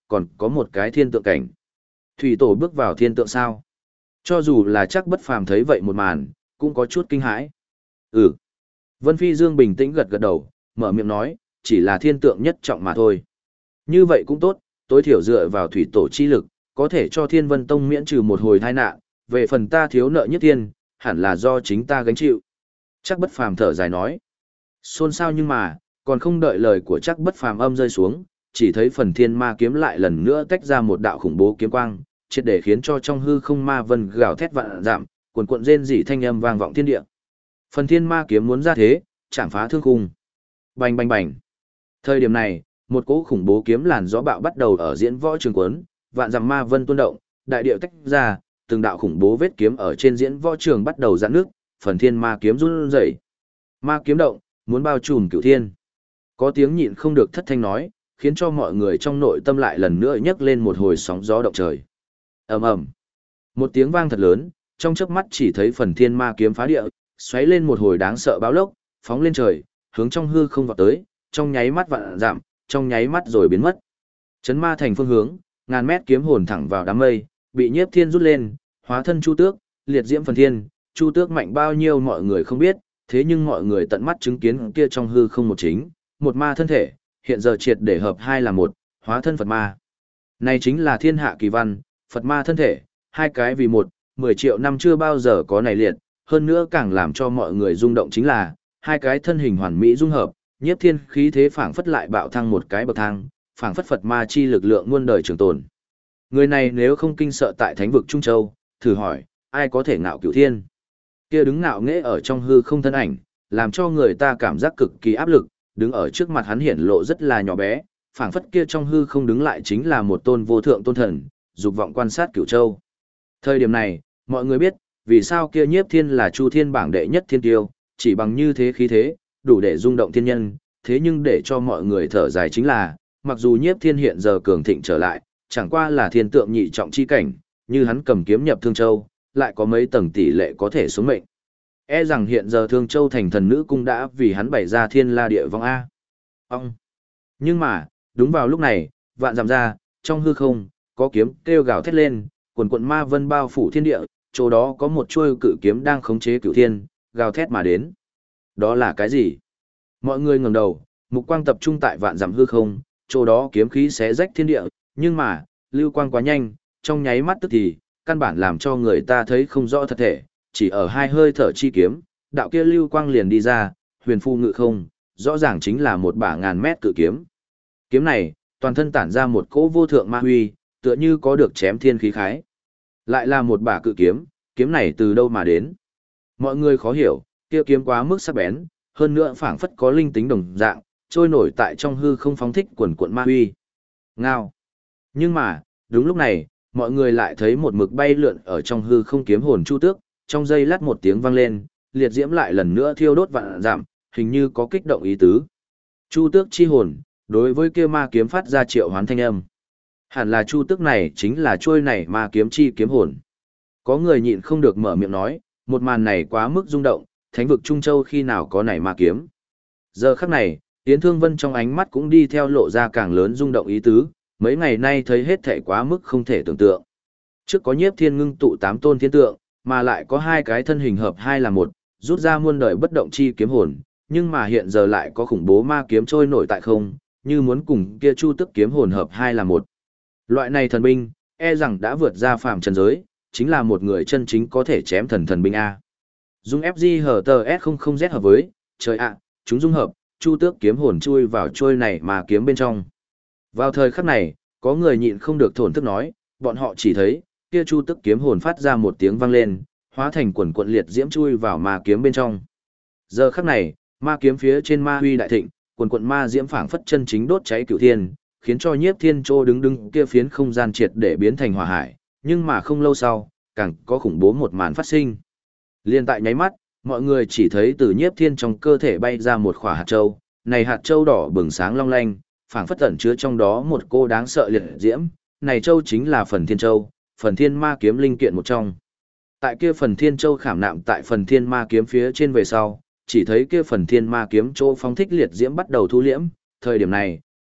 Speaker 1: còn có một cái thiên tượng cảnh. Thủy tổ bước vào thiên tượng sao? Cho dù là chắc bất phàm thấy vậy một màn, cũng có chút kinh hãi. Ừ. Vân Phi Dương bình tĩnh gật gật đầu, mở miệng nói, chỉ là thiên tượng nhất trọng mà thôi. Như vậy cũng tốt, tối thiểu dựa vào thủy tổ chi lực, có thể cho Thiên Vân Tông miễn trừ một hồi tai nạn, về phần ta thiếu nợ nhất thiên, hẳn là do chính ta gánh chịu. Chắc bất phàm thở dài nói. Xôn xao nhưng mà, còn không đợi lời của chắc bất phàm âm rơi xuống, chỉ thấy phần thiên ma kiếm lại lần nữa tách ra một đạo khủng bố kiếm quang, triệt để khiến cho trong hư không ma vân gào thét vạn giảm, cuồn cuộn rên rỉ thanh âm vang vọng thiên địa. Phần thiên ma kiếm muốn ra thế, chạm phá thương khung. Bành bành bành. Thời điểm này, một cỗ khủng bố kiếm làn gió bạo bắt đầu ở diễn võ trường quấn, vạn dặm ma vân tuôn động, đại điệu tách ra, từng đạo khủng bố vết kiếm ở trên diễn võ trường bắt đầu giãn nước, phần thiên ma kiếm run rẩy. Ma kiếm động, muốn bao trùm cửu thiên. Có tiếng nhịn không được thất thanh nói, khiến cho mọi người trong nội tâm lại lần nữa nhấc lên một hồi sóng gió động trời. Ầm ầm. Một tiếng vang thật lớn, trong chớp mắt chỉ thấy phần thiên ma kiếm phá địa, xoáy lên một hồi đáng sợ báo lốc, phóng lên trời, hướng trong hư không vọt tới, trong nháy mắt vạn giảm, trong nháy mắt rồi biến mất. Chấn ma thành phương hướng, ngàn mét kiếm hồn thẳng vào đám mây, bị Nhiếp Thiên rút lên, hóa thân Chu Tước, liệt diễm phần thiên, Chu Tước mạnh bao nhiêu mọi người không biết, thế nhưng mọi người tận mắt chứng kiến kia trong hư không một chính, một ma thân thể, hiện giờ triệt để hợp hai là một, hóa thân Phật ma. Này chính là thiên hạ kỳ văn, Phật ma thân thể, hai cái vì một, 10 triệu năm chưa bao giờ có này liệt, hơn nữa càng làm cho mọi người rung động chính là, hai cái thân hình hoàn mỹ dung hợp, Nhiếp Thiên khí thế phảng phất lại bạo thăng một cái bậc thang, phảng phất Phật ma chi lực lượng muôn đời trường tồn. Người này nếu không kinh sợ tại thánh vực Trung Châu, thử hỏi, ai có thể ngạo cửu thiên? Kia đứng ngạo nghễ ở trong hư không thân ảnh, làm cho người ta cảm giác cực kỳ áp lực, đứng ở trước mặt hắn hiển lộ rất là nhỏ bé, phảng phất kia trong hư không đứng lại chính là một tôn vô thượng tôn thần, dục vọng quan sát cửu châu. Thời điểm này, mọi người biết, vì sao kia Nhiếp Thiên là Chu Thiên bảng đệ nhất thiên tiêu, chỉ bằng như thế khí thế, đủ để rung động thiên nhân, thế nhưng để cho mọi người thở dài chính là, mặc dù Nhiếp Thiên hiện giờ cường thịnh trở lại, chẳng qua là thiên tượng nhị trọng chi cảnh, như hắn cầm kiếm nhập Thương Châu, lại có mấy tầng tỷ lệ có thể xuống mệnh. E rằng hiện giờ Thương Châu thành thần nữ cung đã vì hắn bày ra thiên la địa vong A. Ông! Nhưng mà, đúng vào lúc này, vạn dặm ra, trong hư không, có kiếm kêu gào thét lên, quần quận ma vân bao phủ thiên địa, chỗ đó có một chuôi cự kiếm đang khống chế cửu thiên, gào thét mà đến. Đó là cái gì? Mọi người ngẩng đầu, mục quang tập trung tại vạn dặm hư không, chỗ đó kiếm khí xé rách thiên địa, nhưng mà, lưu quang quá nhanh, trong nháy mắt tức thì, căn bản làm cho người ta thấy không rõ thật thể, chỉ ở hai hơi thở chi kiếm, đạo kia lưu quang liền đi ra, huyền phu ngự không, rõ ràng chính là một bả ngàn mét cự kiếm. Kiếm này, toàn thân tản ra một cỗ vô thượng ma huy, tựa như có được chém thiên khí khái. Lại là một bả cự kiếm, kiếm này từ đâu mà đến? Mọi người khó hiểu, kia kiếm quá mức sắc bén, hơn nữa phảng phất có linh tính đồng dạng, trôi nổi tại trong hư không phóng thích quần cuộn ma huy. Ngao. Nhưng mà, đúng lúc này, mọi người lại thấy một mực bay lượn ở trong hư không kiếm hồn Chu Tước, trong giây lát một tiếng vang lên, liệt diễm lại lần nữa thiêu đốt vạn dặm, hình như có kích động ý tứ. Chu Tước chi hồn, đối với kia ma kiếm phát ra triệu hoán thanh âm. Hẳn là Chu Tước này chính là trôi này ma kiếm chi kiếm hồn. Có người nhịn không được mở miệng nói, một màn này quá mức rung động, thánh vực Trung Châu khi nào có này ma kiếm. Giờ khắc này, Yến Thương Vân trong ánh mắt cũng đi theo lộ ra càng lớn rung động ý tứ, mấy ngày nay thấy hết thể quá mức không thể tưởng tượng. Trước có Nhiếp Thiên ngưng tụ 8 tôn thiên tượng, mà lại có hai cái thân hình hợp hai là một, rút ra muôn đời bất động chi kiếm hồn, nhưng mà hiện giờ lại có khủng bố ma kiếm trôi nổi tại không, như muốn cùng kia Chu Tước kiếm hồn hợp hai là một. Loại này thần binh, e rằng đã vượt ra phàm trần giới, chính là một người chân chính có thể chém thần binh A. Dung FG hở tờ S00Z hợp với, trời ạ, chúng dung hợp, Chu Tước kiếm hồn chui vào trôi này mà kiếm bên trong. Vào thời khắc này, có người nhịn không được thổn thức nói, bọn họ chỉ thấy, kia Chu Tước kiếm hồn phát ra một tiếng vang lên, hóa thành quần quận liệt diễm chui vào ma kiếm bên trong. Giờ khắc này, ma kiếm phía trên ma huy đại thịnh, quần quận ma diễm phảng phất chân chính đốt cháy cửu thiên, khiến cho Nhiếp Thiên Trô đứng kia phiến không gian triệt để biến thành hỏa hải, nhưng mà không lâu sau, càng có khủng bố một màn phát sinh. Liên tại nháy mắt, mọi người chỉ thấy từ Nhiếp Thiên trong cơ thể bay ra một quả hạt châu, này hạt châu đỏ bừng sáng long lanh, phảng phất ẩn chứa trong đó một cô đáng sợ liệt diễm, này châu chính là Phần Thiên Châu, Phần Thiên Ma kiếm linh kiện một trong. Tại kia Phần Thiên Châu khảm nạm tại Phần Thiên Ma kiếm phía trên về sau, chỉ thấy kia Phần Thiên Ma kiếm chỗ phóng thích liệt diễm bắt đầu thu liễm, thời điểm này,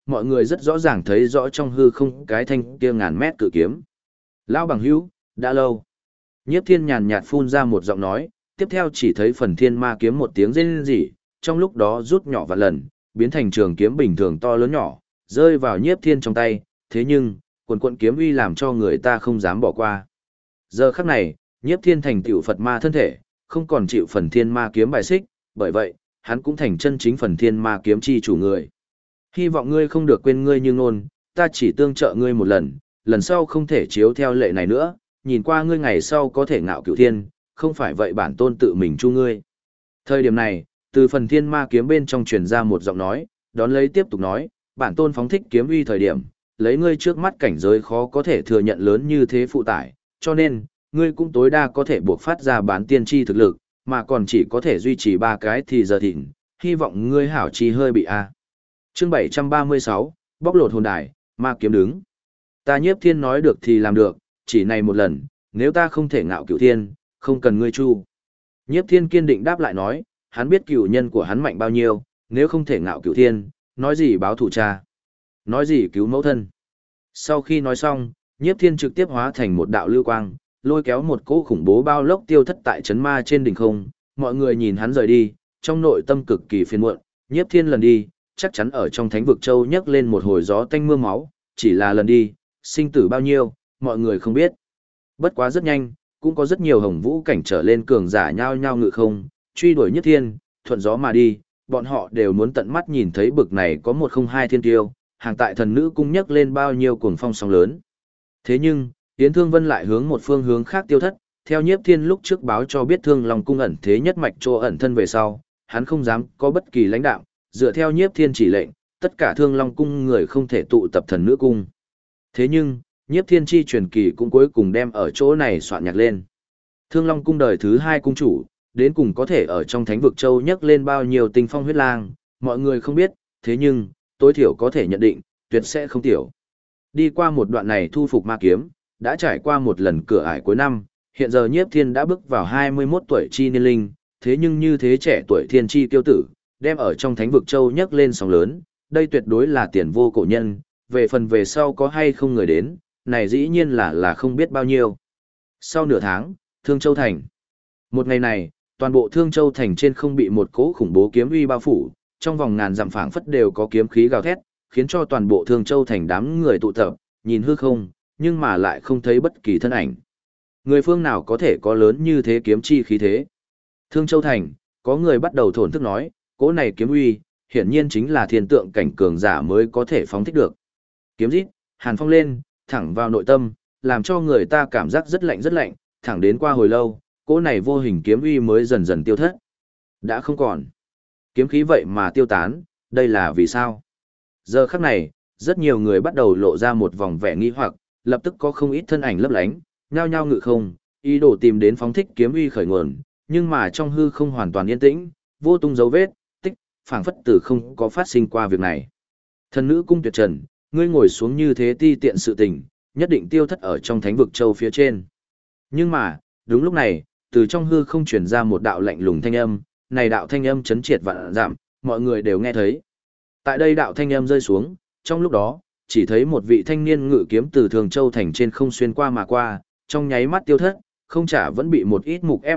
Speaker 1: mọi người rất rõ ràng thấy rõ trong hư không cái thanh kia ngàn mét cự kiếm. Lão bằng hữu, đã lâu. Nhiếp Thiên nhàn nhạt phun ra một giọng nói, tiếp theo chỉ thấy phần thiên ma kiếm một tiếng rên rỉ, trong lúc đó rút nhỏ vạn lần, biến thành trường kiếm bình thường to lớn nhỏ, rơi vào Nhiếp Thiên trong tay, thế nhưng, quần quận kiếm uy làm cho người ta không dám bỏ qua. Giờ khắc này, Nhiếp Thiên thành tựu Phật ma thân thể, không còn chịu phần thiên ma kiếm bài xích, bởi vậy, hắn cũng thành chân chính phần thiên ma kiếm chi chủ người. Hy vọng ngươi không được quên ngươi như ngôn, ta chỉ tương trợ ngươi một lần, lần sau không thể chiếu theo lệ này nữa, nhìn qua ngươi ngày sau có thể ngạo cửu thiên, không phải vậy bản tôn tự mình chu ngươi. Thời điểm này, từ phần thiên ma kiếm bên trong truyền ra một giọng nói, đón lấy tiếp tục nói, bản tôn phóng thích kiếm uy thời điểm, lấy ngươi trước mắt cảnh giới khó có thể thừa nhận lớn như thế phụ tải, cho nên, ngươi cũng tối đa có thể buộc phát ra bán tiên tri thực lực, mà còn chỉ có thể duy trì 3 cái thì giờ thịnh, hy vọng ngươi hảo chi hơi bị a. Chương 736, bóc lột hồn đài, ma kiếm đứng. Ta Nhiếp Thiên nói được thì làm được, chỉ này một lần, nếu ta không thể ngạo cửu thiên, không cần ngươi chu. Nhiếp Thiên kiên định đáp lại nói, hắn biết cửu nhân của hắn mạnh bao nhiêu, nếu không thể ngạo cửu thiên, nói gì báo thù cha, nói gì cứu mẫu thân. Sau khi nói xong, Nhiếp Thiên trực tiếp hóa thành một đạo lưu quang, lôi kéo một cỗ khủng bố bao lốc tiêu thất tại chấn ma trên đỉnh không, mọi người nhìn hắn rời đi, trong nội tâm cực kỳ phiền muộn, Nhiếp Thiên lần đi, chắc chắn ở trong Thánh vực châu nhấc lên một hồi gió tanh mưa máu, chỉ là lần đi, sinh tử bao nhiêu, mọi người không biết. Bất quá rất nhanh, cũng có rất nhiều hồng vũ cảnh trở lên cường giả nhao nhao ngự không, truy đuổi Nhiếp Thiên, thuận gió mà đi, bọn họ đều muốn tận mắt nhìn thấy bực này có 102 thiên tiêu, hàng tại thần nữ cung nhấc lên bao nhiêu cuồng phong sóng lớn. Thế nhưng, Yến Thương Vân lại hướng một phương hướng khác tiêu thất, theo Nhiếp Thiên lúc trước báo cho biết Thương Long cung ẩn thế nhất mạch chỗ ẩn thân về sau, hắn không dám có bất kỳ lãnh đạo, dựa theo Nhiếp Thiên chỉ lệnh, tất cả Thương Long cung người không thể tụ tập thần nữ cung. Thế nhưng, Nhiếp Thiên chi truyền kỳ cũng cuối cùng đem ở chỗ này soạn nhạc lên. Thương Long cung đời thứ 2 cung chủ, đến cùng có thể ở trong Thánh vực châu nhấc lên bao nhiêu tinh phong huyết lang, mọi người không biết, thế nhưng, tối thiểu có thể nhận định, tuyệt sẽ không tiểu. Đi qua một đoạn này thu phục ma kiếm, đã trải qua một lần cửa ải cuối năm, hiện giờ Nhiếp Thiên đã bước vào 21 tuổi chi niên linh, thế nhưng như thế trẻ tuổi thiên chi tiêu tử, đem ở trong Thánh vực châu nhấc lên sóng lớn, đây tuyệt đối là tiền vô cổ nhân, về phần về sau có hay không người đến, này dĩ nhiên là không biết bao nhiêu. Sau nửa tháng, Thương Châu Thành. Một ngày này, toàn bộ Thương Châu Thành trên không bị một cỗ khủng bố kiếm uy bao phủ, trong vòng ngàn dặm phảng phất đều có kiếm khí gào thét, khiến cho toàn bộ Thương Châu Thành đám người tụ tập, nhìn hư không, nhưng mà lại không thấy bất kỳ thân ảnh. Người phương nào có thể có lớn như thế kiếm chi khí thế? Thương Châu Thành, có người bắt đầu thổn thức nói, cỗ này kiếm uy, hiển nhiên chính là thiên tượng cảnh cường giả mới có thể phóng thích được. Kiếm rít, hàn phong lên, thẳng vào nội tâm, làm cho người ta cảm giác rất lạnh, thẳng đến qua hồi lâu, cỗ này vô hình kiếm uy mới dần dần tiêu thất. Đã không còn. Kiếm khí vậy mà tiêu tán, đây là vì sao? Giờ khắc này, rất nhiều người bắt đầu lộ ra một vòng vẻ nghi hoặc, lập tức có không ít thân ảnh lấp lánh, nhao nhao ngự không, ý đồ tìm đến phóng thích kiếm uy khởi nguồn, nhưng mà trong hư không hoàn toàn yên tĩnh, vô tung dấu vết, tích, phảng phất từ không có phát sinh qua việc này. Thần nữ cung tuyệt trần, ngươi ngồi xuống như thế ti tiện sự tình, nhất định tiêu thất ở trong Thánh vực châu phía trên. Nhưng mà, đúng lúc này, từ trong hư không truyền ra một đạo lạnh lùng thanh âm, này đạo thanh âm chấn triệt vạn dặm, mọi người đều nghe thấy. Tại đây đạo thanh âm rơi xuống, trong lúc đó, chỉ thấy một vị thanh niên ngự kiếm từ Thường Châu thành trên không xuyên qua mà qua, trong nháy mắt tiêu thất, không trả vẫn bị một ít mục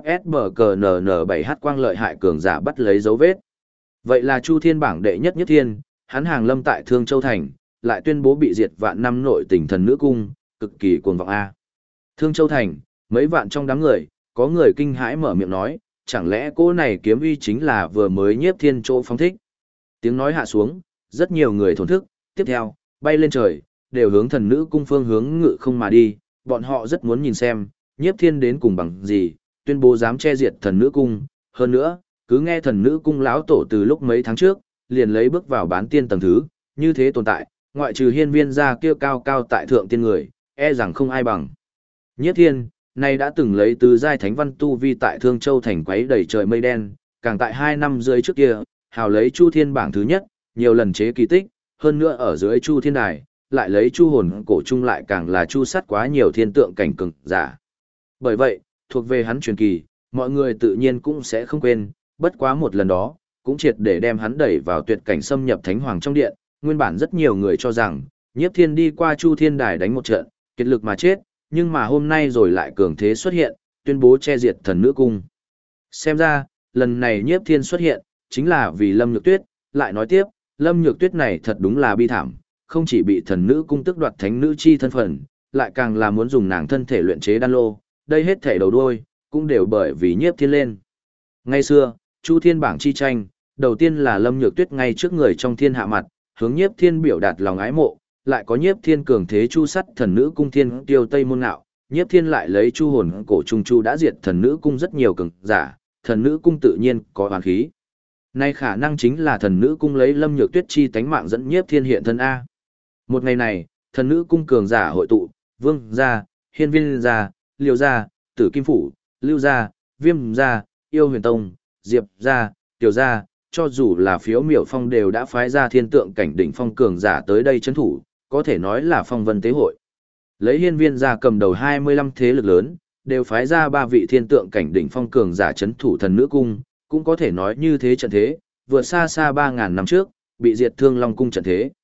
Speaker 1: FSBKNN7H quang lợi hại cường giả bắt lấy dấu vết. Vậy là Chu Thiên bảng đệ nhất nhất thiên, hắn hàng lâm tại Thương Châu thành, lại tuyên bố bị diệt vạn năm nội tỉnh thần nữ cung, cực kỳ cuồng vọng a. Thương Châu thành, mấy vạn trong đám người, có người kinh hãi mở miệng nói, chẳng lẽ cô này kiếm uy chính là vừa mới Nhiếp Thiên chỗ phóng thích. Tiếng nói hạ xuống, rất nhiều người thổn thức, tiếp theo, bay lên trời, đều hướng thần nữ cung phương hướng ngự không mà đi, bọn họ rất muốn nhìn xem, Nhiếp Thiên đến cùng bằng gì, tuyên bố dám che diệt thần nữ cung, hơn nữa, cứ nghe thần nữ cung lão tổ từ lúc mấy tháng trước, liền lấy bước vào bán tiên tầng thứ, như thế tồn tại, ngoại trừ hiên viên gia kia cao cao tại thượng tiên người, e rằng không ai bằng. Nhiếp Thiên, này đã từng lấy tứ giai thánh văn tu vi tại Thương Châu thành quấy đầy trời mây đen, càng tại 2 năm dưới trước kia, hào lấy Chu Thiên bảng thứ nhất, nhiều lần chế kỳ tích, hơn nữa ở dưới Chu Thiên đài, lại lấy Chu hồn cổ chung lại càng là chu sát quá nhiều thiên tượng cảnh cường giả. Bởi vậy, thuộc về hắn truyền kỳ, mọi người tự nhiên cũng sẽ không quên, bất quá một lần đó, cũng triệt để đem hắn đẩy vào tuyệt cảnh xâm nhập thánh hoàng trong điện, Nguyên bản rất nhiều người cho rằng, Nhiếp Thiên đi qua Chu Thiên Đài đánh một trận, kiệt lực mà chết, nhưng mà hôm nay rồi lại cường thế xuất hiện, tuyên bố che diệt thần nữ cung. Xem ra, lần này Nhiếp Thiên xuất hiện, chính là vì Lâm Nhược Tuyết, lại nói tiếp, Lâm Nhược Tuyết này thật đúng là bi thảm, không chỉ bị thần nữ cung tức đoạt thánh nữ chi thân phận, lại càng là muốn dùng nàng thân thể luyện chế đan lô, đây hết thể đầu đuôi, cũng đều bởi vì Nhiếp Thiên lên. Ngày xưa, Chu Thiên bảng chi tranh, đầu tiên là Lâm Nhược Tuyết ngay trước người trong thiên hạ mặt, hướng Nhiếp Thiên biểu đạt lòng ái mộ, lại có Nhiếp Thiên cường thế chu sắt thần nữ cung thiên tiêu Tây Môn Ngạo, Nhiếp Thiên lại lấy chu hồn cổ trùng chu đã diệt thần nữ cung rất nhiều cường giả, thần nữ cung tự nhiên có hoàn khí. Nay khả năng chính là thần nữ cung lấy Lâm Nhược Tuyết chi tánh mạng dẫn Nhiếp Thiên hiện thân A. Một ngày này, thần nữ cung cường giả hội tụ, Vương gia, Hiên Viên gia, Liêu gia, Tử Kim phủ, Lưu gia, Viêm gia, Yêu Huyền tông, Diệp gia, Tiểu gia, cho dù là Phiếu Miểu Phong đều đã phái ra thiên tượng cảnh đỉnh phong cường giả tới đây trấn thủ, có thể nói là phong vân tế hội. Lấy Hiên Viên gia cầm đầu 25 thế lực lớn, đều phái ra 3 vị thiên tượng cảnh đỉnh phong cường giả trấn thủ thần nữ cung, cũng có thể nói như thế trận thế, vượt xa xa 3000 năm trước, bị diệt Thương Long cung trận thế.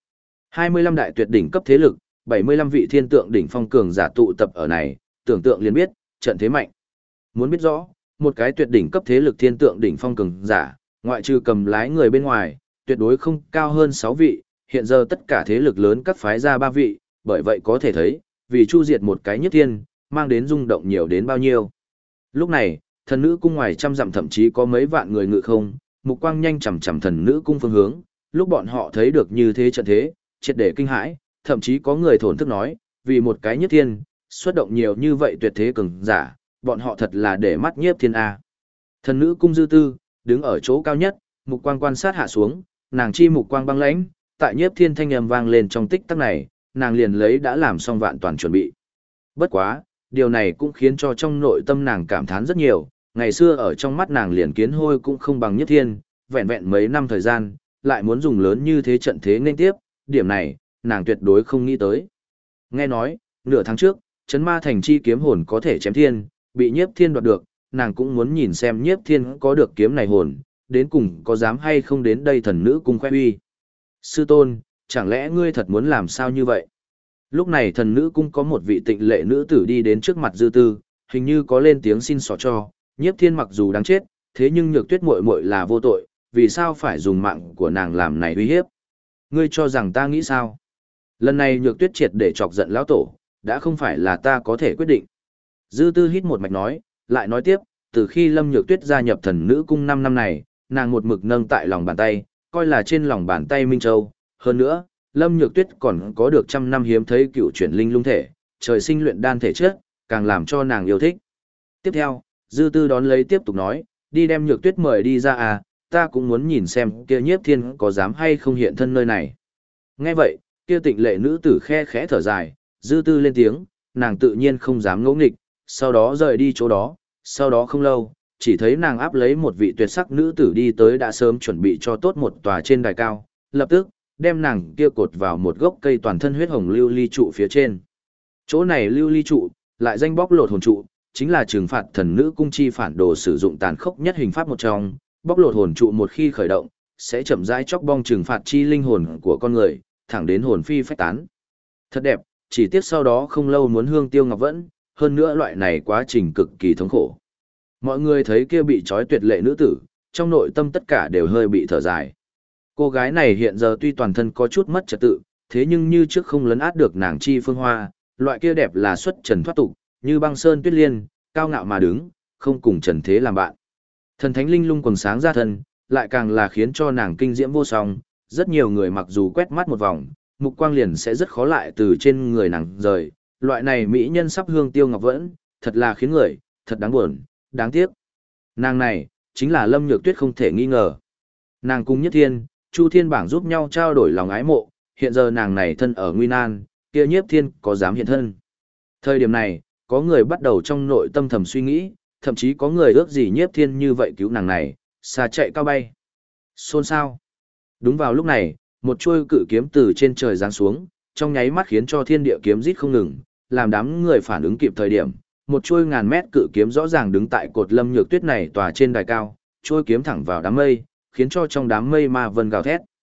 Speaker 1: 25 đại tuyệt đỉnh cấp thế lực, 75 vị thiên tượng đỉnh phong cường giả tụ tập ở này, tưởng tượng liền biết, trận thế mạnh. Muốn biết rõ, một cái tuyệt đỉnh cấp thế lực thiên tượng đỉnh phong cường giả, ngoại trừ cầm lái người bên ngoài, tuyệt đối không cao hơn 6 vị, hiện giờ tất cả thế lực lớn các phái ra 3 vị, bởi vậy có thể thấy, vì chu diệt một cái Nhiếp Thiên, mang đến rung động nhiều đến bao nhiêu. Lúc này, thần nữ cung ngoài trăm dặm thậm chí có mấy vạn người ngự không, mục quang nhanh chằm chằm thần nữ cung phương hướng, lúc bọn họ thấy được như thế trận thế, triệt để kinh hãi, thậm chí có người thổn thức nói, vì một cái Nhiếp Thiên, xuất động nhiều như vậy tuyệt thế cường giả, bọn họ thật là để mắt Nhiếp Thiên a. Thần nữ cung Dư Tư, đứng ở chỗ cao nhất, mục quang quan sát hạ xuống, nàng chi mục quang băng lãnh, tại Nhiếp Thiên thanh âm vang lên trong tích tắc này, nàng liền lấy đã làm xong vạn toàn chuẩn bị. Bất quá, điều này cũng khiến cho trong nội tâm nàng cảm thán rất nhiều, ngày xưa ở trong mắt nàng liền kiến hôi cũng không bằng Nhiếp Thiên, vẹn vẹn mấy năm thời gian, lại muốn dùng lớn như thế trận thế nên tiếp, điểm này, nàng tuyệt đối không nghĩ tới. Nghe nói, nửa tháng trước, Chấn Ma Thành chi kiếm hồn có thể chém thiên, bị Nhiếp Thiên đoạt được, nàng cũng muốn nhìn xem Nhiếp Thiên có được kiếm này hồn, đến cùng có dám hay không đến đây thần nữ cung khoe uy. Sư tôn, chẳng lẽ ngươi thật muốn làm sao như vậy? Lúc này thần nữ cung có một vị tịnh lệ nữ tử đi đến trước mặt Dư Tư, hình như có lên tiếng xin xỏ cho, Nhiếp Thiên mặc dù đáng chết, thế nhưng Nhược Tuyết muội muội là vô tội, vì sao phải dùng mạng của nàng làm này uy hiếp? Ngươi cho rằng ta nghĩ sao? Lần này Nhược Tuyết triệt để chọc giận lão tổ, đã không phải là ta có thể quyết định. Dư Tư hít một mạch nói, lại nói tiếp, từ khi Lâm Nhược Tuyết gia nhập thần nữ cung 5 năm này, nàng một mực nâng tại lòng bàn tay, coi là trên lòng bàn tay Minh Châu. Hơn nữa, Lâm Nhược Tuyết còn có được trăm năm hiếm thấy cựu chuyển linh lung thể, trời sinh luyện đan thể chất, càng làm cho nàng yêu thích. Tiếp theo, Dư Tư đón lấy tiếp tục nói, đi đem Nhược Tuyết mời đi ra à, ta cũng muốn nhìn xem kia Nhiếp Thiên có dám hay không hiện thân nơi này. Nghe vậy, kia tịnh lệ nữ tử khe khẽ thở dài, Dư Tư lên tiếng, nàng tự nhiên không dám ngỗ nghịch, sau đó rời đi chỗ đó, sau đó không lâu, chỉ thấy nàng áp lấy một vị tuyệt sắc nữ tử đi tới đã sớm chuẩn bị cho tốt một tòa trên đài cao, lập tức, đem nàng kia cột vào một gốc cây toàn thân huyết hồng lưu ly trụ phía trên. Chỗ này lưu ly trụ, lại danh bóc lột hồn trụ, chính là trừng phạt thần nữ cung chi phản đồ sử dụng tàn khốc nhất hình pháp một trong, bóc lột hồn trụ một khi khởi động, sẽ chậm rãi chóc bong trừng phạt chi linh hồn của con người, thẳng đến hồn phi phách tán. Thật đẹp, chỉ tiếc sau đó không lâu muốn hương tiêu ngọc vẫn, hơn nữa loại này quá trình cực kỳ thống khổ. Mọi người thấy kia bị trói tuyệt lệ nữ tử, trong nội tâm tất cả đều hơi bị thở dài. Cô gái này hiện giờ tuy toàn thân có chút mất trật tự, thế nhưng như trước không lấn át được nàng chi phương hoa, loại kia đẹp là xuất trần thoát tục, như băng sơn tuyết liên, cao ngạo mà đứng, không cùng trần thế làm bạn. Thần thánh linh lung quần sáng ra thân, lại càng là khiến cho nàng kinh diễm vô song, rất nhiều người mặc dù quét mắt một vòng, mục quang liền sẽ rất khó lại từ trên người nàng rời, loại này mỹ nhân sắp hương tiêu ngọc vẫn, thật là khiến người, thật đáng buồn, đáng tiếc. Nàng này, chính là Lâm Nhược Tuyết không thể nghi ngờ. Nàng cùng Nhất Thiên, Chu Thiên bảng giúp nhau trao đổi lòng ái mộ, hiện giờ nàng này thân ở nguy nan, kia Nhiếp Thiên có dám hiện thân. Thời điểm này, có người bắt đầu trong nội tâm thầm suy nghĩ, thậm chí có người ước gì Nhiếp Thiên như vậy cứu nàng này, xa chạy cao bay. Xôn xao. Đúng vào lúc này, một chuôi cự kiếm từ trên trời giáng xuống, trong nháy mắt khiến cho thiên địa kiếm rít không ngừng, làm đám người phản ứng kịp thời điểm, một chuôi ngàn mét cự kiếm rõ ràng đứng tại cột Lâm Nhược Tuyết này tòa trên đài cao, chuôi kiếm thẳng vào đám mây, khiến cho trong đám mây ma vân gào thét.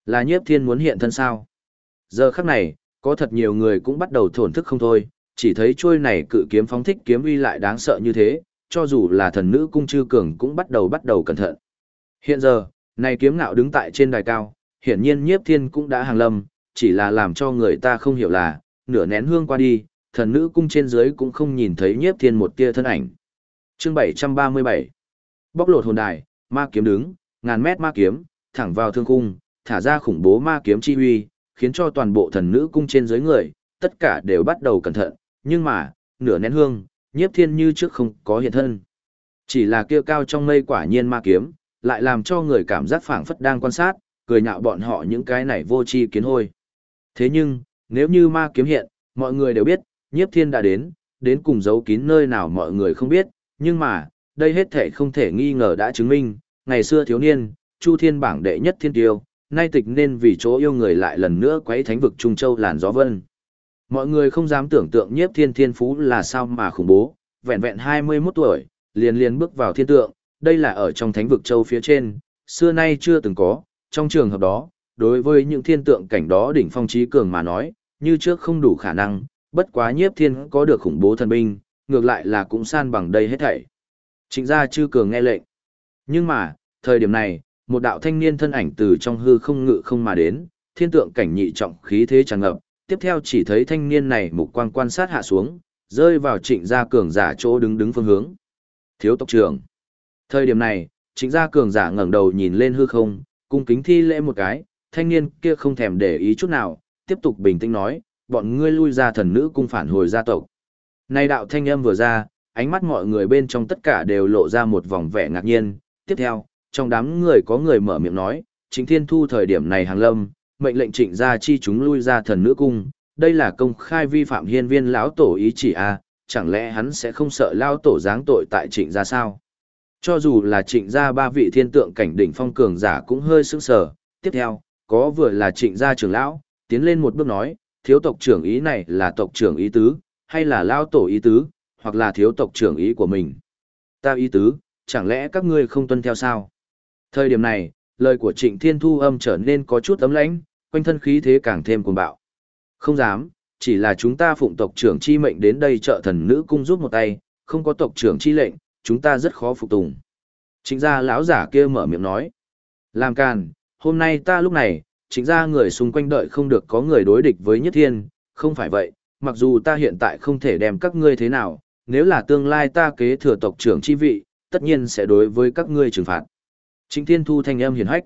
Speaker 1: Là Nhiếp Thiên muốn hiện thân sao? Giờ khắc này, có thật nhiều người cũng bắt đầu thổn thức không thôi, chỉ thấy chuôi này cự kiếm phóng thích kiếm uy lại đáng sợ như thế, cho dù là thần nữ cung chư cường cũng bắt đầu cẩn thận. Hiện giờ, này kiếm ngạo đứng tại trên đài cao, hiển nhiên Nhiếp Thiên cũng đã hàng lâm, chỉ là làm cho người ta không hiểu là, nửa nén hương qua đi, thần nữ cung trên dưới cũng không nhìn thấy Nhiếp Thiên một tia thân ảnh. Chương 737. Bóc lột hồn đài, ma kiếm đứng, ngàn mét ma kiếm, thẳng vào thương cung, thả ra khủng bố ma kiếm chi huy, khiến cho toàn bộ thần nữ cung trên dưới người, tất cả đều bắt đầu cẩn thận, nhưng mà, nửa nén hương, Nhiếp Thiên như trước không có hiện thân. Chỉ là kia cao trong mây quả nhiên ma kiếm, lại làm cho người cảm giác phảng phất đang quan sát, cười nhạo bọn họ những cái này vô tri kiến hôi. Thế nhưng, nếu như ma kiếm hiện, mọi người đều biết, Nhiếp Thiên đã đến cùng giấu kín nơi nào mọi người không biết, nhưng mà, đây hết thể không thể nghi ngờ đã chứng minh, ngày xưa thiếu niên, Chu Thiên bảng đệ nhất thiên tiêu, nay tịch nên vì chỗ yêu người lại lần nữa quấy thánh vực Trung Châu làn gió vân. Mọi người không dám tưởng tượng Nhiếp Thiên thiên phú là sao mà khủng bố, vẹn vẹn 21 tuổi, liền bước vào thiên tượng, đây là ở trong thánh vực châu phía trên, xưa nay chưa từng có, trong trường hợp đó, đối với những thiên tượng cảnh đó đỉnh phong trí cường mà nói, như trước không đủ khả năng, bất quá Nhiếp Thiên có được khủng bố thần binh, ngược lại là cũng san bằng đây hết thảy. Trịnh gia chư cường nghe lệnh. Nhưng mà, thời điểm này, một đạo thanh niên thân ảnh từ trong hư không ngự không mà đến, thiên tượng cảnh nhị trọng khí thế tràn ngập, tiếp theo chỉ thấy thanh niên này mục quang quan sát hạ xuống, rơi vào trịnh gia cường giả chỗ đứng phương hướng. Thiếu tộc trưởng. Thời điểm này, trịnh gia cường giả ngẩng đầu nhìn lên hư không, cung kính thi lễ một cái, thanh niên kia không thèm để ý chút nào, tiếp tục bình tĩnh nói, bọn ngươi lui ra thần nữ cung phản hồi gia tộc. Này đạo thanh âm vừa ra, ánh mắt mọi người bên trong tất cả đều lộ ra một vòng vẻ ngạc nhiên, tiếp theo, trong đám người có người mở miệng nói, Trịnh Thiên Thu thời điểm này hàng lâm, mệnh lệnh Trịnh gia chi chúng lui ra thần nữ cung, đây là công khai vi phạm hiên viên lão tổ ý chỉ a, chẳng lẽ hắn sẽ không sợ lão tổ giáng tội tại Trịnh gia sao? Cho dù là Trịnh gia ba vị thiên tượng cảnh đỉnh phong cường giả cũng hơi sững sờ, tiếp theo, có vừa là Trịnh gia trưởng lão, tiến lên một bước nói, thiếu tộc trưởng ý này là tộc trưởng ý tứ, hay là lão tổ ý tứ, hoặc là thiếu tộc trưởng ý của mình. Ta ý tứ, chẳng lẽ các ngươi không tuân theo sao? Thời điểm này, lời của Trịnh Thiên Thu âm trở nên có chút ấm lãnh, quanh thân khí thế càng thêm cuồng bạo. Không dám, chỉ là chúng ta phụng tộc trưởng chi mệnh đến đây trợ thần nữ cung giúp một tay, không có tộc trưởng chi lệnh, chúng ta rất khó phục tùng. Trịnh gia lão giả kia mở miệng nói. Làm càn, hôm nay ta lúc này, trịnh gia người xung quanh đợi không được có người đối địch với Nhất Thiên, không phải vậy, mặc dù ta hiện tại không thể đem các ngươi thế nào, nếu là tương lai ta kế thừa tộc trưởng chi vị, tất nhiên sẽ đối với các ngươi trừng phạt. Trịnh Thiên Thu thanh âm hiền hách.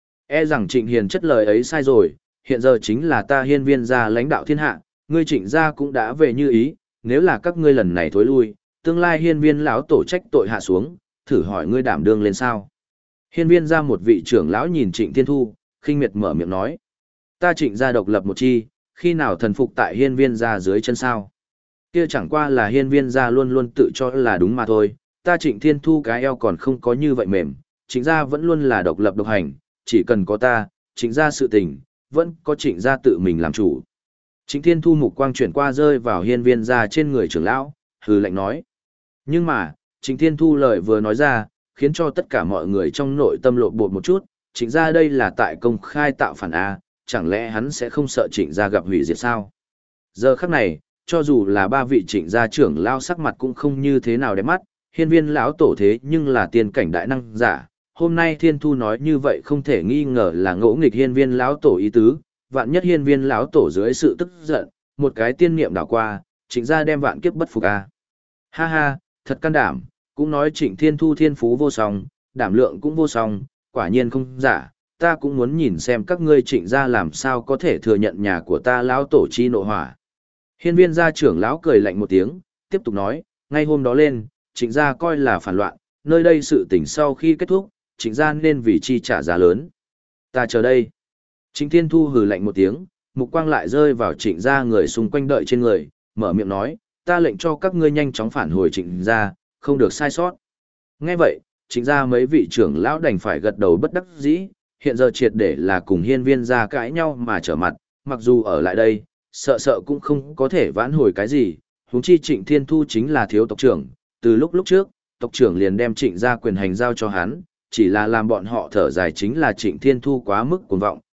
Speaker 1: E rằng Trịnh Hiền chất lời ấy sai rồi, hiện giờ chính là ta hiên viên gia lãnh đạo thiên hạ, ngươi Trịnh gia cũng đã về như ý, nếu là các ngươi lần này thối lui, tương lai hiên viên lão tổ trách tội hạ xuống, thử hỏi ngươi đảm đương lên sao? Hiên viên gia một vị trưởng lão nhìn Trịnh Thiên Thu, khinh miệt mở miệng nói: "Ta Trịnh gia độc lập một chi, khi nào thần phục tại hiên viên gia dưới chân sao? Kia chẳng qua là hiên viên gia luôn luôn tự cho là đúng mà thôi, ta Trịnh Thiên Thu cái eo còn không có như vậy mềm, Trịnh gia vẫn luôn là độc lập độc hành, chỉ cần có ta, Trịnh gia sự tình, vẫn có Trịnh gia tự mình làm chủ." Trịnh Thiên Thu mục quang chuyển qua rơi vào hiên viên gia trên người trưởng lão, hừ lạnh nói. Nhưng mà, Trịnh Thiên Thu lời vừa nói ra, khiến cho tất cả mọi người trong nội tâm lộn bột một chút, Trịnh gia đây là tại công khai tạo phản A, chẳng lẽ hắn sẽ không sợ Trịnh gia gặp hủy diệt sao? Giờ khắc này, cho dù là ba vị Trịnh gia trưởng lão sắc mặt cũng không như thế nào đẹp mắt, hiên viên lão tổ thế nhưng là tiên cảnh đại năng giả. Hôm nay Thiên Thu nói như vậy không thể nghi ngờ là ngỗ nghịch hiên viên lão tổ ý tứ, vạn nhất hiên viên lão tổ dưới sự tức giận, một cái tiên niệm đảo qua, Trịnh gia đem vạn kiếp bất phục a. Ha ha, thật can đảm, cũng nói Trịnh Thiên Thu thiên phú vô song, đảm lượng cũng vô song, quả nhiên không giả, ta cũng muốn nhìn xem các ngươi Trịnh gia làm sao có thể thừa nhận nhà của ta lão tổ chi nộ hỏa. Hiên viên gia trưởng lão cười lạnh một tiếng, tiếp tục nói, ngay hôm đó lên, Trịnh gia coi là phản loạn, nơi đây sự tình sau khi kết thúc, Trịnh gia nên vì chi trả giá lớn. Ta chờ đây. Trịnh Thiên Thu hừ lạnh một tiếng, mục quang lại rơi vào Trịnh gia người xung quanh đợi trên người, mở miệng nói, ta lệnh cho các ngươi nhanh chóng phản hồi Trịnh gia, không được sai sót. Nghe vậy, Trịnh gia mấy vị trưởng lão đành phải gật đầu bất đắc dĩ, hiện giờ triệt để là cùng hiên viên gia cãi nhau mà trở mặt, mặc dù ở lại đây, sợ cũng không có thể vãn hồi cái gì, huống chi Trịnh Thiên Thu chính là thiếu tộc trưởng, từ lúc trước, tộc trưởng liền đem Trịnh gia quyền hành giao cho hắn, chỉ là làm bọn họ thở dài chính là Trịnh Thiên Thu quá mức cuồng vọng,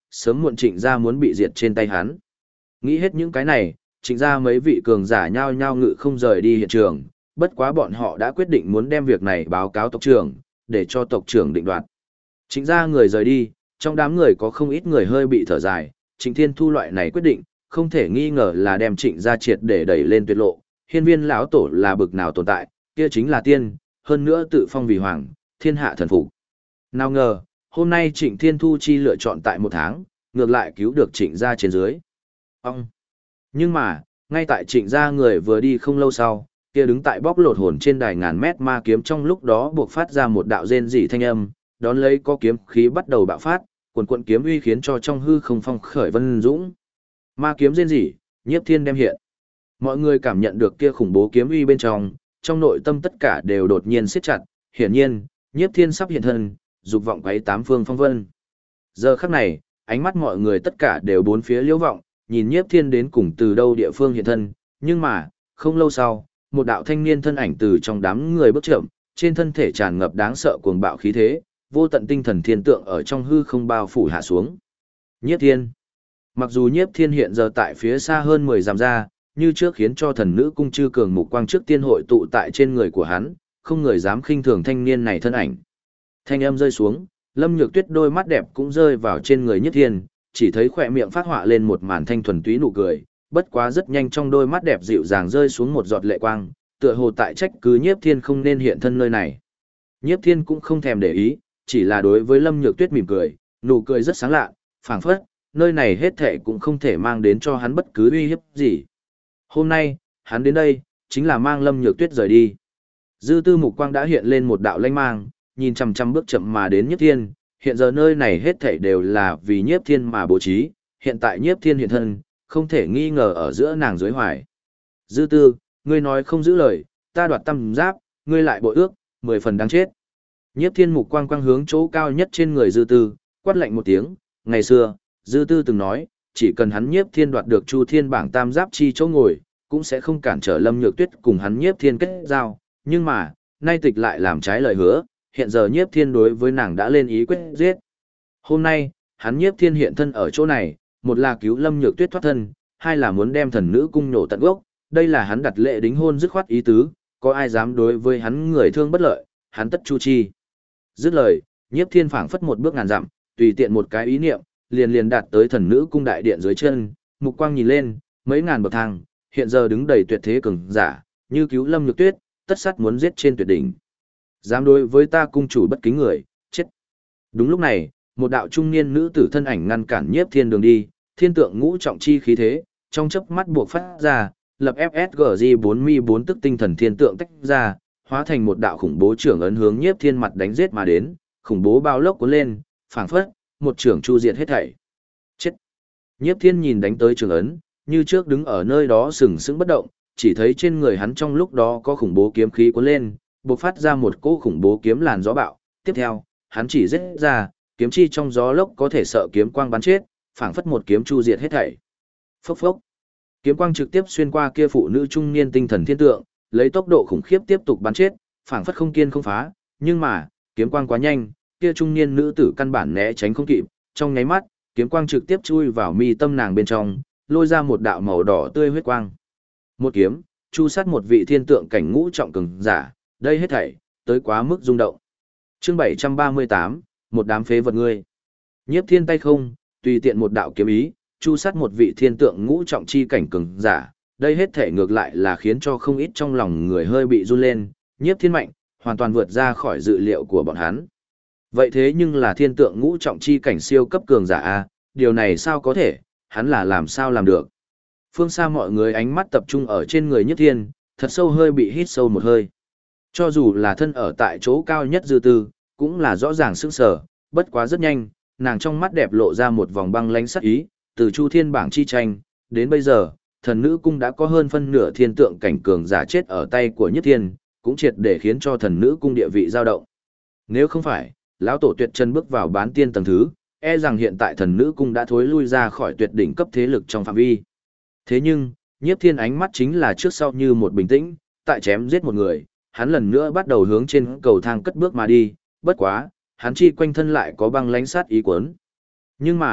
Speaker 1: sớm muộn Trịnh gia muốn bị diệt trên tay hắn. Nghĩ hết những cái này, Trịnh gia mấy vị cường giả nhao nhao ngự không rời đi hiện trường, bất quá bọn họ đã quyết định muốn đem việc này báo cáo tộc trưởng, để cho tộc trưởng định đoạt. Trịnh gia người rời đi, trong đám người có không ít người hơi bị thở dài, Trịnh Thiên Thu loại này quyết định, không thể nghi ngờ là đem Trịnh gia triệt để đẩy lên tuyệt lộ. Hiên Viên lão tổ là bực nào tồn tại, kia chính là tiên, hơn nữa tự phong vì hoàng, thiên hạ thần phục. Nào ngờ, hôm nay Trịnh Thiên Thu chi lựa chọn tại một tháng, ngược lại cứu được Trịnh gia trên dưới. Ông. Nhưng mà, ngay tại Trịnh gia người vừa đi không lâu sau, kia đứng tại bóc lột hồn trên đài ngàn mét ma kiếm trong lúc đó buộc phát ra một đạo rên rỉ thanh âm, đón lấy có kiếm khí bắt đầu bạo phát, cuồn cuộn kiếm uy khiến cho trong hư không phong khởi vân dũng. Ma kiếm rên rỉ, nhiếp thiên đem hiện. Mọi người cảm nhận được kia khủng bố kiếm uy bên trong nội tâm tất cả đều đột nhiên siết chặt, hiển nhiên, nhiếp thiên sắp hiện thân, dục vọng quấy tám phương phong vân. Giờ khắc này, ánh mắt mọi người tất cả đều bốn phía liễu vọng, nhìn nhiếp thiên đến cùng từ đâu địa phương hiện thân, nhưng mà, không lâu sau, một đạo thanh niên thân ảnh từ trong đám người bước chậm, trên thân thể tràn ngập đáng sợ cuồng bạo khí thế, vô tận tinh thần thiên tượng ở trong hư không bao phủ hạ xuống. Nhiếp thiên. Mặc dù nhiếp thiên hiện giờ tại phía xa hơn 10 dặm ra, như trước khiến cho thần nữ cung chư cường mục quang trước tiên hội tụ tại trên người của hắn, không người dám khinh thường thanh niên này thân ảnh. Thanh âm rơi xuống, Lâm Nhược Tuyết đôi mắt đẹp cũng rơi vào trên người Nhiếp Thiên, chỉ thấy khỏe miệng phát họa lên một màn thanh thuần túy nụ cười, bất quá rất nhanh trong đôi mắt đẹp dịu dàng rơi xuống một giọt lệ quang, tựa hồ tại trách cứ Nhiếp Thiên không nên hiện thân nơi này. Nhiếp Thiên cũng không thèm để ý, chỉ là đối với Lâm Nhược Tuyết mỉm cười, nụ cười rất sáng lạ, phảng phất, nơi này hết thảy cũng không thể mang đến cho hắn bất cứ uy hiếp gì. Hôm nay, hắn đến đây, chính là mang Lâm Nhược Tuyết rời đi. Dư Tư mục quang đã hiện lên một đạo lanh mang, nhìn chằm chằm bước chậm mà đến Nhiếp Thiên, hiện giờ nơi này hết thảy đều là vì Nhiếp Thiên mà bố trí, hiện tại Nhiếp Thiên hiện thân, không thể nghi ngờ ở giữa nàng dưới hoài. Dư Tư, ngươi nói không giữ lời, ta đoạt tam giáp, ngươi lại bội ước, 10 phần đáng chết. Nhiếp Thiên mục quang quang hướng chỗ cao nhất trên người Dư Tư, quát lạnh một tiếng, ngày xưa, Dư Tư từng nói, chỉ cần hắn Nhiếp Thiên đoạt được Chu Thiên bảng tam giáp chi chỗ ngồi, cũng sẽ không cản trở Lâm Nhược Tuyết cùng hắn Nhiếp Thiên kết giao, nhưng mà, nay tịch lại làm trái lời hứa, hiện giờ Nhiếp Thiên đối với nàng đã lên ý quyết giết. Hôm nay, hắn Nhiếp Thiên hiện thân ở chỗ này, một là cứu Lâm Nhược Tuyết thoát thân, hai là muốn đem thần nữ cung nổ tận gốc, đây là hắn đặt lệ đính hôn dứt khoát ý tứ, có ai dám đối với hắn người thương bất lợi, hắn tất chu chi. Dứt lời, Nhiếp Thiên phảng phất một bước ngàn dặm, tùy tiện một cái ý niệm, liền đạt tới thần nữ cung đại điện dưới chân, mục quang nhìn lên, mấy ngàn bậc thang, hiện giờ đứng đầy tuyệt thế cường giả, như cứu Lâm Nhược Tuyết, tất sát muốn giết trên tuyệt đỉnh. Dám đối với ta cung chủ bất kính người, chết. Đúng lúc này, một đạo trung niên nữ tử thân ảnh ngăn cản Nhiếp Thiên đường đi, thiên tượng ngũ trọng chi khí thế, trong chớp mắt buộc phát ra, lập FSGG 4 mi 4 tức tinh thần thiên tượng tách ra, hóa thành một đạo khủng bố trưởng ấn hướng Nhiếp Thiên mặt đánh giết mà đến, khủng bố bao lốc cuốn lên, phảng phất, một trưởng chu diệt hết thảy. Chết. Nhiếp Thiên nhìn đánh tới trưởng ấn, như trước đứng ở nơi đó sừng sững bất động, chỉ thấy trên người hắn trong lúc đó có khủng bố kiếm khí cuốn lên, bộc phát ra một cỗ khủng bố kiếm làn gió bạo, tiếp theo, hắn chỉ giết ra, kiếm chi trong gió lốc có thể sợ kiếm quang bắn chết, phảng phất một kiếm chu diệt hết thảy. Phốc phốc. Kiếm quang trực tiếp xuyên qua kia phụ nữ trung niên tinh thần thiên tượng, lấy tốc độ khủng khiếp tiếp tục bắn chết, phảng phất không kiên không phá, nhưng mà, kiếm quang quá nhanh, kia trung niên nữ tử căn bản né tránh không kịp, trong nháy mắt, kiếm quang trực tiếp chui vào mi tâm nàng bên trong, lôi ra một đạo màu đỏ tươi huyết quang. Một kiếm, chu sát một vị thiên tượng cảnh ngũ trọng cường giả, đây hết thảy, tới quá mức rung động. Chương 738, một đám phế vật ngươi. Nhiếp Thiên tay không, tùy tiện một đạo kiếm ý, chu sát một vị thiên tượng ngũ trọng chi cảnh cường giả, đây hết thảy ngược lại là khiến cho không ít trong lòng người hơi bị run lên, Nhiếp Thiên mạnh, hoàn toàn vượt ra khỏi dự liệu của bọn hắn. Vậy thế nhưng là thiên tượng ngũ trọng chi cảnh siêu cấp cường giả a, điều này sao có thể, hắn là làm sao làm được? Phương xa mọi người ánh mắt tập trung ở trên người Nhiếp Thiên, thật sâu hơi bị hít sâu một hơi. Cho dù là thân ở tại chỗ cao nhất Dư Tư, cũng là rõ ràng sững sờ, bất quá rất nhanh, nàng trong mắt đẹp lộ ra một vòng băng lãnh sắc ý, từ Chu Thiên bảng chi tranh, đến bây giờ, thần nữ cung đã có hơn phân nửa thiên tượng cảnh cường giả chết ở tay của Nhiếp Thiên, cũng triệt để khiến cho thần nữ cung địa vị dao động. Nếu không phải, lão tổ tuyệt chân bước vào bán tiên tầng thứ, e rằng hiện tại thần nữ cung đã thối lui ra khỏi tuyệt đỉnh cấp thế lực trong phạm vi. Thế nhưng, Nhiếp Thiên ánh mắt chính là trước sau như một bình tĩnh, tại chém giết một người, hắn lần nữa bắt đầu hướng trên cầu thang cất bước mà đi, bất quá, hắn chi quanh thân lại có băng lãnh sát ý cuốn. Nhưng mà,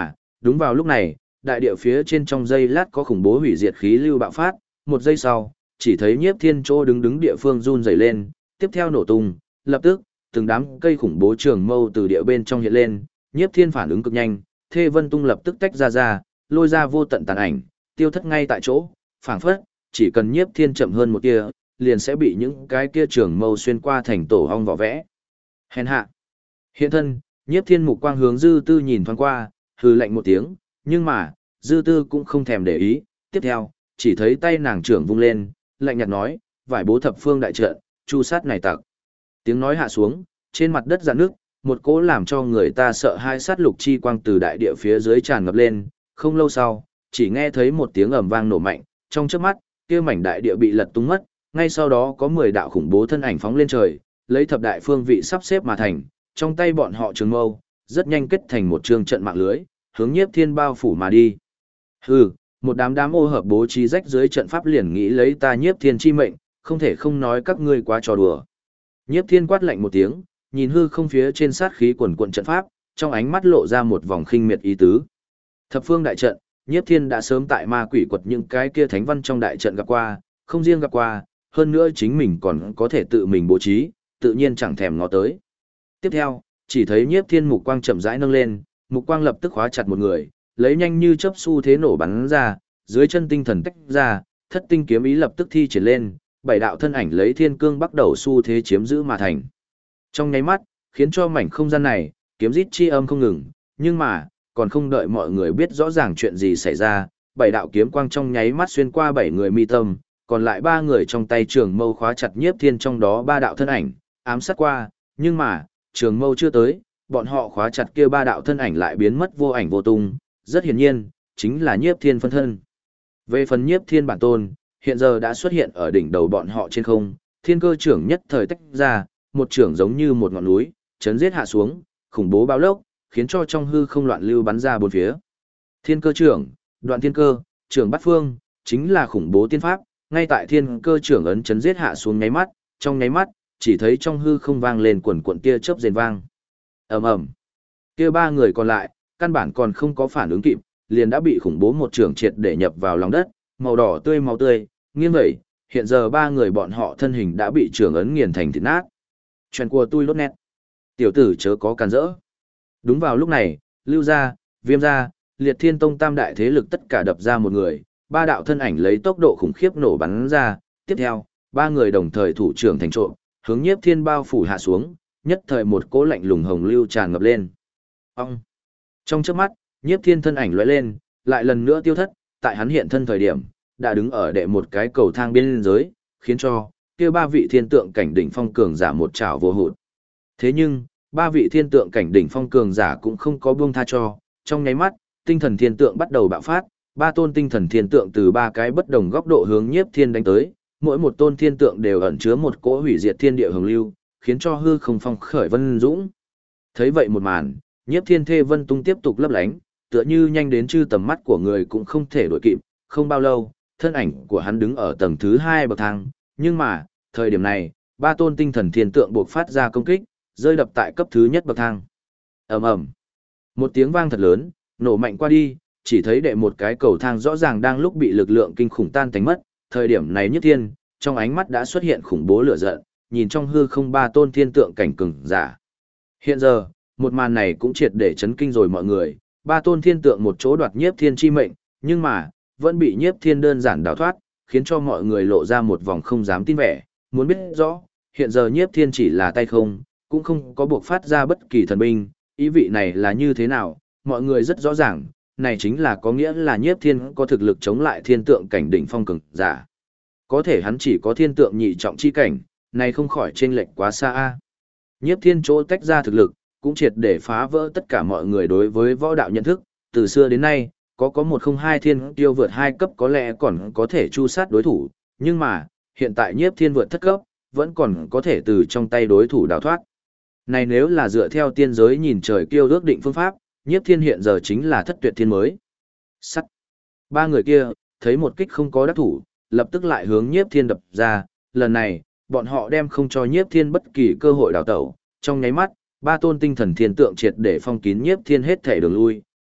Speaker 1: đúng vào lúc này, đại địa phía trên trong giây lát có khủng bố hủy diệt khí lưu bạo phát, một giây sau, chỉ thấy Nhiếp Thiên chỗ đứng địa phương run rẩy lên, tiếp theo nổ tung, lập tức, từng đám cây khủng bố trường mâu từ địa bên trong hiện lên, Nhiếp Thiên phản ứng cực nhanh, Thê Vân Tung lập tức tách ra, lôi ra vô tận tàn ảnh, tiêu thất ngay tại chỗ, phảng phất, chỉ cần Nhiếp Thiên chậm hơn một tia, liền sẽ bị những cái kia trường mâu xuyên qua thành tổ ong vỏ vẽ. Hèn hạ. Hiện thân, Nhiếp Thiên mục quang hướng Dư Tư nhìn thoáng qua, hừ lạnh một tiếng, nhưng mà, Dư Tư cũng không thèm để ý, tiếp theo, chỉ thấy tay nàng trưởng vung lên, lạnh nhạt nói, vải bố thập phương đại trận, chu sát này tặc. Tiếng nói hạ xuống, trên mặt đất rạn nước, một cỗ làm cho người ta sợ hai sát lục chi quang từ đại địa phía dưới tràn ngập lên, không lâu sau, chỉ nghe thấy một tiếng ầm vang nổ mạnh, trong chớp mắt, kia mảnh đại địa bị lật tung mất, ngay sau đó có 10 đạo khủng bố thân ảnh phóng lên trời, lấy thập đại phương vị sắp xếp mà thành, trong tay bọn họ trường mâu, rất nhanh kết thành một trường trận mạng lưới, hướng Nhiếp Thiên bao phủ mà đi. Hừ, một đám ô hợp bố trí rách dưới trận pháp liền nghĩ lấy ta Nhiếp Thiên chi mệnh, không thể không nói các ngươi quá trò đùa. Nhiếp Thiên quát lạnh một tiếng, nhìn hư không phía trên sát khí quần quần trận pháp, trong ánh mắt lộ ra một vòng khinh miệt ý tứ. Thập phương đại trận, Nhiếp Thiên đã sớm tại ma quỷ quật những cái kia thánh văn trong đại trận gặp qua, không riêng gặp qua, hơn nữa chính mình còn có thể tự mình bố trí, tự nhiên chẳng thèm ngó tới. Tiếp theo, chỉ thấy Nhiếp Thiên mục quang chậm rãi nâng lên, mục quang lập tức khóa chặt một người, lấy nhanh như chớp xu thế nổ bắn ra, dưới chân tinh thần tách ra, thất tinh kiếm ý lập tức thi triển lên, bảy đạo thân ảnh lấy thiên cương bắt đầu xu thế chiếm giữ mà thành. Trong nháy mắt, khiến cho mảnh không gian này, kiếm rít chi âm không ngừng, nhưng mà, còn không đợi mọi người biết rõ ràng chuyện gì xảy ra, bảy đạo kiếm quang trong nháy mắt xuyên qua bảy người mi tâm, còn lại ba người trong tay trường mâu khóa chặt Nhiếp Thiên trong đó ba đạo thân ảnh, ám sát qua, nhưng mà, trường mâu chưa tới, bọn họ khóa chặt kia ba đạo thân ảnh lại biến mất vô ảnh vô tung, rất hiển nhiên, chính là Nhiếp Thiên phân thân. Về phần Nhiếp Thiên bản tôn, hiện giờ đã xuất hiện ở đỉnh đầu bọn họ trên không, thiên cơ trưởng nhất thời tách ra, một trưởng giống như một ngọn núi, chấn giết hạ xuống, khủng bố bao lốc, khiến cho trong hư không loạn lưu bắn ra bốn phía. Thiên cơ trưởng, đoạn thiên cơ, trưởng bát phương, chính là khủng bố tiên pháp, ngay tại thiên cơ trưởng ấn chấn giết hạ xuống nháy mắt, trong nháy mắt, chỉ thấy trong hư không vang lên quần quần kia chớp rền vang. Ầm ầm. Kia ba người còn lại, căn bản còn không có phản ứng kịp, liền đã bị khủng bố một trưởng triệt để nhập vào lòng đất, màu đỏ tươi máu tươi, nghiêng vậy, hiện giờ ba người bọn họ thân hình đã bị trưởng ấn nghiền thành thịt nát. Chuyện của tôi lốt nét. Tiểu tử chớ có càn rỡ. Đúng vào lúc này, Lưu gia, Viêm gia, Liệt Thiên Tông tam đại thế lực tất cả đập ra một người, ba đạo thân ảnh lấy tốc độ khủng khiếp nổ bắn ra, tiếp theo, ba người đồng thời thủ trưởng thành trộm, hướng Nhiếp Thiên bao phủ hạ xuống, nhất thời một cỗ lạnh lùng hồng lưu tràn ngập lên. Ông. Trong chớp mắt, Nhiếp Thiên thân ảnh lóe lên, lại lần nữa tiêu thất, tại hắn hiện thân thời điểm, đã đứng ở đệ một cái cầu thang biên giới, khiến cho kia ba vị thiên tượng cảnh đỉnh phong cường giả một trảo vô hụt. Thế nhưng, ba vị thiên tượng cảnh đỉnh phong cường giả cũng không có buông tha cho, trong nháy mắt, tinh thần thiên tượng bắt đầu bạo phát, ba tôn tinh thần thiên tượng từ ba cái bất đồng góc độ hướng Nhiếp Thiên đánh tới, mỗi một tôn thiên tượng đều ẩn chứa một cỗ hủy diệt thiên địa hồng lưu, khiến cho hư không phong khởi vân dũng. Thấy vậy một màn, Nhiếp Thiên Thê Vân Tung tiếp tục lấp lánh, tựa như nhanh đến chư tầm mắt của người cũng không thể đuổi kịp, không bao lâu, thân ảnh của hắn đứng ở tầng thứ 2 bậc thang, nhưng mà, thời điểm này, ba tôn tinh thần thiên tượng buộc phát ra công kích, rơi đập tại cấp thứ nhất bậc thang. Ầm ầm. Một tiếng vang thật lớn, nổ mạnh qua đi, chỉ thấy đệ một cái cầu thang rõ ràng đang lúc bị lực lượng kinh khủng tan tành mất, thời điểm này Nhiếp Thiên, trong ánh mắt đã xuất hiện khủng bố lửa giận, nhìn trong hư không ba tôn thiên tượng cảnh cường giả. Hiện giờ, một màn này cũng triệt để chấn kinh rồi mọi người, ba tôn thiên tượng một chỗ đoạt Nhiếp Thiên chi mệnh, nhưng mà, vẫn bị Nhiếp Thiên đơn giản đào thoát, khiến cho mọi người lộ ra một vòng không dám tin vẻ, muốn biết rõ, hiện giờ Nhiếp Thiên chỉ là tay không, cũng không có buộc phát ra bất kỳ thần binh, ý vị này là như thế nào, mọi người rất rõ ràng, này chính là có nghĩa là Nhiếp Thiên có thực lực chống lại thiên tượng cảnh đỉnh phong cường giả. Có thể hắn chỉ có thiên tượng nhị trọng chi cảnh, này không khỏi chênh lệch quá xa a. Nhiếp Thiên chỗ tách ra thực lực, cũng triệt để phá vỡ tất cả mọi người đối với võ đạo nhận thức, từ xưa đến nay, có một không hai thiên tiêu vượt 2 cấp có lẽ còn có thể chu sát đối thủ, nhưng mà, hiện tại Nhiếp Thiên vượt thất cấp, vẫn còn có thể từ trong tay đối thủ đào thoát. Này nếu là dựa theo tiên giới nhìn trời kiêu ước định phương pháp, Nhiếp Thiên hiện giờ chính là thất tuyệt thiên mới. Sắt. Ba người kia, thấy một kích không có đắc thủ, lập tức lại hướng Nhiếp Thiên đập ra, lần này, bọn họ đem không cho Nhiếp Thiên bất kỳ cơ hội đào tẩu, trong nháy mắt, ba tôn tinh thần thiên tượng triệt để phong kín Nhiếp Thiên hết thể đường lui,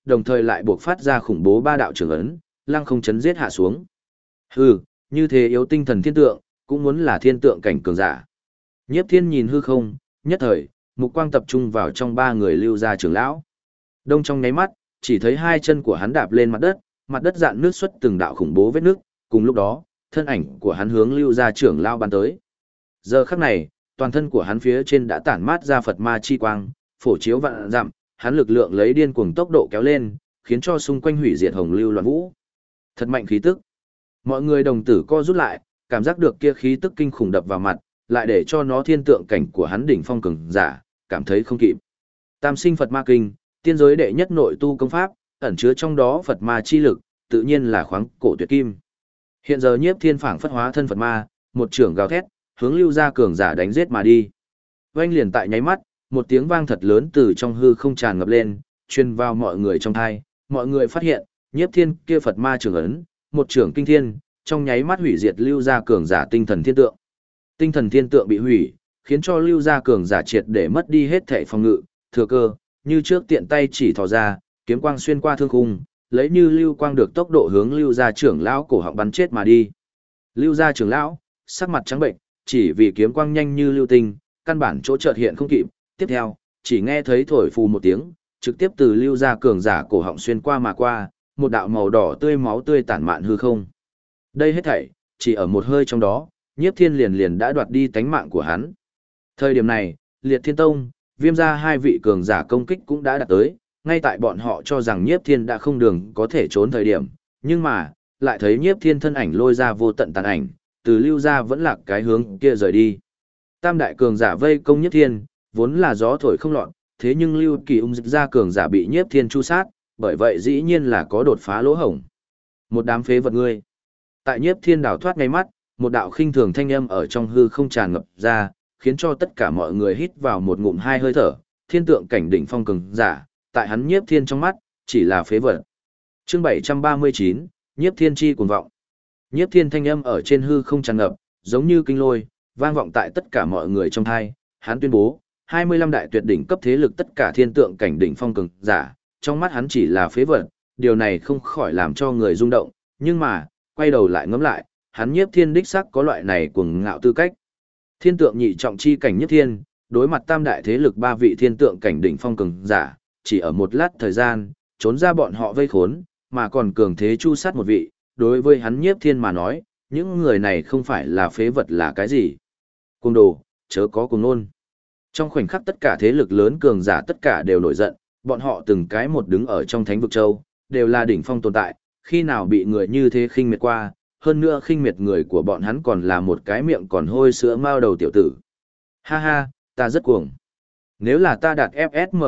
Speaker 1: đồng thời lại buộc phát ra khủng bố ba đạo trưởng ấn, lăng không chấn giết hạ xuống. Hừ, như thế yếu tinh thần thiên tượng, cũng muốn là thiên tượng cảnh cường giả. Nhiếp Thiên nhìn hư không, nhất thời, mục quang tập trung vào trong ba người Lưu gia trưởng lão. Đông trong nháy mắt, chỉ thấy hai chân của hắn đạp lên mặt đất dạn nước xuất từng đạo khủng bố vết nước, cùng lúc đó, thân ảnh của hắn hướng Lưu gia trưởng lão bắn tới. Giờ khắc này, toàn thân của hắn phía trên đã tản mát ra Phật ma chi quang, phổ chiếu vạn dặm, hắn lực lượng lấy điên cuồng tốc độ kéo lên, khiến cho xung quanh hủy diệt hồng lưu loạn vũ. Thật mạnh khí tức. Mọi người đồng tử co rút lại, cảm giác được kia khí tức kinh khủng đập vào mặt, lại để cho nó thiên tượng cảnh của hắn đỉnh phong cường giả, cảm thấy không kịp. Tam sinh Phật Ma Kinh, tiên giới đệ nhất nội tu công pháp, ẩn chứa trong đó Phật ma chi lực, tự nhiên là khoáng cổ tuyệt kim. Hiện giờ Nhiếp Thiên phảng phất hóa thân Phật ma, một trưởng gào thét, hướng Lưu gia cường giả đánh giết mà đi. Oanh liền tại nháy mắt, một tiếng vang thật lớn từ trong hư không tràn ngập lên, truyền vào mọi người trong tai. Mọi người phát hiện, Nhiếp Thiên kia Phật ma trưởng ấn, một trưởng kinh thiên, trong nháy mắt hủy diệt Lưu gia cường giả tinh thần thiên tượng. Tinh thần thiên tượng bị hủy, khiến cho Lưu gia cường giả triệt để mất đi hết thể phòng ngự, thừa cơ, như trước tiện tay chỉ thò ra, kiếm quang xuyên qua thương khung, lấy như lưu quang được tốc độ hướng Lưu gia trưởng lão cổ họng bắn chết mà đi. Lưu gia trưởng lão, sắc mặt trắng bệnh, chỉ vì kiếm quang nhanh như lưu tinh, căn bản chỗ chợt hiện không kịp, tiếp theo, chỉ nghe thấy thổi phù một tiếng, trực tiếp từ Lưu gia cường giả cổ họng xuyên qua mà qua, một đạo màu đỏ tươi máu tươi tản mạn hư không. Đây hết thảy, chỉ ở một hơi trong đó, Nhiếp Thiên liền đã đoạt đi tánh mạng của hắn. Thời điểm này, Liệt Thiên Tông, Viêm gia hai vị cường giả công kích cũng đã đạt tới, ngay tại bọn họ cho rằng Nhiếp Thiên đã không đường có thể trốn thời điểm, nhưng mà, lại thấy Nhiếp Thiên thân ảnh lôi ra vô tận tàn ảnh, từ Lưu gia vẫn là cái hướng kia rời đi. Tam đại cường giả vây công Nhiếp Thiên, vốn là gió thổi không lọt, thế nhưng Lưu Kỳ Dịch gia cường giả bị Nhiếp Thiên chu sát, bởi vậy dĩ nhiên là có đột phá lỗ hổng. Một đám phế vật ngươi. Tại Nhiếp Thiên đảo thoát ngay mắt, một đạo khinh thường thanh âm ở trong hư không tràn ngập ra, khiến cho tất cả mọi người hít vào một ngụm hai hơi thở, thiên tượng cảnh đỉnh phong cường giả, tại hắn Nhiếp Thiên trong mắt, chỉ là phế vật. Chương 739, Nhiếp Thiên chi cuồng vọng. Nhiếp Thiên thanh âm ở trên hư không tràn ngập, giống như kinh lôi, vang vọng tại tất cả mọi người trong tai, hắn tuyên bố, 25 đại tuyệt đỉnh cấp thế lực tất cả thiên tượng cảnh đỉnh phong cường giả, trong mắt hắn chỉ là phế vật, điều này không khỏi làm cho người rung động, nhưng mà, quay đầu lại ngẫm lại, hắn Nhiếp Thiên đích xác có loại này cuồng ngạo tư cách. Thiên tượng nhị trọng chi cảnh Nhiếp Thiên, đối mặt tam đại thế lực ba vị thiên tượng cảnh đỉnh phong cường giả, chỉ ở một lát thời gian, trốn ra bọn họ vây khốn, mà còn cường thế chu sát một vị, đối với hắn Nhiếp Thiên mà nói, những người này không phải là phế vật là cái gì. Cuồng đồ, chớ có cuồng nôn. Trong khoảnh khắc tất cả thế lực lớn cường giả tất cả đều nổi giận, bọn họ từng cái một đứng ở trong Thánh vực châu, đều là đỉnh phong tồn tại, khi nào bị người như thế khinh miệt qua, hơn nữa khinh miệt người của bọn hắn còn là một cái miệng còn hôi sữa mao đầu tiểu tử. Ha ha, ta rất cuồng. Nếu là ta đạt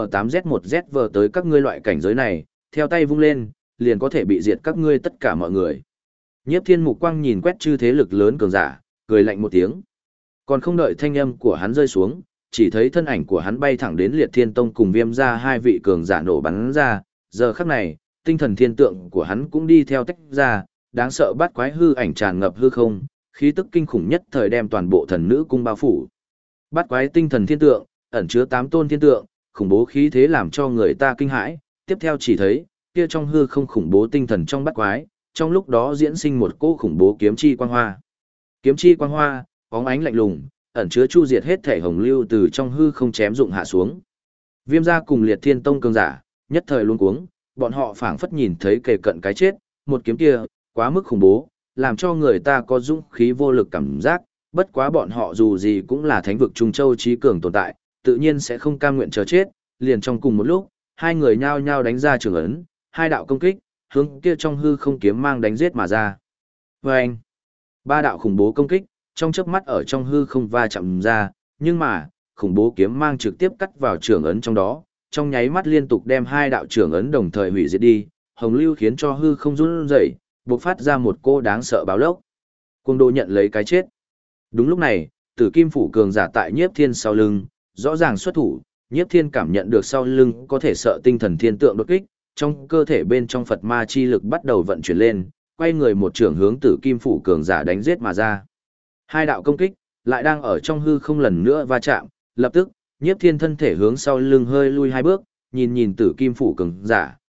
Speaker 1: FSM8Z1ZV tới các ngươi loại cảnh giới này, theo tay vung lên, liền có thể bị diệt các ngươi tất cả mọi người. Nhiếp Thiên mục quang nhìn quét chư thế lực lớn cường giả, cười lạnh một tiếng. Còn không đợi thanh âm của hắn rơi xuống, chỉ thấy thân ảnh của hắn bay thẳng đến Liệt Thiên Tông cùng Viêm gia hai vị cường giả nổ bắn ra, giờ khắc này, tinh thần thiên tượng của hắn cũng đi theo tách ra, đáng sợ bát quái hư ảnh tràn ngập hư không, khí tức kinh khủng nhất thời đem toàn bộ thần nữ cung bao phủ. Bát quái tinh thần thiên tượng, ẩn chứa 8 tôn thiên tượng, khủng bố khí thế làm cho người ta kinh hãi, tiếp theo chỉ thấy, kia trong hư không khủng bố tinh thần trong bát quái, trong lúc đó diễn sinh một cỗ khủng bố kiếm chi quang hoa. Kiếm chi quang hoa, bóng ánh lạnh lùng, ẩn chứa chu diệt hết thể hồng lưu từ trong hư không chém dụng hạ xuống. Viêm gia cùng Liệt Thiên Tông cường giả, nhất thời luống cuống, bọn họ phảng phất nhìn thấy kề cận cái chết, một kiếm kia, quá mức khủng bố, làm cho người ta có dũng khí vô lực cảm giác, bất quá bọn họ dù gì cũng là thánh vực Trung Châu trí cường tồn tại, tự nhiên sẽ không cam nguyện chờ chết, liền trong cùng một lúc, hai người nhao nhao đánh ra trường ấn, hai đạo công kích, hướng kia trong hư không kiếm mang đánh giết mà ra. Vâng! Ba đạo khủng bố công kích, trong chớp mắt ở trong hư không va chạm ra, nhưng mà, khủng bố kiếm mang trực tiếp cắt vào trường ấn trong đó, trong nháy mắt liên tục đem hai đạo trường ấn đồng thời hủy diệt đi, hồng lưu khiến cho hư không run rẩy, bộc phát ra một cô đáng sợ báo lốc. Cuồng đồ nhận lấy cái chết. Đúng lúc này, Tử Kim phủ cường giả tại Nhiếp Thiên sau lưng, rõ ràng xuất thủ, Nhiếp Thiên cảm nhận được sau lưng có thể sợ tinh thần thiên tượng đột kích, trong cơ thể bên trong Phật ma chi lực bắt đầu vận chuyển lên, quay người một trường hướng Tử Kim phủ cường giả đánh giết mà ra. Hai đạo công kích lại đang ở trong hư không lần nữa va chạm, lập tức, Nhiếp Thiên thân thể hướng sau lưng hơi lui hai bước, nhìn Tử Kim phủ cường giả,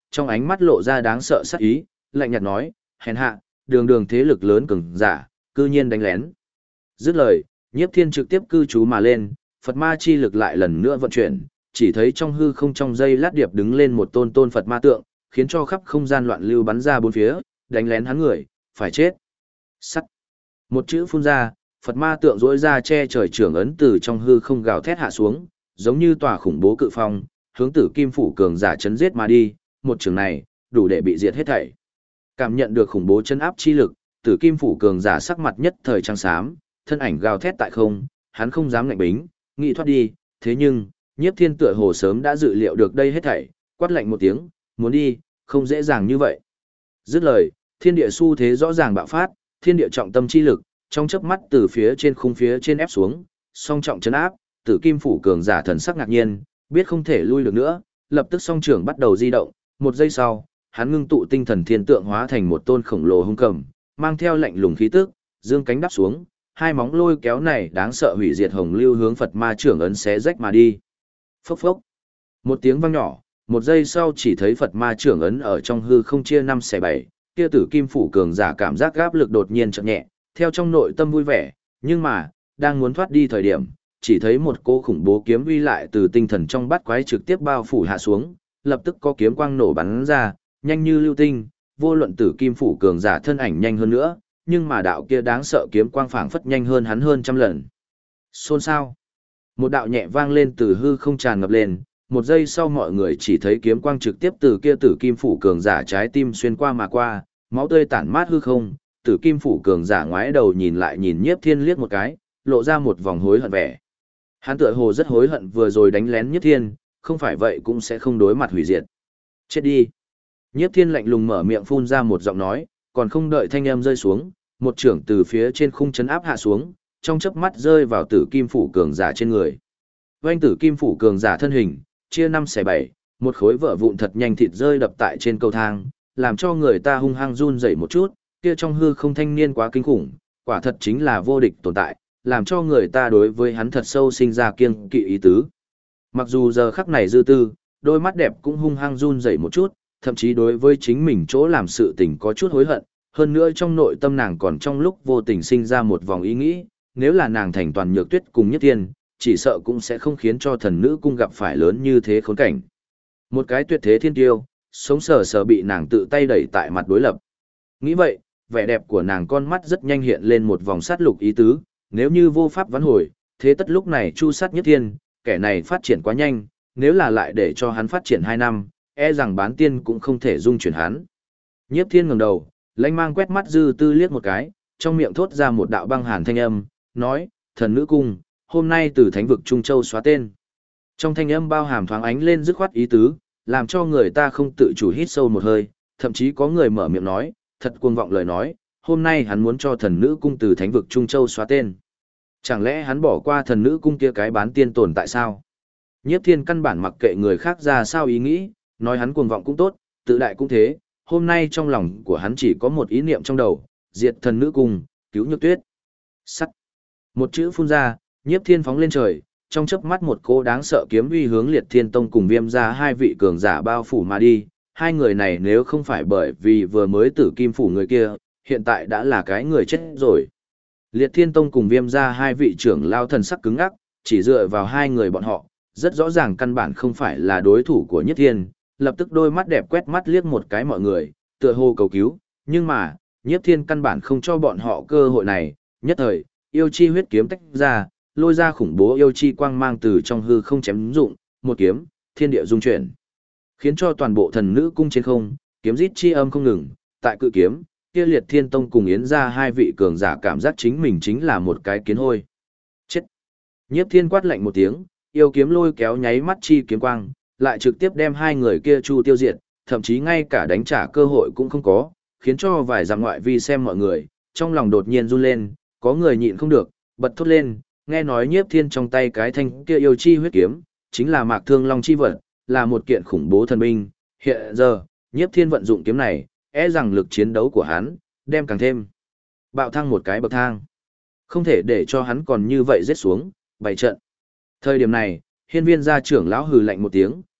Speaker 1: trong ánh mắt lộ ra đáng sợ sát ý, lạnh nhạt nói, hèn hạ, đường đường thế lực lớn cường giả, cư nhiên đánh lén. Dứt lời, Nhiếp Thiên trực tiếp cư trú mà lên, Phật ma chi lực lại lần nữa vận chuyển, chỉ thấy trong hư không trong giây lát điệp đứng lên một tôn Phật ma tượng, khiến cho khắp không gian loạn lưu bắn ra bốn phía, đánh lén hắn người, phải chết. Sắt. Một chữ phun ra, Phật ma tượng rỗi ra che trời trưởng ấn từ trong hư không gào thét hạ xuống, giống như tòa khủng bố cự phong, hướng Tử Kim phủ cường giả chấn giết mà đi, một trường này, đủ để bị diệt hết thảy. Cảm nhận được khủng bố chân áp chi lực, Tử Kim phủ cường giả sắc mặt nhất thời trắng xám, thân ảnh gào thét tại không, hắn không dám ngạnh bính, nghĩ thoát đi, thế nhưng, Nhiếp Thiên tựa hồ sớm đã dự liệu được đây hết thảy, quát lạnh một tiếng, muốn đi, không dễ dàng như vậy. Dứt lời, thiên địa xu thế rõ ràng bạo phát, thiên địa trọng tâm chi lực, trong chớp mắt từ phía trên khung phía trên ép xuống, song trọng chấn áp, Tử Kim phủ cường giả thần sắc ngạc nhiên, biết không thể lui được nữa, lập tức song trưởng bắt đầu di động, một giây sau, hắn ngưng tụ tinh thần thiên tượng hóa thành một tôn khổng lồ hung cầm, mang theo lạnh lùng khí tức, dương cánh đáp xuống, hai móng lôi kéo này đáng sợ hủy diệt hồng lưu hướng Phật ma trưởng ấn xé rách mà đi. Phốc phốc. Một tiếng vang nhỏ, một giây sau chỉ thấy Phật ma trưởng ấn ở trong hư không chia 5 xẻ 7, kia Tử Kim phủ cường giả cảm giác áp lực đột nhiên chậm nhẹ, theo trong nội tâm vui vẻ, nhưng mà, đang muốn thoát đi thời điểm, chỉ thấy một cỗ khủng bố kiếm uy lại từ tinh thần trong bát quái trực tiếp bao phủ hạ xuống, lập tức có kiếm quang nổ bắn ra, nhanh như lưu tinh, vô luận Tử Kim phủ cường giả thân ảnh nhanh hơn nữa, nhưng mà đạo kia đáng sợ kiếm quang phảng phất nhanh hơn hắn hơn trăm lần. Xôn xao. Một đạo nhẹ vang lên từ hư không tràn ngập lên, một giây sau mọi người chỉ thấy kiếm quang trực tiếp từ kia Tử Kim phủ cường giả trái tim xuyên qua mà qua, máu tươi tản mát hư không, Tử Kim phủ cường giả ngoái đầu nhìn lại nhìn Nhiếp Thiên liếc một cái, lộ ra một vòng hối hận vẻ. Hắn tựa hồ rất hối hận vừa rồi đánh lén Nhiếp Thiên, không phải vậy cũng sẽ không đối mặt hủy diệt. Chết đi. Nhiếp Thiên lạnh lùng mở miệng phun ra một giọng nói, còn không đợi thanh âm rơi xuống, một trưởng từ phía trên khung chấn áp hạ xuống, trong chớp mắt rơi vào Tử Kim phủ cường giả trên người. Vành Tử Kim phủ cường giả thân hình, chia 5 xẻ 7, một khối vỡ vụn thật nhanh thịt rơi đập tại trên cầu thang, làm cho người ta hung hăng run rẩy một chút, kia trong hư không thanh niên quá kinh khủng, quả thật chính là vô địch tồn tại, làm cho người ta đối với hắn thật sâu sinh ra kiêng kỵ ý tứ. Mặc dù giờ khắc này dư tư, đôi mắt đẹp cũng hung hăng run rẩy một chút, thậm chí đối với chính mình chỗ làm sự tình có chút hối hận, hơn nữa trong nội tâm nàng còn trong lúc vô tình sinh ra một vòng ý nghĩ, nếu là nàng thành toàn Nhược Tuyết cùng Nhất Thiên, chỉ sợ cũng sẽ không khiến cho thần nữ cung gặp phải lớn như thế khốn cảnh. Một cái tuyệt thế thiên tiêu, sống sờ sờ bị nàng tự tay đẩy tại mặt đối lập. Nghĩ vậy, vẻ đẹp của nàng con mắt rất nhanh hiện lên một vòng sát lục ý tứ, nếu như vô pháp vãn hồi, thế tất lúc này chu sát Nhất Thiên, kẻ này phát triển quá nhanh, nếu là lại để cho hắn phát triển 2 năm, e rằng bán tiên cũng không thể dung chuyển hắn. Nhiếp Thiên ngẩng đầu, lãnh mang quét mắt dư tư liếc một cái, trong miệng thốt ra một đạo băng hàn thanh âm, nói, thần nữ cung, hôm nay từ thánh vực Trung Châu xóa tên. Trong thanh âm bao hàm thoáng ánh lên dứt khoát ý tứ, làm cho người ta không tự chủ hít sâu một hơi, thậm chí có người mở miệng nói, thật cuồng vọng lời nói, hôm nay hắn muốn cho thần nữ cung từ thánh vực Trung Châu xóa tên. Chẳng lẽ hắn bỏ qua thần nữ cung kia cái bán tiên tồn tại sao? Nhiếp Thiên căn bản mặc kệ người khác ra sao ý nghĩ, nói hắn cuồng vọng cũng tốt, tự đại cũng thế, hôm nay trong lòng của hắn chỉ có một ý niệm trong đầu, diệt thần nữ cung, cứu Nhược Tuyết. Sắt. Một chữ phun ra, Nhiếp Thiên phóng lên trời, trong chớp mắt một cô đáng sợ kiếm uy hướng Liệt Thiên Tông cùng Viêm gia hai vị cường giả bao phủ mà đi, hai người này nếu không phải bởi vì vừa mới Tử Kim phủ người kia, hiện tại đã là cái người chết rồi. Liệt Thiên Tông cùng Viêm gia hai vị trưởng lao thần sắc cứng ngắc, chỉ dựa vào hai người bọn họ, rất rõ ràng căn bản không phải là đối thủ của Nhất Thiên, lập tức đôi mắt đẹp quét mắt liếc một cái mọi người, tựa hồ cầu cứu, nhưng mà, Nhất Thiên căn bản không cho bọn họ cơ hội này, nhất thời, yêu chi huyết kiếm tách ra, lôi ra khủng bố yêu chi quang mang từ trong hư không chém dụng, một kiếm, thiên địa dung chuyển, khiến cho toàn bộ thần nữ cung trên không, kiếm rít chi âm không ngừng, tại cự kiếm, kia Liệt Thiên Tông cùng Yến gia hai vị cường giả cảm giác chính mình chính là một cái kiến hôi. Chết! Nhiếp Thiên quát lạnh một tiếng, yêu kiếm lôi kéo nháy mắt chi kiếm quang, lại trực tiếp đem hai người kia chu tiêu diệt, thậm chí ngay cả đánh trả cơ hội cũng không có, khiến cho vài dặm ngoại vi xem mọi người, trong lòng đột nhiên run lên, có người nhịn không được, bật thốt lên, nghe nói Nhiếp Thiên trong tay cái thanh kia yêu chi huyết kiếm, chính là Mạc Thương Long chi vật, là một kiện khủng bố thần binh, hiện giờ, Nhiếp Thiên vận dụng kiếm này, e rằng lực chiến đấu của hắn, đem càng thêm bạo thăng một cái bậc thang. Không thể để cho hắn còn như vậy giết xuống, bày trận. Thời điểm này, Hiên Viên gia trưởng lão hừ lạnh một tiếng,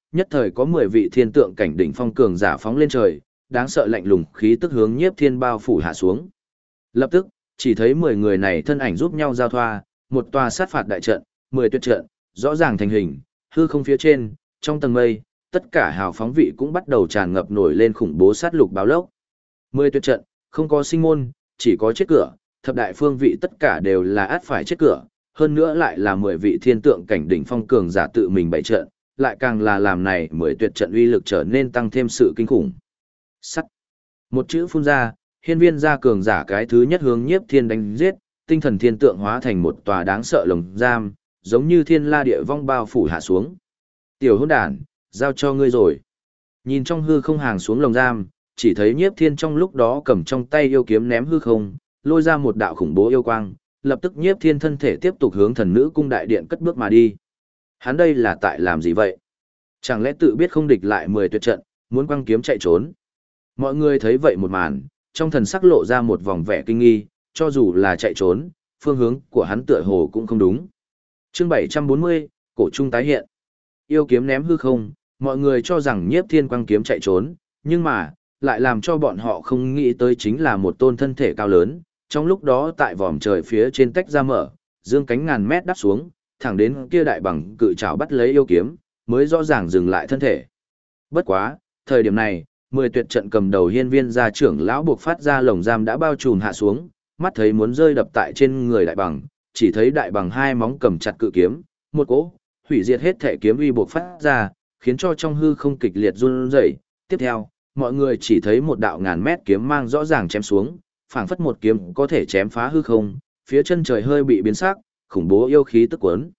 Speaker 1: nhất thời có 10 vị thiên tượng cảnh đỉnh phong cường giả phóng lên trời, đáng sợ lạnh lùng khí tức hướng Nhiếp Thiên bao phủ hạ xuống. Lập tức, chỉ thấy 10 người này thân ảnh giúp nhau giao thoa, một tòa sát phạt đại trận, 10 tuyệt trận, rõ ràng thành hình, hư không phía trên, trong tầng mây, tất cả hào phóng vị cũng bắt đầu tràn ngập nổi lên khủng bố sát lục báo lốc. 10 tuyệt trận, không có sinh môn, chỉ có chết cửa, thập đại phương vị tất cả đều là át phải chết cửa, hơn nữa lại là 10 vị thiên tượng cảnh đỉnh phong cường giả tự mình bày trận, lại càng là làm này 10 tuyệt trận uy lực trở nên tăng thêm sự kinh khủng. Sắt. Một chữ phun ra, hiên viên gia cường giả cái thứ nhất hướng Nhiếp Thiên đánh giết, tinh thần thiên tượng hóa thành một tòa đáng sợ lồng giam, giống như thiên la địa vong bao phủ hạ xuống. Tiểu hỗn đản, giao cho ngươi rồi. Nhìn trong hư không hàng xuống lồng giam, chỉ thấy Nhiếp Thiên trong lúc đó cầm trong tay yêu kiếm ném hư không, lôi ra một đạo khủng bố yêu quang, lập tức Nhiếp Thiên thân thể tiếp tục hướng Thần Nữ cung đại điện cất bước mà đi. Hắn đây là tại làm gì vậy? Chẳng lẽ tự biết không địch lại 10 tuyệt trận, muốn quăng kiếm chạy trốn? Mọi người thấy vậy một màn, trong thần sắc lộ ra một vòng vẻ kinh nghi, cho dù là chạy trốn, phương hướng của hắn tựa hồ cũng không đúng. Chương 740, cổ trung tái hiện. Yêu kiếm ném hư không, mọi người cho rằng Nhiếp Thiên quăng kiếm chạy trốn, nhưng mà, lại làm cho bọn họ không nghĩ tới chính là một tôn thân thể cao lớn, trong lúc đó tại vòm trời phía trên tách ra mở, dương cánh ngàn mét đáp xuống, thẳng đến kia đại bằng cự trảo bắt lấy yêu kiếm, mới rõ ràng dừng lại thân thể. Bất quá, thời điểm này, 10 tuyệt trận cầm đầu hiên viên gia trưởng lão buộc phát ra lồng giam đã bao trùm hạ xuống, mắt thấy muốn rơi đập tại trên người đại bằng, chỉ thấy đại bằng hai móng cầm chặt cự kiếm, một cỗ hủy diệt hết thể kiếm uy buộc phát ra, khiến cho trong hư không kịch liệt run rẩy. Tiếp theo, mọi người chỉ thấy một đạo ngàn mét kiếm mang rõ ràng chém xuống, phảng phất một kiếm có thể chém phá hư không, phía chân trời hơi bị biến sắc, khủng bố yêu khí tức cuốn.